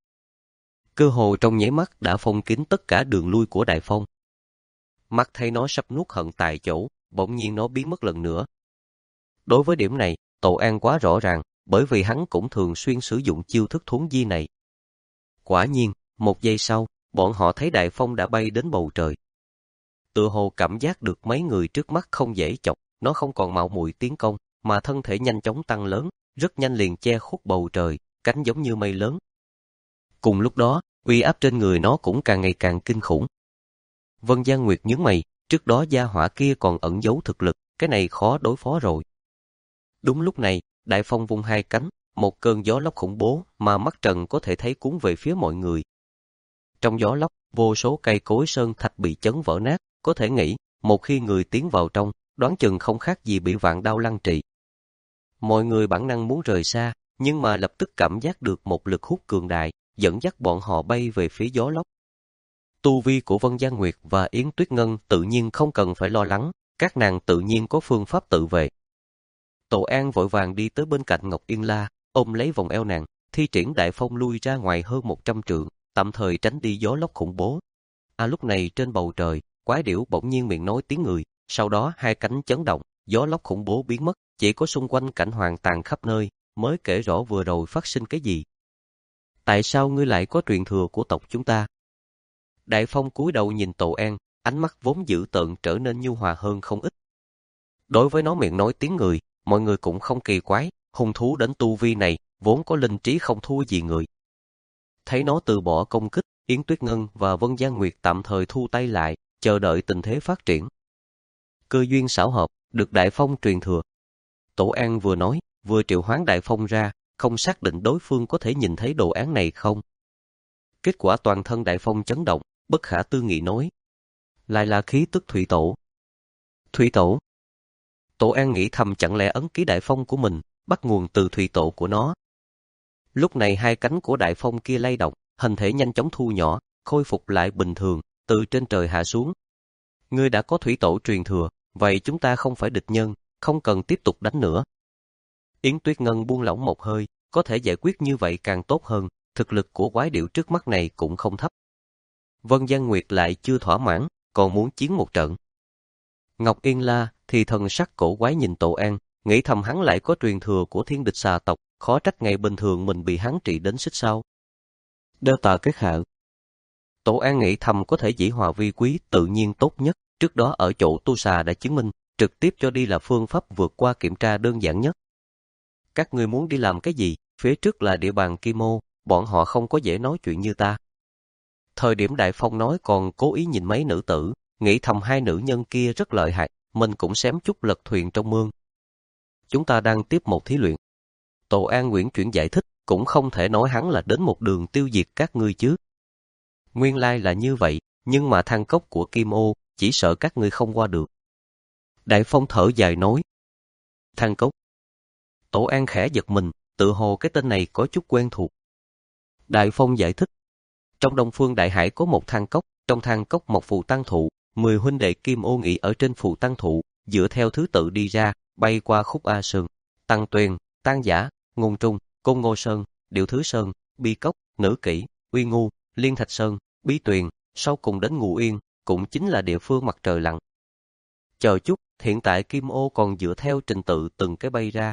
Cơ hồ trong nháy mắt đã phong kín tất cả đường lui của Đại Phong. Mắt thấy nó sắp nuốt hận tại chỗ, bỗng nhiên nó biến mất lần nữa. Đối với điểm này, Tổ An quá rõ ràng, bởi vì hắn cũng thường xuyên sử dụng chiêu thức thuấn di này. Quả nhiên, một giây sau, bọn họ thấy Đại Phong đã bay đến bầu trời. Tựa hồ cảm giác được mấy người trước mắt không dễ chọc, nó không còn mạo muội tiến công, mà thân thể nhanh chóng tăng lớn, rất nhanh liền che khuất bầu trời, cánh giống như mây lớn. Cùng lúc đó, uy áp trên người nó cũng càng ngày càng kinh khủng. Vân Gian Nguyệt nhướng mày, trước đó gia hỏa kia còn ẩn giấu thực lực, cái này khó đối phó rồi. Đúng lúc này, đại phong vung hai cánh, một cơn gió lốc khủng bố mà mắt trần có thể thấy cuốn về phía mọi người. Trong gió lốc, vô số cây cối sơn thạch bị chấn vỡ nát, có thể nghĩ, một khi người tiến vào trong, đoán chừng không khác gì bị vạn đao lăng trị. Mọi người bản năng muốn rời xa, nhưng mà lập tức cảm giác được một lực hút cường đại, dẫn dắt bọn họ bay về phía gió lốc. Tu vi của Vân Gian Nguyệt và Yến Tuyết Ngân tự nhiên không cần phải lo lắng, các nàng tự nhiên có phương pháp tự vệ. Tổ An vội vàng đi tới bên cạnh Ngọc Yên La, ôm lấy vòng eo nàng, thi triển đại phong lui ra ngoài hơn một trăm trượng, tạm thời tránh đi gió lốc khủng bố. À lúc này trên bầu trời, quái điểu bỗng nhiên miệng nói tiếng người, sau đó hai cánh chấn động, gió lốc khủng bố biến mất, chỉ có xung quanh cảnh hoàng tàn khắp nơi, mới kể rõ vừa rồi phát sinh cái gì. Tại sao ngươi lại có truyền thừa của tộc chúng ta? Đại Phong cúi đầu nhìn Tổ An, ánh mắt vốn dữ tợn trở nên nhu hòa hơn không ít. Đối với nó miệng nói tiếng người, mọi người cũng không kỳ quái, hung thú đến tu vi này, vốn có linh trí không thua gì người. Thấy nó từ bỏ công kích, Yến Tuyết Ngân và Vân Gian Nguyệt tạm thời thu tay lại, chờ đợi tình thế phát triển. Cơ duyên xảo hợp, được Đại Phong truyền thừa. Tổ An vừa nói, vừa triệu hoán Đại Phong ra, không xác định đối phương có thể nhìn thấy đồ án này không. Kết quả toàn thân Đại Phong chấn động, bất khả tư nghị nói. Lại là khí tức Thủy Tổ. Thủy Tổ. Tổ An nghĩ thầm chẳng lẽ ấn ký Đại Phong của mình, bắt nguồn từ Thủy Tổ của nó. Lúc này hai cánh của Đại Phong kia lay động, hình thể nhanh chóng thu nhỏ, khôi phục lại bình thường, từ trên trời hạ xuống. Ngươi đã có Thủy Tổ truyền thừa, vậy chúng ta không phải địch nhân, không cần tiếp tục đánh nữa. Yến Tuyết Ngân buông lỏng một hơi, có thể giải quyết như vậy càng tốt hơn, thực lực của quái điểu trước mắt này cũng không thấp. Vân Gian Nguyệt lại chưa thỏa mãn, còn muốn chiến một trận. Ngọc Yên La thì thần sắc cổ quái nhìn Tổ An, nghĩ thầm hắn lại có truyền thừa của thiên địch xà tộc, khó trách ngày bình thường mình bị hắn trị đến xích sao. Đơ tà kết hạ. Tổ An nghĩ thầm có thể dĩ hòa vi quý tự nhiên tốt nhất, trước đó ở chỗ tu xà đã chứng minh, trực tiếp cho đi là phương pháp vượt qua kiểm tra đơn giản nhất. Các ngươi muốn đi làm cái gì, phía trước là địa bàn Kim Ô, bọn họ không có dễ nói chuyện như ta. Thời điểm Đại Phong nói còn cố ý nhìn mấy nữ tử, nghĩ thầm hai nữ nhân kia rất lợi hại, mình cũng xém chút lật thuyền trong mương. Chúng ta đang tiếp một thí luyện. Tổ An Nguyễn chuyển giải thích, cũng không thể nói hắn là đến một đường tiêu diệt các ngươi chứ. Nguyên lai là như vậy, nhưng mà thang cốc của Kim Ô, chỉ sợ các ngươi không qua được. Đại Phong thở dài nói. Thang cốc. Tổ An khẽ giật mình, tự hồ cái tên này có chút quen thuộc. Đại Phong giải thích. Trong Đông Phương Đại Hải có một thang cốc, trong thang cốc một phù tăng thụ, mười huynh đệ Kim Ô nghỉ ở trên phù tăng thụ, dựa theo thứ tự đi ra, bay qua Khúc A Sơn, Tăng Tuyền, Tăng Giả, Ngôn Trung, Côn Ngô Sơn, Điệu Thứ Sơn, Bi Cốc, Nữ Kỷ, Uy Ngu, Liên Thạch Sơn, Bi Tuyền, sau cùng đến Ngũ Yên, cũng chính là địa phương mặt trời lặn. Chờ chút, hiện tại Kim Ô còn dựa theo trình tự từng cái bay ra.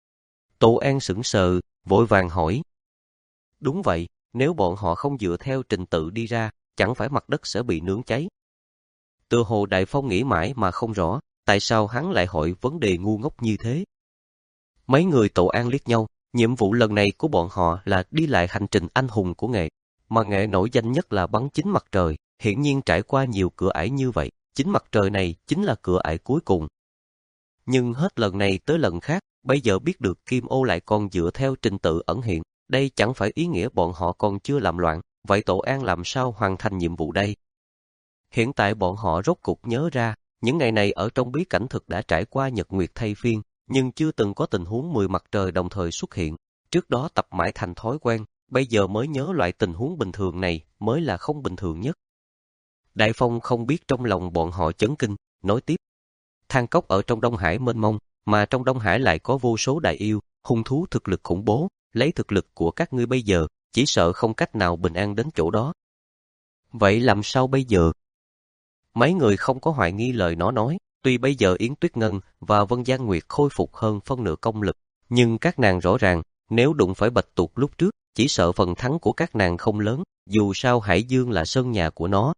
Tổ An sững sờ, vội vàng hỏi. Đúng vậy, nếu bọn họ không dựa theo trình tự đi ra, chẳng phải mặt đất sẽ bị nướng cháy. Tựa hồ Đại Phong nghĩ mãi mà không rõ, tại sao hắn lại hỏi vấn đề ngu ngốc như thế. Mấy người Tổ An liếc nhau, nhiệm vụ lần này của bọn họ là đi lại hành trình anh hùng của nghệ, mà nghệ nổi danh nhất là bắn chính mặt trời, hiển nhiên trải qua nhiều cửa ải như vậy, chính mặt trời này chính là cửa ải cuối cùng. Nhưng hết lần này tới lần khác, bây giờ biết được Kim Ô lại còn dựa theo trình tự ẩn hiện, đây chẳng phải ý nghĩa bọn họ còn chưa làm loạn, vậy Tổ An làm sao hoàn thành nhiệm vụ đây? Hiện tại bọn họ rốt cục nhớ ra, những ngày này ở trong bí cảnh thực đã trải qua nhật nguyệt thay phiên, nhưng chưa từng có tình huống mười mặt trời đồng thời xuất hiện. Trước đó tập mãi thành thói quen, bây giờ mới nhớ loại tình huống bình thường này mới là không bình thường nhất. Đại Phong không biết trong lòng bọn họ chấn kinh, nói tiếp. Thang cốc ở trong Đông Hải mênh mông, mà trong Đông Hải lại có vô số đại yêu, hung thú thực lực khủng bố, lấy thực lực của các ngươi bây giờ, chỉ sợ không cách nào bình an đến chỗ đó. Vậy làm sao bây giờ? Mấy người không có hoài nghi lời nó nói, tuy bây giờ Yến Tuyết Ngân và Vân Gian Nguyệt khôi phục hơn phân nửa công lực, nhưng các nàng rõ ràng, nếu đụng phải Bạch Tuộc lúc trước, chỉ sợ phần thắng của các nàng không lớn, dù sao Hải Dương là sân nhà của nó.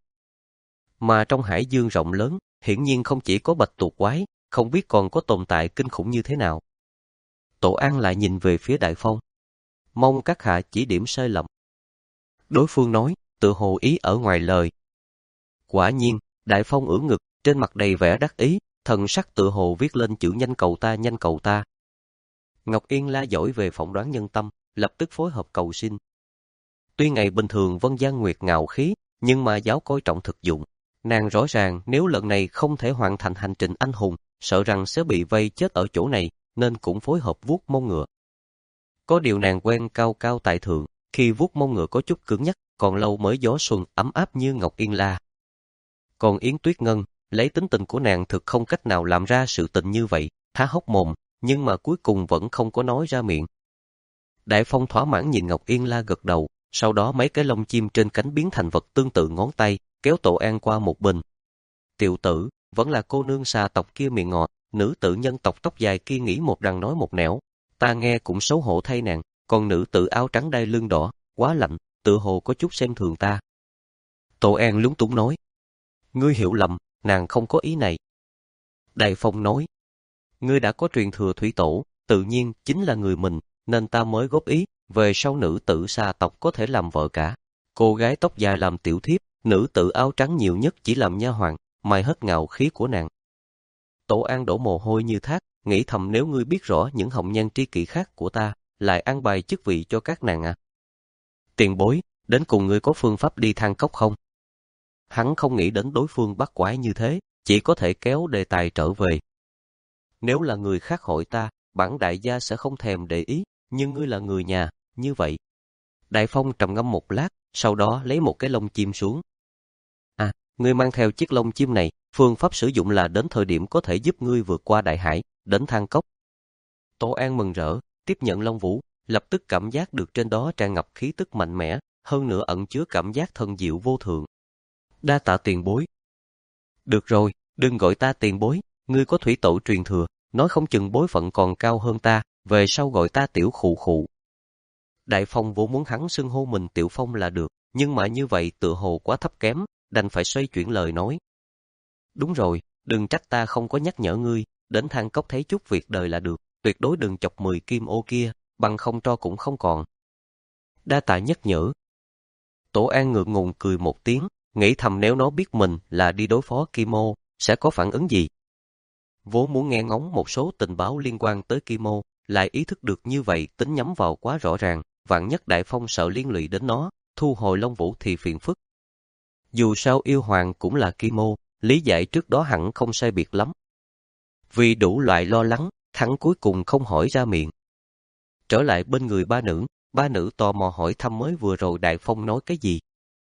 Mà trong Hải Dương rộng lớn, hiển nhiên không chỉ có Bạch Tuộc quái, không biết còn có tồn tại kinh khủng như thế nào. Tổ An lại nhìn về phía Đại Phong. Mong các hạ chỉ điểm sai lầm. Đối phương nói, tự hồ ý ở ngoài lời. Quả nhiên, Đại Phong ưỡn ngực, trên mặt đầy vẻ đắc ý, thần sắc tự hồ viết lên chữ nhanh cầu ta nhanh cầu ta. Ngọc Yên La giỏi về phỏng đoán nhân tâm, lập tức phối hợp cầu xin. Tuy ngày bình thường Vân Gian Nguyệt ngạo khí, nhưng mà giáo coi trọng thực dụng. Nàng rõ ràng nếu lần này không thể hoàn thành hành trình anh hùng, sợ rằng sẽ bị vây chết ở chỗ này, nên cũng phối hợp vuốt mông ngựa. Có điều nàng quen cao cao tại thượng, khi vuốt mông ngựa có chút cứng nhắc, còn lâu mới gió xuân ấm áp như Ngọc Yên La. Còn Yến Tuyết Ngân, lấy tính tình của nàng thực không cách nào làm ra sự tình như vậy, há hốc mồm, nhưng mà cuối cùng vẫn không có nói ra miệng. Đại Phong thỏa mãn nhìn Ngọc Yên La gật đầu, sau đó mấy cái lông chim trên cánh biến thành vật tương tự ngón tay, kéo Tổ An qua một bên. Tiểu tử, vẫn là cô nương xà tộc kia miệng ngọt, nữ tử nhân tộc tóc dài kia nghĩ một đằng nói một nẻo, ta nghe cũng xấu hổ thay nàng, còn nữ tử áo trắng đai lưng đỏ, quá lạnh, tự hồ có chút xem thường ta. Tổ An lúng túng nói, ngươi hiểu lầm, nàng không có ý này. Đại Phong nói, ngươi đã có truyền thừa thủy tổ, tự nhiên chính là người mình, nên ta mới góp ý, về sau nữ tử xà tộc có thể làm vợ cả. Cô gái tóc dài làm tiểu thiếp, nữ tử áo trắng nhiều nhất chỉ làm nha hoàn, mài hết ngạo khí của nàng. Tổ An đổ mồ hôi như thác, nghĩ thầm nếu ngươi biết rõ những hồng nhan tri kỷ khác của ta, lại an bài chức vị cho các nàng à. Tiền bối, đến cùng ngươi có phương pháp đi thang cốc không? Hắn không nghĩ đến đối phương bắt quái như thế, chỉ có thể kéo đề tài trở về. Nếu là người khác hỏi ta, bản đại gia sẽ không thèm để ý, nhưng ngươi là người nhà, như vậy. Đại Phong trầm ngâm một lát, sau đó lấy một cái lông chim xuống. À, ngươi mang theo chiếc lông chim này, phương pháp sử dụng là đến thời điểm có thể giúp ngươi vượt qua đại hải, đến thang cốc. Tổ An mừng rỡ, tiếp nhận lông vũ, lập tức cảm giác được trên đó tràn ngập khí tức mạnh mẽ, hơn nữa ẩn chứa cảm giác thần diệu vô thượng. Đa tạ tiền bối. Được rồi, đừng gọi ta tiền bối, ngươi có thủy tổ truyền thừa, nói không chừng bối phận còn cao hơn ta, về sau gọi ta tiểu khụ khụ. Đại Phong vốn muốn hắn xưng hô mình Tiểu Phong là được, nhưng mà như vậy tựa hồ quá thấp kém, đành phải xoay chuyển lời nói. Đúng rồi, đừng trách ta không có nhắc nhở ngươi, đến thang cốc thấy chút việc đời là được, tuyệt đối đừng chọc mười kim ô kia, bằng không tro cũng không còn. Đa tạ nhắc nhở. Tổ An ngượng ngùng cười một tiếng, nghĩ thầm nếu nó biết mình là đi đối phó Kim Ô, sẽ có phản ứng gì. Vốn muốn nghe ngóng một số tình báo liên quan tới Kim Ô, lại ý thức được như vậy tính nhắm vào quá rõ ràng, vạn nhất Đại Phong sợ liên lụy đến nó, thu hồi Long Vũ thì phiền phức. Dù sao yêu hoàng cũng là Kim Ô, lý giải trước đó hẳn không sai biệt lắm. Vì đủ loại lo lắng, hắn cuối cùng không hỏi ra miệng. Trở lại bên người ba nữ, ba nữ tò mò hỏi thăm mới vừa rồi Đại Phong nói cái gì.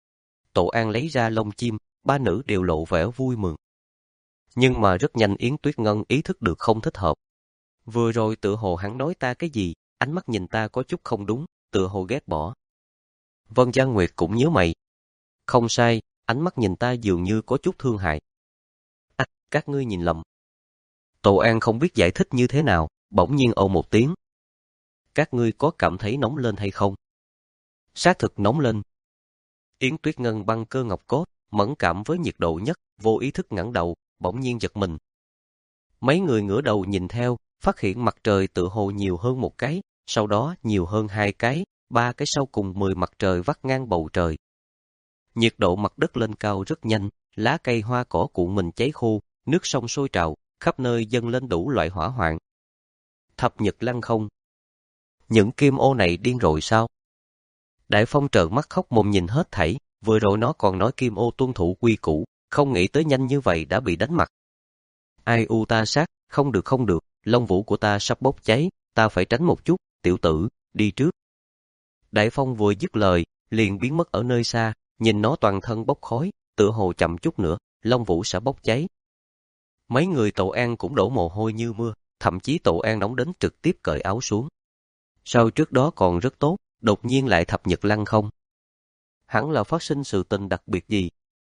Tổ An lấy ra lông chim, ba nữ đều lộ vẻ vui mừng. Nhưng mà rất nhanh Yến Tuyết Ngân ý thức được không thích hợp. Vừa rồi tự hồ hắn nói ta cái gì, ánh mắt nhìn ta có chút không đúng, tự hồ ghét bỏ. Vân Gian Nguyệt cũng nhớ mày. Không sai, ánh mắt nhìn ta dường như có chút thương hại. À, các ngươi nhìn lầm. Tổ An không biết giải thích như thế nào, bỗng nhiên ồ một tiếng. Các ngươi có cảm thấy nóng lên hay không? Xác thực nóng lên. Yến Tuyết Ngân băng cơ ngọc cốt, mẫn cảm với nhiệt độ nhất, vô ý thức ngẩng đầu, bỗng nhiên giật mình. Mấy người ngửa đầu nhìn theo, phát hiện mặt trời tự hồ nhiều hơn một cái, sau đó nhiều hơn hai cái, ba cái sau cùng mười mặt trời vắt ngang bầu trời. Nhiệt độ mặt đất lên cao rất nhanh, lá cây hoa cỏ cuộn mình cháy khô, nước sông sôi trào, khắp nơi dâng lên đủ loại hỏa hoạn. Thập nhật lăng không. Những kim ô này điên rồi sao? Đại Phong trợn mắt khóc mồm nhìn hết thảy, vừa rồi nó còn nói kim ô tuân thủ quy củ, không nghĩ tới nhanh như vậy đã bị đánh mặt. Ai u ta sát, không được không được, lông vũ của ta sắp bốc cháy, ta phải tránh một chút, tiểu tử, đi trước. Đại Phong vừa dứt lời, liền biến mất ở nơi xa, nhìn nó toàn thân bốc khói, tựa hồ chậm chút nữa, lông vũ sẽ bốc cháy. Mấy người Tổ An cũng đổ mồ hôi như mưa, thậm chí Tổ An nóng đến trực tiếp cởi áo xuống. Sao trước đó còn rất tốt, đột nhiên lại thập nhật lăng không? Hẳn là phát sinh sự tình đặc biệt gì?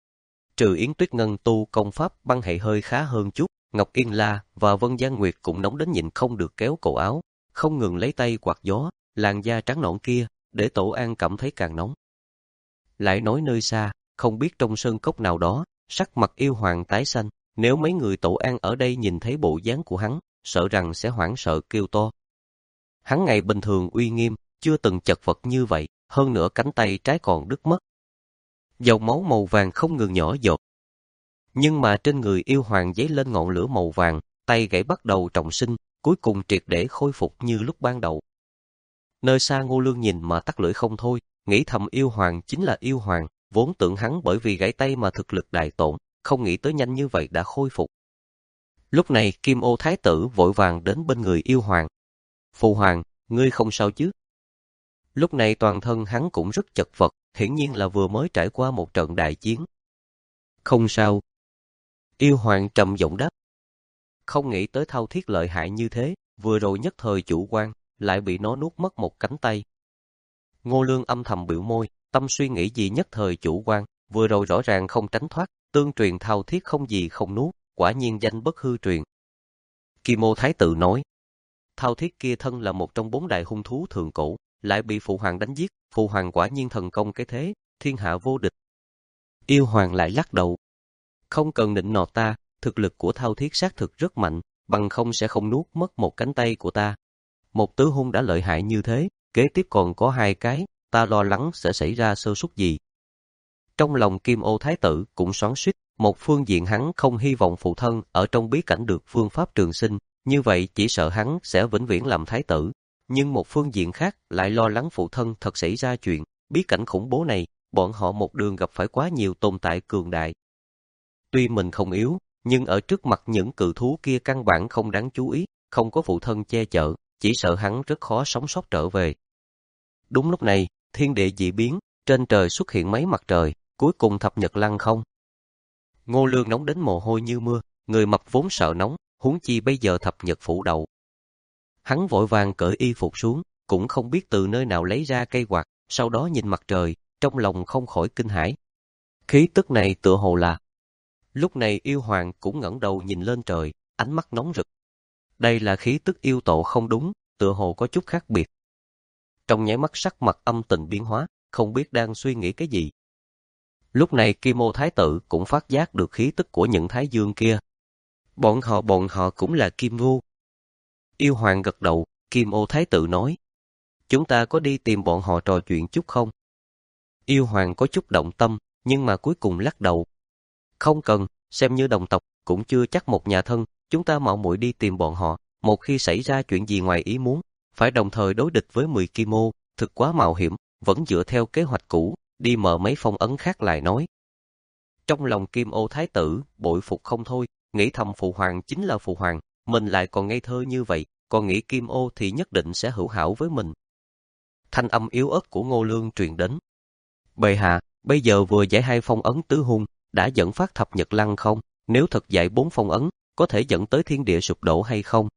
Trừ Yến Tuyết Ngân tu công pháp băng hệ hơi khá hơn chút, Ngọc Yên La và Vân Gian Nguyệt cũng nóng đến nhịn không được kéo cổ áo, không ngừng lấy tay quạt gió, làn da trắng nõn kia, để Tổ An cảm thấy càng nóng. Lại nói nơi xa, không biết trong sơn cốc nào đó, sắc mặt yêu hoàng tái xanh, nếu mấy người Tổ An ở đây nhìn thấy bộ dáng của hắn, sợ rằng sẽ hoảng sợ kêu to. Hắn ngày bình thường uy nghiêm, chưa từng chật vật như vậy, hơn nữa cánh tay trái còn đứt mất. Dòng máu màu vàng không ngừng nhỏ giọt. Nhưng mà trên người yêu hoàng dấy lên ngọn lửa màu vàng, tay gãy bắt đầu trọng sinh, cuối cùng triệt để khôi phục như lúc ban đầu. Nơi xa Ngô Lương nhìn mà tắt lưỡi không thôi, nghĩ thầm yêu hoàng chính là yêu hoàng, vốn tưởng hắn bởi vì gãy tay mà thực lực đại tổn, không nghĩ tới nhanh như vậy đã khôi phục. Lúc này Kim Ô Thái tử vội vàng đến bên người yêu hoàng. Phụ hoàng, ngươi không sao chứ? Lúc này toàn thân hắn cũng rất chật vật, hiển nhiên là vừa mới trải qua một trận đại chiến. Không sao. Yêu hoàng trầm giọng đáp. Không nghĩ tới Thao Thiết lợi hại như thế, vừa rồi nhất thời chủ quan, lại bị nó nuốt mất một cánh tay. Ngô Lương âm thầm biểu môi, tâm suy nghĩ gì nhất thời chủ quan, vừa rồi rõ ràng không tránh thoát, tương truyền Thao Thiết không gì không nuốt, quả nhiên danh bất hư truyền. Kim Ô Thái tử nói, Thao Thiết kia thân là một trong bốn đại hung thú thượng cổ, lại bị phụ hoàng đánh giết, phụ hoàng quả nhiên thần công cái thế, thiên hạ vô địch. Yêu hoàng lại lắc đầu. Không cần nịnh nọt ta, thực lực của Thao Thiết xác thực rất mạnh, bằng không sẽ không nuốt mất một cánh tay của ta. Một tứ hung đã lợi hại như thế, kế tiếp còn có hai cái, ta lo lắng sẽ xảy ra sơ suất gì. Trong lòng Kim Ô Thái tử cũng xoắn xuýt, một phương diện hắn không hy vọng phụ thân ở trong bí cảnh được phương pháp trường sinh, như vậy chỉ sợ hắn sẽ vĩnh viễn làm thái tử. Nhưng một phương diện khác lại lo lắng phụ thân thật xảy ra chuyện, bí cảnh khủng bố này, bọn họ một đường gặp phải quá nhiều tồn tại cường đại. Tuy mình không yếu, nhưng ở trước mặt những cự thú kia căn bản không đáng chú ý, không có phụ thân che chở, chỉ sợ hắn rất khó sống sót trở về. Đúng lúc này, thiên địa dị biến, trên trời xuất hiện mấy mặt trời, cuối cùng thập nhật lăng không. Ngô Lương nóng đến mồ hôi như mưa, người mập vốn sợ nóng, huống chi bây giờ thập nhật phủ đầu. Hắn vội vàng cởi y phục xuống, cũng không biết từ nơi nào lấy ra cây quạt, sau đó nhìn mặt trời, trong lòng không khỏi kinh hãi. Khí tức này tựa hồ là... Lúc này yêu hoàng cũng ngẩng đầu nhìn lên trời, ánh mắt nóng rực. Đây là khí tức yêu tổ không đúng, tựa hồ có chút khác biệt. Trong nháy mắt sắc mặt âm tình biến hóa, không biết đang suy nghĩ cái gì. Lúc này Kim Ô Thái tử cũng phát giác được khí tức của những thái dương kia. Bọn họ bọn họ cũng là Kim Ngô. Yêu hoàng gật đầu, Kim Ô Thái tử nói. Chúng ta có đi tìm bọn họ trò chuyện chút không? Yêu hoàng có chút động tâm, nhưng mà cuối cùng lắc đầu. Không cần, xem như đồng tộc, cũng chưa chắc một nhà thân, chúng ta mạo muội đi tìm bọn họ, một khi xảy ra chuyện gì ngoài ý muốn, phải đồng thời đối địch với mười Kim Ô, thực quá mạo hiểm, vẫn dựa theo kế hoạch cũ, đi mở mấy phong ấn khác lại nói. Trong lòng Kim Ô Thái tử, bội phục không thôi, nghĩ thầm phụ hoàng chính là phụ hoàng, mình lại còn ngây thơ như vậy, còn nghĩ Kim Ô thì nhất định sẽ hữu hảo với mình. Thanh âm yếu ớt của Ngô Lương truyền đến. Bệ hạ, bây giờ vừa giải hai phong ấn tứ hung, đã dẫn phát thập nhật lăng không, nếu thật giải bốn phong ấn, có thể dẫn tới thiên địa sụp đổ hay không?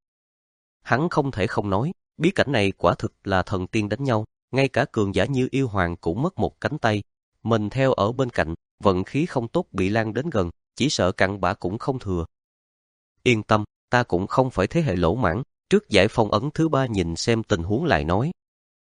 Hắn không thể không nói, bí cảnh này quả thực là thần tiên đánh nhau, ngay cả cường giả như yêu hoàng cũng mất một cánh tay. Mình theo ở bên cạnh, vận khí không tốt bị lan đến gần, chỉ sợ cặn bã cũng không thừa. Yên tâm, ta cũng không phải thế hệ lỗ mãng, trước giải phong ấn thứ ba nhìn xem tình huống lại nói.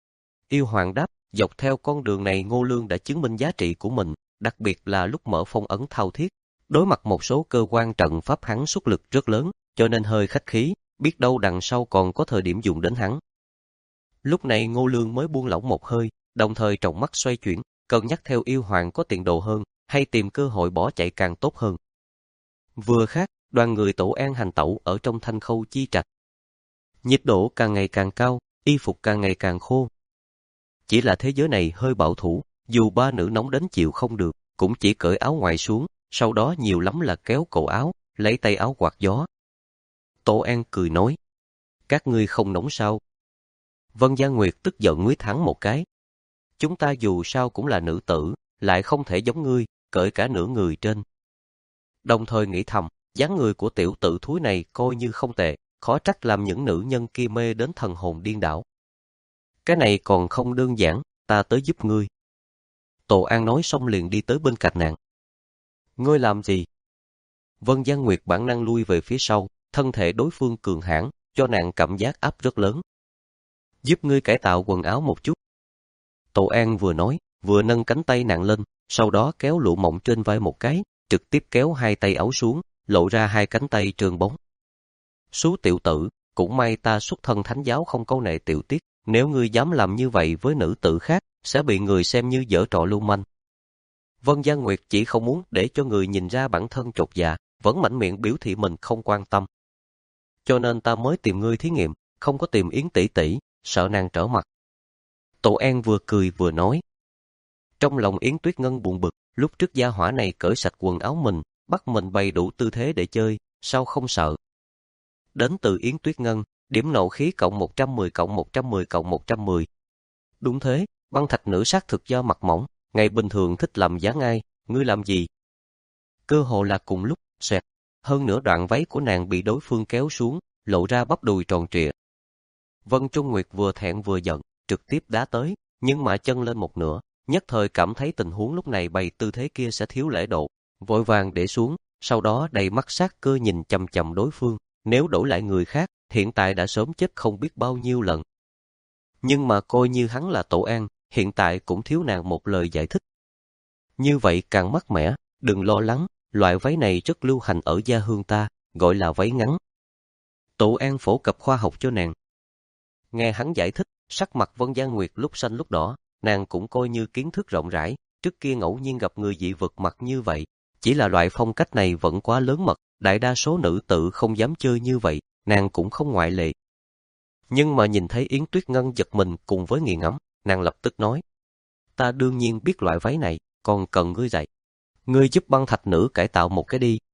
Yêu hoàng đáp, dọc theo con đường này Ngô Lương đã chứng minh giá trị của mình, đặc biệt là lúc mở phong ấn Thao Thiết. Đối mặt một số cơ quan trận pháp hắn xuất lực rất lớn, cho nên hơi khách khí, biết đâu đằng sau còn có thời điểm dùng đến hắn. Lúc này Ngô Lương mới buông lỏng một hơi, đồng thời trọng mắt xoay chuyển, cân nhắc theo yêu hoàng có tiền đồ hơn, hay tìm cơ hội bỏ chạy càng tốt hơn. Vừa khác, đoàn người Tổ An hành tẩu ở trong Thanh Khâu chi trạch. Nhiệt độ càng ngày càng cao, y phục càng ngày càng khô. Chỉ là thế giới này hơi bảo thủ, dù ba nữ nóng đến chịu không được, cũng chỉ cởi áo ngoài xuống, sau đó nhiều lắm là kéo cổ áo, lấy tay áo quạt gió. Tổ An cười nói, các ngươi không nóng sao? Vân Gia Nguyệt tức giận nguyết thắng một cái. Chúng ta dù sao cũng là nữ tử, lại không thể giống ngươi, cởi cả nửa người trên. Đồng thời nghĩ thầm, dáng người của tiểu tử thúi này coi như không tệ, khó trách làm những nữ nhân kia mê đến thần hồn điên đảo. Cái này còn không đơn giản, ta tới giúp ngươi. Tổ An nói xong liền đi tới bên cạnh nàng. Ngươi làm gì? Vân Gia Nguyệt bản năng lui về phía sau, thân thể đối phương cường hãn, cho nàng cảm giác áp rất lớn. Giúp ngươi cải tạo quần áo một chút. Tổ An vừa nói, vừa nâng cánh tay nàng lên, sau đó kéo lụa mỏng trên vai một cái, trực tiếp kéo hai tay áo xuống, lộ ra hai cánh tay trơn bóng. Số tiểu tử, cũng may ta xuất thân thánh giáo không câu nệ tiểu tiết, nếu ngươi dám làm như vậy với nữ tử khác, sẽ bị người xem như giở trò lưu manh. Vân Gia Nguyệt chỉ không muốn để cho người nhìn ra bản thân chột dạ, vẫn mạnh miệng biểu thị mình không quan tâm. Cho nên ta mới tìm ngươi thí nghiệm, không có tìm Yến tỷ tỷ, sợ nàng trở mặt. Tổ An vừa cười vừa nói. Trong lòng Yến Tuyết Ngân buồn bực, lúc trước gia hỏa này cởi sạch quần áo mình, bắt mình bày đủ tư thế để chơi, sao không sợ. Đến từ Yến Tuyết Ngân, điểm nộ khí cộng một trăm mười cộng một trăm mười cộng một trăm mười. Đúng thế, băng thạch nữ xác thực do mặt mỏng, ngày bình thường thích làm dáng ai, ngươi làm gì? Cơ hồ là cùng lúc, xoẹt, hơn nửa đoạn váy của nàng bị đối phương kéo xuống, lộ ra bắp đùi tròn trịa. Vân Trung Nguyệt vừa thẹn vừa giận, trực tiếp đá tới, nhưng mà chân lên một nửa, nhất thời cảm thấy tình huống lúc này bày tư thế kia sẽ thiếu lễ độ, vội vàng để xuống, sau đó đầy mắt sát cơ nhìn chằm chằm đối phương, nếu đổi lại người khác, hiện tại đã sớm chết không biết bao nhiêu lần. Nhưng mà coi như hắn là Tổ An, hiện tại cũng thiếu nàng một lời giải thích. Như vậy càng mát mẻ, đừng lo lắng, loại váy này rất lưu hành ở gia hương ta, gọi là váy ngắn. Tổ An phổ cập khoa học cho nàng. Nghe hắn giải thích, sắc mặt Vân Gia Nguyệt lúc xanh lúc đỏ, nàng cũng coi như kiến thức rộng rãi, trước kia ngẫu nhiên gặp người dị vực mặt như vậy, chỉ là loại phong cách này vẫn quá lớn mật, đại đa số nữ tự không dám chơi như vậy, nàng cũng không ngoại lệ. Nhưng mà nhìn thấy Yến Tuyết Ngân giật mình cùng với nghiền ngẫm, nàng lập tức nói: "Ta đương nhiên biết loại váy này, còn cần ngươi dạy. Ngươi giúp băng thạch nữ cải tạo một cái đi."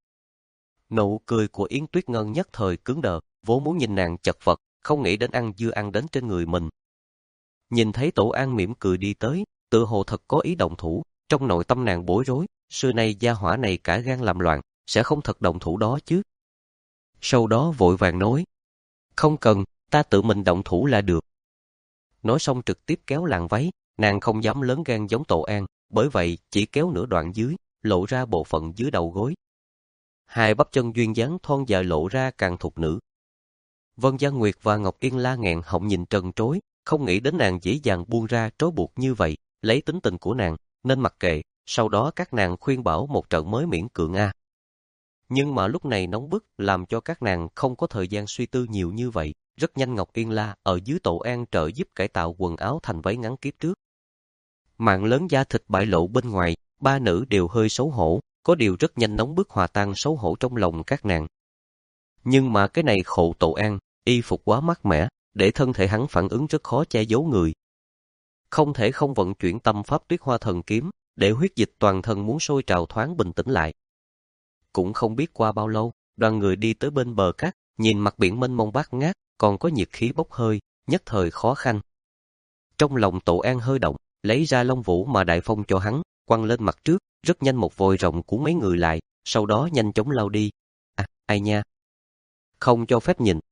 Nụ cười của Yến Tuyết Ngân nhất thời cứng đờ, vốn muốn nhìn nàng chật vật, không nghĩ đến ăn dưa ăn đến trên người mình. Nhìn thấy Tổ An mỉm cười đi tới, tự hồ thật có ý động thủ, trong nội tâm nàng bối rối, xưa nay gia hỏa này cả gan làm loạn, sẽ không thật động thủ đó chứ. Sau đó vội vàng nói: "Không cần, ta tự mình động thủ là được." Nói xong trực tiếp kéo làn váy, nàng không dám lớn gan giống Tổ An, bởi vậy chỉ kéo nửa đoạn dưới, lộ ra bộ phận dưới đầu gối. Hai bắp chân duyên dáng thon dài lộ ra càng thục nữ. Vân Gia Nguyệt và Ngọc Yên La nghẹn họng nhìn trần trối, không nghĩ đến nàng dễ dàng buông ra trói buộc như vậy, lấy tính tình của nàng, nên mặc kệ, sau đó các nàng khuyên bảo một trận mới miễn cưỡng a. Nhưng mà lúc này nóng bức làm cho các nàng không có thời gian suy tư nhiều như vậy, rất nhanh Ngọc Yên La ở dưới Tổ An trợ giúp cải tạo quần áo thành váy ngắn kiếp trước. Mạng lớn da thịt bại lộ bên ngoài, ba nữ đều hơi xấu hổ, có điều rất nhanh nóng bức hòa tan xấu hổ trong lòng các nàng. Nhưng mà cái này khổ Tổ An, y phục quá mát mẻ, để thân thể hắn phản ứng rất khó che giấu người. Không thể không vận chuyển tâm pháp Tuyết Hoa Thần Kiếm, để huyết dịch toàn thân muốn sôi trào thoáng bình tĩnh lại. Cũng không biết qua bao lâu, đoàn người đi tới bên bờ cát, nhìn mặt biển mênh mông bát ngát, còn có nhiệt khí bốc hơi, nhất thời khó khăn. Trong lòng Tổ An hơi động, lấy ra Long Vũ mà Đại Phong cho hắn, quăng lên mặt trước, rất nhanh một vòi rồng cuốn mấy người lại, sau đó nhanh chóng lao đi. À, ai nha? Không cho phép nhìn.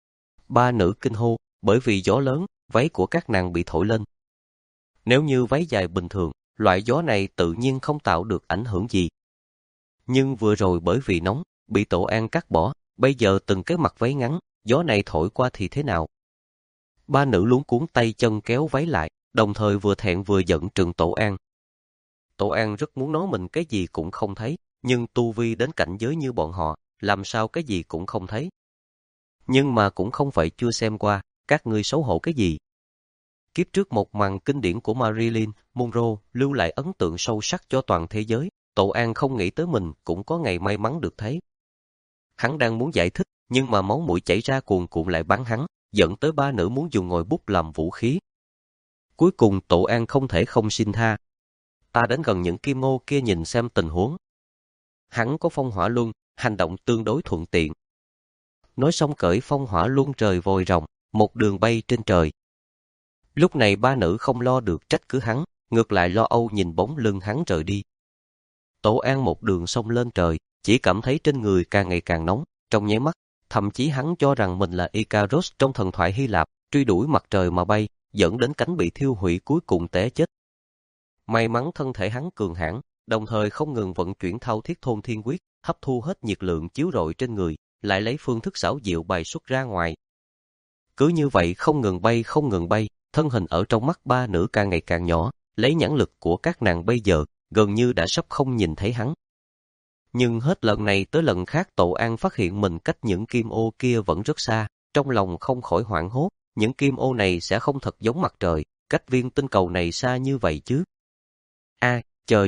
Ba nữ kinh hô, bởi vì gió lớn, váy của các nàng bị thổi lên. Nếu như váy dài bình thường, loại gió này tự nhiên không tạo được ảnh hưởng gì. Nhưng vừa rồi bởi vì nóng, bị Tổ An cắt bỏ, bây giờ từng cái mặt váy ngắn, gió này thổi qua thì thế nào? Ba nữ luống cuốn tay chân kéo váy lại, đồng thời vừa thẹn vừa giận trừng Tổ An. Tổ An rất muốn nói mình cái gì cũng không thấy, nhưng tu vi đến cảnh giới như bọn họ, làm sao cái gì cũng không thấy. Nhưng mà cũng không phải chưa xem qua, các ngươi xấu hổ cái gì. Kiếp trước một màn kinh điển của Marilyn Monroe lưu lại ấn tượng sâu sắc cho toàn thế giới, Tổ An không nghĩ tới mình cũng có ngày may mắn được thấy. Hắn đang muốn giải thích, nhưng mà máu mũi chảy ra cuồn cuộn lại bắn hắn, dẫn tới ba nữ muốn dùng ngòi bút làm vũ khí. Cuối cùng Tổ An không thể không xin tha. Ta đến gần những kim ô kia nhìn xem tình huống. Hắn có phong hỏa luân, hành động tương đối thuận tiện. Nói xong cởi phong hỏa luân trời vòi rồng, một đường bay trên trời. Lúc này ba nữ không lo được trách cứ hắn, ngược lại lo âu nhìn bóng lưng hắn rời đi. Tổ An một đường xông lên trời, chỉ cảm thấy trên người càng ngày càng nóng, trong nháy mắt, thậm chí hắn cho rằng mình là Icarus trong thần thoại Hy Lạp, truy đuổi mặt trời mà bay, dẫn đến cánh bị thiêu hủy cuối cùng té chết. May mắn thân thể hắn cường hãn, đồng thời không ngừng vận chuyển thao thiết thôn thiên quyết, hấp thu hết nhiệt lượng chiếu rọi trên người, lại lấy phương thức xảo diệu bài xuất ra ngoài. Cứ như vậy không ngừng bay không ngừng bay, thân hình ở trong mắt ba nữ càng ngày càng nhỏ, lấy nhãn lực của các nàng bây giờ, gần như đã sắp không nhìn thấy hắn. Nhưng hết lần này tới lần khác Tổ An phát hiện mình cách những kim ô kia vẫn rất xa, trong lòng không khỏi hoảng hốt, những kim ô này sẽ không thật giống mặt trời, cách viên tinh cầu này xa như vậy chứ. A, à, chờ chút,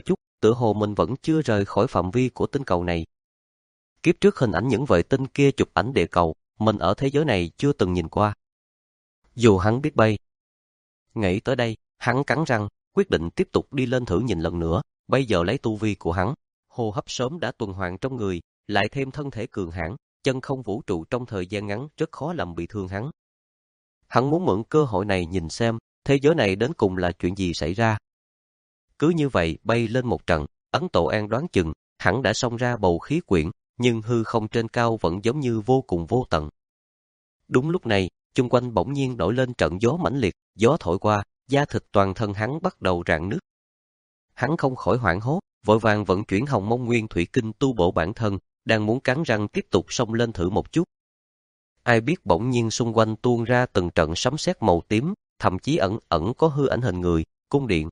tựa hồ mình vẫn chưa rời khỏi phạm vi của tinh cầu này. Kiếp trước hình ảnh những vệ tinh kia chụp ảnh địa cầu, mình ở thế giới này chưa từng nhìn qua. Dù hắn biết bay. Nghĩ tới đây, hắn cắn răng, quyết định tiếp tục đi lên thử nhìn lần nữa. Bây giờ lấy tu vi của hắn, hô hấp sớm đã tuần hoàn trong người, lại thêm thân thể cường hãn, chân không vũ trụ trong thời gian ngắn rất khó làm bị thương hắn. Hắn muốn mượn cơ hội này nhìn xem, thế giới này đến cùng là chuyện gì xảy ra. Cứ như vậy bay lên một trận, Ấn Tổ An đoán chừng, hắn đã xông ra bầu khí quyển, nhưng hư không trên cao vẫn giống như vô cùng vô tận. Đúng lúc này, chung quanh bỗng nhiên nổi lên trận gió mãnh liệt, gió thổi qua, da thịt toàn thân hắn bắt đầu rạn nứt. Hắn không khỏi hoảng hốt, vội vàng vận chuyển Hồng Mông Nguyên Thủy Kinh tu bổ bản thân, đang muốn cắn răng tiếp tục xông lên thử một chút. Ai biết bỗng nhiên xung quanh tuôn ra từng trận sấm sét màu tím, thậm chí ẩn ẩn có hư ảnh hình người, cung điện.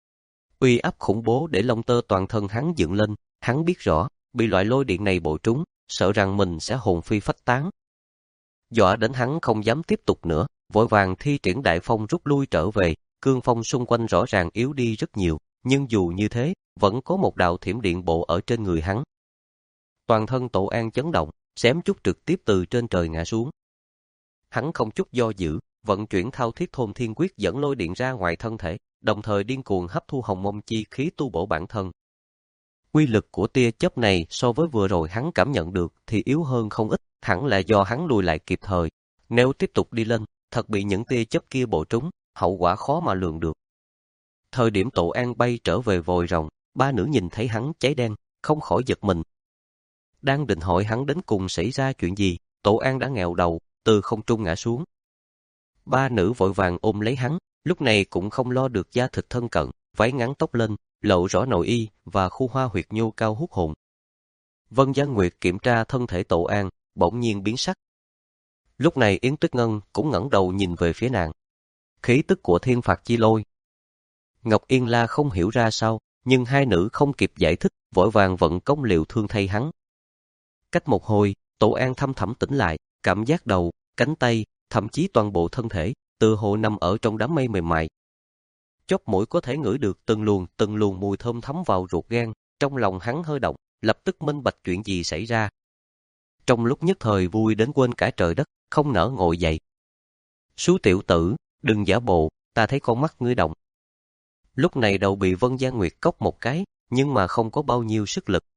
Uy áp khủng bố để lông tơ toàn thân hắn dựng lên, hắn biết rõ, bị loại lôi điện này bổ trúng, sợ rằng mình sẽ hồn phi phách tán. Dọa đến hắn không dám tiếp tục nữa, vội vàng thi triển đại phong rút lui trở về, cương phong xung quanh rõ ràng yếu đi rất nhiều, nhưng dù như thế, vẫn có một đạo thiểm điện bộ ở trên người hắn. Toàn thân Tổ An chấn động, xém chút trực tiếp từ trên trời ngã xuống. Hắn không chút do dự, vận chuyển thao thiết thôn thiên quyết dẫn lôi điện ra ngoài thân thể, đồng thời điên cuồng hấp thu hồng mông chi khí tu bổ bản thân. Uy lực của tia chớp này so với vừa rồi hắn cảm nhận được thì yếu hơn không ít, hẳn là do hắn lùi lại kịp thời. Nếu tiếp tục đi lên, thật bị những tia chớp kia bổ trúng, hậu quả khó mà lường được. Thời điểm Tổ An bay trở về vòi rồng, ba nữ nhìn thấy hắn cháy đen, không khỏi giật mình. Đang định hỏi hắn đến cùng xảy ra chuyện gì, Tổ An đã nghèo đầu, từ không trung ngã xuống. Ba nữ vội vàng ôm lấy hắn, lúc này cũng không lo được da thịt thân cận, váy ngắn tóc lên, lộ rõ nội y và khu hoa huyệt nhô cao hút hồn. Vân Gia Nguyệt kiểm tra thân thể Tổ An, bỗng nhiên biến sắc. Lúc này Yến Tuyết Ngân cũng ngẩng đầu nhìn về phía nàng. Khí tức của thiên phạt chi lôi. Ngọc Yên La không hiểu ra sao, nhưng hai nữ không kịp giải thích, vội vàng vận công liệu thương thay hắn. Cách một hồi, Tổ An thâm thẳm tỉnh lại, cảm giác đầu, cánh tay, thậm chí toàn bộ thân thể, từ hồ nằm ở trong đám mây mềm mại. Chóp mũi có thể ngửi được từng luồng từng luồng mùi thơm thấm vào ruột gan, trong lòng hắn hơi động, lập tức minh bạch chuyện gì xảy ra. Trong lúc nhất thời vui đến quên cả trời đất, không nỡ ngồi dậy. Sú tiểu tử, đừng giả bộ, ta thấy con mắt ngươi động. Lúc này đầu bị Vân Gia Nguyệt cốc một cái, nhưng mà không có bao nhiêu sức lực.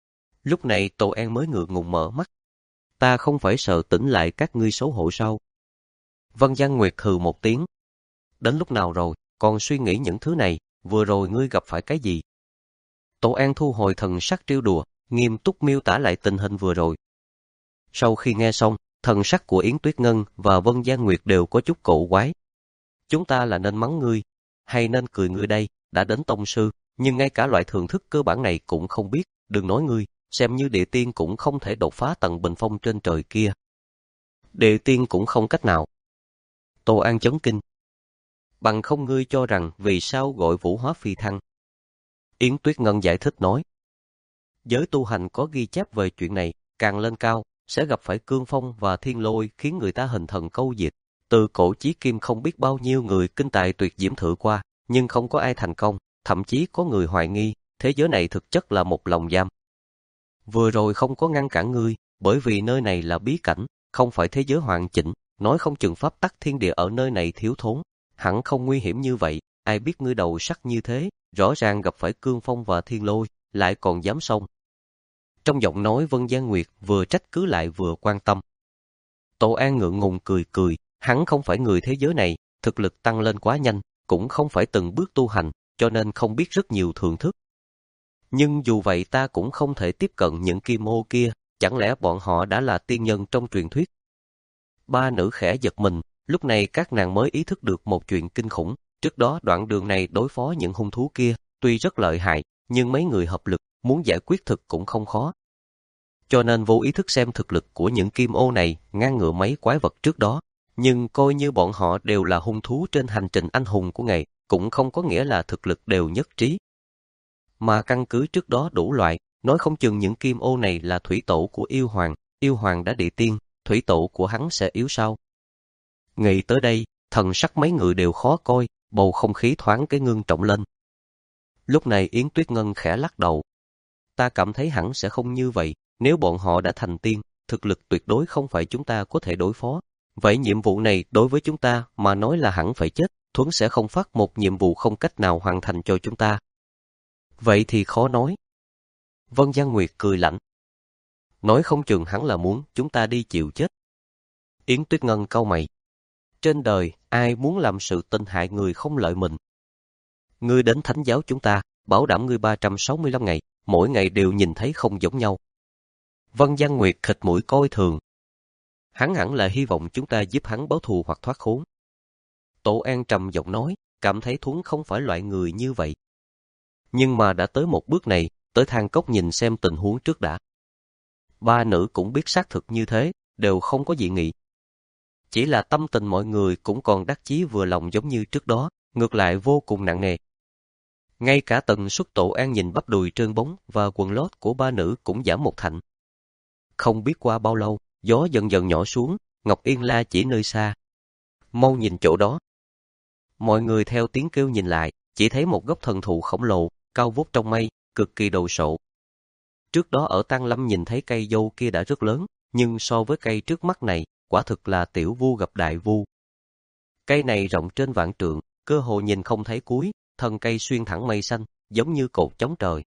Lúc này Tổ An mới ngượng ngùng mở mắt. Ta không phải sợ tỉnh lại các ngươi xấu hổ sao? Vân Gia Nguyệt hừ một tiếng. Đến lúc nào rồi, còn suy nghĩ những thứ này, vừa rồi ngươi gặp phải cái gì? Tổ An thu hồi thần sắc trêu đùa, nghiêm túc miêu tả lại tình hình vừa rồi. Sau khi nghe xong, thần sắc của Yến Tuyết Ngân và Vân Gia Nguyệt đều có chút cổ quái. Chúng ta là nên mắng ngươi, hay nên cười ngươi đây, đã đến tông sư, nhưng ngay cả loại thưởng thức cơ bản này cũng không biết, đừng nói ngươi, xem như địa tiên cũng không thể đột phá tầng bình phong trên trời kia. Địa tiên cũng không cách nào. Tô An chấn kinh. Bằng không ngươi cho rằng vì sao gọi vũ hóa phi thăng? Yến Tuyết Ngân giải thích nói. Giới tu hành có ghi chép về chuyện này, càng lên cao, sẽ gặp phải cương phong và thiên lôi khiến người ta hình thần câu diệt. Từ cổ chí kim không biết bao nhiêu người kinh tài tuyệt diễm thử qua, nhưng không có ai thành công, thậm chí có người hoài nghi, thế giới này thực chất là một lồng giam. Vừa rồi không có ngăn cản ngươi, bởi vì nơi này là bí cảnh, không phải thế giới hoàn chỉnh, nói không chừng pháp tắc thiên địa ở nơi này thiếu thốn, hẳn không nguy hiểm như vậy, ai biết ngươi đầu sắc như thế, rõ ràng gặp phải cương phong và thiên lôi, lại còn dám xông. Trong giọng nói Vân Gia Nguyệt vừa trách cứ lại vừa quan tâm. Tổ An ngượng ngùng cười cười, hắn không phải người thế giới này, thực lực tăng lên quá nhanh, cũng không phải từng bước tu hành, cho nên không biết rất nhiều thưởng thức. Nhưng dù vậy ta cũng không thể tiếp cận những kim ô kia, chẳng lẽ bọn họ đã là tiên nhân trong truyền thuyết? Ba nữ khẽ giật mình, lúc này các nàng mới ý thức được một chuyện kinh khủng. Trước đó đoạn đường này đối phó những hung thú kia, tuy rất lợi hại, nhưng mấy người hợp lực, muốn giải quyết thực cũng không khó. Cho nên vô ý thức xem thực lực của những kim ô này ngang ngửa mấy quái vật trước đó. Nhưng coi như bọn họ đều là hung thú trên hành trình anh hùng của ngài, cũng không có nghĩa là thực lực đều nhất trí. Mà căn cứ trước đó đủ loại, nói không chừng những kim ô này là thủy tổ của yêu hoàng, yêu hoàng đã địa tiên, thủy tổ của hắn sẽ yếu sao? Nghĩ tới đây, thần sắc mấy người đều khó coi, bầu không khí thoáng cái ngưng trọng lên. Lúc này Yến Tuyết Ngân khẽ lắc đầu. Ta cảm thấy hẳn sẽ không như vậy, nếu bọn họ đã thành tiên, thực lực tuyệt đối không phải chúng ta có thể đối phó. Vậy nhiệm vụ này đối với chúng ta mà nói là hẳn phải chết, Thuấn sẽ không phát một nhiệm vụ không cách nào hoàn thành cho chúng ta. Vậy thì khó nói. Vân Giang Nguyệt cười lạnh. Nói không chừng hắn là muốn chúng ta đi chịu chết. Yến Tuyết Ngân cau mày. Trên đời, ai muốn làm sự tình hại người không lợi mình. Ngươi đến thánh giáo chúng ta, bảo đảm ngươi ba trăm sáu mươi lăm ngày, mỗi ngày đều nhìn thấy không giống nhau. Vân Giang Nguyệt khịt mũi coi thường. Hắn hẳn là hy vọng chúng ta giúp hắn báo thù hoặc thoát khốn. Tổ An trầm giọng nói, cảm thấy Thuấn không phải loại người như vậy. Nhưng mà đã tới một bước này, tới than cốc nhìn xem tình huống trước đã. Ba nữ cũng biết xác thực như thế, đều không có dị nghị. Chỉ là tâm tình mọi người cũng còn đắc chí vừa lòng giống như trước đó, ngược lại vô cùng nặng nề. Ngay cả tần suất Tổ An nhìn bắp đùi trơn bóng và quần lót của ba nữ cũng giảm một thành. Không biết qua bao lâu, gió dần dần nhỏ xuống, Ngọc Yên la chỉ nơi xa. Mau nhìn chỗ đó. Mọi người theo tiếng kêu nhìn lại, chỉ thấy một gốc thần thụ khổng lồ, cao vút trong mây, cực kỳ đồ sộ. Trước đó ở Tăng Lâm nhìn thấy cây dâu kia đã rất lớn, nhưng so với cây trước mắt này, quả thực là tiểu vu gặp đại vu. Cây này rộng trên vạn trượng, cơ hồ nhìn không thấy cuối, thân cây xuyên thẳng mây xanh, giống như cột chống trời.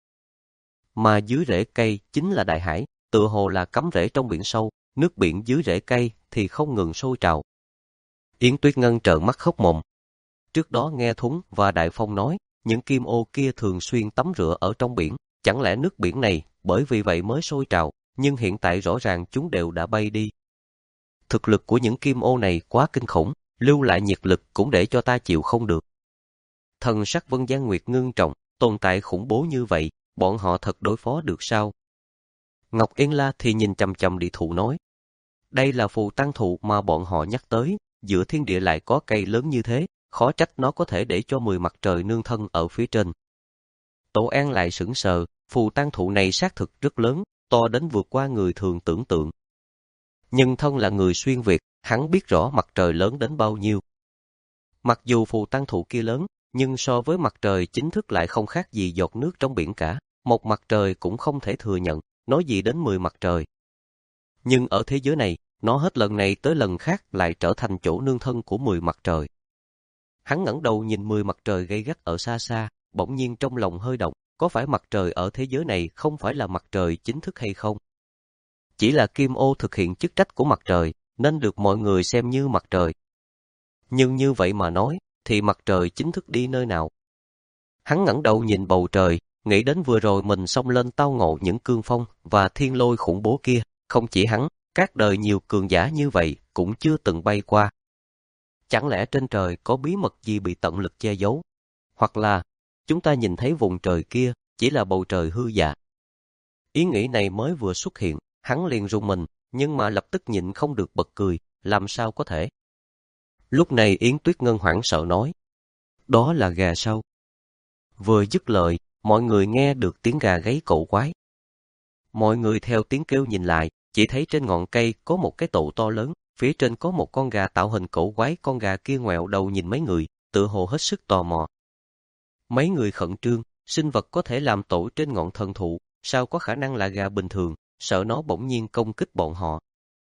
Mà dưới rễ cây chính là đại hải, tựa hồ là cắm rễ trong biển sâu, nước biển dưới rễ cây thì không ngừng sôi trào. Yến Tuyết Ngân trợn mắt khóc mồm. Trước đó nghe Thuấn và Đại Phong nói, những kim ô kia thường xuyên tắm rửa ở trong biển, chẳng lẽ nước biển này bởi vì vậy mới sôi trào, nhưng hiện tại rõ ràng chúng đều đã bay đi. Thực lực của những kim ô này quá kinh khủng, lưu lại nhiệt lực cũng để cho ta chịu không được. Thần sắc Vân Giang Nguyệt ngưng trọng, tồn tại khủng bố như vậy, bọn họ thật đối phó được sao? Ngọc Yên La thì nhìn chằm chằm địa thụ nói. Đây là phù tăng thụ mà bọn họ nhắc tới, giữa thiên địa lại có cây lớn như thế, khó trách nó có thể để cho mười mặt trời nương thân ở phía trên. Tổ An lại sững sờ, phù tăng thụ này xác thực rất lớn, to đến vượt qua người thường tưởng tượng. Nhưng thân là người xuyên Việt, hắn biết rõ mặt trời lớn đến bao nhiêu. Mặc dù phù tăng thụ kia lớn, nhưng so với mặt trời chính thức lại không khác gì giọt nước trong biển cả, một mặt trời cũng không thể thừa nhận, nói gì đến mười mặt trời. Nhưng ở thế giới này, nó hết lần này tới lần khác lại trở thành chỗ nương thân của mười mặt trời. Hắn ngẩng đầu nhìn mười mặt trời gay gắt ở xa xa, bỗng nhiên trong lòng hơi động, có phải mặt trời ở thế giới này không phải là mặt trời chính thức hay không? Chỉ là kim ô thực hiện chức trách của mặt trời, nên được mọi người xem như mặt trời. Nhưng như vậy mà nói, thì mặt trời chính thức đi nơi nào? Hắn ngẩng đầu nhìn bầu trời, nghĩ đến vừa rồi mình xông lên tao ngộ những cương phong và thiên lôi khủng bố kia, không chỉ hắn, các đời nhiều cường giả như vậy cũng chưa từng bay qua. Chẳng lẽ trên trời có bí mật gì bị tận lực che giấu? Hoặc là, chúng ta nhìn thấy vùng trời kia chỉ là bầu trời hư giả. Ý nghĩ này mới vừa xuất hiện, hắn liền rùng mình, nhưng mà lập tức nhịn không được bật cười, làm sao có thể? Lúc này Yến Tuyết Ngân hoảng sợ nói, đó là gà sao? Vừa dứt lời, mọi người nghe được tiếng gà gáy cổ quái. Mọi người theo tiếng kêu nhìn lại, chỉ thấy trên ngọn cây có một cái tổ to lớn, phía trên có một con gà tạo hình cổ quái, con gà kia ngoẹo đầu nhìn mấy người, tựa hồ hết sức tò mò. Mấy người khẩn trương, sinh vật có thể làm tổ trên ngọn thần thụ, sao có khả năng là gà bình thường, sợ nó bỗng nhiên công kích bọn họ.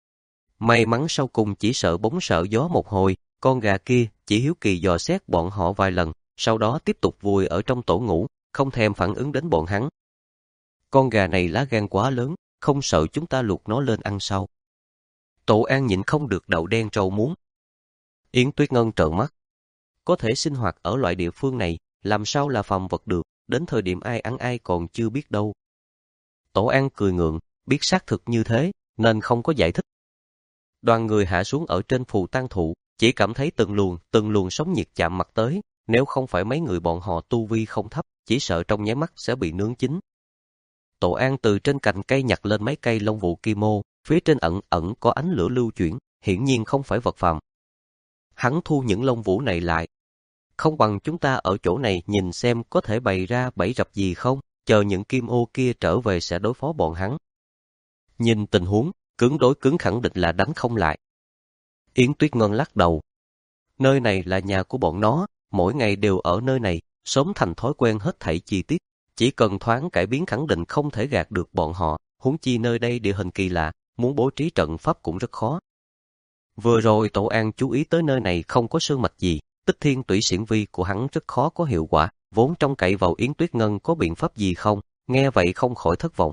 May mắn sau cùng chỉ sợ bóng sợ gió một hồi, con gà kia chỉ hiếu kỳ dò xét bọn họ vài lần, sau đó tiếp tục vùi ở trong tổ ngủ, không thèm phản ứng đến bọn hắn. Con gà này lá gan quá lớn, không sợ chúng ta luộc nó lên ăn sao? Tổ An nhịn không được đậu đen rau muống. Yến Tuyết Ngân trợn mắt. Có thể sinh hoạt ở loại địa phương này, làm sao là phàm vật được, đến thời điểm ai ăn ai còn chưa biết đâu. Tổ An cười ngượng, biết xác thực như thế, nên không có giải thích. Đoàn người hạ xuống ở trên phù tăng thụ, chỉ cảm thấy từng luồng, từng luồng sóng nhiệt chạm mặt tới, nếu không phải mấy người bọn họ tu vi không thấp, chỉ sợ trong nháy mắt sẽ bị nướng chín. Tổ An từ trên cành cây nhặt lên mấy cây lông vũ kim ô, phía trên ẩn ẩn có ánh lửa lưu chuyển, hiển nhiên không phải vật phàm. Hắn thu những lông vũ này lại. Không bằng chúng ta ở chỗ này nhìn xem có thể bày ra bẫy rập gì không, chờ những kim ô kia trở về sẽ đối phó bọn hắn. Nhìn tình huống, cứng đối cứng khẳng định là đánh không lại. Yến Tuyết Ngân lắc đầu. Nơi này là nhà của bọn nó, mỗi ngày đều ở nơi này, sớm thành thói quen hết thảy chi tiết, chỉ cần thoáng cải biến khẳng định không thể gạt được bọn họ, huống chi nơi đây địa hình kỳ lạ, muốn bố trí trận pháp cũng rất khó. Vừa rồi Tổ An chú ý tới nơi này không có sơn mạch gì, Tích Thiên Tủy Xiển Vi của hắn rất khó có hiệu quả, vốn trông cậy vào Yến Tuyết Ngân có biện pháp gì không, nghe vậy không khỏi thất vọng.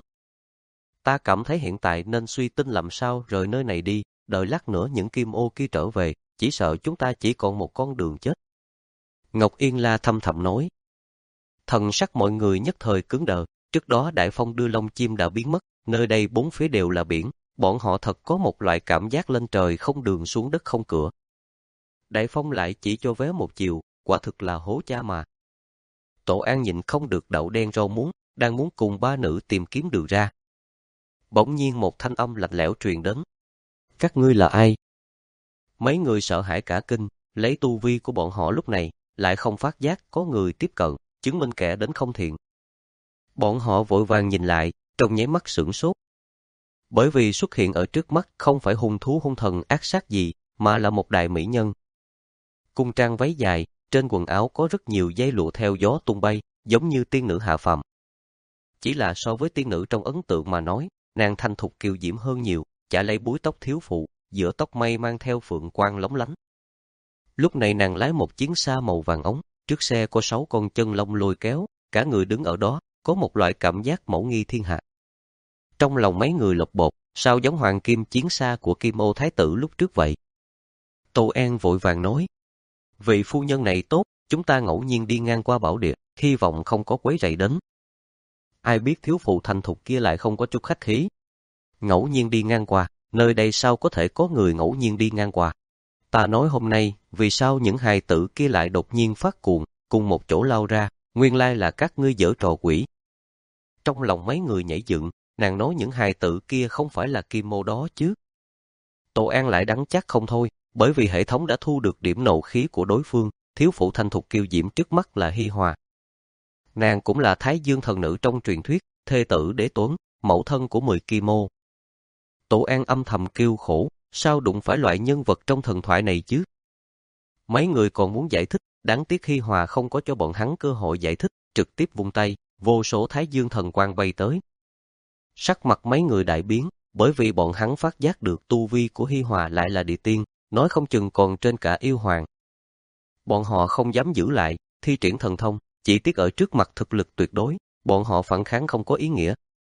Ta cảm thấy hiện tại nên suy tính làm sao rời nơi này đi, đợi lát nữa những kim ô kia trở về, chỉ sợ chúng ta chỉ còn một con đường chết. Ngọc Yên La thâm thầm nói. Thần sắc mọi người nhất thời cứng đờ, trước đó Đại Phong đưa lông chim đã biến mất, nơi đây bốn phía đều là biển, bọn họ thật có một loại cảm giác lên trời không đường xuống đất không cửa. Đại Phong lại chỉ cho vé một chiều, quả thực là hố cha mà. Tổ An nhịn không được đậu đen rau muống, đang muốn cùng ba nữ tìm kiếm đường ra. Bỗng nhiên một thanh âm lạnh lẽo truyền đến. Các ngươi là ai? Mấy người sợ hãi cả kinh, lấy tu vi của bọn họ lúc này, lại không phát giác có người tiếp cận, chứng minh kẻ đến không thiện. Bọn họ vội vàng nhìn lại, trong nháy mắt sửng sốt. Bởi vì xuất hiện ở trước mắt không phải hung thú hung thần ác sát gì, mà là một đại mỹ nhân. Cung trang váy dài, trên quần áo có rất nhiều dây lụa theo gió tung bay, giống như tiên nữ hạ phàm. Chỉ là so với tiên nữ trong ấn tượng mà nói, nàng thanh thục kiều diễm hơn nhiều, chả lấy búi tóc thiếu phụ, giữa tóc mây mang theo phượng quang lóng lánh. Lúc này nàng lái một chiến xa màu vàng ống, trước xe có sáu con chân lông lôi kéo, cả người đứng ở đó, có một loại cảm giác mẫu nghi thiên hạ. Trong lòng mấy người lột bột, sao giống hoàng kim chiến xa của Kim Ô Thái tử lúc trước vậy? Tô An vội vàng nói, vị phu nhân này tốt, chúng ta ngẫu nhiên đi ngang qua bảo địa, hy vọng không có quấy rầy đến. Ai biết thiếu phụ thành thục kia lại không có chút khách khí. Ngẫu nhiên đi ngang qua, nơi đây sao có thể có người ngẫu nhiên đi ngang qua? Ta nói hôm nay, vì sao những hài tử kia lại đột nhiên phát cuồng, cùng một chỗ lao ra, nguyên lai là các ngươi giở trò quỷ. Trong lòng mấy người nhảy dựng, nàng nói những hài tử kia không phải là Kim Ô đó chứ. Tô An lại đắn chắc không thôi, bởi vì hệ thống đã thu được điểm nộ khí của đối phương, thiếu phụ thanh thục kiêu diễm trước mắt là Hi Hòa. Nàng cũng là Thái Dương thần nữ trong truyền thuyết, thê tử Đế Tuấn, mẫu thân của mười Kim Ô. Tô An âm thầm kêu khổ, sao đụng phải loại nhân vật trong thần thoại này chứ? Mấy người còn muốn giải thích, đáng tiếc Hi Hòa không có cho bọn hắn cơ hội giải thích, trực tiếp vung tay, vô số Thái Dương thần quang bay tới. Sắc mặt mấy người đại biến, bởi vì bọn hắn phát giác được tu vi của Hi Hòa lại là địa tiên, nói không chừng còn trên cả yêu hoàng. Bọn họ không dám giữ lại, thi triển thần thông, chỉ tiếc ở trước mặt thực lực tuyệt đối, bọn họ phản kháng không có ý nghĩa.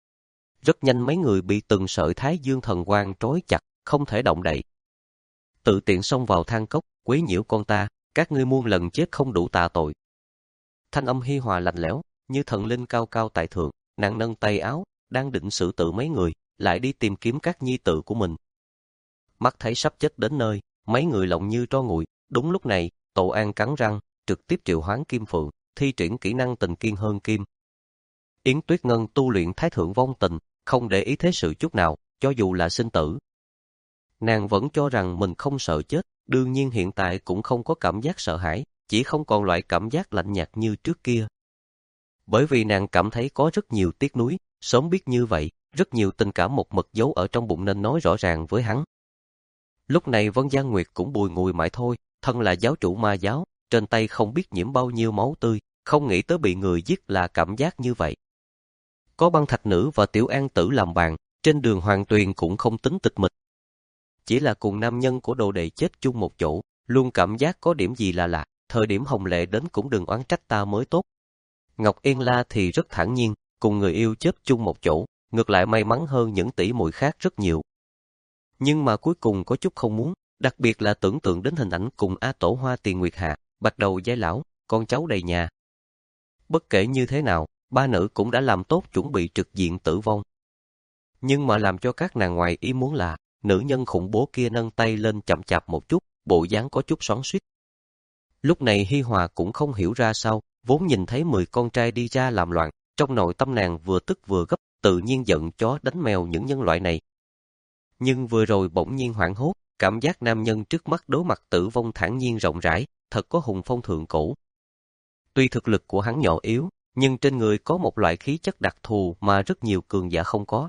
Rất nhanh mấy người bị từng sợi Thái Dương thần quang trói chặt, không thể động đậy. Tự tiện xông vào than cốc, quấy nhiễu con ta, các ngươi muôn lần chết không đủ tạ tội. Thanh âm Hi Hòa lạnh lẽo, như thần linh cao cao tại thượng, nàng nâng tay áo, đang định xử tử mấy người, lại đi tìm kiếm các nhi tử của mình. Mắt thấy sắp chết đến nơi, mấy người lộng như tro nguội. Đúng lúc này, Tô An cắn răng, trực tiếp triệu hoán Kim Phượng, thi triển kỹ năng tình kiên hơn kim. Yến Tuyết Ngân tu luyện Thái Thượng Vong Tình, không để ý thế sự chút nào, cho dù là sinh tử. Nàng vẫn cho rằng mình không sợ chết, đương nhiên hiện tại cũng không có cảm giác sợ hãi, chỉ không còn loại cảm giác lạnh nhạt như trước kia. Bởi vì nàng cảm thấy có rất nhiều tiếc nuối, sớm biết như vậy, rất nhiều tình cảm một mực giấu ở trong bụng nên nói rõ ràng với hắn. Lúc này Vân Giang Nguyệt cũng bùi ngùi mãi thôi, thân là giáo chủ ma giáo, trên tay không biết nhiễm bao nhiêu máu tươi, không nghĩ tới bị người giết là cảm giác như vậy. Có Băng Thạch Nữ và Tiểu An Tử làm bạn, trên đường Hoàng Tuyền cũng không tính tịch mịch. Chỉ là cùng nam nhân của đồ đệ chết chung một chỗ, luôn cảm giác có điểm gì là lạ, thời điểm Hồng Lệ đến cũng đừng oán trách ta mới tốt. Ngọc Yên La thì rất thản nhiên, cùng người yêu chết chung một chỗ, ngược lại may mắn hơn những tỷ muội khác rất nhiều. Nhưng mà cuối cùng có chút không muốn, đặc biệt là tưởng tượng đến hình ảnh cùng A Tổ Hoa Tiền Nguyệt Hạ, bạc đầu giai lão, con cháu đầy nhà. Bất kể như thế nào, ba nữ cũng đã làm tốt chuẩn bị trực diện tử vong. Nhưng mà làm cho các nàng ngoài ý muốn là, nữ nhân khủng bố kia nâng tay lên chậm chạp một chút, bộ dáng có chút xoắn xuýt. Lúc này Hi Hòa cũng không hiểu ra sao, vốn nhìn thấy mười con trai đi ra làm loạn, trong nội tâm nàng vừa tức vừa gấp, tự nhiên giận chó đánh mèo những nhân loại này. Nhưng vừa rồi bỗng nhiên hoảng hốt, cảm giác nam nhân trước mắt đối mặt tử vong thản nhiên rộng rãi, thật có hùng phong thượng cổ. Tuy thực lực của hắn nhỏ yếu, nhưng trên người có một loại khí chất đặc thù mà rất nhiều cường giả không có.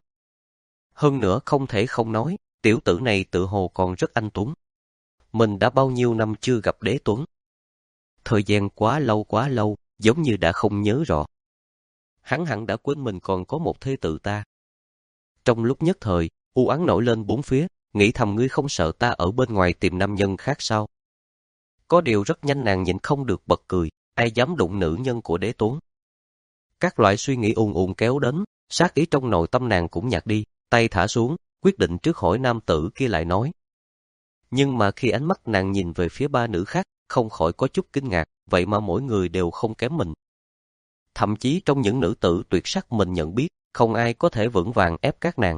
Hơn nữa không thể không nói, tiểu tử này tự hồ còn rất anh tuấn. Mình đã bao nhiêu năm chưa gặp Đế Tuấn. Thời gian quá lâu quá lâu, giống như đã không nhớ rõ. Hắn hẳn đã quên mình còn có một thê tử ta. Trong lúc nhất thời, u oán nổi lên bốn phía, nghĩ thầm ngươi không sợ ta ở bên ngoài tìm nam nhân khác sao? Có điều rất nhanh nàng nhịn không được bật cười, ai dám đụng nữ nhân của đế tuấn. Các loại suy nghĩ ùn ùn kéo đến, sát ý trong nội tâm nàng cũng nhạt đi, tay thả xuống, quyết định trước hỏi nam tử kia lại nói. Nhưng mà khi ánh mắt nàng nhìn về phía ba nữ khác, không khỏi có chút kinh ngạc, vậy mà mỗi người đều không kém mình. Thậm chí trong những nữ tử tuyệt sắc mình nhận biết, không ai có thể vững vàng ép các nàng.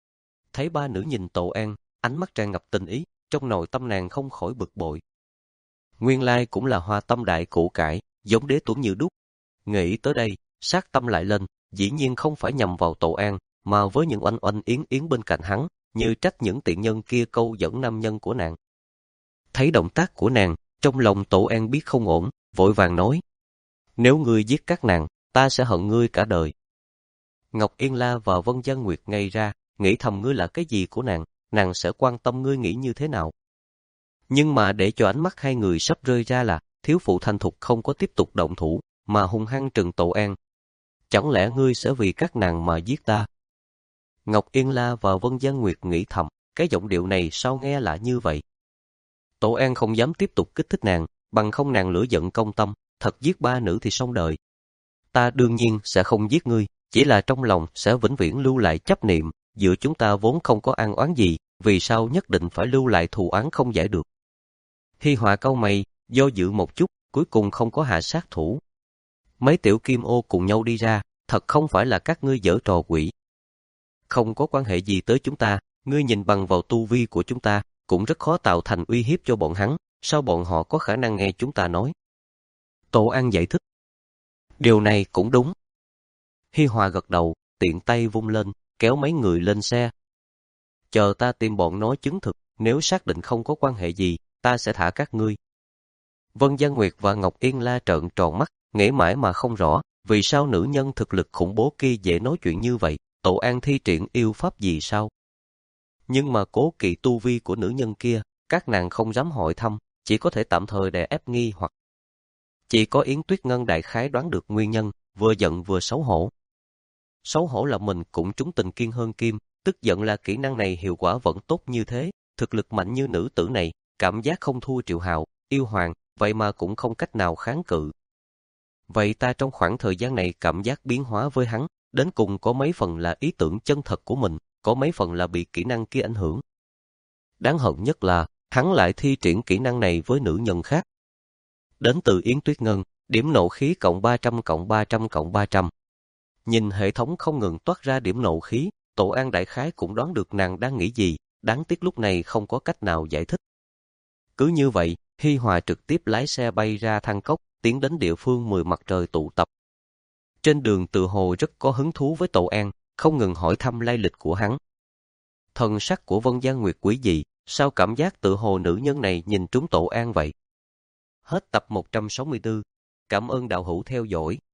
Thấy ba nữ nhìn Tổ An, ánh mắt tràn ngập tình ý, trong nội tâm nàng không khỏi bực bội. Nguyên lai cũng là hoa tâm đại củ cải, giống đế tuấn như đúc. Nghĩ tới đây, sát tâm lại lên, dĩ nhiên không phải nhằm vào Tổ An, mà với những oanh oanh yến yến bên cạnh hắn, như trách những tiện nhân kia câu dẫn nam nhân của nàng. Thấy động tác của nàng, trong lòng Tổ An biết không ổn, vội vàng nói. Nếu ngươi giết các nàng, ta sẽ hận ngươi cả đời. Ngọc Yên La và Vân Gian Nguyệt ngây ra, nghĩ thầm ngươi là cái gì của nàng, nàng sẽ quan tâm ngươi nghĩ như thế nào. Nhưng mà để cho ánh mắt hai người sắp rơi ra là, thiếu phụ thành thục không có tiếp tục động thủ, mà hung hăng trừng Tổ An. Chẳng lẽ ngươi sẽ vì các nàng mà giết ta? Ngọc Yên La và Vân Gian Nguyệt nghĩ thầm, cái giọng điệu này sao nghe lạ như vậy? Tổ An không dám tiếp tục kích thích nàng, bằng không nàng lửa giận công tâm, thật giết ba nữ thì xong đời. Ta đương nhiên sẽ không giết ngươi, chỉ là trong lòng sẽ vĩnh viễn lưu lại chấp niệm, giữa chúng ta vốn không có ăn oán gì, vì sao nhất định phải lưu lại thù oán không giải được. Hi Hòa cau mày, do dự một chút, cuối cùng không có hạ sát thủ. Mấy tiểu kim ô cùng nhau đi ra, thật không phải là các ngươi giở trò quỷ. Không có quan hệ gì tới chúng ta, ngươi nhìn bằng vào tu vi của chúng ta, cũng rất khó tạo thành uy hiếp cho bọn hắn, sao bọn họ có khả năng nghe chúng ta nói? Tổ An giải thích. Điều này cũng đúng. Hi Hòa gật đầu, tiện tay vung lên, kéo mấy người lên xe. Chờ ta tìm bọn nó chứng thực, nếu xác định không có quan hệ gì, ta sẽ thả các ngươi. Vân Gian Nguyệt và Ngọc Yên La trợn tròn mắt, nghĩ mãi mà không rõ, vì sao nữ nhân thực lực khủng bố kia dễ nói chuyện như vậy, Tổ An thi triển yêu pháp gì sao? Nhưng mà cố kỵ tu vi của nữ nhân kia, các nàng không dám hỏi thăm, chỉ có thể tạm thời đè ép nghi hoặc. Chỉ có Yến Tuyết Ngân đại khái đoán được nguyên nhân, vừa giận vừa xấu hổ. Xấu hổ là mình cũng trúng tình kiên hơn kim, tức giận là kỹ năng này hiệu quả vẫn tốt như thế, thực lực mạnh như nữ tử này, cảm giác không thua Triệu Hạo, yêu hoàng, vậy mà cũng không cách nào kháng cự. Vậy ta trong khoảng thời gian này cảm giác biến hóa với hắn, đến cùng có mấy phần là ý tưởng chân thật của mình, có mấy phần là bị kỹ năng kia ảnh hưởng. Đáng hận nhất là, hắn lại thi triển kỹ năng này với nữ nhân khác. Đến từ Yến Tuyết Ngân, điểm nộ khí cộng ba trăm cộng ba trăm cộng ba trăm. Nhìn hệ thống không ngừng toát ra điểm nộ khí, Tổ An đại khái cũng đoán được nàng đang nghĩ gì, đáng tiếc lúc này không có cách nào giải thích. Cứ như vậy, Hi Hòa trực tiếp lái xe bay ra Thang Cốc, tiến đến địa phương mười mặt trời tụ tập. Trên đường tự hồ rất có hứng thú với Tổ An, không ngừng hỏi thăm lai lịch của hắn. Thần sắc của Vân Gian Nguyệt quý dị, sao cảm giác tự hồ nữ nhân này nhìn trúng Tổ An vậy? Hết tập một trăm sáu mươi tư. Cảm ơn đạo hữu theo dõi.